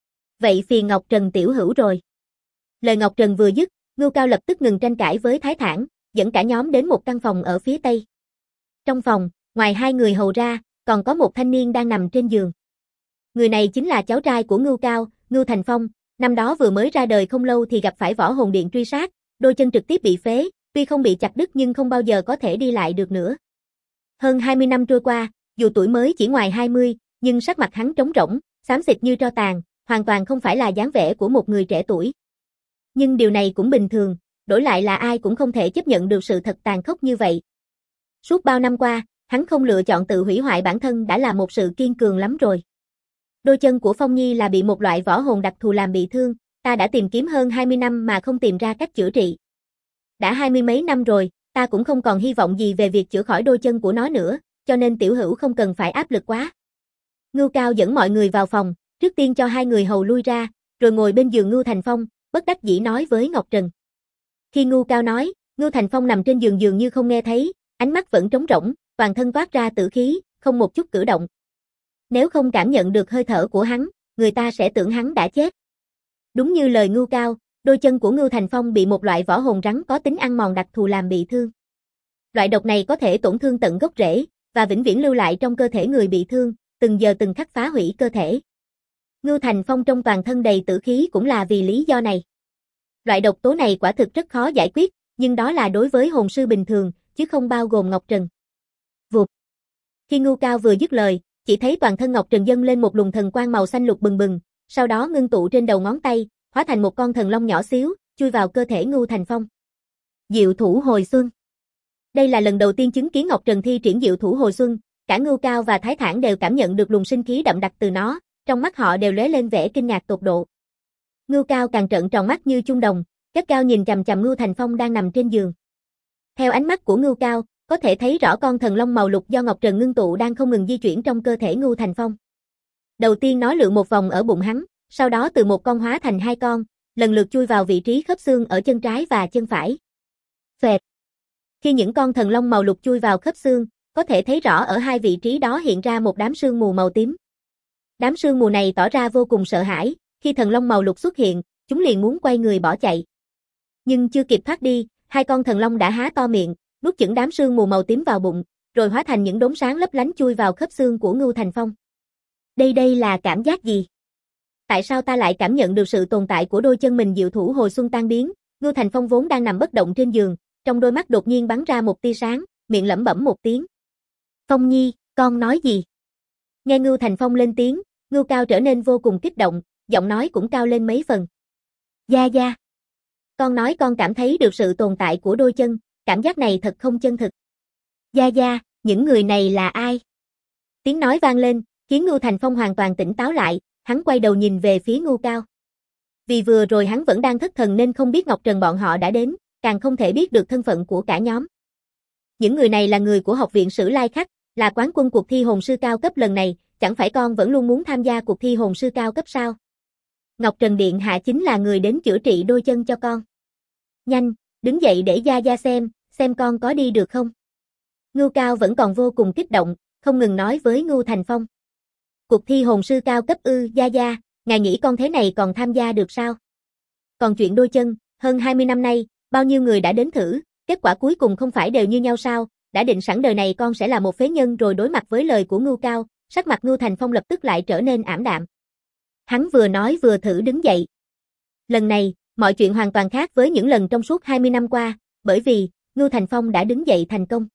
Vậy phiền Ngọc Trần tiểu hữu rồi. Lời Ngọc Trần vừa dứt, Ngưu Cao lập tức ngừng tranh cãi với Thái Thản, dẫn cả nhóm đến một căn phòng ở phía tây. Trong phòng, ngoài hai người hầu ra, còn có một thanh niên đang nằm trên giường. Người này chính là cháu trai của Ngưu Cao, Ngưu Thành Phong, năm đó vừa mới ra đời không lâu thì gặp phải võ hồn điện truy sát, đôi chân trực tiếp bị phế, tuy không bị chặt đứt nhưng không bao giờ có thể đi lại được nữa. Hơn 20 năm trôi qua, dù tuổi mới chỉ ngoài 20, nhưng sắc mặt hắn trống rỗng, xám xịt như tro tàn, hoàn toàn không phải là dáng vẻ của một người trẻ tuổi. Nhưng điều này cũng bình thường, đổi lại là ai cũng không thể chấp nhận được sự thật tàn khốc như vậy. Suốt bao năm qua, hắn không lựa chọn tự hủy hoại bản thân đã là một sự kiên cường lắm rồi. Đôi chân của Phong Nhi là bị một loại võ hồn đặc thù làm bị thương, ta đã tìm kiếm hơn 20 năm mà không tìm ra cách chữa trị. Đã 20 mấy năm rồi, ta cũng không còn hy vọng gì về việc chữa khỏi đôi chân của nó nữa, cho nên tiểu hữu không cần phải áp lực quá. Ngưu Cao dẫn mọi người vào phòng, trước tiên cho hai người hầu lui ra, rồi ngồi bên giường Ngưu Thành Phong, bất đắc dĩ nói với Ngọc Trần. Khi Ngưu Cao nói, Ngưu Thành Phong nằm trên giường dường như không nghe thấy, ánh mắt vẫn trống rỗng, toàn thân toát ra tử khí, không một chút cử động. Nếu không cảm nhận được hơi thở của hắn, người ta sẽ tưởng hắn đã chết. Đúng như lời Ngưu Cao, đôi chân của Ngưu Thành Phong bị một loại võ hồn rắn có tính ăn mòn đặc thù làm bị thương. Loại độc này có thể tổn thương tận gốc rễ, và vĩnh viễn lưu lại trong cơ thể người bị thương, từng giờ từng khắc phá hủy cơ thể. Ngưu Thành Phong trong toàn thân đầy tử khí cũng là vì lý do này. Loại độc tố này quả thực rất khó giải quyết, nhưng đó là đối với hồn sư bình thường, chứ không bao gồm Ngọc Trần. Vụt. Khi Ngưu Cao vừa dứt lời, chỉ thấy toàn thân Ngọc Trần dâng lên một luồng thần quang màu xanh lục bừng bừng, sau đó ngưng tụ trên đầu ngón tay, hóa thành một con thần long nhỏ xíu, chui vào cơ thể Ngưu Thành Phong. Diệu thủ hồi xuân. Đây là lần đầu tiên chứng kiến Ngọc Trần thi triển diệu thủ hồi xuân, cả Ngưu Cao và Thái Thản đều cảm nhận được luồng sinh khí đậm đặc từ nó, trong mắt họ đều lóe lên vẻ kinh ngạc tột độ. Ngưu Cao càng trợn tròn mắt như chuông đồng, gắt gao nhìn chằm chằm Ngưu Thành Phong đang nằm trên giường. Theo ánh mắt của Ngưu Cao, có thể thấy rõ con thần long màu lục do Ngọc Trần ngưng tụ đang không ngừng di chuyển trong cơ thể Ngưu Thành Phong. Đầu tiên nó lượn một vòng ở bụng hắn, sau đó từ một con hóa thành hai con, lần lượt chui vào vị trí khớp xương ở chân trái và chân phải. Phệt. Khi những con thần long màu lục chui vào khớp xương, có thể thấy rõ ở hai vị trí đó hiện ra một đám sương mù màu tím. Đám sương mù này tỏ ra vô cùng sợ hãi, khi thần long màu lục xuất hiện, chúng liền muốn quay người bỏ chạy. Nhưng chưa kịp thoát đi, hai con thần long đã há to miệng, nuốt chửng đám sương mù màu tím vào bụng, rồi hóa thành những đốm sáng lấp lánh chui vào khớp xương của Ngưu Thành Phong. Đây là cảm giác gì? Tại sao ta lại cảm nhận được sự tồn tại của đôi chân mình diệu thủ hồi xuân tan biến? Ngưu Thành Phong vốn đang nằm bất động trên giường, trong đôi mắt đột nhiên bắn ra một tia sáng, miệng lẩm bẩm một tiếng. Phong Nhi, con nói gì? Nghe Ngưu Thành Phong lên tiếng, Ngưu Cao trở nên vô cùng kích động, giọng nói cũng cao lên mấy phần. Gia Gia. Con nói con cảm thấy được sự tồn tại của đôi chân, cảm giác này thật không chân thực. Gia Gia, những người này là ai? Tiếng nói vang lên, khiến Ngưu Thành Phong hoàn toàn tỉnh táo lại, hắn quay đầu nhìn về phía Ngưu Cao. Vì vừa rồi hắn vẫn đang thất thần nên không biết Ngọc Trần bọn họ đã đến, càng không thể biết được thân phận của cả nhóm. Những người này là người của học viện Sử Lai Khắc, là quán quân cuộc thi hồn sư cao cấp lần này, chẳng phải con vẫn luôn muốn tham gia cuộc thi hồn sư cao cấp sao? Ngọc Trần Điện Hạ chính là người đến chữa trị đôi chân cho con. Nhanh, đứng dậy để Gia Gia xem con có đi được không? Ngưu Cao vẫn còn vô cùng kích động, không ngừng nói với Ngưu Thành Phong. Cuộc thi hồn sư cao cấp ư? Gia Gia, ngài nghĩ con thế này còn tham gia được sao? Còn chuyện đôi chân, hơn 20 năm nay, bao nhiêu người đã đến thử, kết quả cuối cùng không phải đều như nhau sao? Đã định sẵn đời này con sẽ là một phế nhân rồi. Đối mặt với lời của Ngưu Cao, sắc mặt Ngưu Thành Phong lập tức lại trở nên ảm đạm. Hắn vừa nói vừa thử đứng dậy. Lần này, mọi chuyện hoàn toàn khác với những lần trong suốt 20 năm qua, bởi vì, Ngưu Thành Phong đã đứng dậy thành công.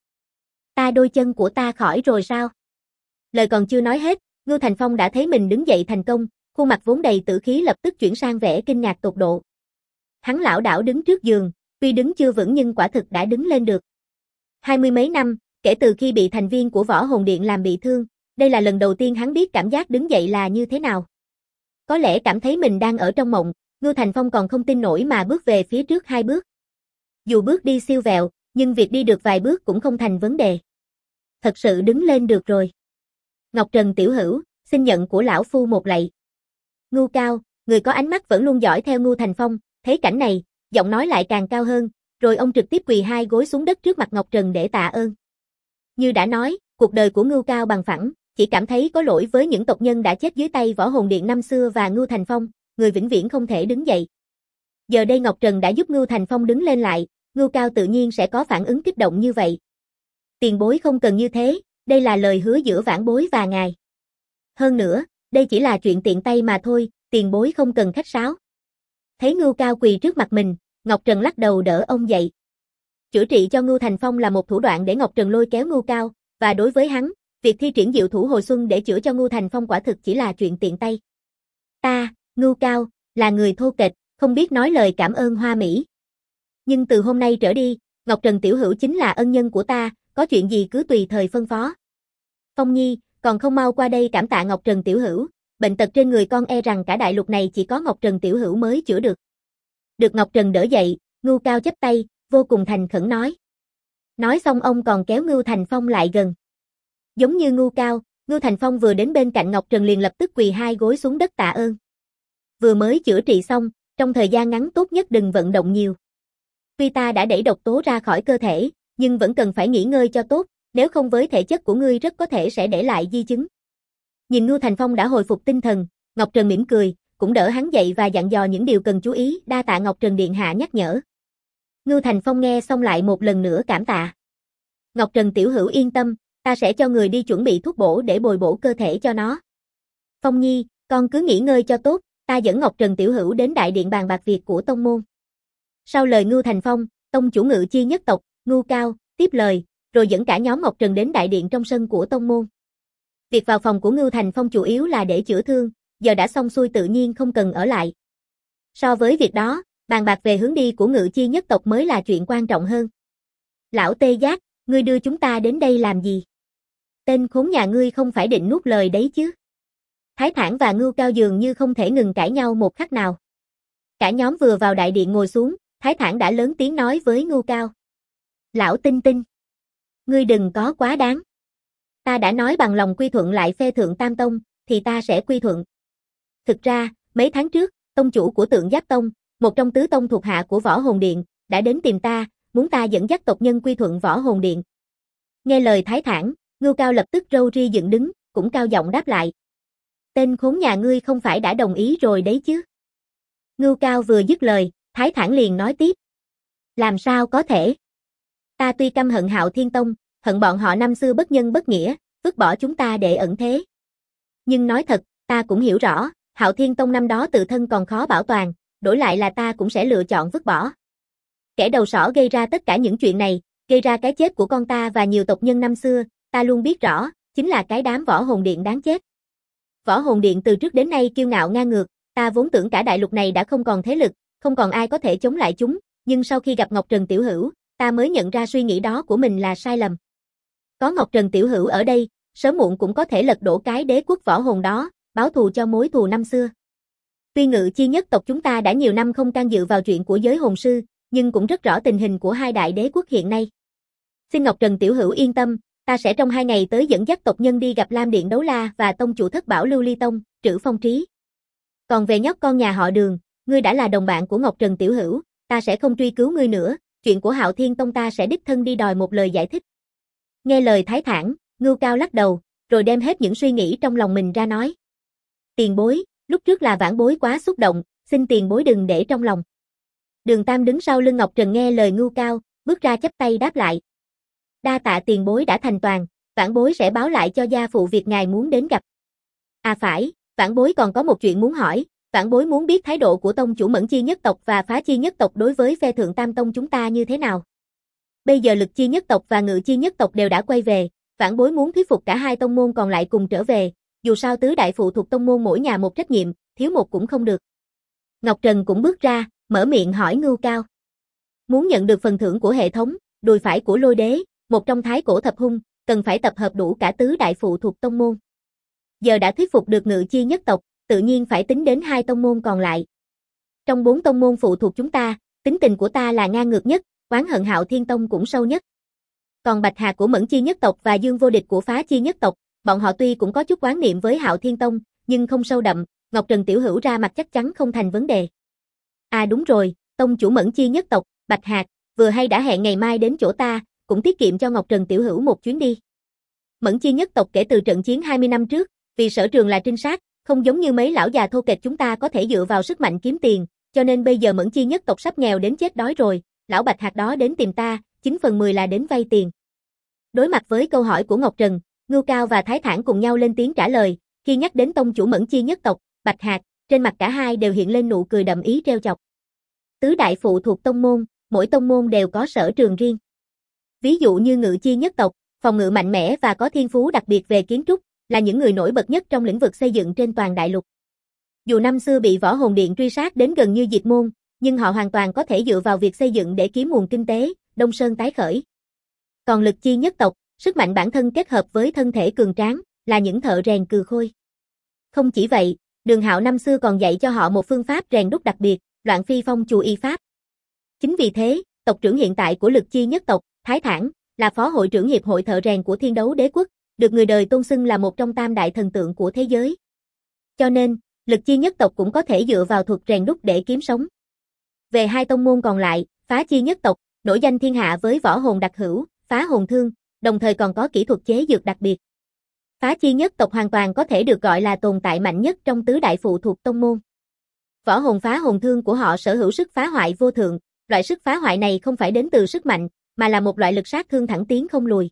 Đôi chân của ta khỏi rồi sao? Lời còn chưa nói hết, Ngưu Thành Phong đã thấy mình đứng dậy thành công, khuôn mặt vốn đầy tử khí lập tức chuyển sang vẻ kinh ngạc tột độ. Hắn lảo đảo đứng trước giường, tuy đứng chưa vững nhưng quả thực đã đứng lên được. 20 mấy năm, kể từ khi bị thành viên của Võ Hồn Điện làm bị thương, Đây là lần đầu tiên hắn biết cảm giác đứng dậy là như thế nào. Có lẽ cảm thấy mình đang ở trong mộng, Ngưu Thành Phong còn không tin nổi mà bước về phía trước 2 bước. Dù bước đi siêu vẹo, nhưng việc đi được vài bước cũng không thành vấn đề. Thật sự đứng lên được rồi. Ngọc Trần tiểu hữu, xin nhận của lão phu một lạy. Ngưu Cao, người có ánh mắt vẫn luôn dõi theo Ngưu Thành Phong, thấy cảnh này, giọng nói lại càng cao hơn, rồi ông trực tiếp quỳ 2 gối xuống đất trước mặt Ngọc Trần để tạ ơn. Như đã nói, cuộc đời của Ngưu Cao bằng phẳng, chỉ cảm thấy có lỗi với những tộc nhân đã chết dưới tay Võ Hồn Điện năm xưa và Ngưu Thành Phong, người vĩnh viễn không thể đứng dậy. Giờ đây Ngọc Trần đã giúp Ngưu Thành Phong đứng lên lại, Ngưu Cao tự nhiên sẽ có phản ứng kích động như vậy. Tiền bối không cần như thế, đây là lời hứa giữa vãn bối và ngài. Hơn nữa, đây chỉ là chuyện tiện tay mà thôi, tiền bối không cần khách sáo. Thấy Ngưu Cao quỳ trước mặt mình, Ngọc Trần lắc đầu đỡ ông dậy. Chữa trị cho Ngưu Thành Phong là một thủ đoạn để Ngọc Trần lôi kéo Ngưu Cao, và đối với hắn, việc thi triển diệu thủ hồi xuân để chữa cho Ngưu Thành Phong quả thực chỉ là chuyện tiện tay. Ta, Ngưu Cao, là người thô kệch, không biết nói lời cảm ơn hoa mỹ. Nhưng từ hôm nay trở đi, Ngọc Trần tiểu hữu chính là ân nhân của ta, có chuyện gì cứ tùy thời phân phó. Phong Nhi, còn không mau qua đây cảm tạ Ngọc Trần tiểu hữu, bệnh tật trên người con e rằng cả đại lục này chỉ có Ngọc Trần tiểu hữu mới chữa được. Được Ngọc Trần đỡ dậy, Ngưu Cao chắp tay, vô cùng thành khẩn nói. Nói xong ông còn kéo Ngưu Thành Phong lại gần. Giống như Ngưu Cao, Ngưu Thành Phong vừa đến bên cạnh Ngọc Trần liền lập tức quỳ 2 gối xuống đất tạ ơn. Vừa mới chữa trị xong, trong thời gian ngắn tốt nhất đừng vận động nhiều. Tuy ta đã đẩy độc tố ra khỏi cơ thể, nhưng vẫn cần phải nghỉ ngơi cho tốt, nếu không với thể chất của ngươi rất có thể sẽ để lại di chứng. Nhìn Ngưu Thành Phong đã hồi phục tinh thần, Ngọc Trần mỉm cười, cũng đỡ hắn dậy và dặn dò những điều cần chú ý, đa tạ Ngọc Trần điện hạ nhắc nhở. Ngưu Thành Phong nghe xong lại một lần nữa cảm tạ. Ngọc Trần tiểu hữu yên tâm, ta sẽ cho người đi chuẩn bị thuốc bổ để bồi bổ cơ thể cho nó. Phong Nhi, con cứ nghỉ ngơi cho tốt, ta dẫn Ngọc Trần tiểu hữu đến đại điện bàn bạc việc của tông môn. Sau lời Ngưu Thành Phong, tông chủ Ngự Chi nhất tộc, Ngưu Cao, tiếp lời, rồi dẫn cả nhóm Ngọc Trần đến đại điện trong sân của tông môn. Việc vào phòng của Ngưu Thành Phong chủ yếu là để chữa thương, giờ đã xong xuôi tự nhiên không cần ở lại. So với việc đó, bàn bạc về hướng đi của Ngự Chi nhất tộc mới là chuyện quan trọng hơn. Lão Tê Giác, ngươi đưa chúng ta đến đây làm gì? Tên khốn nhà ngươi không phải định nuốt lời đấy chứ? Thái Thản và Ngưu Cao dường như không thể ngừng cãi nhau một khắc nào. Cả nhóm vừa vào đại điện ngồi xuống, Thái Thản đã lớn tiếng nói với Ngưu Cao. Lão Tinh Tinh, ngươi đừng có quá đáng. Ta đã nói bằng lòng quy thuận lại phe Thượng Tam Tông, thì ta sẽ quy thuận. Thực ra, mấy tháng trước, tông chủ của Tượng Giáp Tông, một trong tứ tông thuộc hạ của Võ Hồn Điện, đã đến tìm ta, muốn ta dẫn dắt tộc nhân quy thuận Võ Hồn Điện. Nghe lời Thái Thản, Ngưu Cao lập tức râu ria dựng đứng, cũng cao giọng đáp lại. Tên khốn nhà ngươi không phải đã đồng ý rồi đấy chứ? Ngưu Cao vừa dứt lời, Thái Thản liền nói tiếp. Làm sao có thể? Ta tuy căm hận Hạo Thiên Tông, hận bọn họ năm xưa bất nhân bất nghĩa, vứt bỏ chúng ta để ẩn thế. Nhưng nói thật, ta cũng hiểu rõ, Hạo Thiên Tông năm đó tự thân còn khó bảo toàn, đổi lại là ta cũng sẽ lựa chọn vứt bỏ. Kẻ đầu sỏ gây ra tất cả những chuyện này, gây ra cái chết của con ta và nhiều tộc nhân năm xưa, ta luôn biết rõ, chính là cái đám Võ Hồn Điện đáng chết. Võ Hồn Điện từ trước đến nay kiêu ngạo ngang ngược, ta vốn tưởng cả đại lục này đã không còn thế lực, không còn ai có thể chống lại chúng, nhưng sau khi gặp Ngọc Trần tiểu hữu, ta mới nhận ra suy nghĩ đó của mình là sai lầm. Có Ngọc Trần tiểu hữu ở đây, sớm muộn cũng có thể lật đổ cái đế quốc võ hồn đó, báo thù cho mối thù năm xưa. Tuy Ngự Chi nhất tộc chúng ta đã nhiều năm không can dự vào chuyện của giới hồn sư, nhưng cũng rất rõ tình hình của hai đại đế quốc hiện nay. Xin Ngọc Trần tiểu hữu yên tâm, ta sẽ trong 2 ngày tới dẫn dắt tộc nhân đi gặp Lam Điện Đấu La và tông chủ Thất Bảo Lưu Ly Tông, Trữ Phong Trí. Còn về nhóc con nhà họ Đường, ngươi đã là đồng bạn của Ngọc Trần tiểu hữu, ta sẽ không truy cứu ngươi nữa, chuyện của Hạo Thiên Tông ta sẽ đích thân đi đòi một lời giải thích. Nghe lời Thái Thản, Ngưu Cao lắc đầu, rồi đem hết những suy nghĩ trong lòng mình ra nói. Tiền bối, lúc trước là vãn bối quá xúc động, xin tiền bối đừng để trong lòng. Đường Tam đứng sau lưng Ngọc Trần nghe lời Ngưu Cao, bước ra chắp tay đáp lại. Đa tạ tiền bối đã thành toàn, vãn bối sẽ báo lại cho gia phụ việc ngài muốn đến gặp. À phải, vãn bối còn có một chuyện muốn hỏi, vãn bối muốn biết thái độ của tông chủ Mẫn Chi nhất tộc và Phá Chi nhất tộc đối với phe Thượng Tam Tông chúng ta như thế nào. Bây giờ Lực Chi nhất tộc và Ngự Chi nhất tộc đều đã quay về, vãn bối muốn thuyết phục cả hai tông môn còn lại cùng trở về, dù sao tứ đại phụ thuộc tông môn mỗi nhà một trách nhiệm, thiếu một cũng không được. Ngọc Trần cũng bước ra, mở miệng hỏi Ngưu Cao. Muốn nhận được phần thưởng của hệ thống, đùi phải của Lôi Đế, một trong thái cổ thập hung, cần phải tập hợp đủ cả tứ đại phụ thuộc tông môn. Giờ đã thuyết phục được Ngự Chi nhất tộc, tự nhiên phải tính đến hai tông môn còn lại. Trong 4 tông môn phụ thuộc chúng ta, tính tình của ta là ngang ngược nhất, oán hận Hạo Thiên Tông cũng sâu nhất. Còn Bạch Hạc của Mẫn Chi nhất tộc và Dương Vô Địch của Phá Chi nhất tộc, bọn họ tuy cũng có chút oán niệm với Hạo Thiên Tông, nhưng không sâu đậm, Ngọc Trần tiểu hữu ra mặt chắc chắn không thành vấn đề. À đúng rồi, tông chủ Mẫn Chi nhất tộc, Bạch Hạc, vừa hay đã hẹn ngày mai đến chỗ ta, cũng tiết kiệm cho Ngọc Trần tiểu hữu một chuyến đi. Mẫn Chi nhất tộc kể từ trận chiến 20 năm trước, vì sở trường là trinh sát, không giống như mấy lão già thô kệch chúng ta có thể dựa vào sức mạnh kiếm tiền, cho nên bây giờ Mẫn Chi nhất tộc sắp nghèo đến chết đói rồi, lão Bạch Hạc đó đến tìm ta, 9/10 là đến vay tiền. Đối mặt với câu hỏi của Ngọc Trần, Ngưu Cao và Thái Thản cùng nhau lên tiếng trả lời, khi nhắc đến tông chủ Mẫn Chi nhất tộc, Bạch Hạc, trên mặt cả hai đều hiện lên nụ cười đậm ý trêu chọc. Tứ đại phụ thuộc tông môn, mỗi tông môn đều có sở trường riêng. Ví dụ như Ngự Chi nhất tộc, phòng ngự mạnh mẽ và có thiên phú đặc biệt về kiến trúc, là những người nổi bật nhất trong lĩnh vực xây dựng trên toàn đại lục. Dù năm xưa bị Võ Hồn Điện truy sát đến gần như diệt môn, nhưng họ hoàn toàn có thể dựa vào việc xây dựng để kiếm nguồn kinh tế, Đông Sơn tái khởi. Còn Lực Chi nhất tộc, sức mạnh bản thân kết hợp với thân thể cường tráng, là những thợ rèn cừ khôi. Không chỉ vậy, Đường Hạo năm xưa còn dạy cho họ một phương pháp rèn đúc đặc biệt, Loạn Phi Phong Chù Y Pháp. Chính vì thế, tộc trưởng hiện tại của Lực Chi nhất tộc, Thái Thản, là phó hội trưởng hiệp hội thợ rèn của Thiên Đấu Đế quốc, được người đời tôn xưng là một trong tam đại thần tượng của thế giới. Cho nên, Lực Chi nhất tộc cũng có thể dựa vào thuật rèn đúc để kiếm sống. Về hai tông môn còn lại, Phá Chi nhất tộc, nổi danh thiên hạ với võ hồn đặc hữu, phá hồn thương, đồng thời còn có kỹ thuật chế dược đặc biệt. Phá Chi nhất tộc hoàn toàn có thể được gọi là tồn tại mạnh nhất trong tứ đại phụ thuộc tông môn. Võ hồn phá hồn thương của họ sở hữu sức phá hoại vô thượng, loại sức phá hoại này không phải đến từ sức mạnh, mà là một loại lực sát thương thẳng tiến không lùi.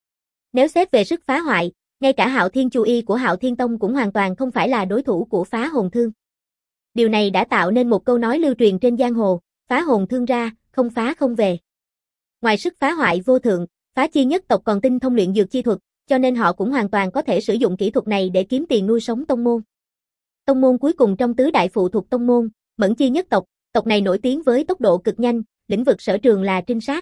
Nếu xét về sức phá hoại, ngay cả Hạo Thiên Chu Y của Hạo Thiên Tông cũng hoàn toàn không phải là đối thủ của phá hồn thương. Điều này đã tạo nên một câu nói lưu truyền trên giang hồ, phá hồn thương ra, không phá không về. Ngoài sức phá hoại vô thượng, Phá Chi nhất tộc còn tinh thông luyện dược chi thuật, cho nên họ cũng hoàn toàn có thể sử dụng kỹ thuật này để kiếm tiền nuôi sống tông môn. Tông môn cuối cùng trong tứ đại phụ thuộc tông môn, Mẫn Chi nhất tộc, tộc này nổi tiếng với tốc độ cực nhanh, lĩnh vực sở trường là trinh sát.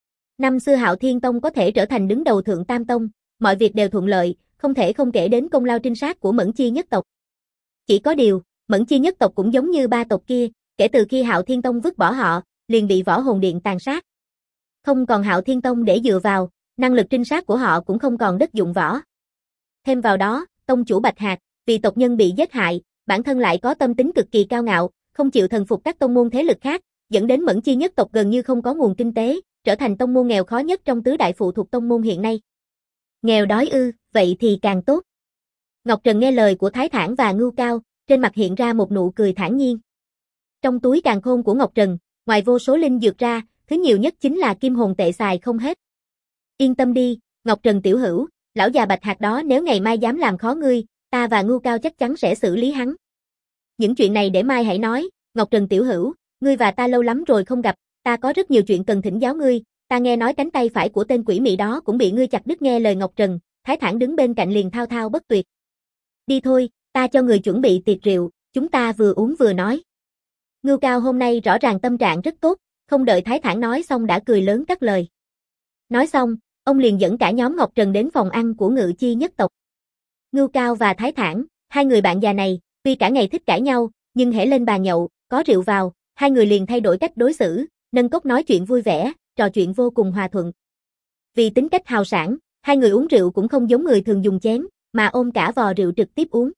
Năm xưa Hạo Thiên Tông có thể trở thành đứng đầu thượng tam tông, mọi việc đều thuận lợi, không thể không kể đến công lao trinh sát của Mẫn Chi nhất tộc. Chỉ có điều, Mẫn Chi nhất tộc cũng giống như ba tộc kia, kể từ khi Hạo Thiên Tông vứt bỏ họ, liền bị Võ Hồn Điện tàn sát. Không còn Hạo Thiên Tông để dựa vào, năng lực trinh sát của họ cũng không còn đất dụng võ. Thêm vào đó, tông chủ Bạch Hạc, vì tộc nhân bị giết hại, bản thân lại có tâm tính cực kỳ cao ngạo, không chịu thần phục các tông môn thế lực khác, dẫn đến Mẫn Chi nhất tộc gần như không có nguồn kinh tế, trở thành tông môn nghèo khó nhất trong tứ đại phụ thuộc tông môn hiện nay. Nghèo đói ư, vậy thì càng tốt. Ngọc Trần nghe lời của Thái Thản và Ngưu Cao, trên mặt hiện ra một nụ cười thản nhiên. Trong túi càn khôn của Ngọc Trần, ngoài vô số linh dược ra, thứ nhiều nhất chính là kim hồn tệ xài không hết. Yên tâm đi, Ngọc Trần tiểu hữu, lão già Bạch Hạc đó nếu ngày mai dám làm khó ngươi, ta và Ngưu Cao chắc chắn sẽ xử lý hắn. Những chuyện này để mai hãy nói, Ngọc Trần tiểu hữu, ngươi và ta lâu lắm rồi không gặp, ta có rất nhiều chuyện cần thỉnh giáo ngươi, ta nghe nói cánh tay phải của tên quỷ mị đó cũng bị ngươi chặt đứt. Nghe lời Ngọc Trần, Thái Thản đứng bên cạnh liền thao thao bất tuyệt. Đi thôi, ta cho người chuẩn bị tiệc rượu, chúng ta vừa uống vừa nói. Ngưu Cao hôm nay rõ ràng tâm trạng rất tốt, không đợi Thái Thản nói xong đã cười lớn cắt lời. Nói xong, ông liền dẫn cả nhóm Ngọc Trần đến phòng ăn của Ngự Chi nhất tộc. Ngưu Cao và Thái Thản, hai người bạn già này, tuy cả ngày thích cãi nhau, nhưng hễ lên bàn nhậu, có rượu vào, hai người liền thay đổi cách đối xử, nâng cốc nói chuyện vui vẻ, trò chuyện vô cùng hòa thuận. Vì tính cách hào sảng, hai người uống rượu cũng không giống người thường dùng chén, mà ôm cả vò rượu trực tiếp uống.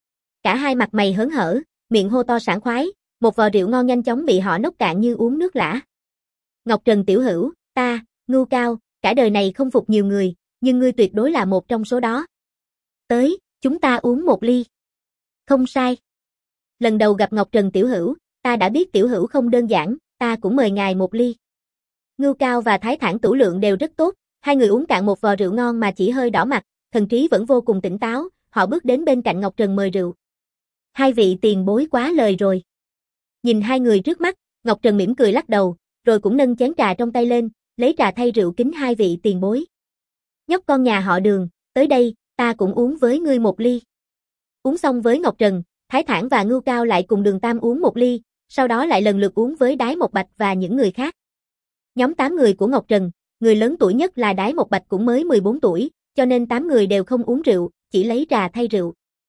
Cả hai mặt mày hớn hở, miệng hô to sảng khoái, một vò rượu ngon nhanh chóng bị họ nốc cạn như uống nước lã. Ngọc Trần tiểu hữu, ta, Ngưu Cao, cả đời này không phục nhiều người, nhưng ngươi tuyệt đối là một trong số đó. Tới, chúng ta uống một ly. Không sai. Lần đầu gặp Ngọc Trần tiểu hữu, ta đã biết tiểu hữu không đơn giản, ta cũng mời ngài một ly. Ngưu Cao và Thái Thản tửu lượng đều rất tốt, hai người uống cạn một vò rượu ngon mà chỉ hơi đỏ mặt, thần trí vẫn vô cùng tỉnh táo, họ bước đến bên cạnh Ngọc Trần mời rượu. Hai vị tiền bối quá lời rồi. Nhìn hai người trước mắt, Ngọc Trần mỉm cười lắc đầu, rồi cũng nâng chén trà trong tay lên, lấy trà thay rượu kính hai vị tiền bối. Nhóc con nhà họ Đường, tới đây, ta cũng uống với ngươi một ly. Uống xong với Ngọc Trần, Thái Thản và Ngưu Cao lại cùng Đường Tam uống một ly, sau đó lại lần lượt uống với Đái Một Bạch và những người khác. Nhóm 8 người của Ngọc Trần, người lớn tuổi nhất là Đái Một Bạch cũng mới 14 tuổi, cho nên 8 người đều không uống rượu, chỉ lấy trà thay rượu.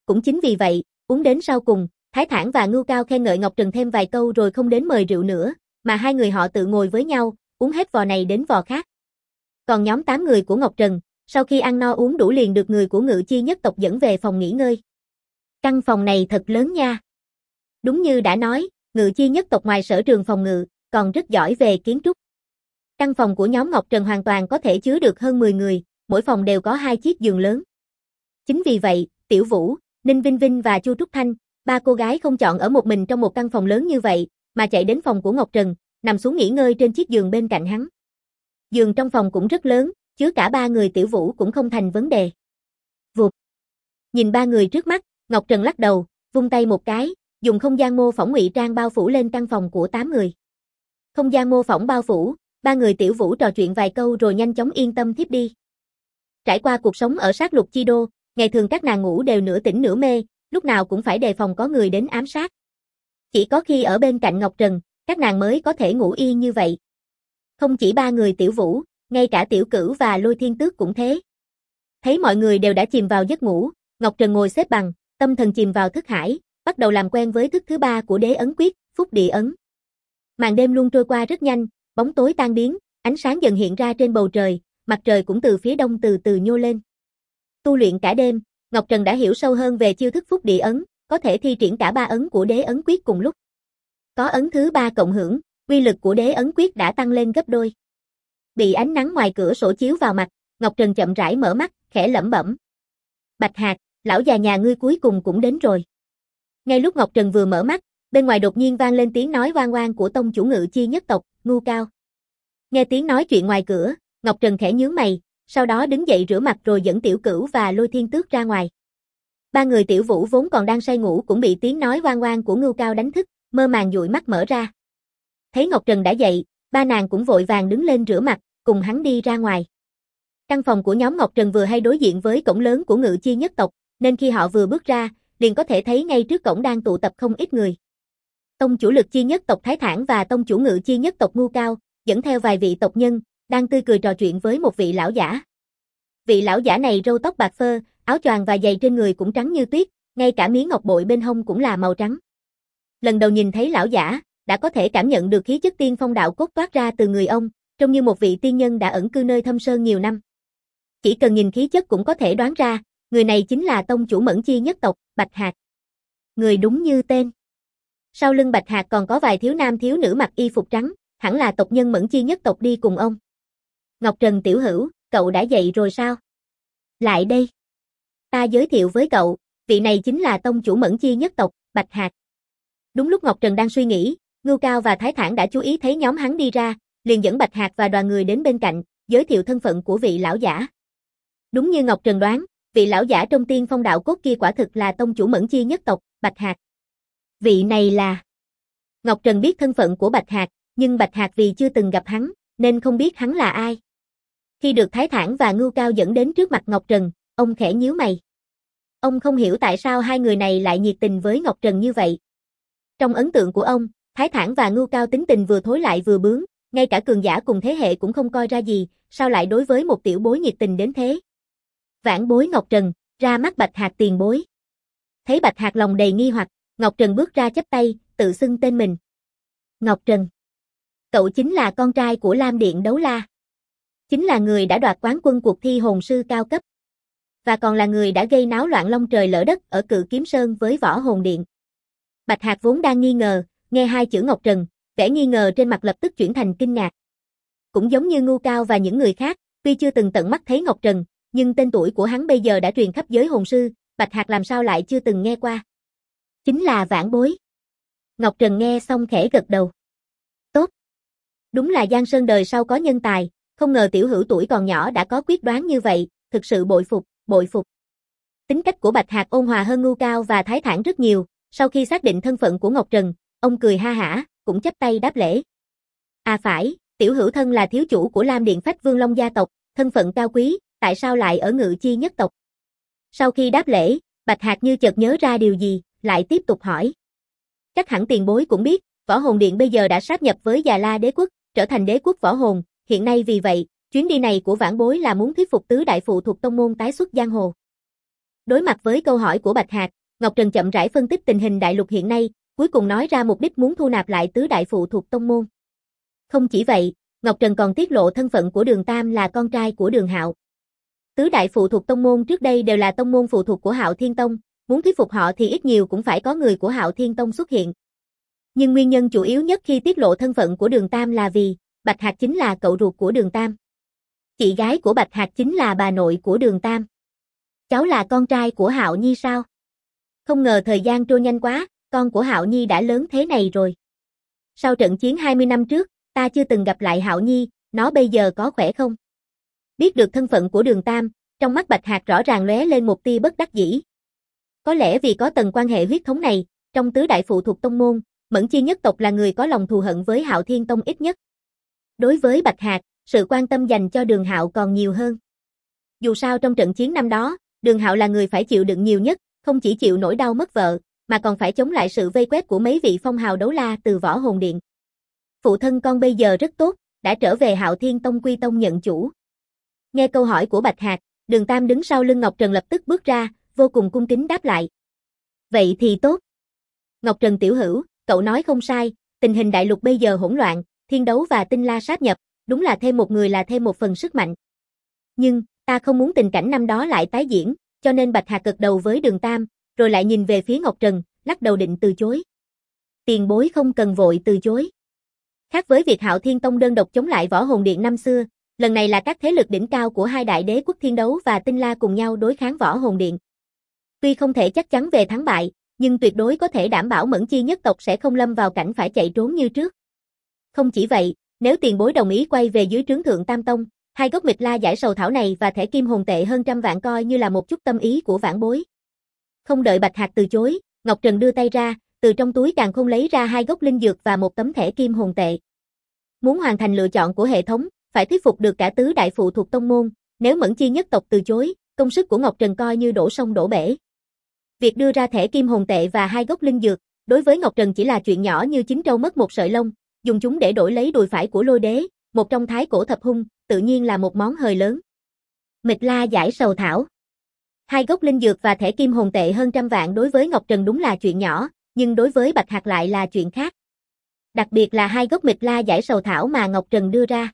Cũng chính vì vậy, uống đến sau cùng, Thái Thản và Ngưu Cao khen ngợi Ngọc Trần thêm vài câu rồi không đến mời rượu nữa, mà hai người họ tự ngồi với nhau, uống hết vò này đến vò khác. Còn nhóm 8 người của Ngọc Trần, sau khi ăn no uống đủ liền được người của Ngự Chi nhất tộc dẫn về phòng nghỉ ngơi. Căn phòng này thật lớn nha. Đúng như đã nói, Ngự Chi nhất tộc ngoài sở trường phòng ngự, còn rất giỏi về kiến trúc. Căn phòng của nhóm Ngọc Trần hoàn toàn có thể chứa được hơn 10 người, mỗi phòng đều có 2 chiếc giường lớn. Chính vì vậy, Tiểu Vũ, Ninh Vinh Vinh và Chu Trúc Thanh, ba cô gái không chọn ở một mình trong một căn phòng lớn như vậy, mà chạy đến phòng của Ngọc Trần, nằm xuống nghỉ ngơi trên chiếc giường bên cạnh hắn. Giường trong phòng cũng rất lớn, chứa cả 3 người Tiểu Vũ cũng không thành vấn đề. Vụt. Nhìn 3 người trước mắt, Ngọc Trần lắc đầu, vung tay một cái, dùng không gian mô phỏng ngụy trang bao phủ lên căn phòng của 8 người. Không gian mô phỏng bao phủ, 3 người Tiểu Vũ trò chuyện vài câu rồi nhanh chóng yên tâm thiếp đi. Trải qua cuộc sống ở sát lục chi đô, ngày thường các nàng ngủ đều nửa tỉnh nửa mê, lúc nào cũng phải đề phòng có người đến ám sát. Chỉ có khi ở bên cạnh Ngọc Trần, các nàng mới có thể ngủ yên như vậy. Không chỉ 3 người Tiểu Vũ, ngay cả Tiểu Cửu và Lôi Thiên Tước cũng thế. Thấy mọi người đều đã chìm vào giấc ngủ, Ngọc Trần ngồi xếp bằng, tâm thần chìm vào thức hải, bắt đầu làm quen với thức thứ 3 của Đế ấn quyết, Phúc Địa ấn. Màn đêm luôn trôi qua rất nhanh, bóng tối tan biến, ánh sáng dần hiện ra trên bầu trời, mặt trời cũng từ phía đông từ từ nhô lên. Tu luyện cả đêm, Ngọc Trần đã hiểu sâu hơn về chiêu thức Phúc Địa ấn, có thể thi triển cả 3 ấn của Đế ấn quyết cùng lúc. Có ấn thứ 3 cộng hưởng, uy lực của Đế ấn quyết đã tăng lên gấp đôi. Bị ánh nắng ngoài cửa sổ chiếu vào mặt, Ngọc Trần chậm rãi mở mắt, khẽ lẩm bẩm. Bạch Hạc, lão già nhà ngươi cuối cùng cũng đến rồi. Ngay lúc Ngọc Trần vừa mở mắt, bên ngoài đột nhiên vang lên tiếng nói oang oang của tông chủ Ngự Chi nhất tộc, Ngưu Cao. Nghe tiếng nói chuyện ngoài cửa, Ngọc Trần khẽ nhướng mày, sau đó đứng dậy rửa mặt rồi dẫn Tiểu Cửu và Lôi Thiên Tước ra ngoài. 3 người Tiểu Vũ vốn còn đang say ngủ cũng bị tiếng nói oang oang của Ngưu Cao đánh thức, mơ màng dụi mắt mở ra. Thấy Ngọc Trần đã dậy, 3 nàng cũng vội vàng đứng lên rửa mặt, cùng hắn đi ra ngoài. Căn phòng của nhóm Ngọc Trần vừa hay đối diện với cổng lớn của Ngự Chi nhất tộc, nên khi họ vừa bước ra, liền có thể thấy ngay trước cổng đang tụ tập không ít người. Tông chủ Lực Chi nhất tộc Thái Thản và tông chủ Ngự Chi nhất tộc Ngưu Cao, dẫn theo vài vị tộc nhân, đang tươi cười trò chuyện với một vị lão giả. Vị lão giả này râu tóc bạc phơ, áo choàng và giày trên người cũng trắng như tuyết, ngay cả miếng ngọc bội bên hông cũng là màu trắng. Lần đầu nhìn thấy lão giả, đã có thể cảm nhận được khí chất tiên phong đạo cốt toát ra từ người ông, trông như một vị tiên nhân đã ẩn cư nơi thâm sơn nhiều năm. Chỉ cần nhìn khí chất cũng có thể đoán ra, người này chính là tông chủ Mẫn Chi nhất tộc, Bạch Hạc. Người đúng như tên. Sau lưng Bạch Hạc còn có vài thiếu nam thiếu nữ mặc y phục trắng, hẳn là tộc nhân Mẫn Chi nhất tộc đi cùng ông. Ngọc Trần tiểu hữu, cậu đã dậy rồi sao? Lại đây. Ta giới thiệu với cậu, vị này chính là tông chủ Mẫn Chi nhất tộc, Bạch Hạc. Đúng lúc Ngọc Trần đang suy nghĩ, Ngưu Cao và Thái Thản đã chú ý thấy nhóm hắn đi ra, liền dẫn Bạch Hạc và đoàn người đến bên cạnh, giới thiệu thân phận của vị lão giả. Đúng như Ngọc Trần đoán, vị lão giả trong tiên phong đạo cốt kia quả thực là tông chủ Mẫn Chi nhất tộc, Bạch Hạc. Vị này là... Ngọc Trần biết thân phận của Bạch Hạc, nhưng Bạch Hạc vì chưa từng gặp hắn, nên không biết hắn là ai. Khi được Thái Thản và Ngưu Cao dẫn đến trước mặt Ngọc Trần, ông khẽ nhíu mày. Ông không hiểu tại sao hai người này lại nhiệt tình với Ngọc Trần như vậy. Trong ấn tượng của ông, Thái Thản và Ngưu Cao tính tình vừa thối lại vừa bướng, ngay cả cường giả cùng thế hệ cũng không coi ra gì, sao lại đối với một tiểu bối nhiệt tình đến thế. Vãn bối Ngọc Trần, ra mắt Bạch Hạc tiền bối. Thấy Bạch Hạc lòng đầy nghi hoặc, Ngọc Trần bước ra chắp tay, tự xưng tên mình. Ngọc Trần. Cậu chính là con trai của Lam Điện Đấu La. Chính là người đã đoạt quán quân cuộc thi hồn sư cao cấp. Và còn là người đã gây náo loạn long trời lỡ đất ở Cự Kiếm Sơn với Võ Hồn Điện. Bạch Hạc vốn đang nghi ngờ, nghe hai chữ Ngọc Trần, vẻ nghi ngờ trên mặt lập tức chuyển thành kinh ngạc. Cũng giống như Ngưu Cao và những người khác, tuy chưa từng tận mắt thấy Ngọc Trần, nhưng tên tuổi của hắn bây giờ đã truyền khắp giới hồn sư, Bạch Hạc làm sao lại chưa từng nghe qua. Chính là vãn bối. Ngọc Trần nghe xong khẽ gật đầu. Tốt. Đúng là Giang Sơn đời sau có nhân tài, không ngờ tiểu hữu tuổi còn nhỏ đã có quyết đoán như vậy, thực sự bội phục, bội phục. Tính cách của Bạch Hạc ôn hòa hơn Ngưu Cao và Thái Thản rất nhiều, sau khi xác định thân phận của Ngọc Trần, ông cười ha hả, cũng chắp tay đáp lễ. À phải, tiểu hữu thân là thiếu chủ của Lam Điện Phách Vương Long gia tộc, thân phận cao quý, tại sao lại ở Ngự Chi nhất tộc? Sau khi đáp lễ, Bạch Hạc như chợt nhớ ra điều gì, lại tiếp tục hỏi. Chắc hẳn tiền bối cũng biết, Võ Hồn Điện bây giờ đã sáp nhập với Già La Đế quốc, trở thành đế quốc võ hồn, hiện nay vì vậy, chuyến đi này của vãn bối là muốn thuyết phục tứ đại phụ thuộc tông môn tái xuất giang hồ. Đối mặt với câu hỏi của Bạch Hạc, Ngọc Trần chậm rãi phân tích tình hình đại lục hiện nay, cuối cùng nói ra mục đích muốn thu nạp lại tứ đại phụ thuộc tông môn. Không chỉ vậy, Ngọc Trần còn tiết lộ thân phận của Đường Tam là con trai của Đường Hạo. Tứ đại phụ thuộc tông môn trước đây đều là tông môn phụ thuộc của Hạo Thiên Tông, muốn thuyết phục họ thì ít nhiều cũng phải có người của Hạo Thiên Tông xuất hiện. Nhưng nguyên nhân chủ yếu nhất khi tiết lộ thân phận của Đường Tam là vì Bạch Hạc chính là cậu ruột của Đường Tam. Chị gái của Bạch Hạc chính là bà nội của Đường Tam. Cháu là con trai của Hạo Nhi sao? Không ngờ thời gian trôi nhanh quá, con của Hạo Nhi đã lớn thế này rồi. Sau trận chiến 20 năm trước, ta chưa từng gặp lại Hạo Nhi, nó bây giờ có khỏe không? Biết được thân phận của Đường Tam, trong mắt Bạch Hạc rõ ràng lóe lên một tia bất đắc dĩ. Có lẽ vì có tầng quan hệ huyết thống này, trong tứ đại phụ thuộc tông môn, Mẫn Chi nhất tộc là người có lòng thù hận với Hạo Thiên Tông ít nhất. Đối với Bạch Hạc, sự quan tâm dành cho Đường Hạo còn nhiều hơn. Dù sao trong trận chiến năm đó, Đường Hạo là người phải chịu đựng nhiều nhất, không chỉ chịu nỗi đau mất vợ, mà còn phải chống lại sự vây quét của mấy vị phong hào đấu la từ Võ Hồn Điện. Phụ thân con bây giờ rất tốt, đã trở về Hạo Thiên Tông quy tông nhận chủ. Nghe câu hỏi của Bạch Hạc, Đường Tam đứng sau lưng Ngọc Trần lập tức bước ra, vô cùng cung kính đáp lại. Vậy thì tốt. Ngọc Trần tiểu hữu, cậu nói không sai, tình hình đại lục bây giờ hỗn loạn, thiên đấu và tinh la sáp nhập, đúng là thêm một người là thêm một phần sức mạnh. Nhưng, ta không muốn tình cảnh năm đó lại tái diễn, cho nên Bạch Hạc gật đầu với Đường Tam, rồi lại nhìn về phía Ngọc Trần, lắc đầu định từ chối. Tiền bối không cần vội từ chối. Khác với việc Hạo Thiên Tông đơn độc chống lại Võ Hồn Điện năm xưa, lần này là các thế lực đỉnh cao của hai đại đế quốc thiên đấu và tinh la cùng nhau đối kháng Võ Hồn Điện. Tuy không thể chắc chắn về thắng bại, nhưng tuyệt đối có thể đảm bảo Mẫn Chi nhất tộc sẽ không lâm vào cảnh phải chạy trốn như trước. Không chỉ vậy, nếu tiền bối đồng ý quay về dưới trướng Thượng Tam Tông, hai gốc Mịch La giải sầu thảo này và thẻ kim hồn tệ hơn 100 vạn coi như là một chút tâm ý của vãn bối. Không đợi Bạch Hạc từ chối, Ngọc Trần đưa tay ra, từ trong túi càn khôn lấy ra 2 gốc linh dược và một tấm thẻ kim hồn tệ. Muốn hoàn thành lựa chọn của hệ thống, phải thuyết phục được cả tứ đại phụ thuộc tông môn, nếu Mẫn Chi nhất tộc từ chối, công sức của Ngọc Trần coi như đổ sông đổ bể. Việc đưa ra thẻ kim hồn tệ và 2 gốc linh dược, đối với Ngọc Trần chỉ là chuyện nhỏ như chín trâu mất một sợi lông, dùng chúng để đổi lấy đùi phải của Lôi Đế, một trong thái cổ thập hung, tự nhiên là một món hời lớn. Mịch La giải sầu thảo. 2 gốc linh dược và thẻ kim hồn tệ hơn 100 vạn đối với Ngọc Trần đúng là chuyện nhỏ, nhưng đối với Bạch Hạc lại là chuyện khác. Đặc biệt là 2 gốc Mịch La giải sầu thảo mà Ngọc Trần đưa ra.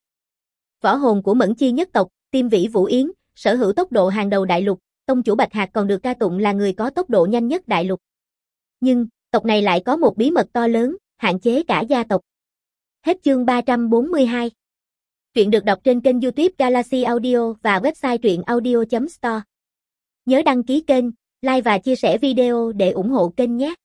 Võ hồn của Mẫn Chi nhất tộc, Tiêm Vĩ Vũ Yến, sở hữu tốc độ hàng đầu đại lục, tông chủ Bạch Hạc còn được ca tụng là người có tốc độ nhanh nhất đại lục. Nhưng, tộc này lại có một bí mật to lớn, hạn chế cả gia tộc. Hết chương 342. Truyện được đọc trên kênh YouTube Galaxy Audio và website truyệnaudio.store. Nhớ đăng ký kênh, like và chia sẻ video để ủng hộ kênh nhé.